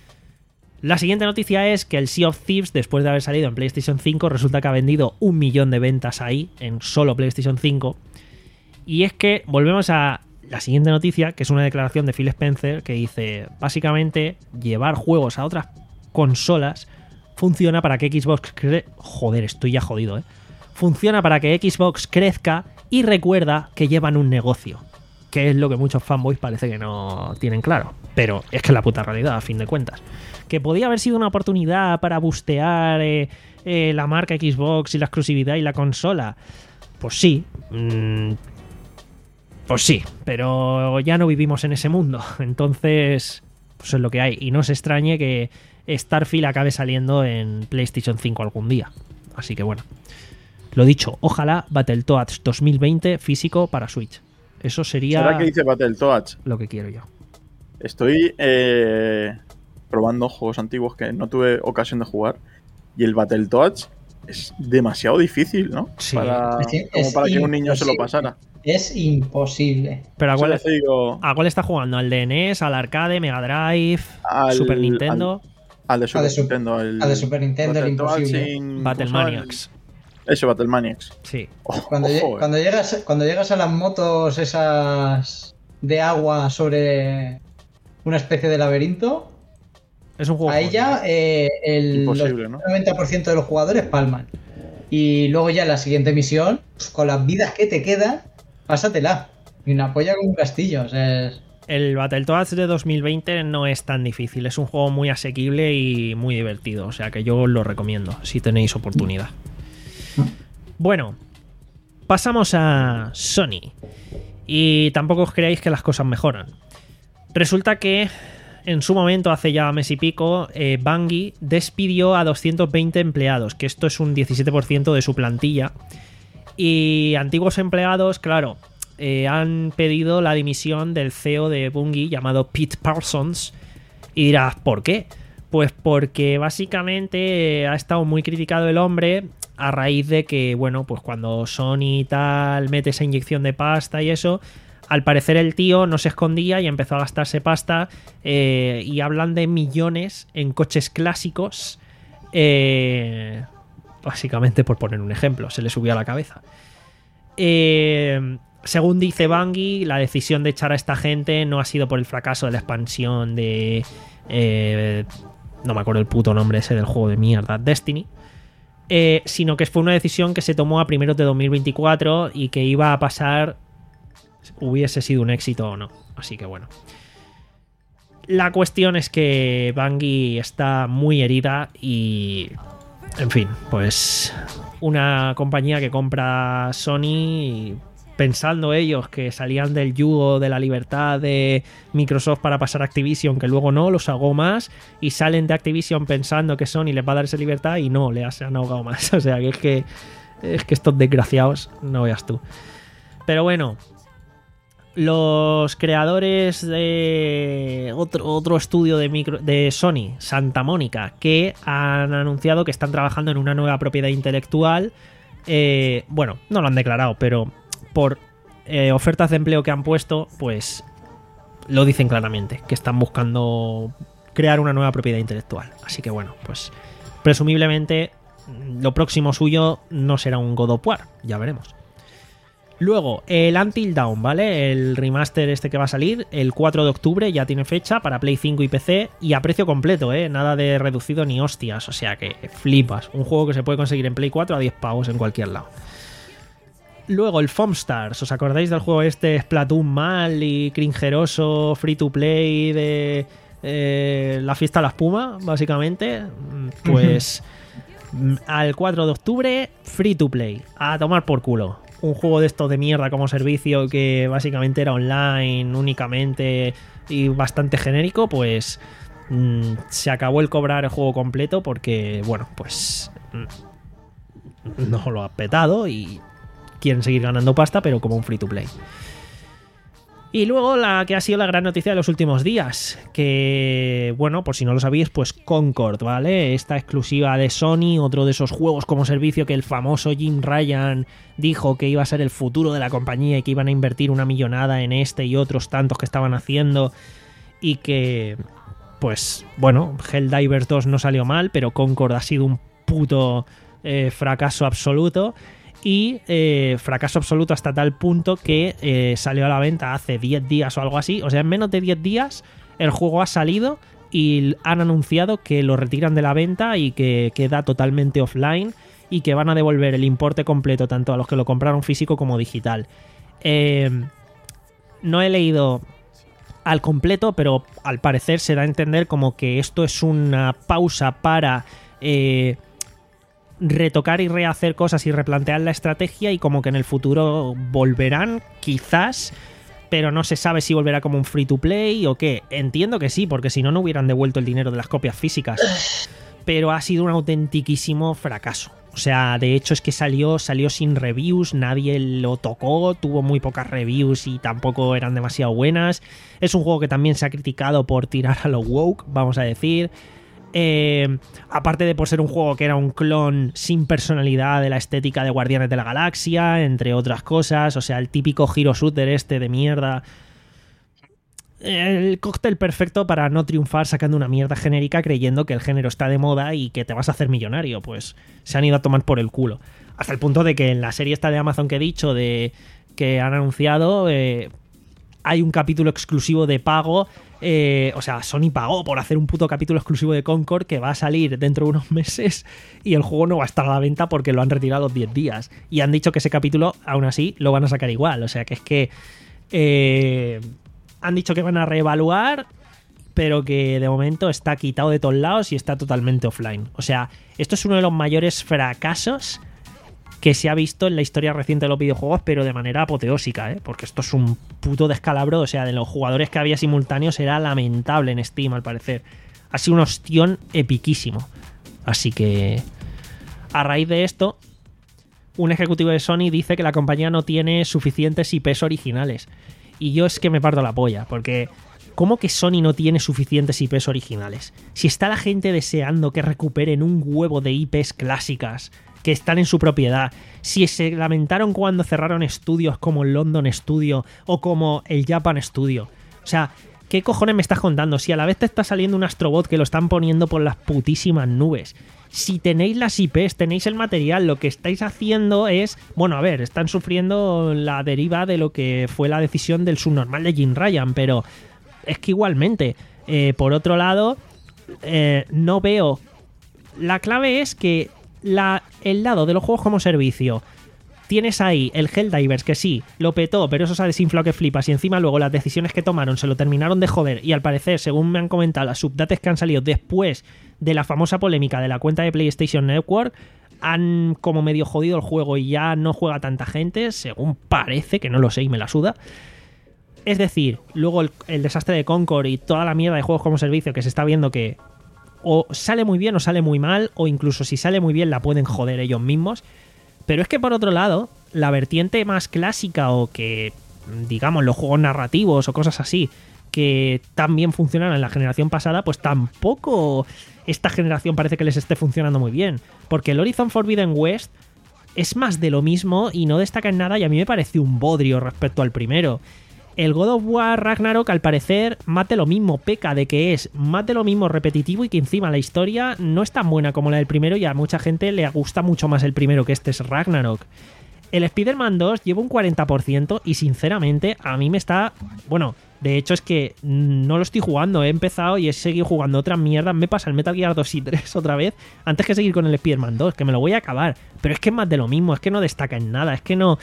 La siguiente noticia es que el Sea of Thieves, después de haber salido en PlayStation cinco, resulta que ha vendido un millón de ventas ahí, en solo PlayStation cinco. Y es que volvemos a la siguiente noticia, que es una declaración de Phil Spencer, que dice, básicamente, llevar juegos a otras consolas funciona para que Xbox... Cre- Joder, estoy ya jodido, ¿eh? Funciona para que Xbox crezca y recuerda que llevan un negocio, que es lo que muchos fanboys parece que no tienen claro. Pero es que es la puta realidad, a fin de cuentas. Que podía haber sido una oportunidad para bustear eh, eh, la marca Xbox y la exclusividad y la consola. Pues sí. Mm, pues sí, pero ya no vivimos en ese mundo. Entonces, pues es lo que hay. Y no se extrañe que Starfield acabe saliendo en PlayStation cinco algún día. Así que bueno. Lo dicho, ojalá Battletoads dos mil veinte físico para Switch. Eso sería Ahora que dice Battletoads, lo que quiero yo. estoy eh, probando juegos antiguos que no tuve ocasión de jugar y el Battletoads es demasiado difícil, ¿no? Sí. Para, Sí, como es para que un niño se lo imposible. pasara. Es imposible. Pero ¿a Eso cuál, les digo ¿a cuál está jugando? ¿Al de N E S, al arcade, Mega Drive, al- Super Nintendo? al de Super Al de Sup- Nintendo. El al de Super Nintendo, el Battletoads imposible. sin- ¿cómo se Battlemaniacs. llama? Eso, Battlemaniacs. Sí. Oh, Cuando, ojo, lle- eh. cuando llegas, cuando llegas a las motos esas de agua sobre una especie de laberinto, Es un juego. ahí ya eh, el Imposible, los- ¿no? el noventa por ciento de los jugadores palman. Y luego ya en la siguiente misión, pues, con las vidas que te quedan, pásatela. Y una polla con un castillo. O sea, es- El Battletoads de dos mil veinte no es tan difícil. Es un juego muy asequible y muy divertido. O sea que yo os lo recomiendo si tenéis oportunidad. Bueno, pasamos a Sony. Y tampoco os creáis que las cosas mejoran. Resulta que en su momento, hace ya mes y pico, eh, Bungie despidió a doscientos veinte empleados, que esto es un diecisiete por ciento de su plantilla. Y antiguos empleados, claro, eh, han pedido la dimisión del C E O de Bungie llamado Pete Parsons. Y dirás, ¿por qué? Pues porque básicamente eh, ha estado muy criticado el hombre a raíz de que, bueno, pues cuando Sony y tal mete esa inyección de pasta y eso, al parecer el tío no se escondía y empezó a gastarse pasta, eh, y hablan de millones en coches clásicos, eh, básicamente por poner un ejemplo, se le subió a la cabeza. Eh, según dice Bungie, la decisión de echar a esta gente no ha sido por el fracaso de la expansión de... Eh, no me acuerdo el puto nombre ese del juego de mierda, Destiny. Eh, sino que fue una decisión que se tomó a primeros de dos mil veinticuatro y que iba a pasar hubiese sido un éxito o no. Así que bueno. La cuestión es que Bungie está muy herida y... En fin, pues... Una compañía que compra Sony... Pensando ellos que salían del yugo de la libertad de Microsoft para pasar a Activision, que luego no, los ahogó más, y salen de Activision pensando que Sony les va a dar esa libertad y no, les han ahogado más. O sea, que es que Es que estos desgraciados, no veas tú. Pero bueno, los creadores de otro, otro estudio de, micro, de Sony, Santa Mónica, que han anunciado que están trabajando en una nueva propiedad intelectual. Eh, bueno, no lo han declarado, pero por eh, ofertas de empleo que han puesto, pues lo dicen claramente, que están buscando crear una nueva propiedad intelectual. Así que bueno, pues presumiblemente lo próximo suyo no será un God of War, ya veremos. Luego, el Until Dawn, ¿vale? El remaster este que va a salir el cuatro de octubre, ya tiene fecha para Play cinco y P C y a precio completo, ¿eh? Nada de reducido ni hostias, o sea que flipas. Un juego que se puede conseguir en Play cuatro a diez pavos en cualquier lado. Luego, el Foam Stars, ¿os acordáis del juego este Splatoon mal y cringeroso, free to play de eh, la fiesta de la espuma, básicamente? Pues al cuatro de octubre, free to play, a tomar por culo. Un juego de estos de mierda como servicio que básicamente era online únicamente y bastante genérico, pues mmm, se acabó el cobrar el juego completo porque, bueno, pues mmm, no lo ha petado y quieren seguir ganando pasta, pero como un free to play. Y luego la que ha sido la gran noticia de los últimos días, que, bueno, por si no lo sabéis, pues Concord, ¿vale? Esta exclusiva de Sony, otro de esos juegos como servicio que el famoso Jim Ryan dijo que iba a ser el futuro de la compañía y que iban a invertir una millonada en este y otros tantos que estaban haciendo y que, pues, bueno, Helldivers dos no salió mal, pero Concord ha sido un puto eh, fracaso absoluto. Y eh, fracaso absoluto hasta tal punto que eh, salió a la venta hace diez días o algo así. O sea, en menos de diez días el juego ha salido y han anunciado que lo retiran de la venta y que queda totalmente offline y que van a devolver el importe completo tanto a los que lo compraron físico como digital. Eh, no he leído al completo, pero al parecer se da a entender como que esto es una pausa para Eh, retocar y rehacer cosas y replantear la estrategia y como que en el futuro volverán, quizás, pero no se sabe si volverá como un free to play o qué. Entiendo que sí, porque si no, no hubieran devuelto el dinero de las copias físicas. Pero ha sido un autentiquísimo fracaso. O sea, de hecho es que salió, salió sin reviews, nadie lo tocó, tuvo muy pocas reviews y tampoco eran demasiado buenas. Es un juego que también se ha criticado por tirar a lo woke, vamos a decir. Eh, aparte de por ser un juego que era un clon sin personalidad de la estética de Guardianes de la Galaxia, entre otras cosas, o sea, el típico hero shooter este de mierda. El cóctel perfecto para no triunfar sacando una mierda genérica creyendo que el género está de moda y que te vas a hacer millonario. Pues se han ido a tomar por el culo. Hasta el punto de que en la serie esta de Amazon que he dicho, de que han anunciado, eh, hay un capítulo exclusivo de pago. Eh, o sea, Sony pagó por hacer un puto capítulo exclusivo de Concord que va a salir dentro de unos meses y el juego no va a estar a la venta porque lo han retirado los diez días. Y han dicho que ese capítulo, aún así, lo van a sacar igual. O sea, que es que eh, han dicho que van a reevaluar, pero que de momento está quitado de todos lados y está totalmente offline. O sea, esto es uno de los mayores fracasos que se ha visto en la historia reciente de los videojuegos, pero de manera apoteósica, ¿eh? Porque esto es un puto descalabro. O sea, de los jugadores que había simultáneos era lamentable en Steam, al parecer. Ha sido un ostión epiquísimo. Así que, a raíz de esto, un ejecutivo de Sony dice que la compañía no tiene suficientes I Pes originales. Y yo es que me parto la polla, porque ¿cómo que Sony no tiene suficientes I Pes originales? Si está la gente deseando que recuperen un huevo de I Pes clásicas que están en su propiedad, si se lamentaron cuando cerraron estudios como el London Studio o como el Japan Studio. O sea, ¿qué cojones me estás contando? Si a la vez te está saliendo un Astrobot que lo están poniendo por las putísimas nubes. Si tenéis las I Pes, tenéis el material, lo que estáis haciendo es... Bueno, a ver, están sufriendo la deriva de lo que fue la decisión del subnormal de Jim Ryan, pero es que igualmente, eh, por otro lado, eh, no veo... La clave es que La, el lado de los juegos como servicio, tienes ahí el Helldivers, que sí, lo petó, pero eso se ha desinflado que flipas, y encima luego las decisiones que tomaron se lo terminaron de joder, y al parecer, según me han comentado las updates que han salido después de la famosa polémica de la cuenta de PlayStation Network, han como medio jodido el juego y ya no juega tanta gente, según parece, que no lo sé y me la suda. Es decir, luego el, el desastre de Concord y toda la mierda de juegos como servicio que se está viendo que o sale muy bien o sale muy mal, o incluso si sale muy bien la pueden joder ellos mismos. Pero es que por otro lado, la vertiente más clásica o que, digamos, los juegos narrativos o cosas así, que también funcionaron en la generación pasada, pues tampoco esta generación parece que les esté funcionando muy bien. Porque el Horizon Forbidden West es más de lo mismo y no destaca en nada, y a mí me pareció un bodrio respecto al primero. El God of War Ragnarok, al parecer, más de lo mismo, peca de que es más de lo mismo repetitivo y que encima la historia no es tan buena como la del primero y a mucha gente le gusta mucho más el primero que este es Ragnarok. El Spider-Man dos lleva un cuarenta por ciento y sinceramente a mí me está... Bueno, de hecho es que no lo estoy jugando, he empezado y he seguido jugando otras mierdas, me pasa el Metal Gear dos y tres otra vez antes que seguir con el Spider-Man dos, que me lo voy a acabar. Pero es que es más de lo mismo, es que no destaca en nada, es que no...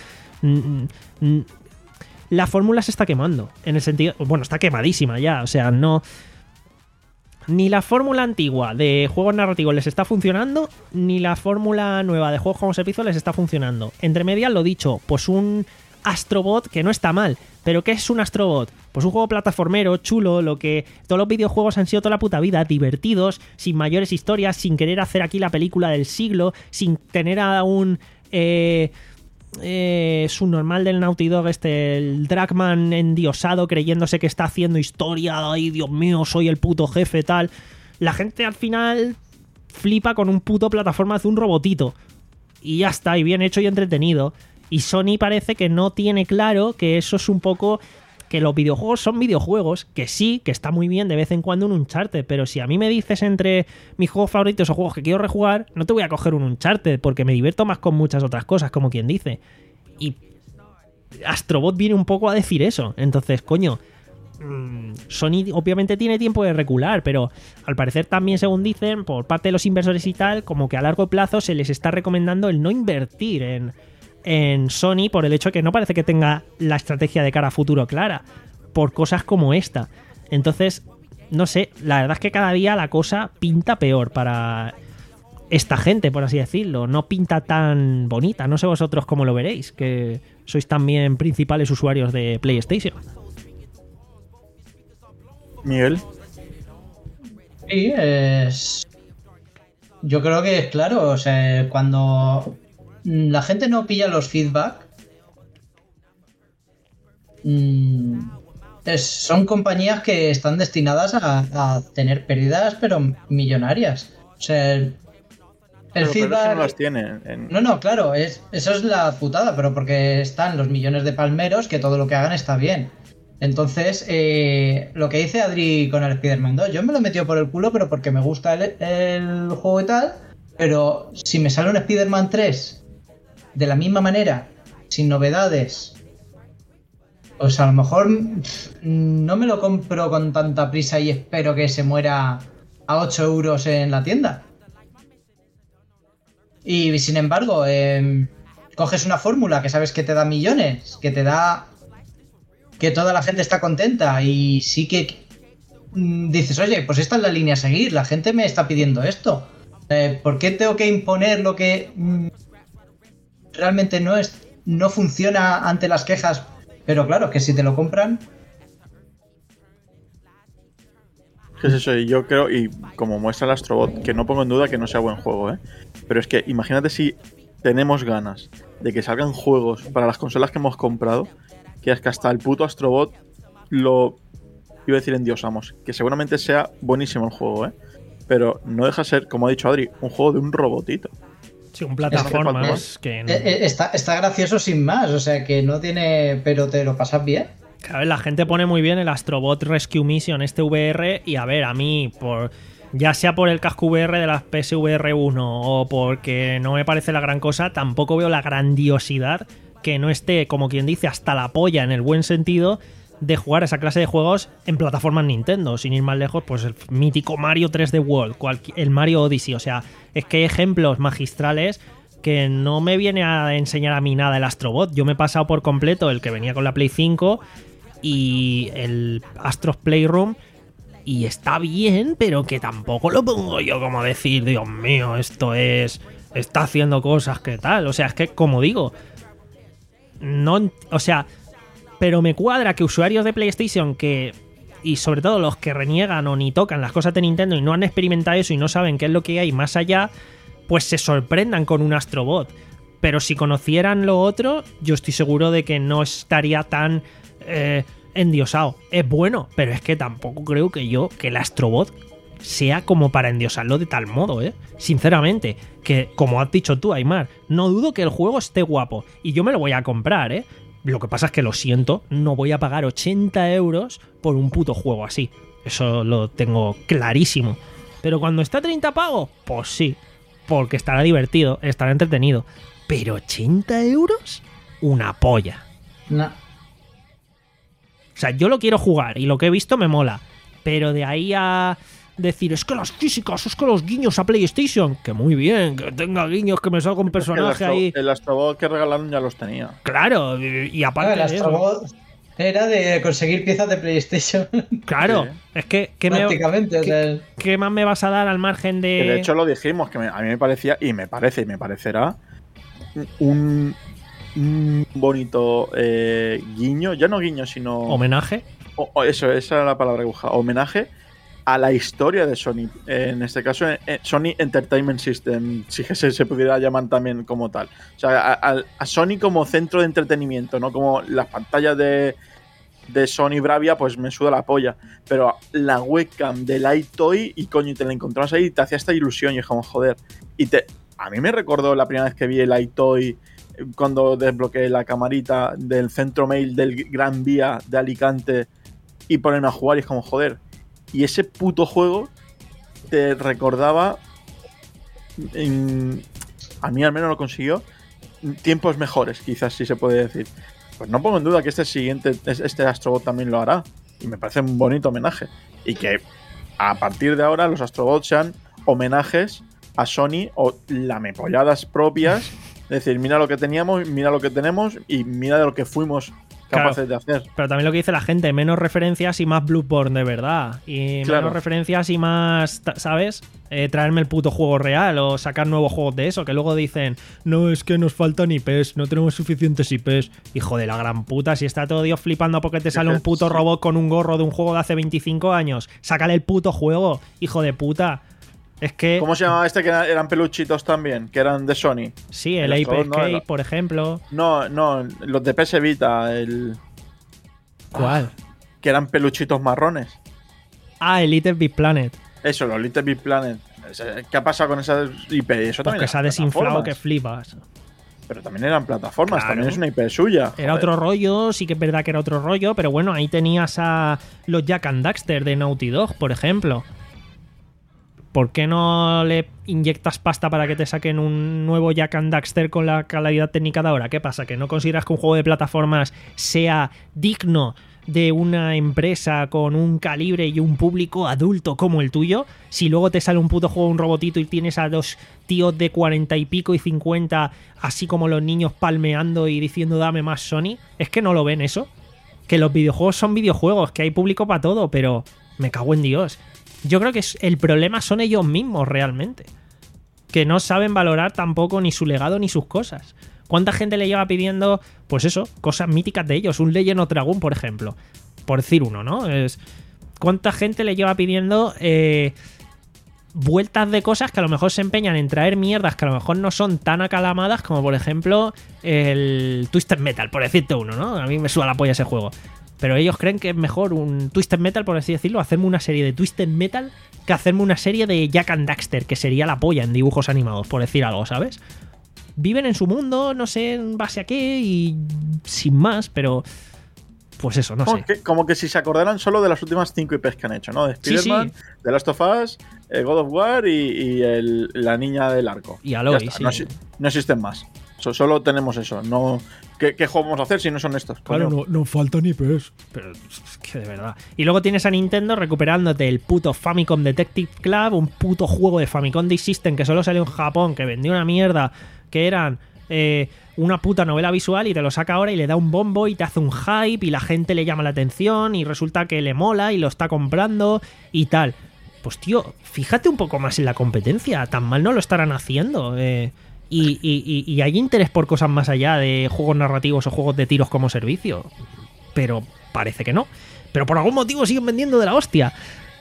La fórmula se está quemando, en el sentido... Bueno, está quemadísima ya, o sea, no... Ni la fórmula antigua de juegos narrativos les está funcionando, ni la fórmula nueva de juegos como servicio les está funcionando. Entre medias, lo dicho, pues un Astrobot que no está mal. ¿Pero qué es un Astrobot? Pues un juego plataformero, chulo, lo que todos los videojuegos han sido toda la puta vida, divertidos, sin mayores historias, sin querer hacer aquí la película del siglo, sin tener a un... Eh, Eh, subnormal del Naughty Dog, este, el Dragman endiosado creyéndose que está haciendo historia, ay Dios mío, soy el puto jefe, tal. La gente al final flipa con un puto plataforma de un robotito y ya está, y bien hecho y entretenido. Y Sony parece que no tiene claro que eso es un poco... que los videojuegos son videojuegos, que sí, que está muy bien de vez en cuando un Uncharted, pero si a mí me dices entre mis juegos favoritos o juegos que quiero rejugar, no te voy a coger un Uncharted, porque me divierto más con muchas otras cosas, como quien dice. Y Astrobot viene un poco a decir eso. Entonces, coño, mmm, Sony obviamente tiene tiempo de recular, pero al parecer también, según dicen, por parte de los inversores y tal, como que a largo plazo se les está recomendando el no invertir en... en Sony por el hecho de que no parece que tenga la estrategia de cara a futuro clara por cosas como esta. Entonces, no sé, la verdad es que cada día la cosa pinta peor para esta gente, por así decirlo. No pinta tan bonita. No sé vosotros cómo lo veréis, que sois también principales usuarios de PlayStation. Miguel. Sí, es... Yo creo que es claro, o sea, cuando la gente no pilla los feedback, es, son compañías que están destinadas a, a tener pérdidas, pero millonarias. O sea, el, el pero, feedback... pero es que no las tiene. En... No, no, claro, es, eso es la putada, pero porque están los millones de palmeros que todo lo que hagan está bien. Entonces, eh, lo que dice Adri con el Spider-Man dos, yo me lo he metido por el culo, pero porque me gusta el, el juego y tal, pero si me sale un Spider-Man tres de la misma manera, sin novedades, pues a lo mejor pff, no me lo compro con tanta prisa y espero que se muera a ocho euros en la tienda. Y sin embargo, eh, coges una fórmula que sabes que te da millones, que te da... que toda la gente está contenta y sí que mm, dices, oye, pues esta es la línea a seguir, la gente me está pidiendo esto. Eh, ¿Por qué tengo que imponer lo que mm, realmente no es, no funciona ante las quejas? Pero claro, que si te lo compran... ¿Qué es eso? Y yo creo, y como muestra el Astrobot, que no pongo en duda que no sea buen juego, ¿eh? Pero es que imagínate si tenemos ganas de que salgan juegos para las consolas que hemos comprado, que es que hasta el puto Astrobot lo... iba a decir endiosamos. Que seguramente sea buenísimo el juego, ¿eh? Pero no deja de ser, como ha dicho Adri, un juego de un robotito. Sí, un plataforma es que... No... Está, está gracioso sin más, o sea que no tiene... pero te lo pasas bien. Claro, la gente pone muy bien el Astrobot Rescue Mission, este V R, y a ver, a mí, por ya sea por el casco V R de las P S V R uno o porque no me parece la gran cosa, tampoco veo la grandiosidad que no esté, como quien dice, hasta la polla en el buen sentido de jugar esa clase de juegos en plataformas Nintendo. Sin ir más lejos, pues el mítico Mario tres D World, el Mario Odyssey. O sea, es que hay ejemplos magistrales que no me viene a enseñar a mí nada el Astrobot. Yo me he pasado por completo el que venía con la Play cinco y el Astro's Playroom y está bien, pero que tampoco lo pongo yo como decir, Dios mío, esto es... está haciendo cosas que tal. O sea, es que, como digo... no, o sea, pero me cuadra que usuarios de PlayStation que, y sobre todo los que reniegan o ni tocan las cosas de Nintendo y no han experimentado eso y no saben qué es lo que hay más allá, pues se sorprendan con un Astrobot. Pero si conocieran lo otro, yo estoy seguro de que no estaría tan eh, endiosado. Es bueno, pero es que tampoco creo que yo, que el Astrobot sea como para endiosarlo de tal modo, ¿eh? Sinceramente, que como has dicho tú, Aymar, no dudo que el juego esté guapo y yo me lo voy a comprar, ¿eh? Lo que pasa es que lo siento, no voy a pagar ochenta euros por un puto juego así. Eso lo tengo clarísimo. Pero cuando está a treinta pavos, pues sí, porque estará divertido, estará entretenido. Pero ochenta euros, una polla. No. O sea, yo lo quiero jugar y lo que he visto me mola. Pero de ahí a decir, es que las físicas, es que los guiños a PlayStation, que muy bien, que tenga guiños, que me salga un personaje el Astro, ahí. El Astrobot que regalaron ya los tenía. Claro, y, y aparte Claro, el de eso. Astrobot era de conseguir piezas de PlayStation. Claro, Sí. es que ¿qué, me, Prácticamente. o qué- sea, qué más me vas a dar al margen de. Que de hecho lo dijimos, que me- a mí me parecía, y me parece, y me parecerá, un, un bonito eh, guiño, ya no guiño, sino... Homenaje. o- o eso, esa era la palabra que buscaba, homenaje a la historia de Sony. Eh, en este caso, eh, eh, Sony Entertainment System, si que se, se pudiera llamar también como tal. O sea, a, a- a Sony como centro de entretenimiento, no como las pantallas de, de Sony Bravia, pues me suda la polla. Pero la webcam del iToy, y coño, y te la encontrabas ahí y te hacía esta ilusión, y es como, joder. Y te, a mí me recordó la primera vez que vi el iToy, eh, cuando desbloqueé la camarita del centro mail del Gran Vía de Alicante y ponerme a jugar, y es como, joder. Y ese puto juego te recordaba, en- a mí al menos lo consiguió, tiempos mejores, quizás si se puede decir. Pues no pongo en duda que este siguiente, este Astrobot también lo hará. Y me parece un bonito homenaje. Y que a partir de ahora los Astrobots sean homenajes a Sony o lamepolladas propias. Es decir, mira lo que teníamos, mira lo que tenemos y mira de lo que fuimos capaces de hacer. Pero también lo que dice la gente, menos referencias y más Bloodborne de verdad. Y Claro. menos referencias y más, ta- ¿sabes? Eh, traerme el puto juego real o sacar nuevos juegos de eso. Que luego dicen, no, es que nos faltan I Ps, no tenemos suficientes I Ps. Hijo de la gran puta, si está todo Dios flipando porque te sale un puto Sí. robot con un gorro de un juego de hace veinticinco años. Sácale el puto juego, hijo de puta. Es que... ¿Cómo se llamaba este que era- eran peluchitos también? Que eran de Sony. Sí, el el Ape Astrobot no Escape, era. por ejemplo. No, no, los de P S Vita, el, ¿Cuál? que eran peluchitos marrones. Ah, el Little Big Planet. Eso, los Little Big Planet. ¿Qué ha pasado con esas I P? Eso Pues también que se ha eran desinflado que plataformas. flipas. Pero también eran plataformas, Claro. también es una I P suya. Era joder. otro rollo, sí que es verdad que era otro rollo, pero bueno, ahí tenías a los Jack and Daxter de Naughty Dog, por ejemplo. ¿Por qué no le inyectas pasta para que te saquen un nuevo Jack and Daxter con la calidad técnica de ahora? ¿Qué pasa? ¿Que no consideras que un juego de plataformas sea digno de una empresa con un calibre y un público adulto como el tuyo? Si luego te sale un puto juego, un robotito, y tienes a dos tíos de cuarenta y pico y cincuenta, así como los niños palmeando y diciendo dame más Sony, ¿es que no lo ven eso? Que los videojuegos son videojuegos, que hay público para todo, pero me cago en Dios. Yo creo que es- el problema son ellos mismos realmente, que no saben valorar tampoco ni su legado ni sus cosas. ¿Cuánta gente le lleva pidiendo, pues eso, cosas míticas de ellos? Un Legend of Dragoon, por ejemplo. Por decir uno, ¿no? Es, ¿cuánta gente le lleva pidiendo eh, vueltas de cosas que a lo mejor se empeñan en traer mierdas que a lo mejor no son tan acalamadas como, por ejemplo, el Twisted Metal, por decirte uno, ¿no? A mí me suda la polla ese juego. Pero ellos creen que es mejor un Twisted Metal, por así decirlo, hacerme una serie de Twisted Metal que hacerme una serie de Jack and Daxter, que sería la polla en dibujos animados, por decir algo, ¿sabes? Viven en su mundo, no sé en base a qué y sin más, pero pues eso, no como, sé. que, como que si se acordaran solo de las últimas cinco I Ps que han hecho, ¿no? De Sí, Spider-Man, sí. The Last of Us, eh, God of War y, y el- la niña del arco. Y Aloy, Ya está, sí. no, exi- no existen más. So- solo tenemos eso. No, ¿qué, ¿Qué juego vamos a hacer si no son estos? Claro, coño? no, no faltan I Ps. Pero es que de verdad. Y luego tienes a Nintendo recuperándote el puto Famicom Detective Club, un puto juego de Famicom Disk System que solo salió en Japón, que vendió una mierda, que eran eh, una puta novela visual, y te lo saca ahora y le da un bombo y te hace un hype y la gente le llama la atención y resulta que le mola y lo está comprando y tal. Pues tío, fíjate un poco más en la competencia, tan mal no lo estarán haciendo. Eh, y, y, y, y hay interés por cosas más allá de juegos narrativos o juegos de tiros como servicio. Pero parece que no. Pero por algún motivo siguen vendiendo de la hostia.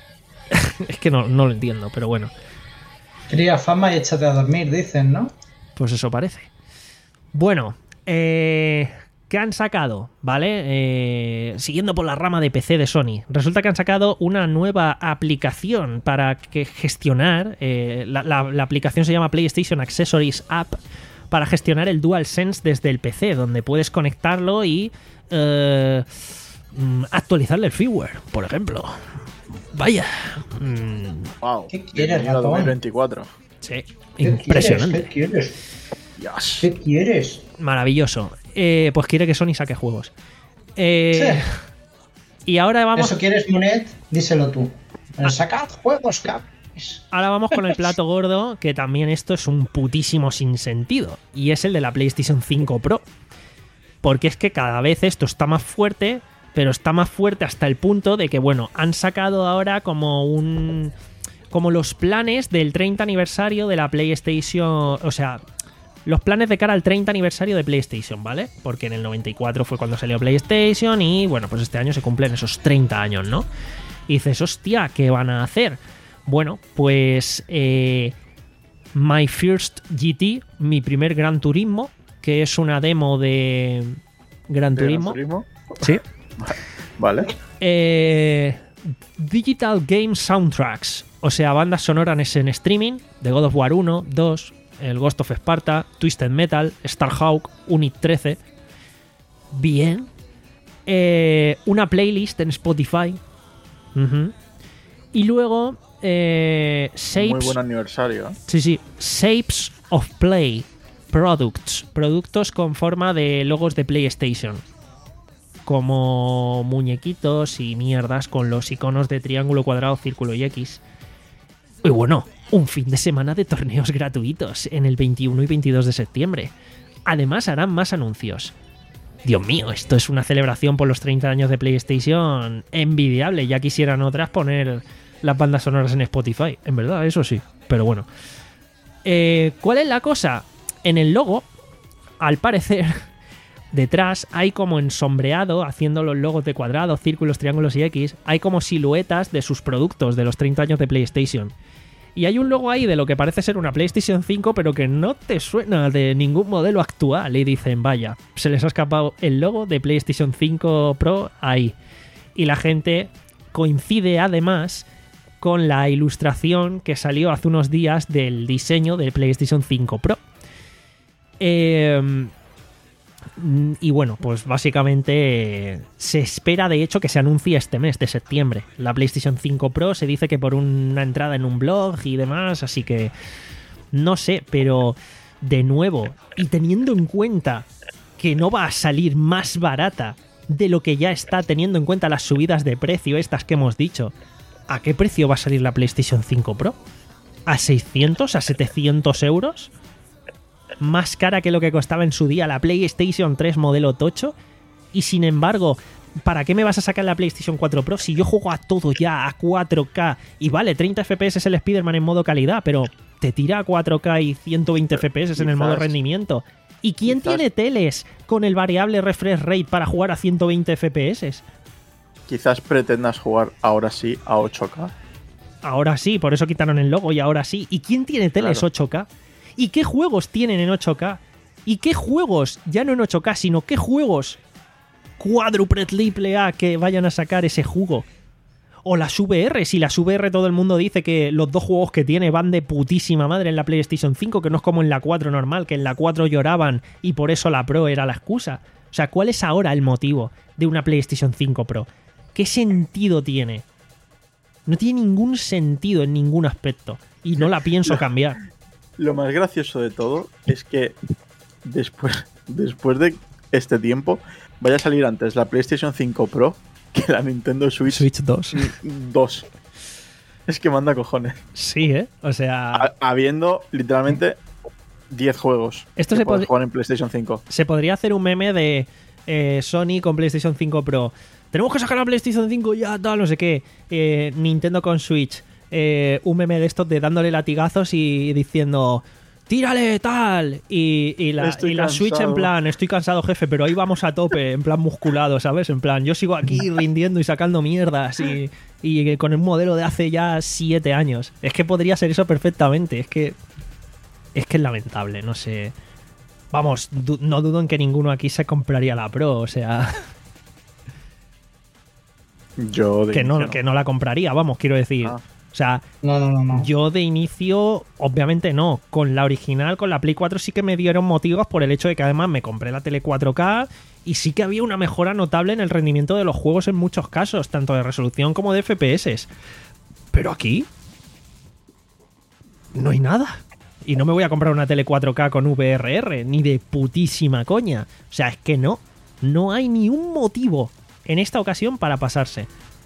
Es que no, no lo entiendo, pero bueno. Cría fama y échate a dormir, dicen, ¿no? Pues eso parece. Bueno, eh, ¿qué han sacado? ¿Vale? Eh, siguiendo por la rama de P C de Sony. Resulta que han sacado una nueva aplicación para que gestionar. Eh, la, la, la aplicación se llama PlayStation Accessories App. Para gestionar el DualSense desde el P C, donde puedes conectarlo y eh, actualizarle el firmware, por ejemplo. Vaya. Mm, Wow. ¿Qué quieres, Bienvenido a ratón? dos mil veinticuatro. sí, ¿Qué impresionante. quieres? ¿Qué quieres? Yes. ¿Qué quieres? Maravilloso. Eh, pues quiere que Sony saque juegos. Eh, y ahora vamos. ¿Eso quieres, Monet? Díselo tú. Sacad juegos, cabrones. Ahora vamos con el plato gordo, que también esto es un putísimo sinsentido, y es el de la PlayStation cinco Pro. Porque es que cada vez esto está más fuerte, pero está más fuerte hasta el punto de que, bueno, han sacado ahora como un... como los planes del treinta aniversario de la PlayStation... O sea, los planes de cara al treinta aniversario de PlayStation, ¿vale? Porque en el noventa y cuatro fue cuando salió PlayStation y, bueno, pues este año se cumplen esos treinta años, ¿no? Y dices, hostia, ¿qué van a hacer? Bueno, pues eh, My First G T, mi primer Gran Turismo, que es una demo de Gran ¿De Turismo. Gran Turismo? Sí. Vale. Eh, Digital Game Soundtracks, o sea, bandas sonoras en streaming de God of War uno, dos, el Ghost of Sparta, Twisted Metal, Starhawk, Unit trece. Bien. Eh, una playlist en Spotify. Uh-huh. Y luego eh, Shapes, Muy buen aniversario. ¿eh? sí, sí, Shapes of Play Products, productos con forma de logos de PlayStation, como muñequitos y mierdas con los iconos de triángulo, cuadrado, círculo y X. Y bueno, un fin de semana de torneos gratuitos en el veintiuno y veintidós de septiembre. Además harán más anuncios. Dios mío, esto es una celebración por los treinta años de PlayStation envidiable. Ya quisieran otras poner las bandas sonoras en Spotify. En verdad, eso sí. Pero bueno. Eh, ¿Cuál es la cosa? En el logo, al parecer, detrás hay como ensombreado, haciendo los logos de cuadrados, círculos, triángulos y X, hay como siluetas de sus productos de los treinta años de PlayStation. Y hay un logo ahí de lo que parece ser una PlayStation cinco, pero que no te suena de ningún modelo actual. Y dicen, vaya, se les ha escapado el logo de PlayStation cinco Pro ahí. Y la gente coincide además con la ilustración que salió hace unos días del diseño del PlayStation cinco Pro. Eh, y bueno, pues básicamente eh, se espera de hecho que se anuncie este mes de septiembre. La PlayStation cinco Pro se dice que por una entrada en un blog y demás, así que no sé, pero de nuevo, y teniendo en cuenta que no va a salir más barata de lo que ya está, teniendo en cuenta las subidas de precio estas que hemos dicho, ¿a qué precio va a salir la PlayStation cinco Pro? ¿A seiscientos? ¿A setecientos euros? Más cara que lo que costaba en su día la PlayStation tres modelo tocho. Y sin embargo, ¿para qué me vas a sacar la PlayStation cuatro Pro si yo juego a todo ya a cuatro K? Y vale, treinta F P S es el Spider-Man en modo calidad, pero te tira a cuatro K y ciento veinte F P S en el modo rendimiento. ¿Y quién quizás, tiene teles con el variable refresh rate para jugar a ciento veinte F P S? Quizás pretendas jugar ahora sí a ocho K. Ahora sí, por eso quitaron el logo y ahora sí. ¿Y quién tiene teles Claro. ocho K? ¿Y qué juegos tienen en ocho K? ¿Y qué juegos, ya no en ocho K, sino qué juegos cuádruple triple A que vayan a sacar ese jugo? O las V R, si las V R todo el mundo dice que los dos juegos que tiene van de putísima madre en la PlayStation cinco, que no es como en la cuatro normal, que en la cuatro lloraban y por eso la Pro era la excusa. O sea, ¿cuál es ahora el motivo de una PlayStation cinco Pro? ¿Qué sentido tiene? No tiene ningún sentido en ningún aspecto y no la pienso cambiar. Lo más gracioso de todo es que después, después de este tiempo vaya a salir antes la PlayStation cinco Pro que la Nintendo Switch, Switch dos. dos. Es que manda cojones. Sí, ¿eh? O sea, Ha- habiendo literalmente diez juegos Esto que se puedes pod- jugar en PlayStation cinco. se podría hacer un meme de eh, Sony con PlayStation cinco Pro. Tenemos que sacar la PlayStation cinco ya, tal, no sé qué. Eh, Nintendo con Switch. Eh, un meme de estos de dándole latigazos y diciendo tírale tal y, y la, Estoy y la Switch en cansado. plan estoy cansado jefe, pero ahí vamos a tope, en plan musculado, ¿sabes? En plan yo sigo aquí rindiendo y sacando mierdas y, y con un modelo de hace ya siete años. Es que podría ser eso perfectamente, es que es que es lamentable, no sé Vamos, du- no dudo en que ninguno aquí se compraría la Pro, o sea, Yo de que no, inicio que no la compraría, vamos, quiero decir. Ah. O sea, No, no, no, no. yo de inicio, obviamente no. Con la original, con la Play cuatro, sí que me dieron motivos por el hecho de que además me compré la tele cuatro K y sí que había una mejora notable en el rendimiento de los juegos en muchos casos, tanto de resolución como de F P S. Pero aquí no hay nada. Y no me voy a comprar una tele cuatro K con V R R, ni de putísima coña. O sea, es que no. No hay ni un motivo en esta ocasión para pasarse.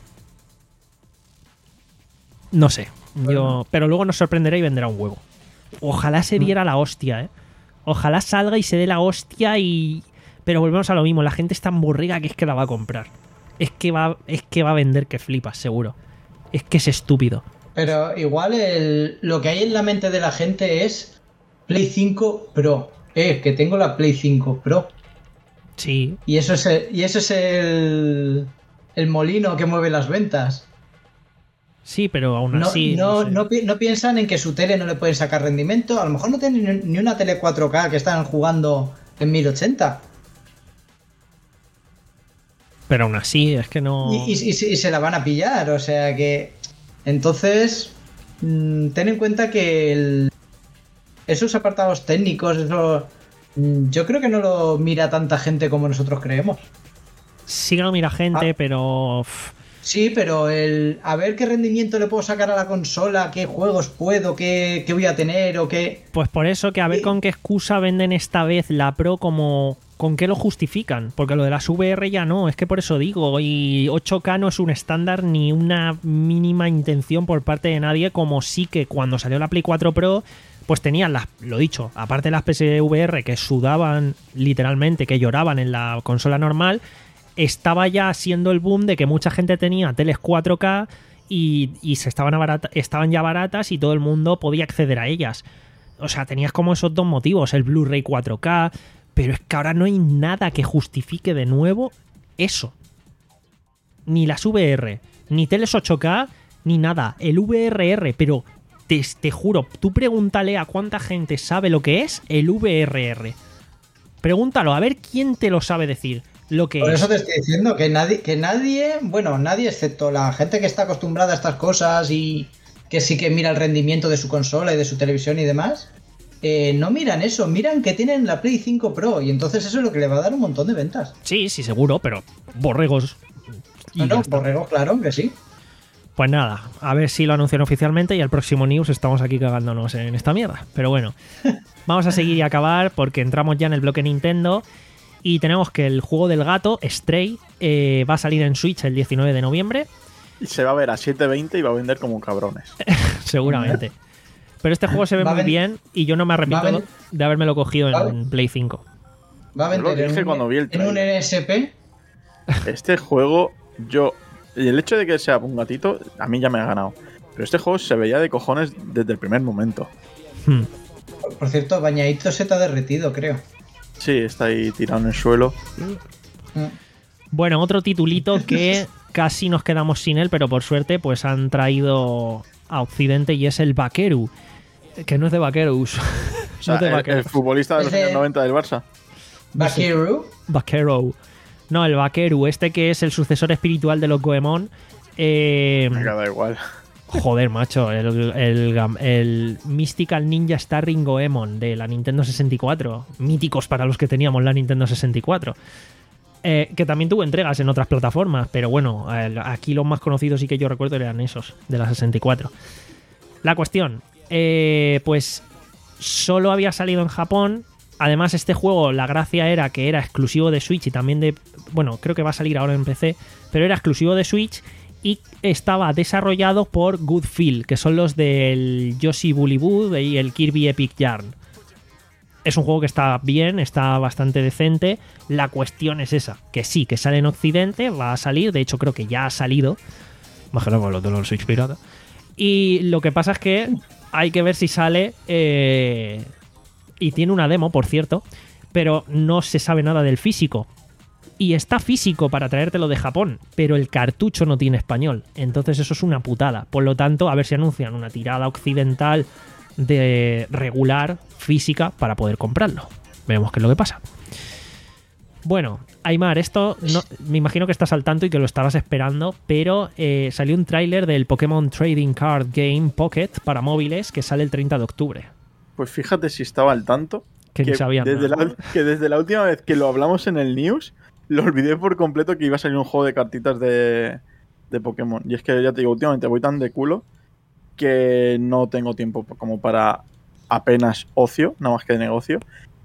No sé. Yo, pero luego nos sorprenderá y vendrá un huevo. Ojalá se diera la hostia, ¿eh? Ojalá salga y se dé la hostia y... Pero volvemos a lo mismo. La gente es tan borrega que es que la va a comprar. Es que va, es que va a vender que flipas, seguro. Es que es estúpido. Pero igual el, lo que hay en la mente de la gente es Play cinco Pro. Eh, que tengo la Play cinco Pro. Sí. Y eso es el, y eso es el, el molino que mueve las ventas. Sí, pero aún No, así... no, no sé. no pi- no piensan en que su tele no le pueden sacar rendimiento. A lo mejor no tienen ni- ni una tele cuatro K que están jugando en mil ochenta. Pero aún así, es que no... Y, y- y se- y se la van a pillar. O sea que... Entonces... mm, ten en cuenta que el- esos apartados técnicos, eso... mm, yo creo que no lo mira tanta gente como nosotros creemos. Sí que lo mira gente, Ah. pero... uf, Sí, pero el a ver qué rendimiento le puedo sacar a la consola, qué juegos puedo, qué, qué voy a tener o qué... Pues por eso que a ver Sí. con qué excusa venden esta vez la Pro, como... ¿Con qué lo justifican? Porque lo de las V R ya no, es que por eso digo, y ocho K no es un estándar ni una mínima intención por parte de nadie, como sí que cuando salió la Play cuatro Pro, pues tenían las, lo dicho, aparte de las P S V R que sudaban literalmente, que lloraban en la consola normal, estaba ya siendo el boom de que mucha gente tenía teles cuatro K y, y se estaban, abarata- estaban ya baratas y todo el mundo podía acceder a ellas. O sea, tenías como esos dos motivos, el Blu-ray cuatro K, pero es que ahora no hay nada que justifique de nuevo eso. Ni las V R, ni teles ocho K, ni nada. El V R R, pero te, te juro, tú pregúntale a cuánta gente sabe lo que es el V R R. Pregúntalo, a ver quién te lo sabe decir. Lo que Por es. eso te estoy diciendo que nadie, que nadie, bueno, nadie excepto la gente que está acostumbrada a estas cosas y que sí que mira el rendimiento de su consola y de su televisión y demás, eh, no miran eso, miran que tienen la Play cinco Pro y entonces eso es lo que le va a dar un montón de ventas. Sí, sí, seguro, pero borregos. Y No, ya no, está. borrego, claro que sí. Pues nada, a ver si lo anuncian oficialmente y el próximo news estamos aquí cagándonos en esta mierda. Pero bueno, vamos a seguir y acabar porque entramos ya en el bloque Nintendo y tenemos que el juego del gato, Stray, eh, va a salir en Switch el diecinueve de noviembre, Y se va a ver a siete veinte y va a vender como cabrones. seguramente. Pero este juego se ve Va a muy ven- bien y yo no me arrepiento va a ven- de habérmelo cogido va a en Play cinco. Va a Yo lo vender dije en, un, cuando vi el en un tráiler. N S P. Este juego, yo. Y el hecho de que sea un gatito, a mí ya me ha ganado. Pero este juego se veía de cojones desde el primer momento. Hmm. Por, por cierto, Bañadito se te ha derretido, creo. Sí, está ahí tirado en el suelo. Mm. Bueno, otro titulito que casi nos quedamos sin él, pero por suerte pues han traído a Occidente y es el Vaqueru. Que no es de Vaquerus. O No sea, es de el, Vaqueru. el futbolista de los Es de- años noventa del Barça. Bakiru. Vaquero. No, el Vaqueru, este que es el sucesor espiritual de los Goemon. Eh, Me da igual. joder, macho, el, el, gam- el Mystical Ninja Starring Goemon de la Nintendo sesenta y cuatro. Míticos para los que teníamos la Nintendo sesenta y cuatro. Eh, que también tuvo entregas en otras plataformas, pero bueno, el- aquí los más conocidos y que yo recuerdo eran esos, de la sesenta y cuatro. La cuestión, eh, pues solo había salido en Japón. Además, este juego, la gracia era que era exclusivo de Switch y también de... Bueno, creo que va a salir ahora en P C, pero era exclusivo de Switch y estaba desarrollado por Good Feel, que son los del Yoshi Woolly Wood y el Kirby Epic Yarn. Es un juego que está bien, está bastante decente. La cuestión es esa, que sí, que sale en Occidente, va a salir, de hecho creo que ya ha salido. Imagino con los de los Switch pirata. Y lo que pasa es que hay que ver si sale... eh, y tiene una demo, por cierto, pero no se sabe nada del físico. Y está físico para traértelo de Japón, pero el cartucho no tiene español. Entonces eso es una putada. Por lo tanto, a ver si anuncian una tirada occidental de regular, física, para poder comprarlo. veremos qué es lo que pasa. Bueno, Aymar, esto no, me imagino que estás al tanto y que lo estabas esperando, pero eh, salió un tráiler del Pokémon Trading Card Game Pocket para móviles que sale el treinta de octubre. Pues fíjate si estaba al tanto. Que, que, sabían desde nada. la, que desde la última vez que lo hablamos en el news, lo olvidé por completo que iba a salir un juego de cartitas de, de Pokémon. Y es que ya te digo, últimamente voy tan de culo que no tengo tiempo como para apenas ocio, nada más que de negocio.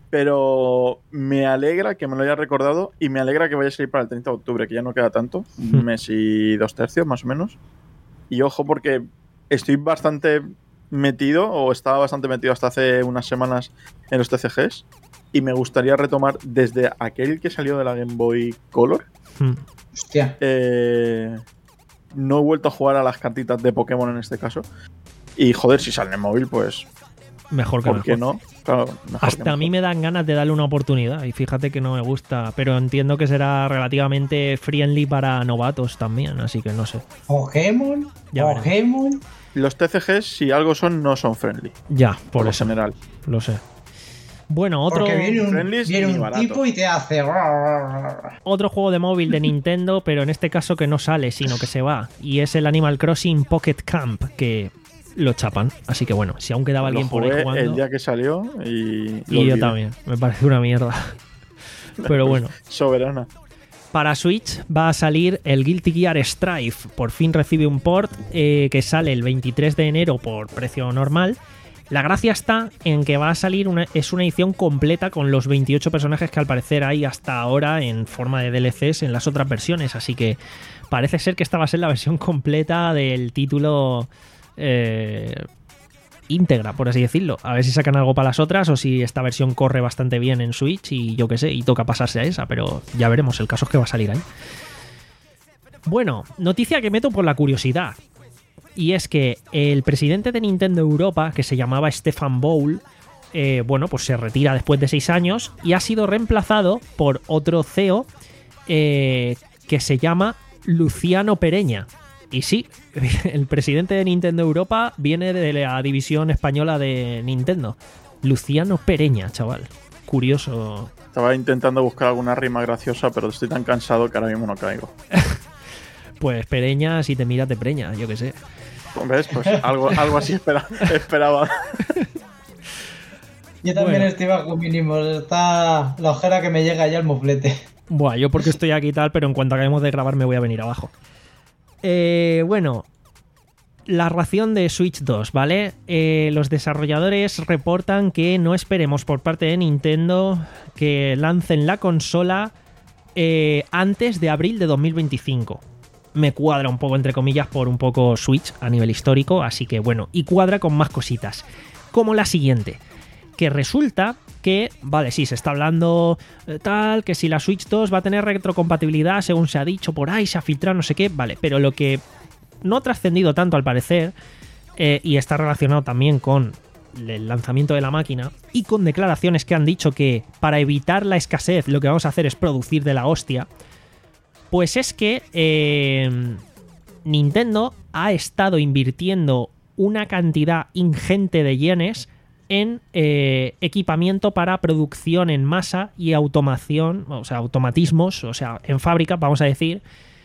Pero me alegra que me lo haya recordado y me alegra que vaya a salir para el treinta de octubre, que ya no queda tanto, un mes y dos tercios más o menos. Y ojo, porque estoy bastante metido, o estaba bastante metido hasta hace unas semanas en los T C Gs, y me gustaría retomar desde aquel que salió de la Game Boy Color. Hmm. Hostia. Eh, no he vuelto a jugar a las cartitas de Pokémon en este caso. Y joder, si sale en móvil, pues Mejor que ¿por qué mejor. no? Claro, mejor Hasta que a mí mejor. me dan ganas de darle una oportunidad y fíjate que no me gusta, pero entiendo que será relativamente friendly para novatos también, así que no sé. Pokémon. Ya veremos. Pokémon. Los T C Gs, si algo son, no son friendly. Ya, por, Por lo eso, general. lo sé. Bueno, otro, Porque viene un, friendlies viene ni un baratos. tipo y te hace. otro juego de móvil de Nintendo, pero en este caso que no sale, sino que se va, y es el Animal Crossing Pocket Camp, que lo chapan. Así que bueno, si aún quedaba alguien Lo por ahí jugué jugando... el día que salió y, lo Y yo olvidé. también, me parece una mierda. Pero bueno, Soberana. para Switch va a salir el Guilty Gear Strife. Por fin recibe un port eh, que sale el veintitrés de enero por precio normal. La gracia está en que va a salir una, es una edición completa con los veintiocho personajes que al parecer hay hasta ahora en forma de D L Cs en las otras versiones. Así que parece ser que esta va a ser la versión completa del título eh, íntegra, por así decirlo. A ver si sacan algo para las otras o si esta versión corre bastante bien en Switch y yo qué sé, y toca pasarse a esa, pero ya veremos, el caso es que va a salir ahí. Bueno, noticia que meto por la curiosidad. Y es que el presidente de Nintendo Europa, que se llamaba Stefan Bowl, eh, bueno, pues se retira después de seis años y ha sido reemplazado por otro C E O eh, que se llama Luciano Pereña. Y sí, el presidente de Nintendo Europa viene de la división española de Nintendo. Luciano Pereña, chaval. Curioso. Estaba intentando buscar alguna rima graciosa, pero estoy tan cansado que ahora mismo no caigo. Pues Pereña, si te miras, te preña, yo qué sé. ¿Ves? Pues algo, algo así espera, esperaba. Yo también Bueno. estoy bajo mínimos. Está la ojera que me llega ya al moflete. Buah, yo porque estoy aquí y tal, pero en cuanto acabemos de grabar me voy a venir abajo. Eh, bueno, la ración de Switch dos, ¿vale? Eh, los desarrolladores reportan que no esperemos por parte de Nintendo que lancen la consola eh, antes de abril de dos mil veinticinco. Me cuadra un poco, entre comillas, por un poco Switch a nivel histórico, así que bueno, y cuadra con más cositas, como la siguiente, que resulta que, vale, sí, se está hablando eh, tal, que si la Switch dos va a tener retrocompatibilidad, según se ha dicho por ahí, se ha filtrado, no sé qué, vale, pero lo que no ha trascendido tanto al parecer, eh, y está relacionado también con el lanzamiento de la máquina, y con declaraciones que han dicho que para evitar la escasez lo que vamos a hacer es producir de la hostia, pues es que eh, Nintendo ha estado invirtiendo una cantidad ingente de yenes en eh, equipamiento para producción en masa y automación, o sea, automatismos, o sea, en fábrica, vamos a decir,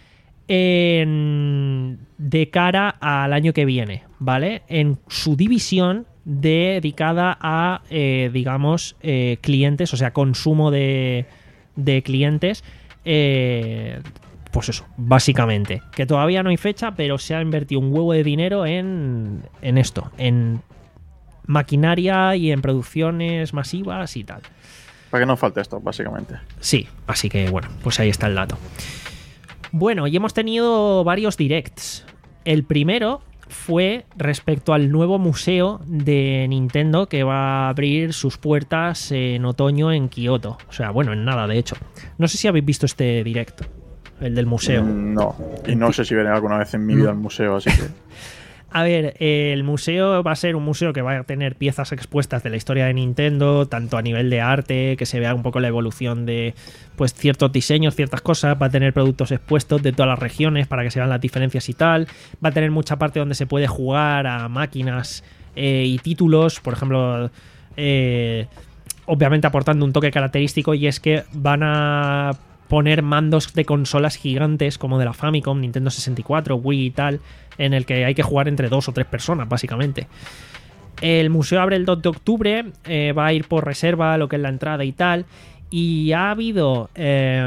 en, de cara al año que viene, ¿vale? En su división dedicada a, eh, digamos, eh, clientes, o sea, consumo de, de clientes. Eh, pues eso, básicamente. Que todavía no hay fecha, pero se ha invertido un huevo de dinero en, en esto, en maquinaria y en producciones masivas y tal. Para que no falte esto, básicamente. Sí, así que bueno, pues ahí está el dato. Bueno, y hemos tenido varios directs. El primero fue respecto al nuevo museo de Nintendo que va a abrir sus puertas en otoño en Kioto. O sea, bueno, en nada, de hecho. No sé si habéis visto este directo, el del museo. Mm, No, y no sé si veré alguna vez en mi vida al museo, así que... A ver, el museo va a ser un museo que va a tener piezas expuestas de la historia de Nintendo, tanto a nivel de arte, que se vea un poco la evolución de pues ciertos diseños, ciertas cosas, va a tener productos expuestos de todas las regiones para que se vean las diferencias y tal, va a tener mucha parte donde se puede jugar a máquinas eh, y títulos, por ejemplo, eh, obviamente aportando un toque característico, y es que van a poner mandos de consolas gigantes como de la Famicom, Nintendo sesenta y cuatro, Wii y tal, en el que hay que jugar entre dos o tres personas, básicamente. El museo abre el dos de octubre, eh, va a ir por reserva lo que es la entrada y tal, y ha habido eh,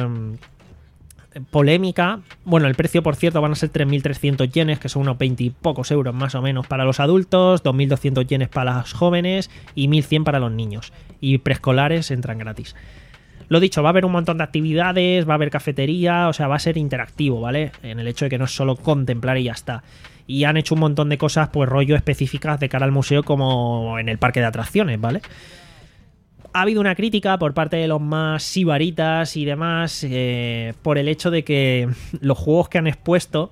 polémica. Bueno, el precio, por cierto, van a ser tres mil trescientos yenes, que son unos veinte y pocos euros más o menos para los adultos, dos mil doscientos yenes para los jóvenes y mil cien para los niños. Y preescolares entran gratis. Lo dicho, va a haber un montón de actividades, va a haber cafetería, o sea, va a ser interactivo, ¿vale? En el hecho de que no es solo contemplar y ya está. Y han hecho un montón de cosas, pues rollo específicas de cara al museo, como en el parque de atracciones, ¿vale? Ha habido una crítica por parte de los más sibaritas y demás eh, por el hecho de que los juegos que han expuesto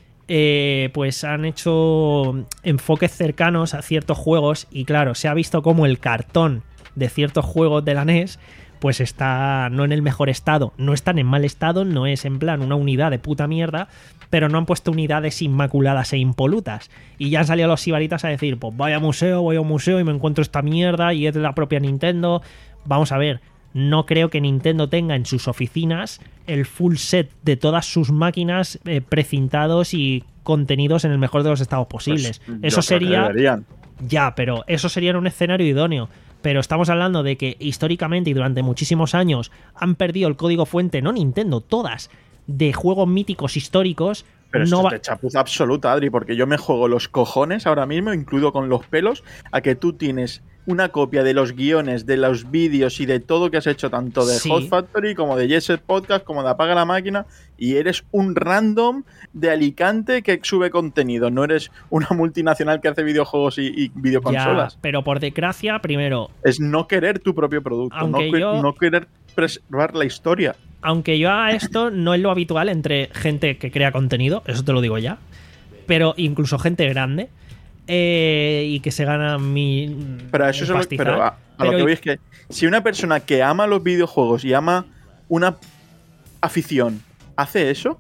eh, pues han hecho enfoques cercanos a ciertos juegos, y claro, se ha visto como el cartón de ciertos juegos de la N E S pues está no en el mejor estado, no están en mal estado, no es en plan una unidad de puta mierda, pero no han puesto unidades inmaculadas e impolutas. Y ya han salido los sibaritas a decir, pues vaya museo, voy a un museo y me encuentro esta mierda y es de la propia Nintendo. Vamos a ver, no creo que Nintendo tenga en sus oficinas el full set de todas sus máquinas eh, precintados y contenidos en el mejor de los estados posibles. Pues, eso sería... deberían. Ya, pero eso sería un escenario idóneo. Pero estamos hablando de que históricamente y durante muchísimos años han perdido el código fuente, no Nintendo, todas, de juegos míticos históricos. Pero no esto va... es de chapuza absoluta, Adri, porque yo me juego los cojones ahora mismo, incluido con los pelos, a que tú tienes una copia de los guiones, de los vídeos y de todo que has hecho, tanto de Sí. Hot Factory como de Yes Podcast, como de Apaga la Máquina, y eres un random de Alicante que sube contenido, no eres una multinacional que hace videojuegos y, y videoconsolas. Ya, pero por desgracia, primero, Es no querer tu propio producto, no, Aunque que- yo- no querer preservar la historia. aunque yo haga esto, no es lo habitual entre gente que crea contenido, eso te lo digo ya, pero incluso gente grande eh, y que se gana mi. Pero eso es lo, pastizal. pero a, a Pero lo que voy es que si una persona que ama los videojuegos y ama una afición hace eso,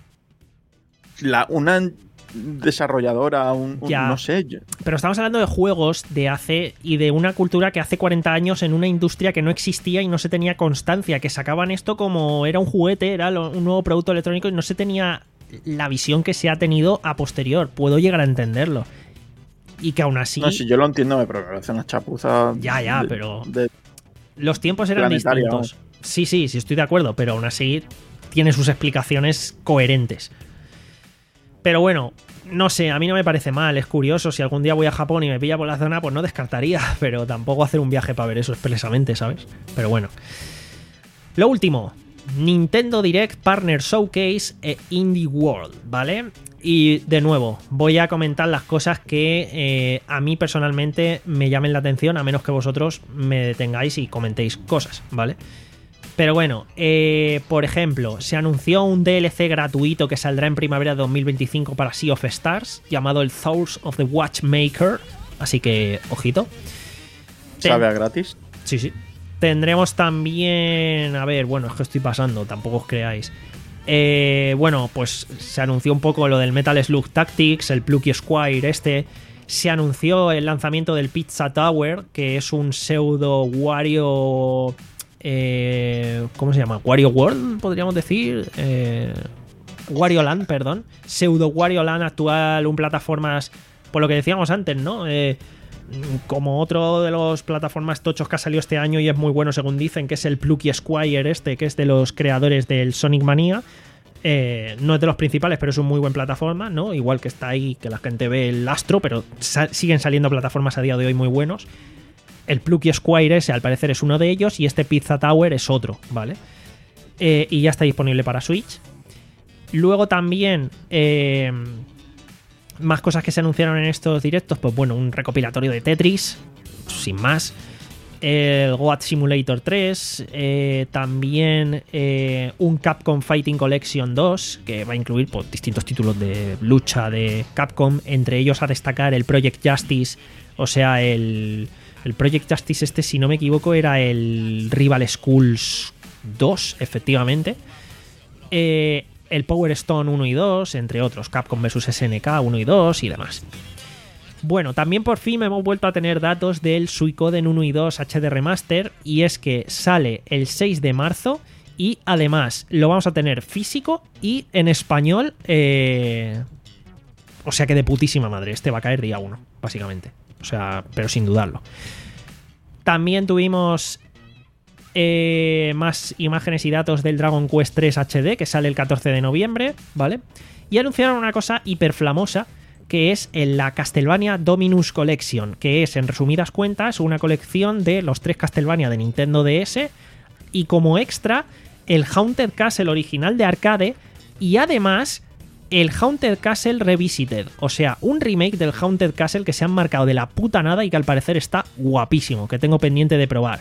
la, una desarrolladora, un, un- Ya. no sé, yo- Pero estamos hablando de juegos de hace y de una cultura que hace cuarenta años en una industria que no existía y no se tenía constancia, que sacaban esto como era un juguete, era lo- un nuevo producto electrónico y no se tenía la visión que se ha tenido a posterior. Puedo llegar a entenderlo. Y que aún así no sé, yo lo entiendo, pero me parece una chapuza. Ya, ya, de- pero- de- los tiempos eran planetaria, distintos. Sí, sí, sí, estoy de acuerdo, pero aún así tiene sus explicaciones coherentes. Pero bueno, no sé, a mí no me parece mal, es curioso. Si algún día voy a Japón y me pilla por la zona, pues no descartaría, pero tampoco hacer un viaje para ver eso expresamente, ¿sabes? Pero bueno. Lo último, Nintendo Direct Partner Showcase e Indie World, ¿vale? Y de nuevo, voy a comentar las cosas que eh, a mí personalmente me llamen la atención, a menos que vosotros me detengáis y comentéis cosas, ¿vale? Pero bueno, eh, por ejemplo, se anunció un D L C gratuito que saldrá en primavera de dos mil veinticinco para Sea of Stars, llamado el Souls of the Watchmaker, así que, ojito. Ten- ¿Sabe a gratis? Sí, sí. Tendremos también... A ver, bueno, es que estoy pasando, tampoco os creáis. Eh, bueno, pues se anunció un poco lo del Metal Slug Tactics, el Plucky Squire este. Se anunció el lanzamiento del Pizza Tower, que es un pseudo Wario... Eh, ¿Cómo se llama? Wario World, podríamos decir. Eh, Wario Land, perdón. Pseudo Wario Land actual, un plataformas... Por lo que decíamos antes, ¿no? Eh, como otro de los plataformas tochos que ha salido este año y es muy bueno según dicen, que es el Plucky Squire este, que es de los creadores del Sonic Mania. Eh, no es de los principales, pero es un muy buen plataforma, ¿no? Igual que está ahí, que la gente ve el Astro, pero sa- siguen saliendo plataformas a día de hoy muy buenos. El Plucky Squire ese al parecer es uno de ellos y este Pizza Tower es otro, ¿vale? Eh, y ya está disponible para Switch. Luego también... Eh, más cosas que se anunciaron en estos directos, pues bueno, un recopilatorio de Tetris, sin más. El Goat Simulator tres, eh, también eh, un Capcom Fighting Collection dos, que va a incluir pues, distintos títulos de lucha de Capcom, entre ellos a destacar el Project Justice, o sea, el, el Project Justice este, si no me equivoco, era el Rival Schools dos, efectivamente. Eh, el Power Stone uno y dos, entre otros, Capcom versus S N K uno y dos y demás. Bueno, también por fin hemos vuelto a tener datos del Suicoden uno y dos H D Remaster, y es que sale el seis de marzo y además lo vamos a tener físico y en español. Eh... O sea que de putísima madre, este va a caer día uno, básicamente. O sea, pero sin dudarlo. También tuvimos eh, más imágenes y datos del Dragon Quest tres H D, que sale el catorce de noviembre, ¿vale? Y anunciaron una cosa hiperflamosa, que es la Castlevania Dominus Collection, que es, en resumidas cuentas, una colección de los tres Castlevania de Nintendo D S, y como extra, el Haunted Castle original de arcade, y además el Haunted Castle Revisited, o sea, un remake del Haunted Castle que se han marcado de la puta nada y que al parecer está guapísimo, que tengo pendiente de probar.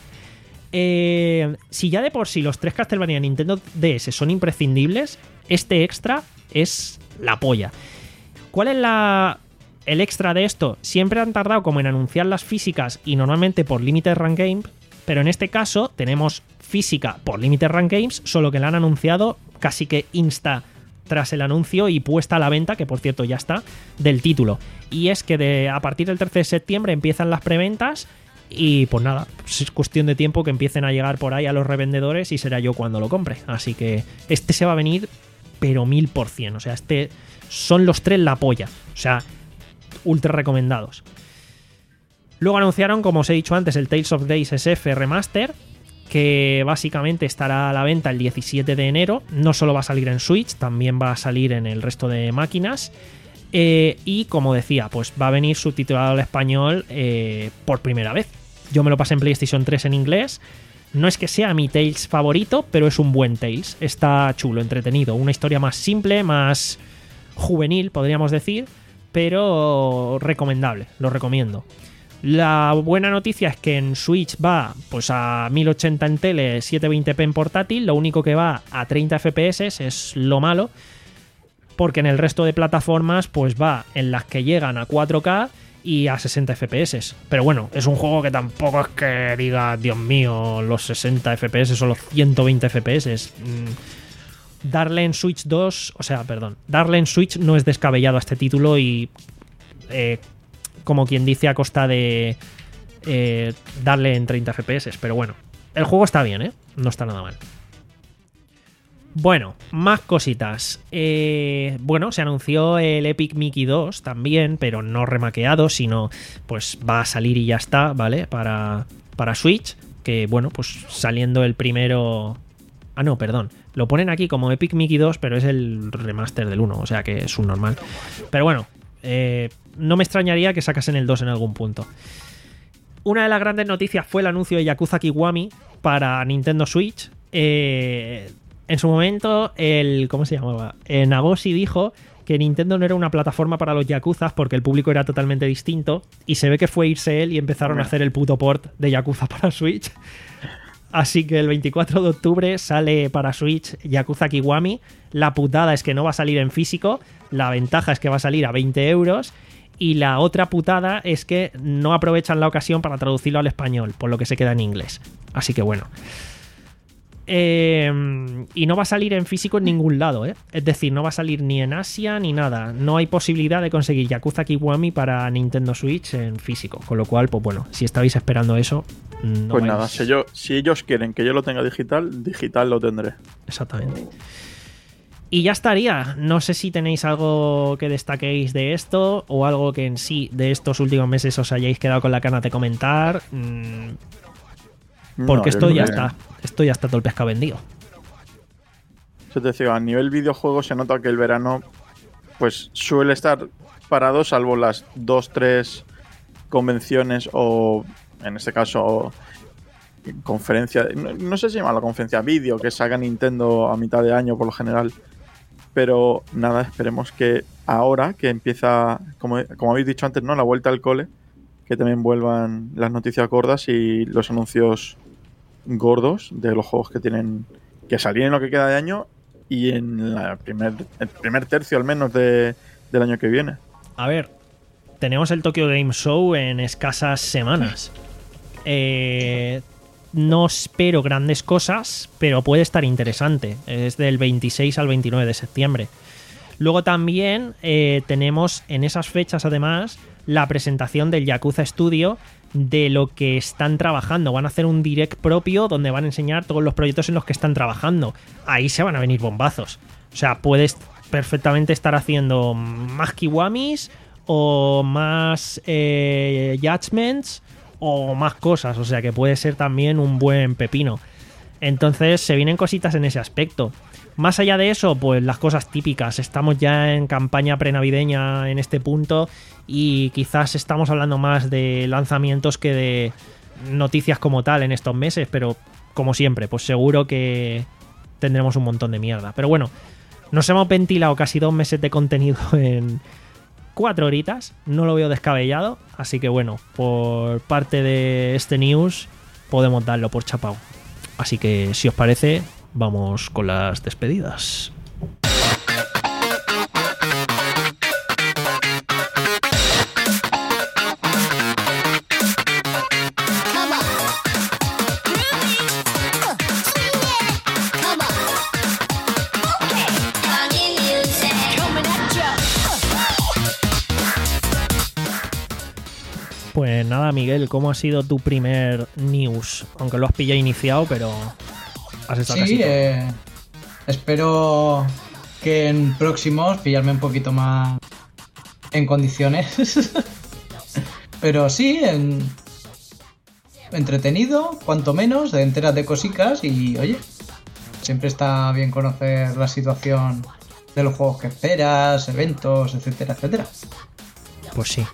Eh, si ya de por sí los tres Castlevania de Nintendo D S son imprescindibles, este extra es la polla. ¿Cuál es la, el extra de esto? Siempre han tardado como en anunciar las físicas y normalmente por Limited Run Games, pero en este caso tenemos física por Limited Run Games, solo que la han anunciado casi que insta tras el anuncio y puesta a la venta, que por cierto ya está, del título. Y es que de, a partir del trece de septiembre empiezan las preventas y pues nada, pues es cuestión de tiempo que empiecen a llegar por ahí a los revendedores y será yo cuando lo compre. Así que este se va a venir pero mil por cien, o sea, este son los tres la polla, o sea, ultra recomendados. Luego anunciaron, como os he dicho antes, el Tales of Days S F Remaster, que básicamente estará a la venta el diecisiete de enero. No solo va a salir en Switch, también va a salir en el resto de máquinas. Eh, y como decía, pues va a venir subtitulado al español eh, por primera vez. Yo me lo pasé en PlayStation tres en inglés. No es que sea mi Tales favorito, pero es un buen Tales. Está chulo, entretenido. Una historia más simple, más juvenil, podríamos decir, pero recomendable, lo recomiendo. La buena noticia es que en Switch va pues a mil ochenta en tele, setecientos veinte p en portátil. Lo único que va a treinta F P S es lo malo, porque en el resto de plataformas pues va en las que llegan a cuatro K y a sesenta F P S. Pero bueno, es un juego que tampoco es que diga, Dios mío, los sesenta F P S o los ciento veinte F P S. Mm, darle en Switch dos, o sea, perdón, darle en Switch no es descabellado a este título y... Eh, como quien dice, a costa de eh, darle en treinta F P S. Pero bueno, el juego está bien, ¿eh? No está nada mal. Bueno, más cositas. Eh, bueno, se anunció el Epic Mickey dos también, pero no remaqueado, sino pues va a salir y ya está, ¿vale? Para, para Switch, que bueno, pues saliendo el primero... Ah, no, perdón. Lo ponen aquí como Epic Mickey dos, pero es el remaster del uno, o sea que es un normal. Pero bueno, eh, no me extrañaría que sacasen el dos en algún punto. Una de las grandes noticias fue el anuncio de Yakuza Kiwami para Nintendo Switch. Eh, en su momento, el... ¿Cómo se llamaba? Eh, Nagoshi dijo que Nintendo no era una plataforma para los Yakuzas porque el público era totalmente distinto, y se ve que fue irse él y empezaron a hacer el puto port de Yakuza para Switch. Así que el veinticuatro de octubre sale para Switch Yakuza Kiwami. La putada es que no va a salir en físico, la ventaja es que va a salir a veinte euros, y la otra putada es que no aprovechan la ocasión para traducirlo al español, por lo que se queda en inglés. Así que bueno. Eh, y no va a salir en físico en ningún lado, ¿eh? Es decir, no va a salir ni en Asia ni nada. No hay posibilidad de conseguir Yakuza Kiwami para Nintendo Switch en físico. Con lo cual, pues bueno, si estabais esperando eso, no pues vais... nada, si, yo, si ellos quieren que yo lo tenga digital, digital lo tendré. Exactamente. Y ya estaría. No sé si tenéis algo que destaquéis de esto, o algo que en sí de estos últimos meses os hayáis quedado con la gana de comentar. Mmm, porque no, esto ya que... está. Esto ya está todo el pescado vendido. Yo te decía, a nivel videojuego se nota que el verano pues suele estar parado, salvo las dos, tres convenciones o, en este caso, conferencia. No, no sé si se llama la conferencia vídeo, que saca Nintendo a mitad de año por lo general. Pero nada, esperemos que ahora que empieza, como, como habéis dicho antes, ¿no?, la vuelta al cole, que también vuelvan las noticias gordas y los anuncios gordos de los juegos que tienen que salir en lo que queda de año y en la primer, el primer tercio al menos de, del año que viene. A ver, tenemos el Tokyo Game Show en escasas semanas. Eh, no espero grandes cosas, pero puede estar interesante. Es del veintiséis al veintinueve de septiembre. Luego también eh, tenemos en esas fechas, además, la presentación del Yakuza Studio, de lo que están trabajando. Van a hacer un direct propio donde van a enseñar todos los proyectos en los que están trabajando. Ahí se van a venir bombazos. O sea, puedes perfectamente estar haciendo más Kiwamis o más eh, Judgments o más cosas. O sea, que puede ser también un buen pepino. Entonces se vienen cositas en ese aspecto. Más allá de eso, pues las cosas típicas. Estamos ya en campaña prenavideña en este punto y quizás estamos hablando más de lanzamientos que de noticias como tal en estos meses, pero como siempre, pues seguro que tendremos un montón de mierda. Pero bueno, nos hemos ventilado casi dos meses de contenido en cuatro horitas, no lo veo descabellado, así que bueno, por parte de este news podemos darlo por chapao. Así que si os parece, vamos con las despedidas. Pues nada, Miguel, ¿cómo ha sido tu primer news? Aunque lo has pillado iniciado, pero has estado Sí, casi todo. eh, espero que en próximos pillarme un poquito más en condiciones. Pero sí, en... entretenido, cuanto menos, de enteras de cositas y oye, siempre está bien conocer la situación de los juegos que esperas, eventos, etcétera, etcétera. Pues sí.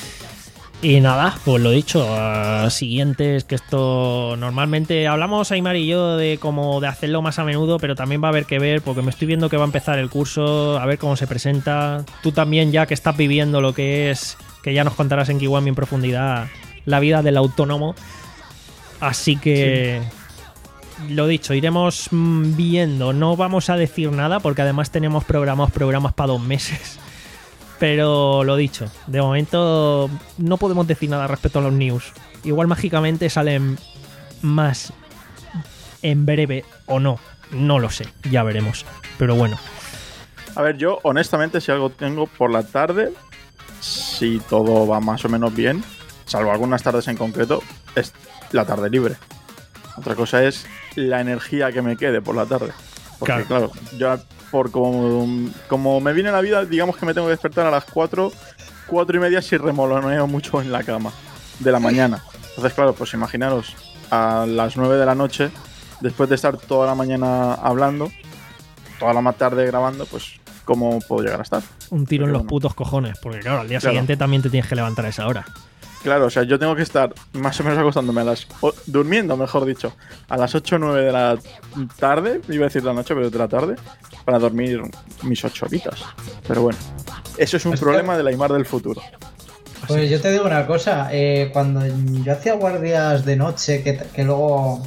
Y nada, pues lo dicho, uh, siguientes, que esto normalmente hablamos Aymar y yo de como de hacerlo más a menudo, pero también va a haber que ver, porque me estoy viendo que va a empezar el curso, a ver cómo se presenta. Tú también, ya que estás viviendo lo que es, que ya nos contarás en Kiwami en profundidad, la vida del autónomo. Así que sí. Lo dicho, iremos viendo, no vamos a decir nada, porque además tenemos programados programas para dos meses. Pero lo dicho, de momento no podemos decir nada respecto a los news. Igual mágicamente salen más en breve o no. No lo sé, ya veremos. Pero bueno. A ver, yo honestamente si algo tengo por la tarde, si todo va más o menos bien, salvo algunas tardes en concreto, es la tarde libre. Otra cosa es la energía que me quede por la tarde. Porque claro, claro yo... por como, como me viene la vida, digamos que me tengo que despertar a las cuatro, cuatro y media si remoloneo mucho en la cama de la mañana. Entonces, claro, pues imaginaros a las nueve de la noche, después de estar toda la mañana hablando, toda la más tarde grabando, pues ¿cómo puedo llegar a estar? Un tiro Pero en los bueno. putos cojones, porque claro, al día Claro. siguiente también te tienes que levantar a esa hora. Claro, o sea, yo tengo que estar más o menos acostándome a las... o, durmiendo, mejor dicho, a las ocho o nueve de la tarde, iba a decir la noche, pero de la tarde, para dormir mis ocho horitas. Pero bueno, eso es un Pues problema claro. del Aymar del futuro. Pues yo te digo una cosa, eh, cuando yo hacía guardias de noche, que, que luego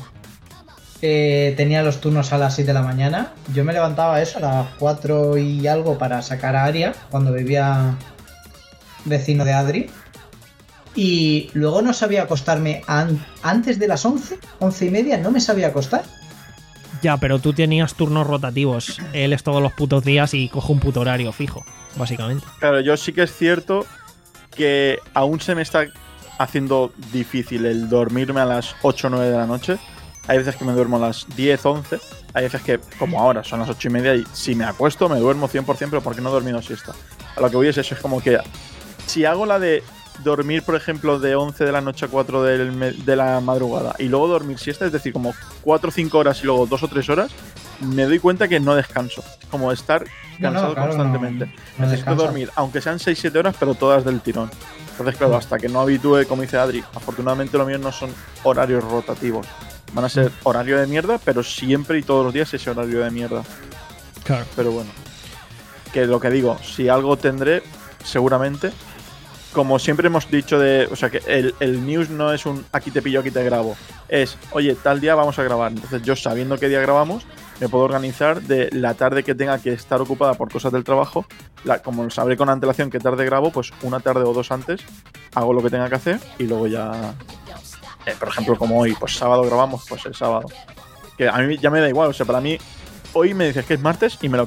eh, tenía los turnos a las seis de la mañana, yo me levantaba a eso a las cuatro y algo para sacar a Aria, cuando vivía vecino de Adri, y luego no sabía acostarme an- antes de las once, once y media, no me sabía acostar. Ya, pero tú tenías turnos rotativos. Él es todos los putos días y coge un puto horario fijo, básicamente. Claro, yo sí que es cierto que aún se me está haciendo difícil el dormirme a las ocho o nueve de la noche. Hay veces que me duermo a las diez, once. Hay veces que, como ahora, son las ocho y media y si me acuesto me duermo cien por ciento, pero porque no he dormido siesta. A lo que voy es eso, es como que si hago la de dormir, por ejemplo, de once de la noche a cuatro del me- de la madrugada y luego dormir siesta, es decir, como cuatro o cinco horas y luego dos o tres horas, me doy cuenta que no descanso. Como estar No, no, cansado claro, constantemente. no- no Necesito descansa. dormir, aunque sean seis siete horas, pero todas del tirón. Entonces, claro, hasta que no habitúe, como dice Adri, afortunadamente lo mío no son horarios rotativos. Van a ser horario de mierda, pero siempre y todos los días ese horario de mierda. Claro. Pero bueno, que lo que digo, si algo tendré, seguramente. Como siempre hemos dicho de, o sea, que el, el news no es un aquí te pillo, aquí te grabo. Es, oye, tal día vamos a grabar. Entonces yo, sabiendo qué día grabamos, me puedo organizar de la tarde que tenga que estar ocupada por cosas del trabajo. La, como sabré con antelación qué tarde grabo, pues una tarde o dos antes hago lo que tenga que hacer y luego ya... Eh, por ejemplo, como hoy, pues sábado grabamos, pues el sábado. Que a mí ya me da igual, o sea, para mí hoy me dices que es martes y me lo creo.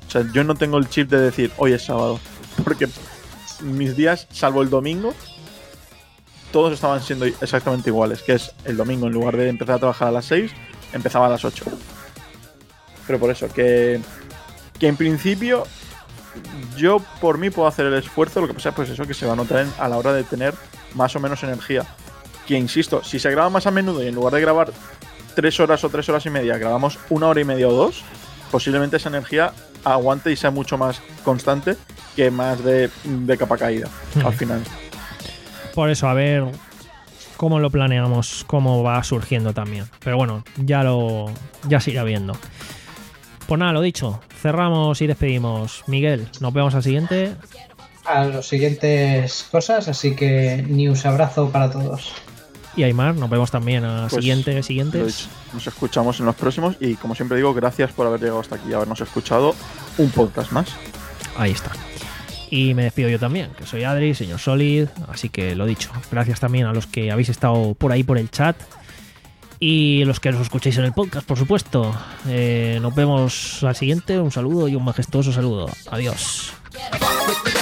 O sea, yo no tengo el chip de decir hoy es sábado. Porque mis días, salvo el domingo, todos estaban siendo exactamente iguales. Que es el domingo, en lugar de empezar a trabajar a las seis, empezaba a las ocho. Pero por eso, que, que en principio yo por mí puedo hacer el esfuerzo. Lo que pasa es pues eso, que se va a notar en- a la hora de tener más o menos energía. Que insisto, si se graba más a menudo y en lugar de grabar tres horas o tres horas y media, grabamos una hora y media o dos, posiblemente esa energía aguante y sea mucho más constante que más de, de capa caída Hmm. al final. Por eso, a ver cómo lo planeamos, cómo va surgiendo también. Pero bueno, ya lo ya se irá viendo. Pues nada, lo dicho, cerramos y despedimos. Miguel, nos vemos al siguiente. A las siguientes cosas, así que news abrazo para todos. Y Aymar, nos vemos también a Pues, siguiente, Lo siguientes. dicho, nos escuchamos en los próximos y como siempre digo, gracias por haber llegado hasta aquí y habernos escuchado un podcast más. Ahí está. Y me despido yo también, que soy Adri, señor Solid. Así que lo dicho, gracias también a los que habéis estado por ahí por el chat. Y los que nos escucháis en el podcast, por supuesto. Eh, nos vemos al siguiente. Un saludo y un majestuoso saludo. Adiós. With the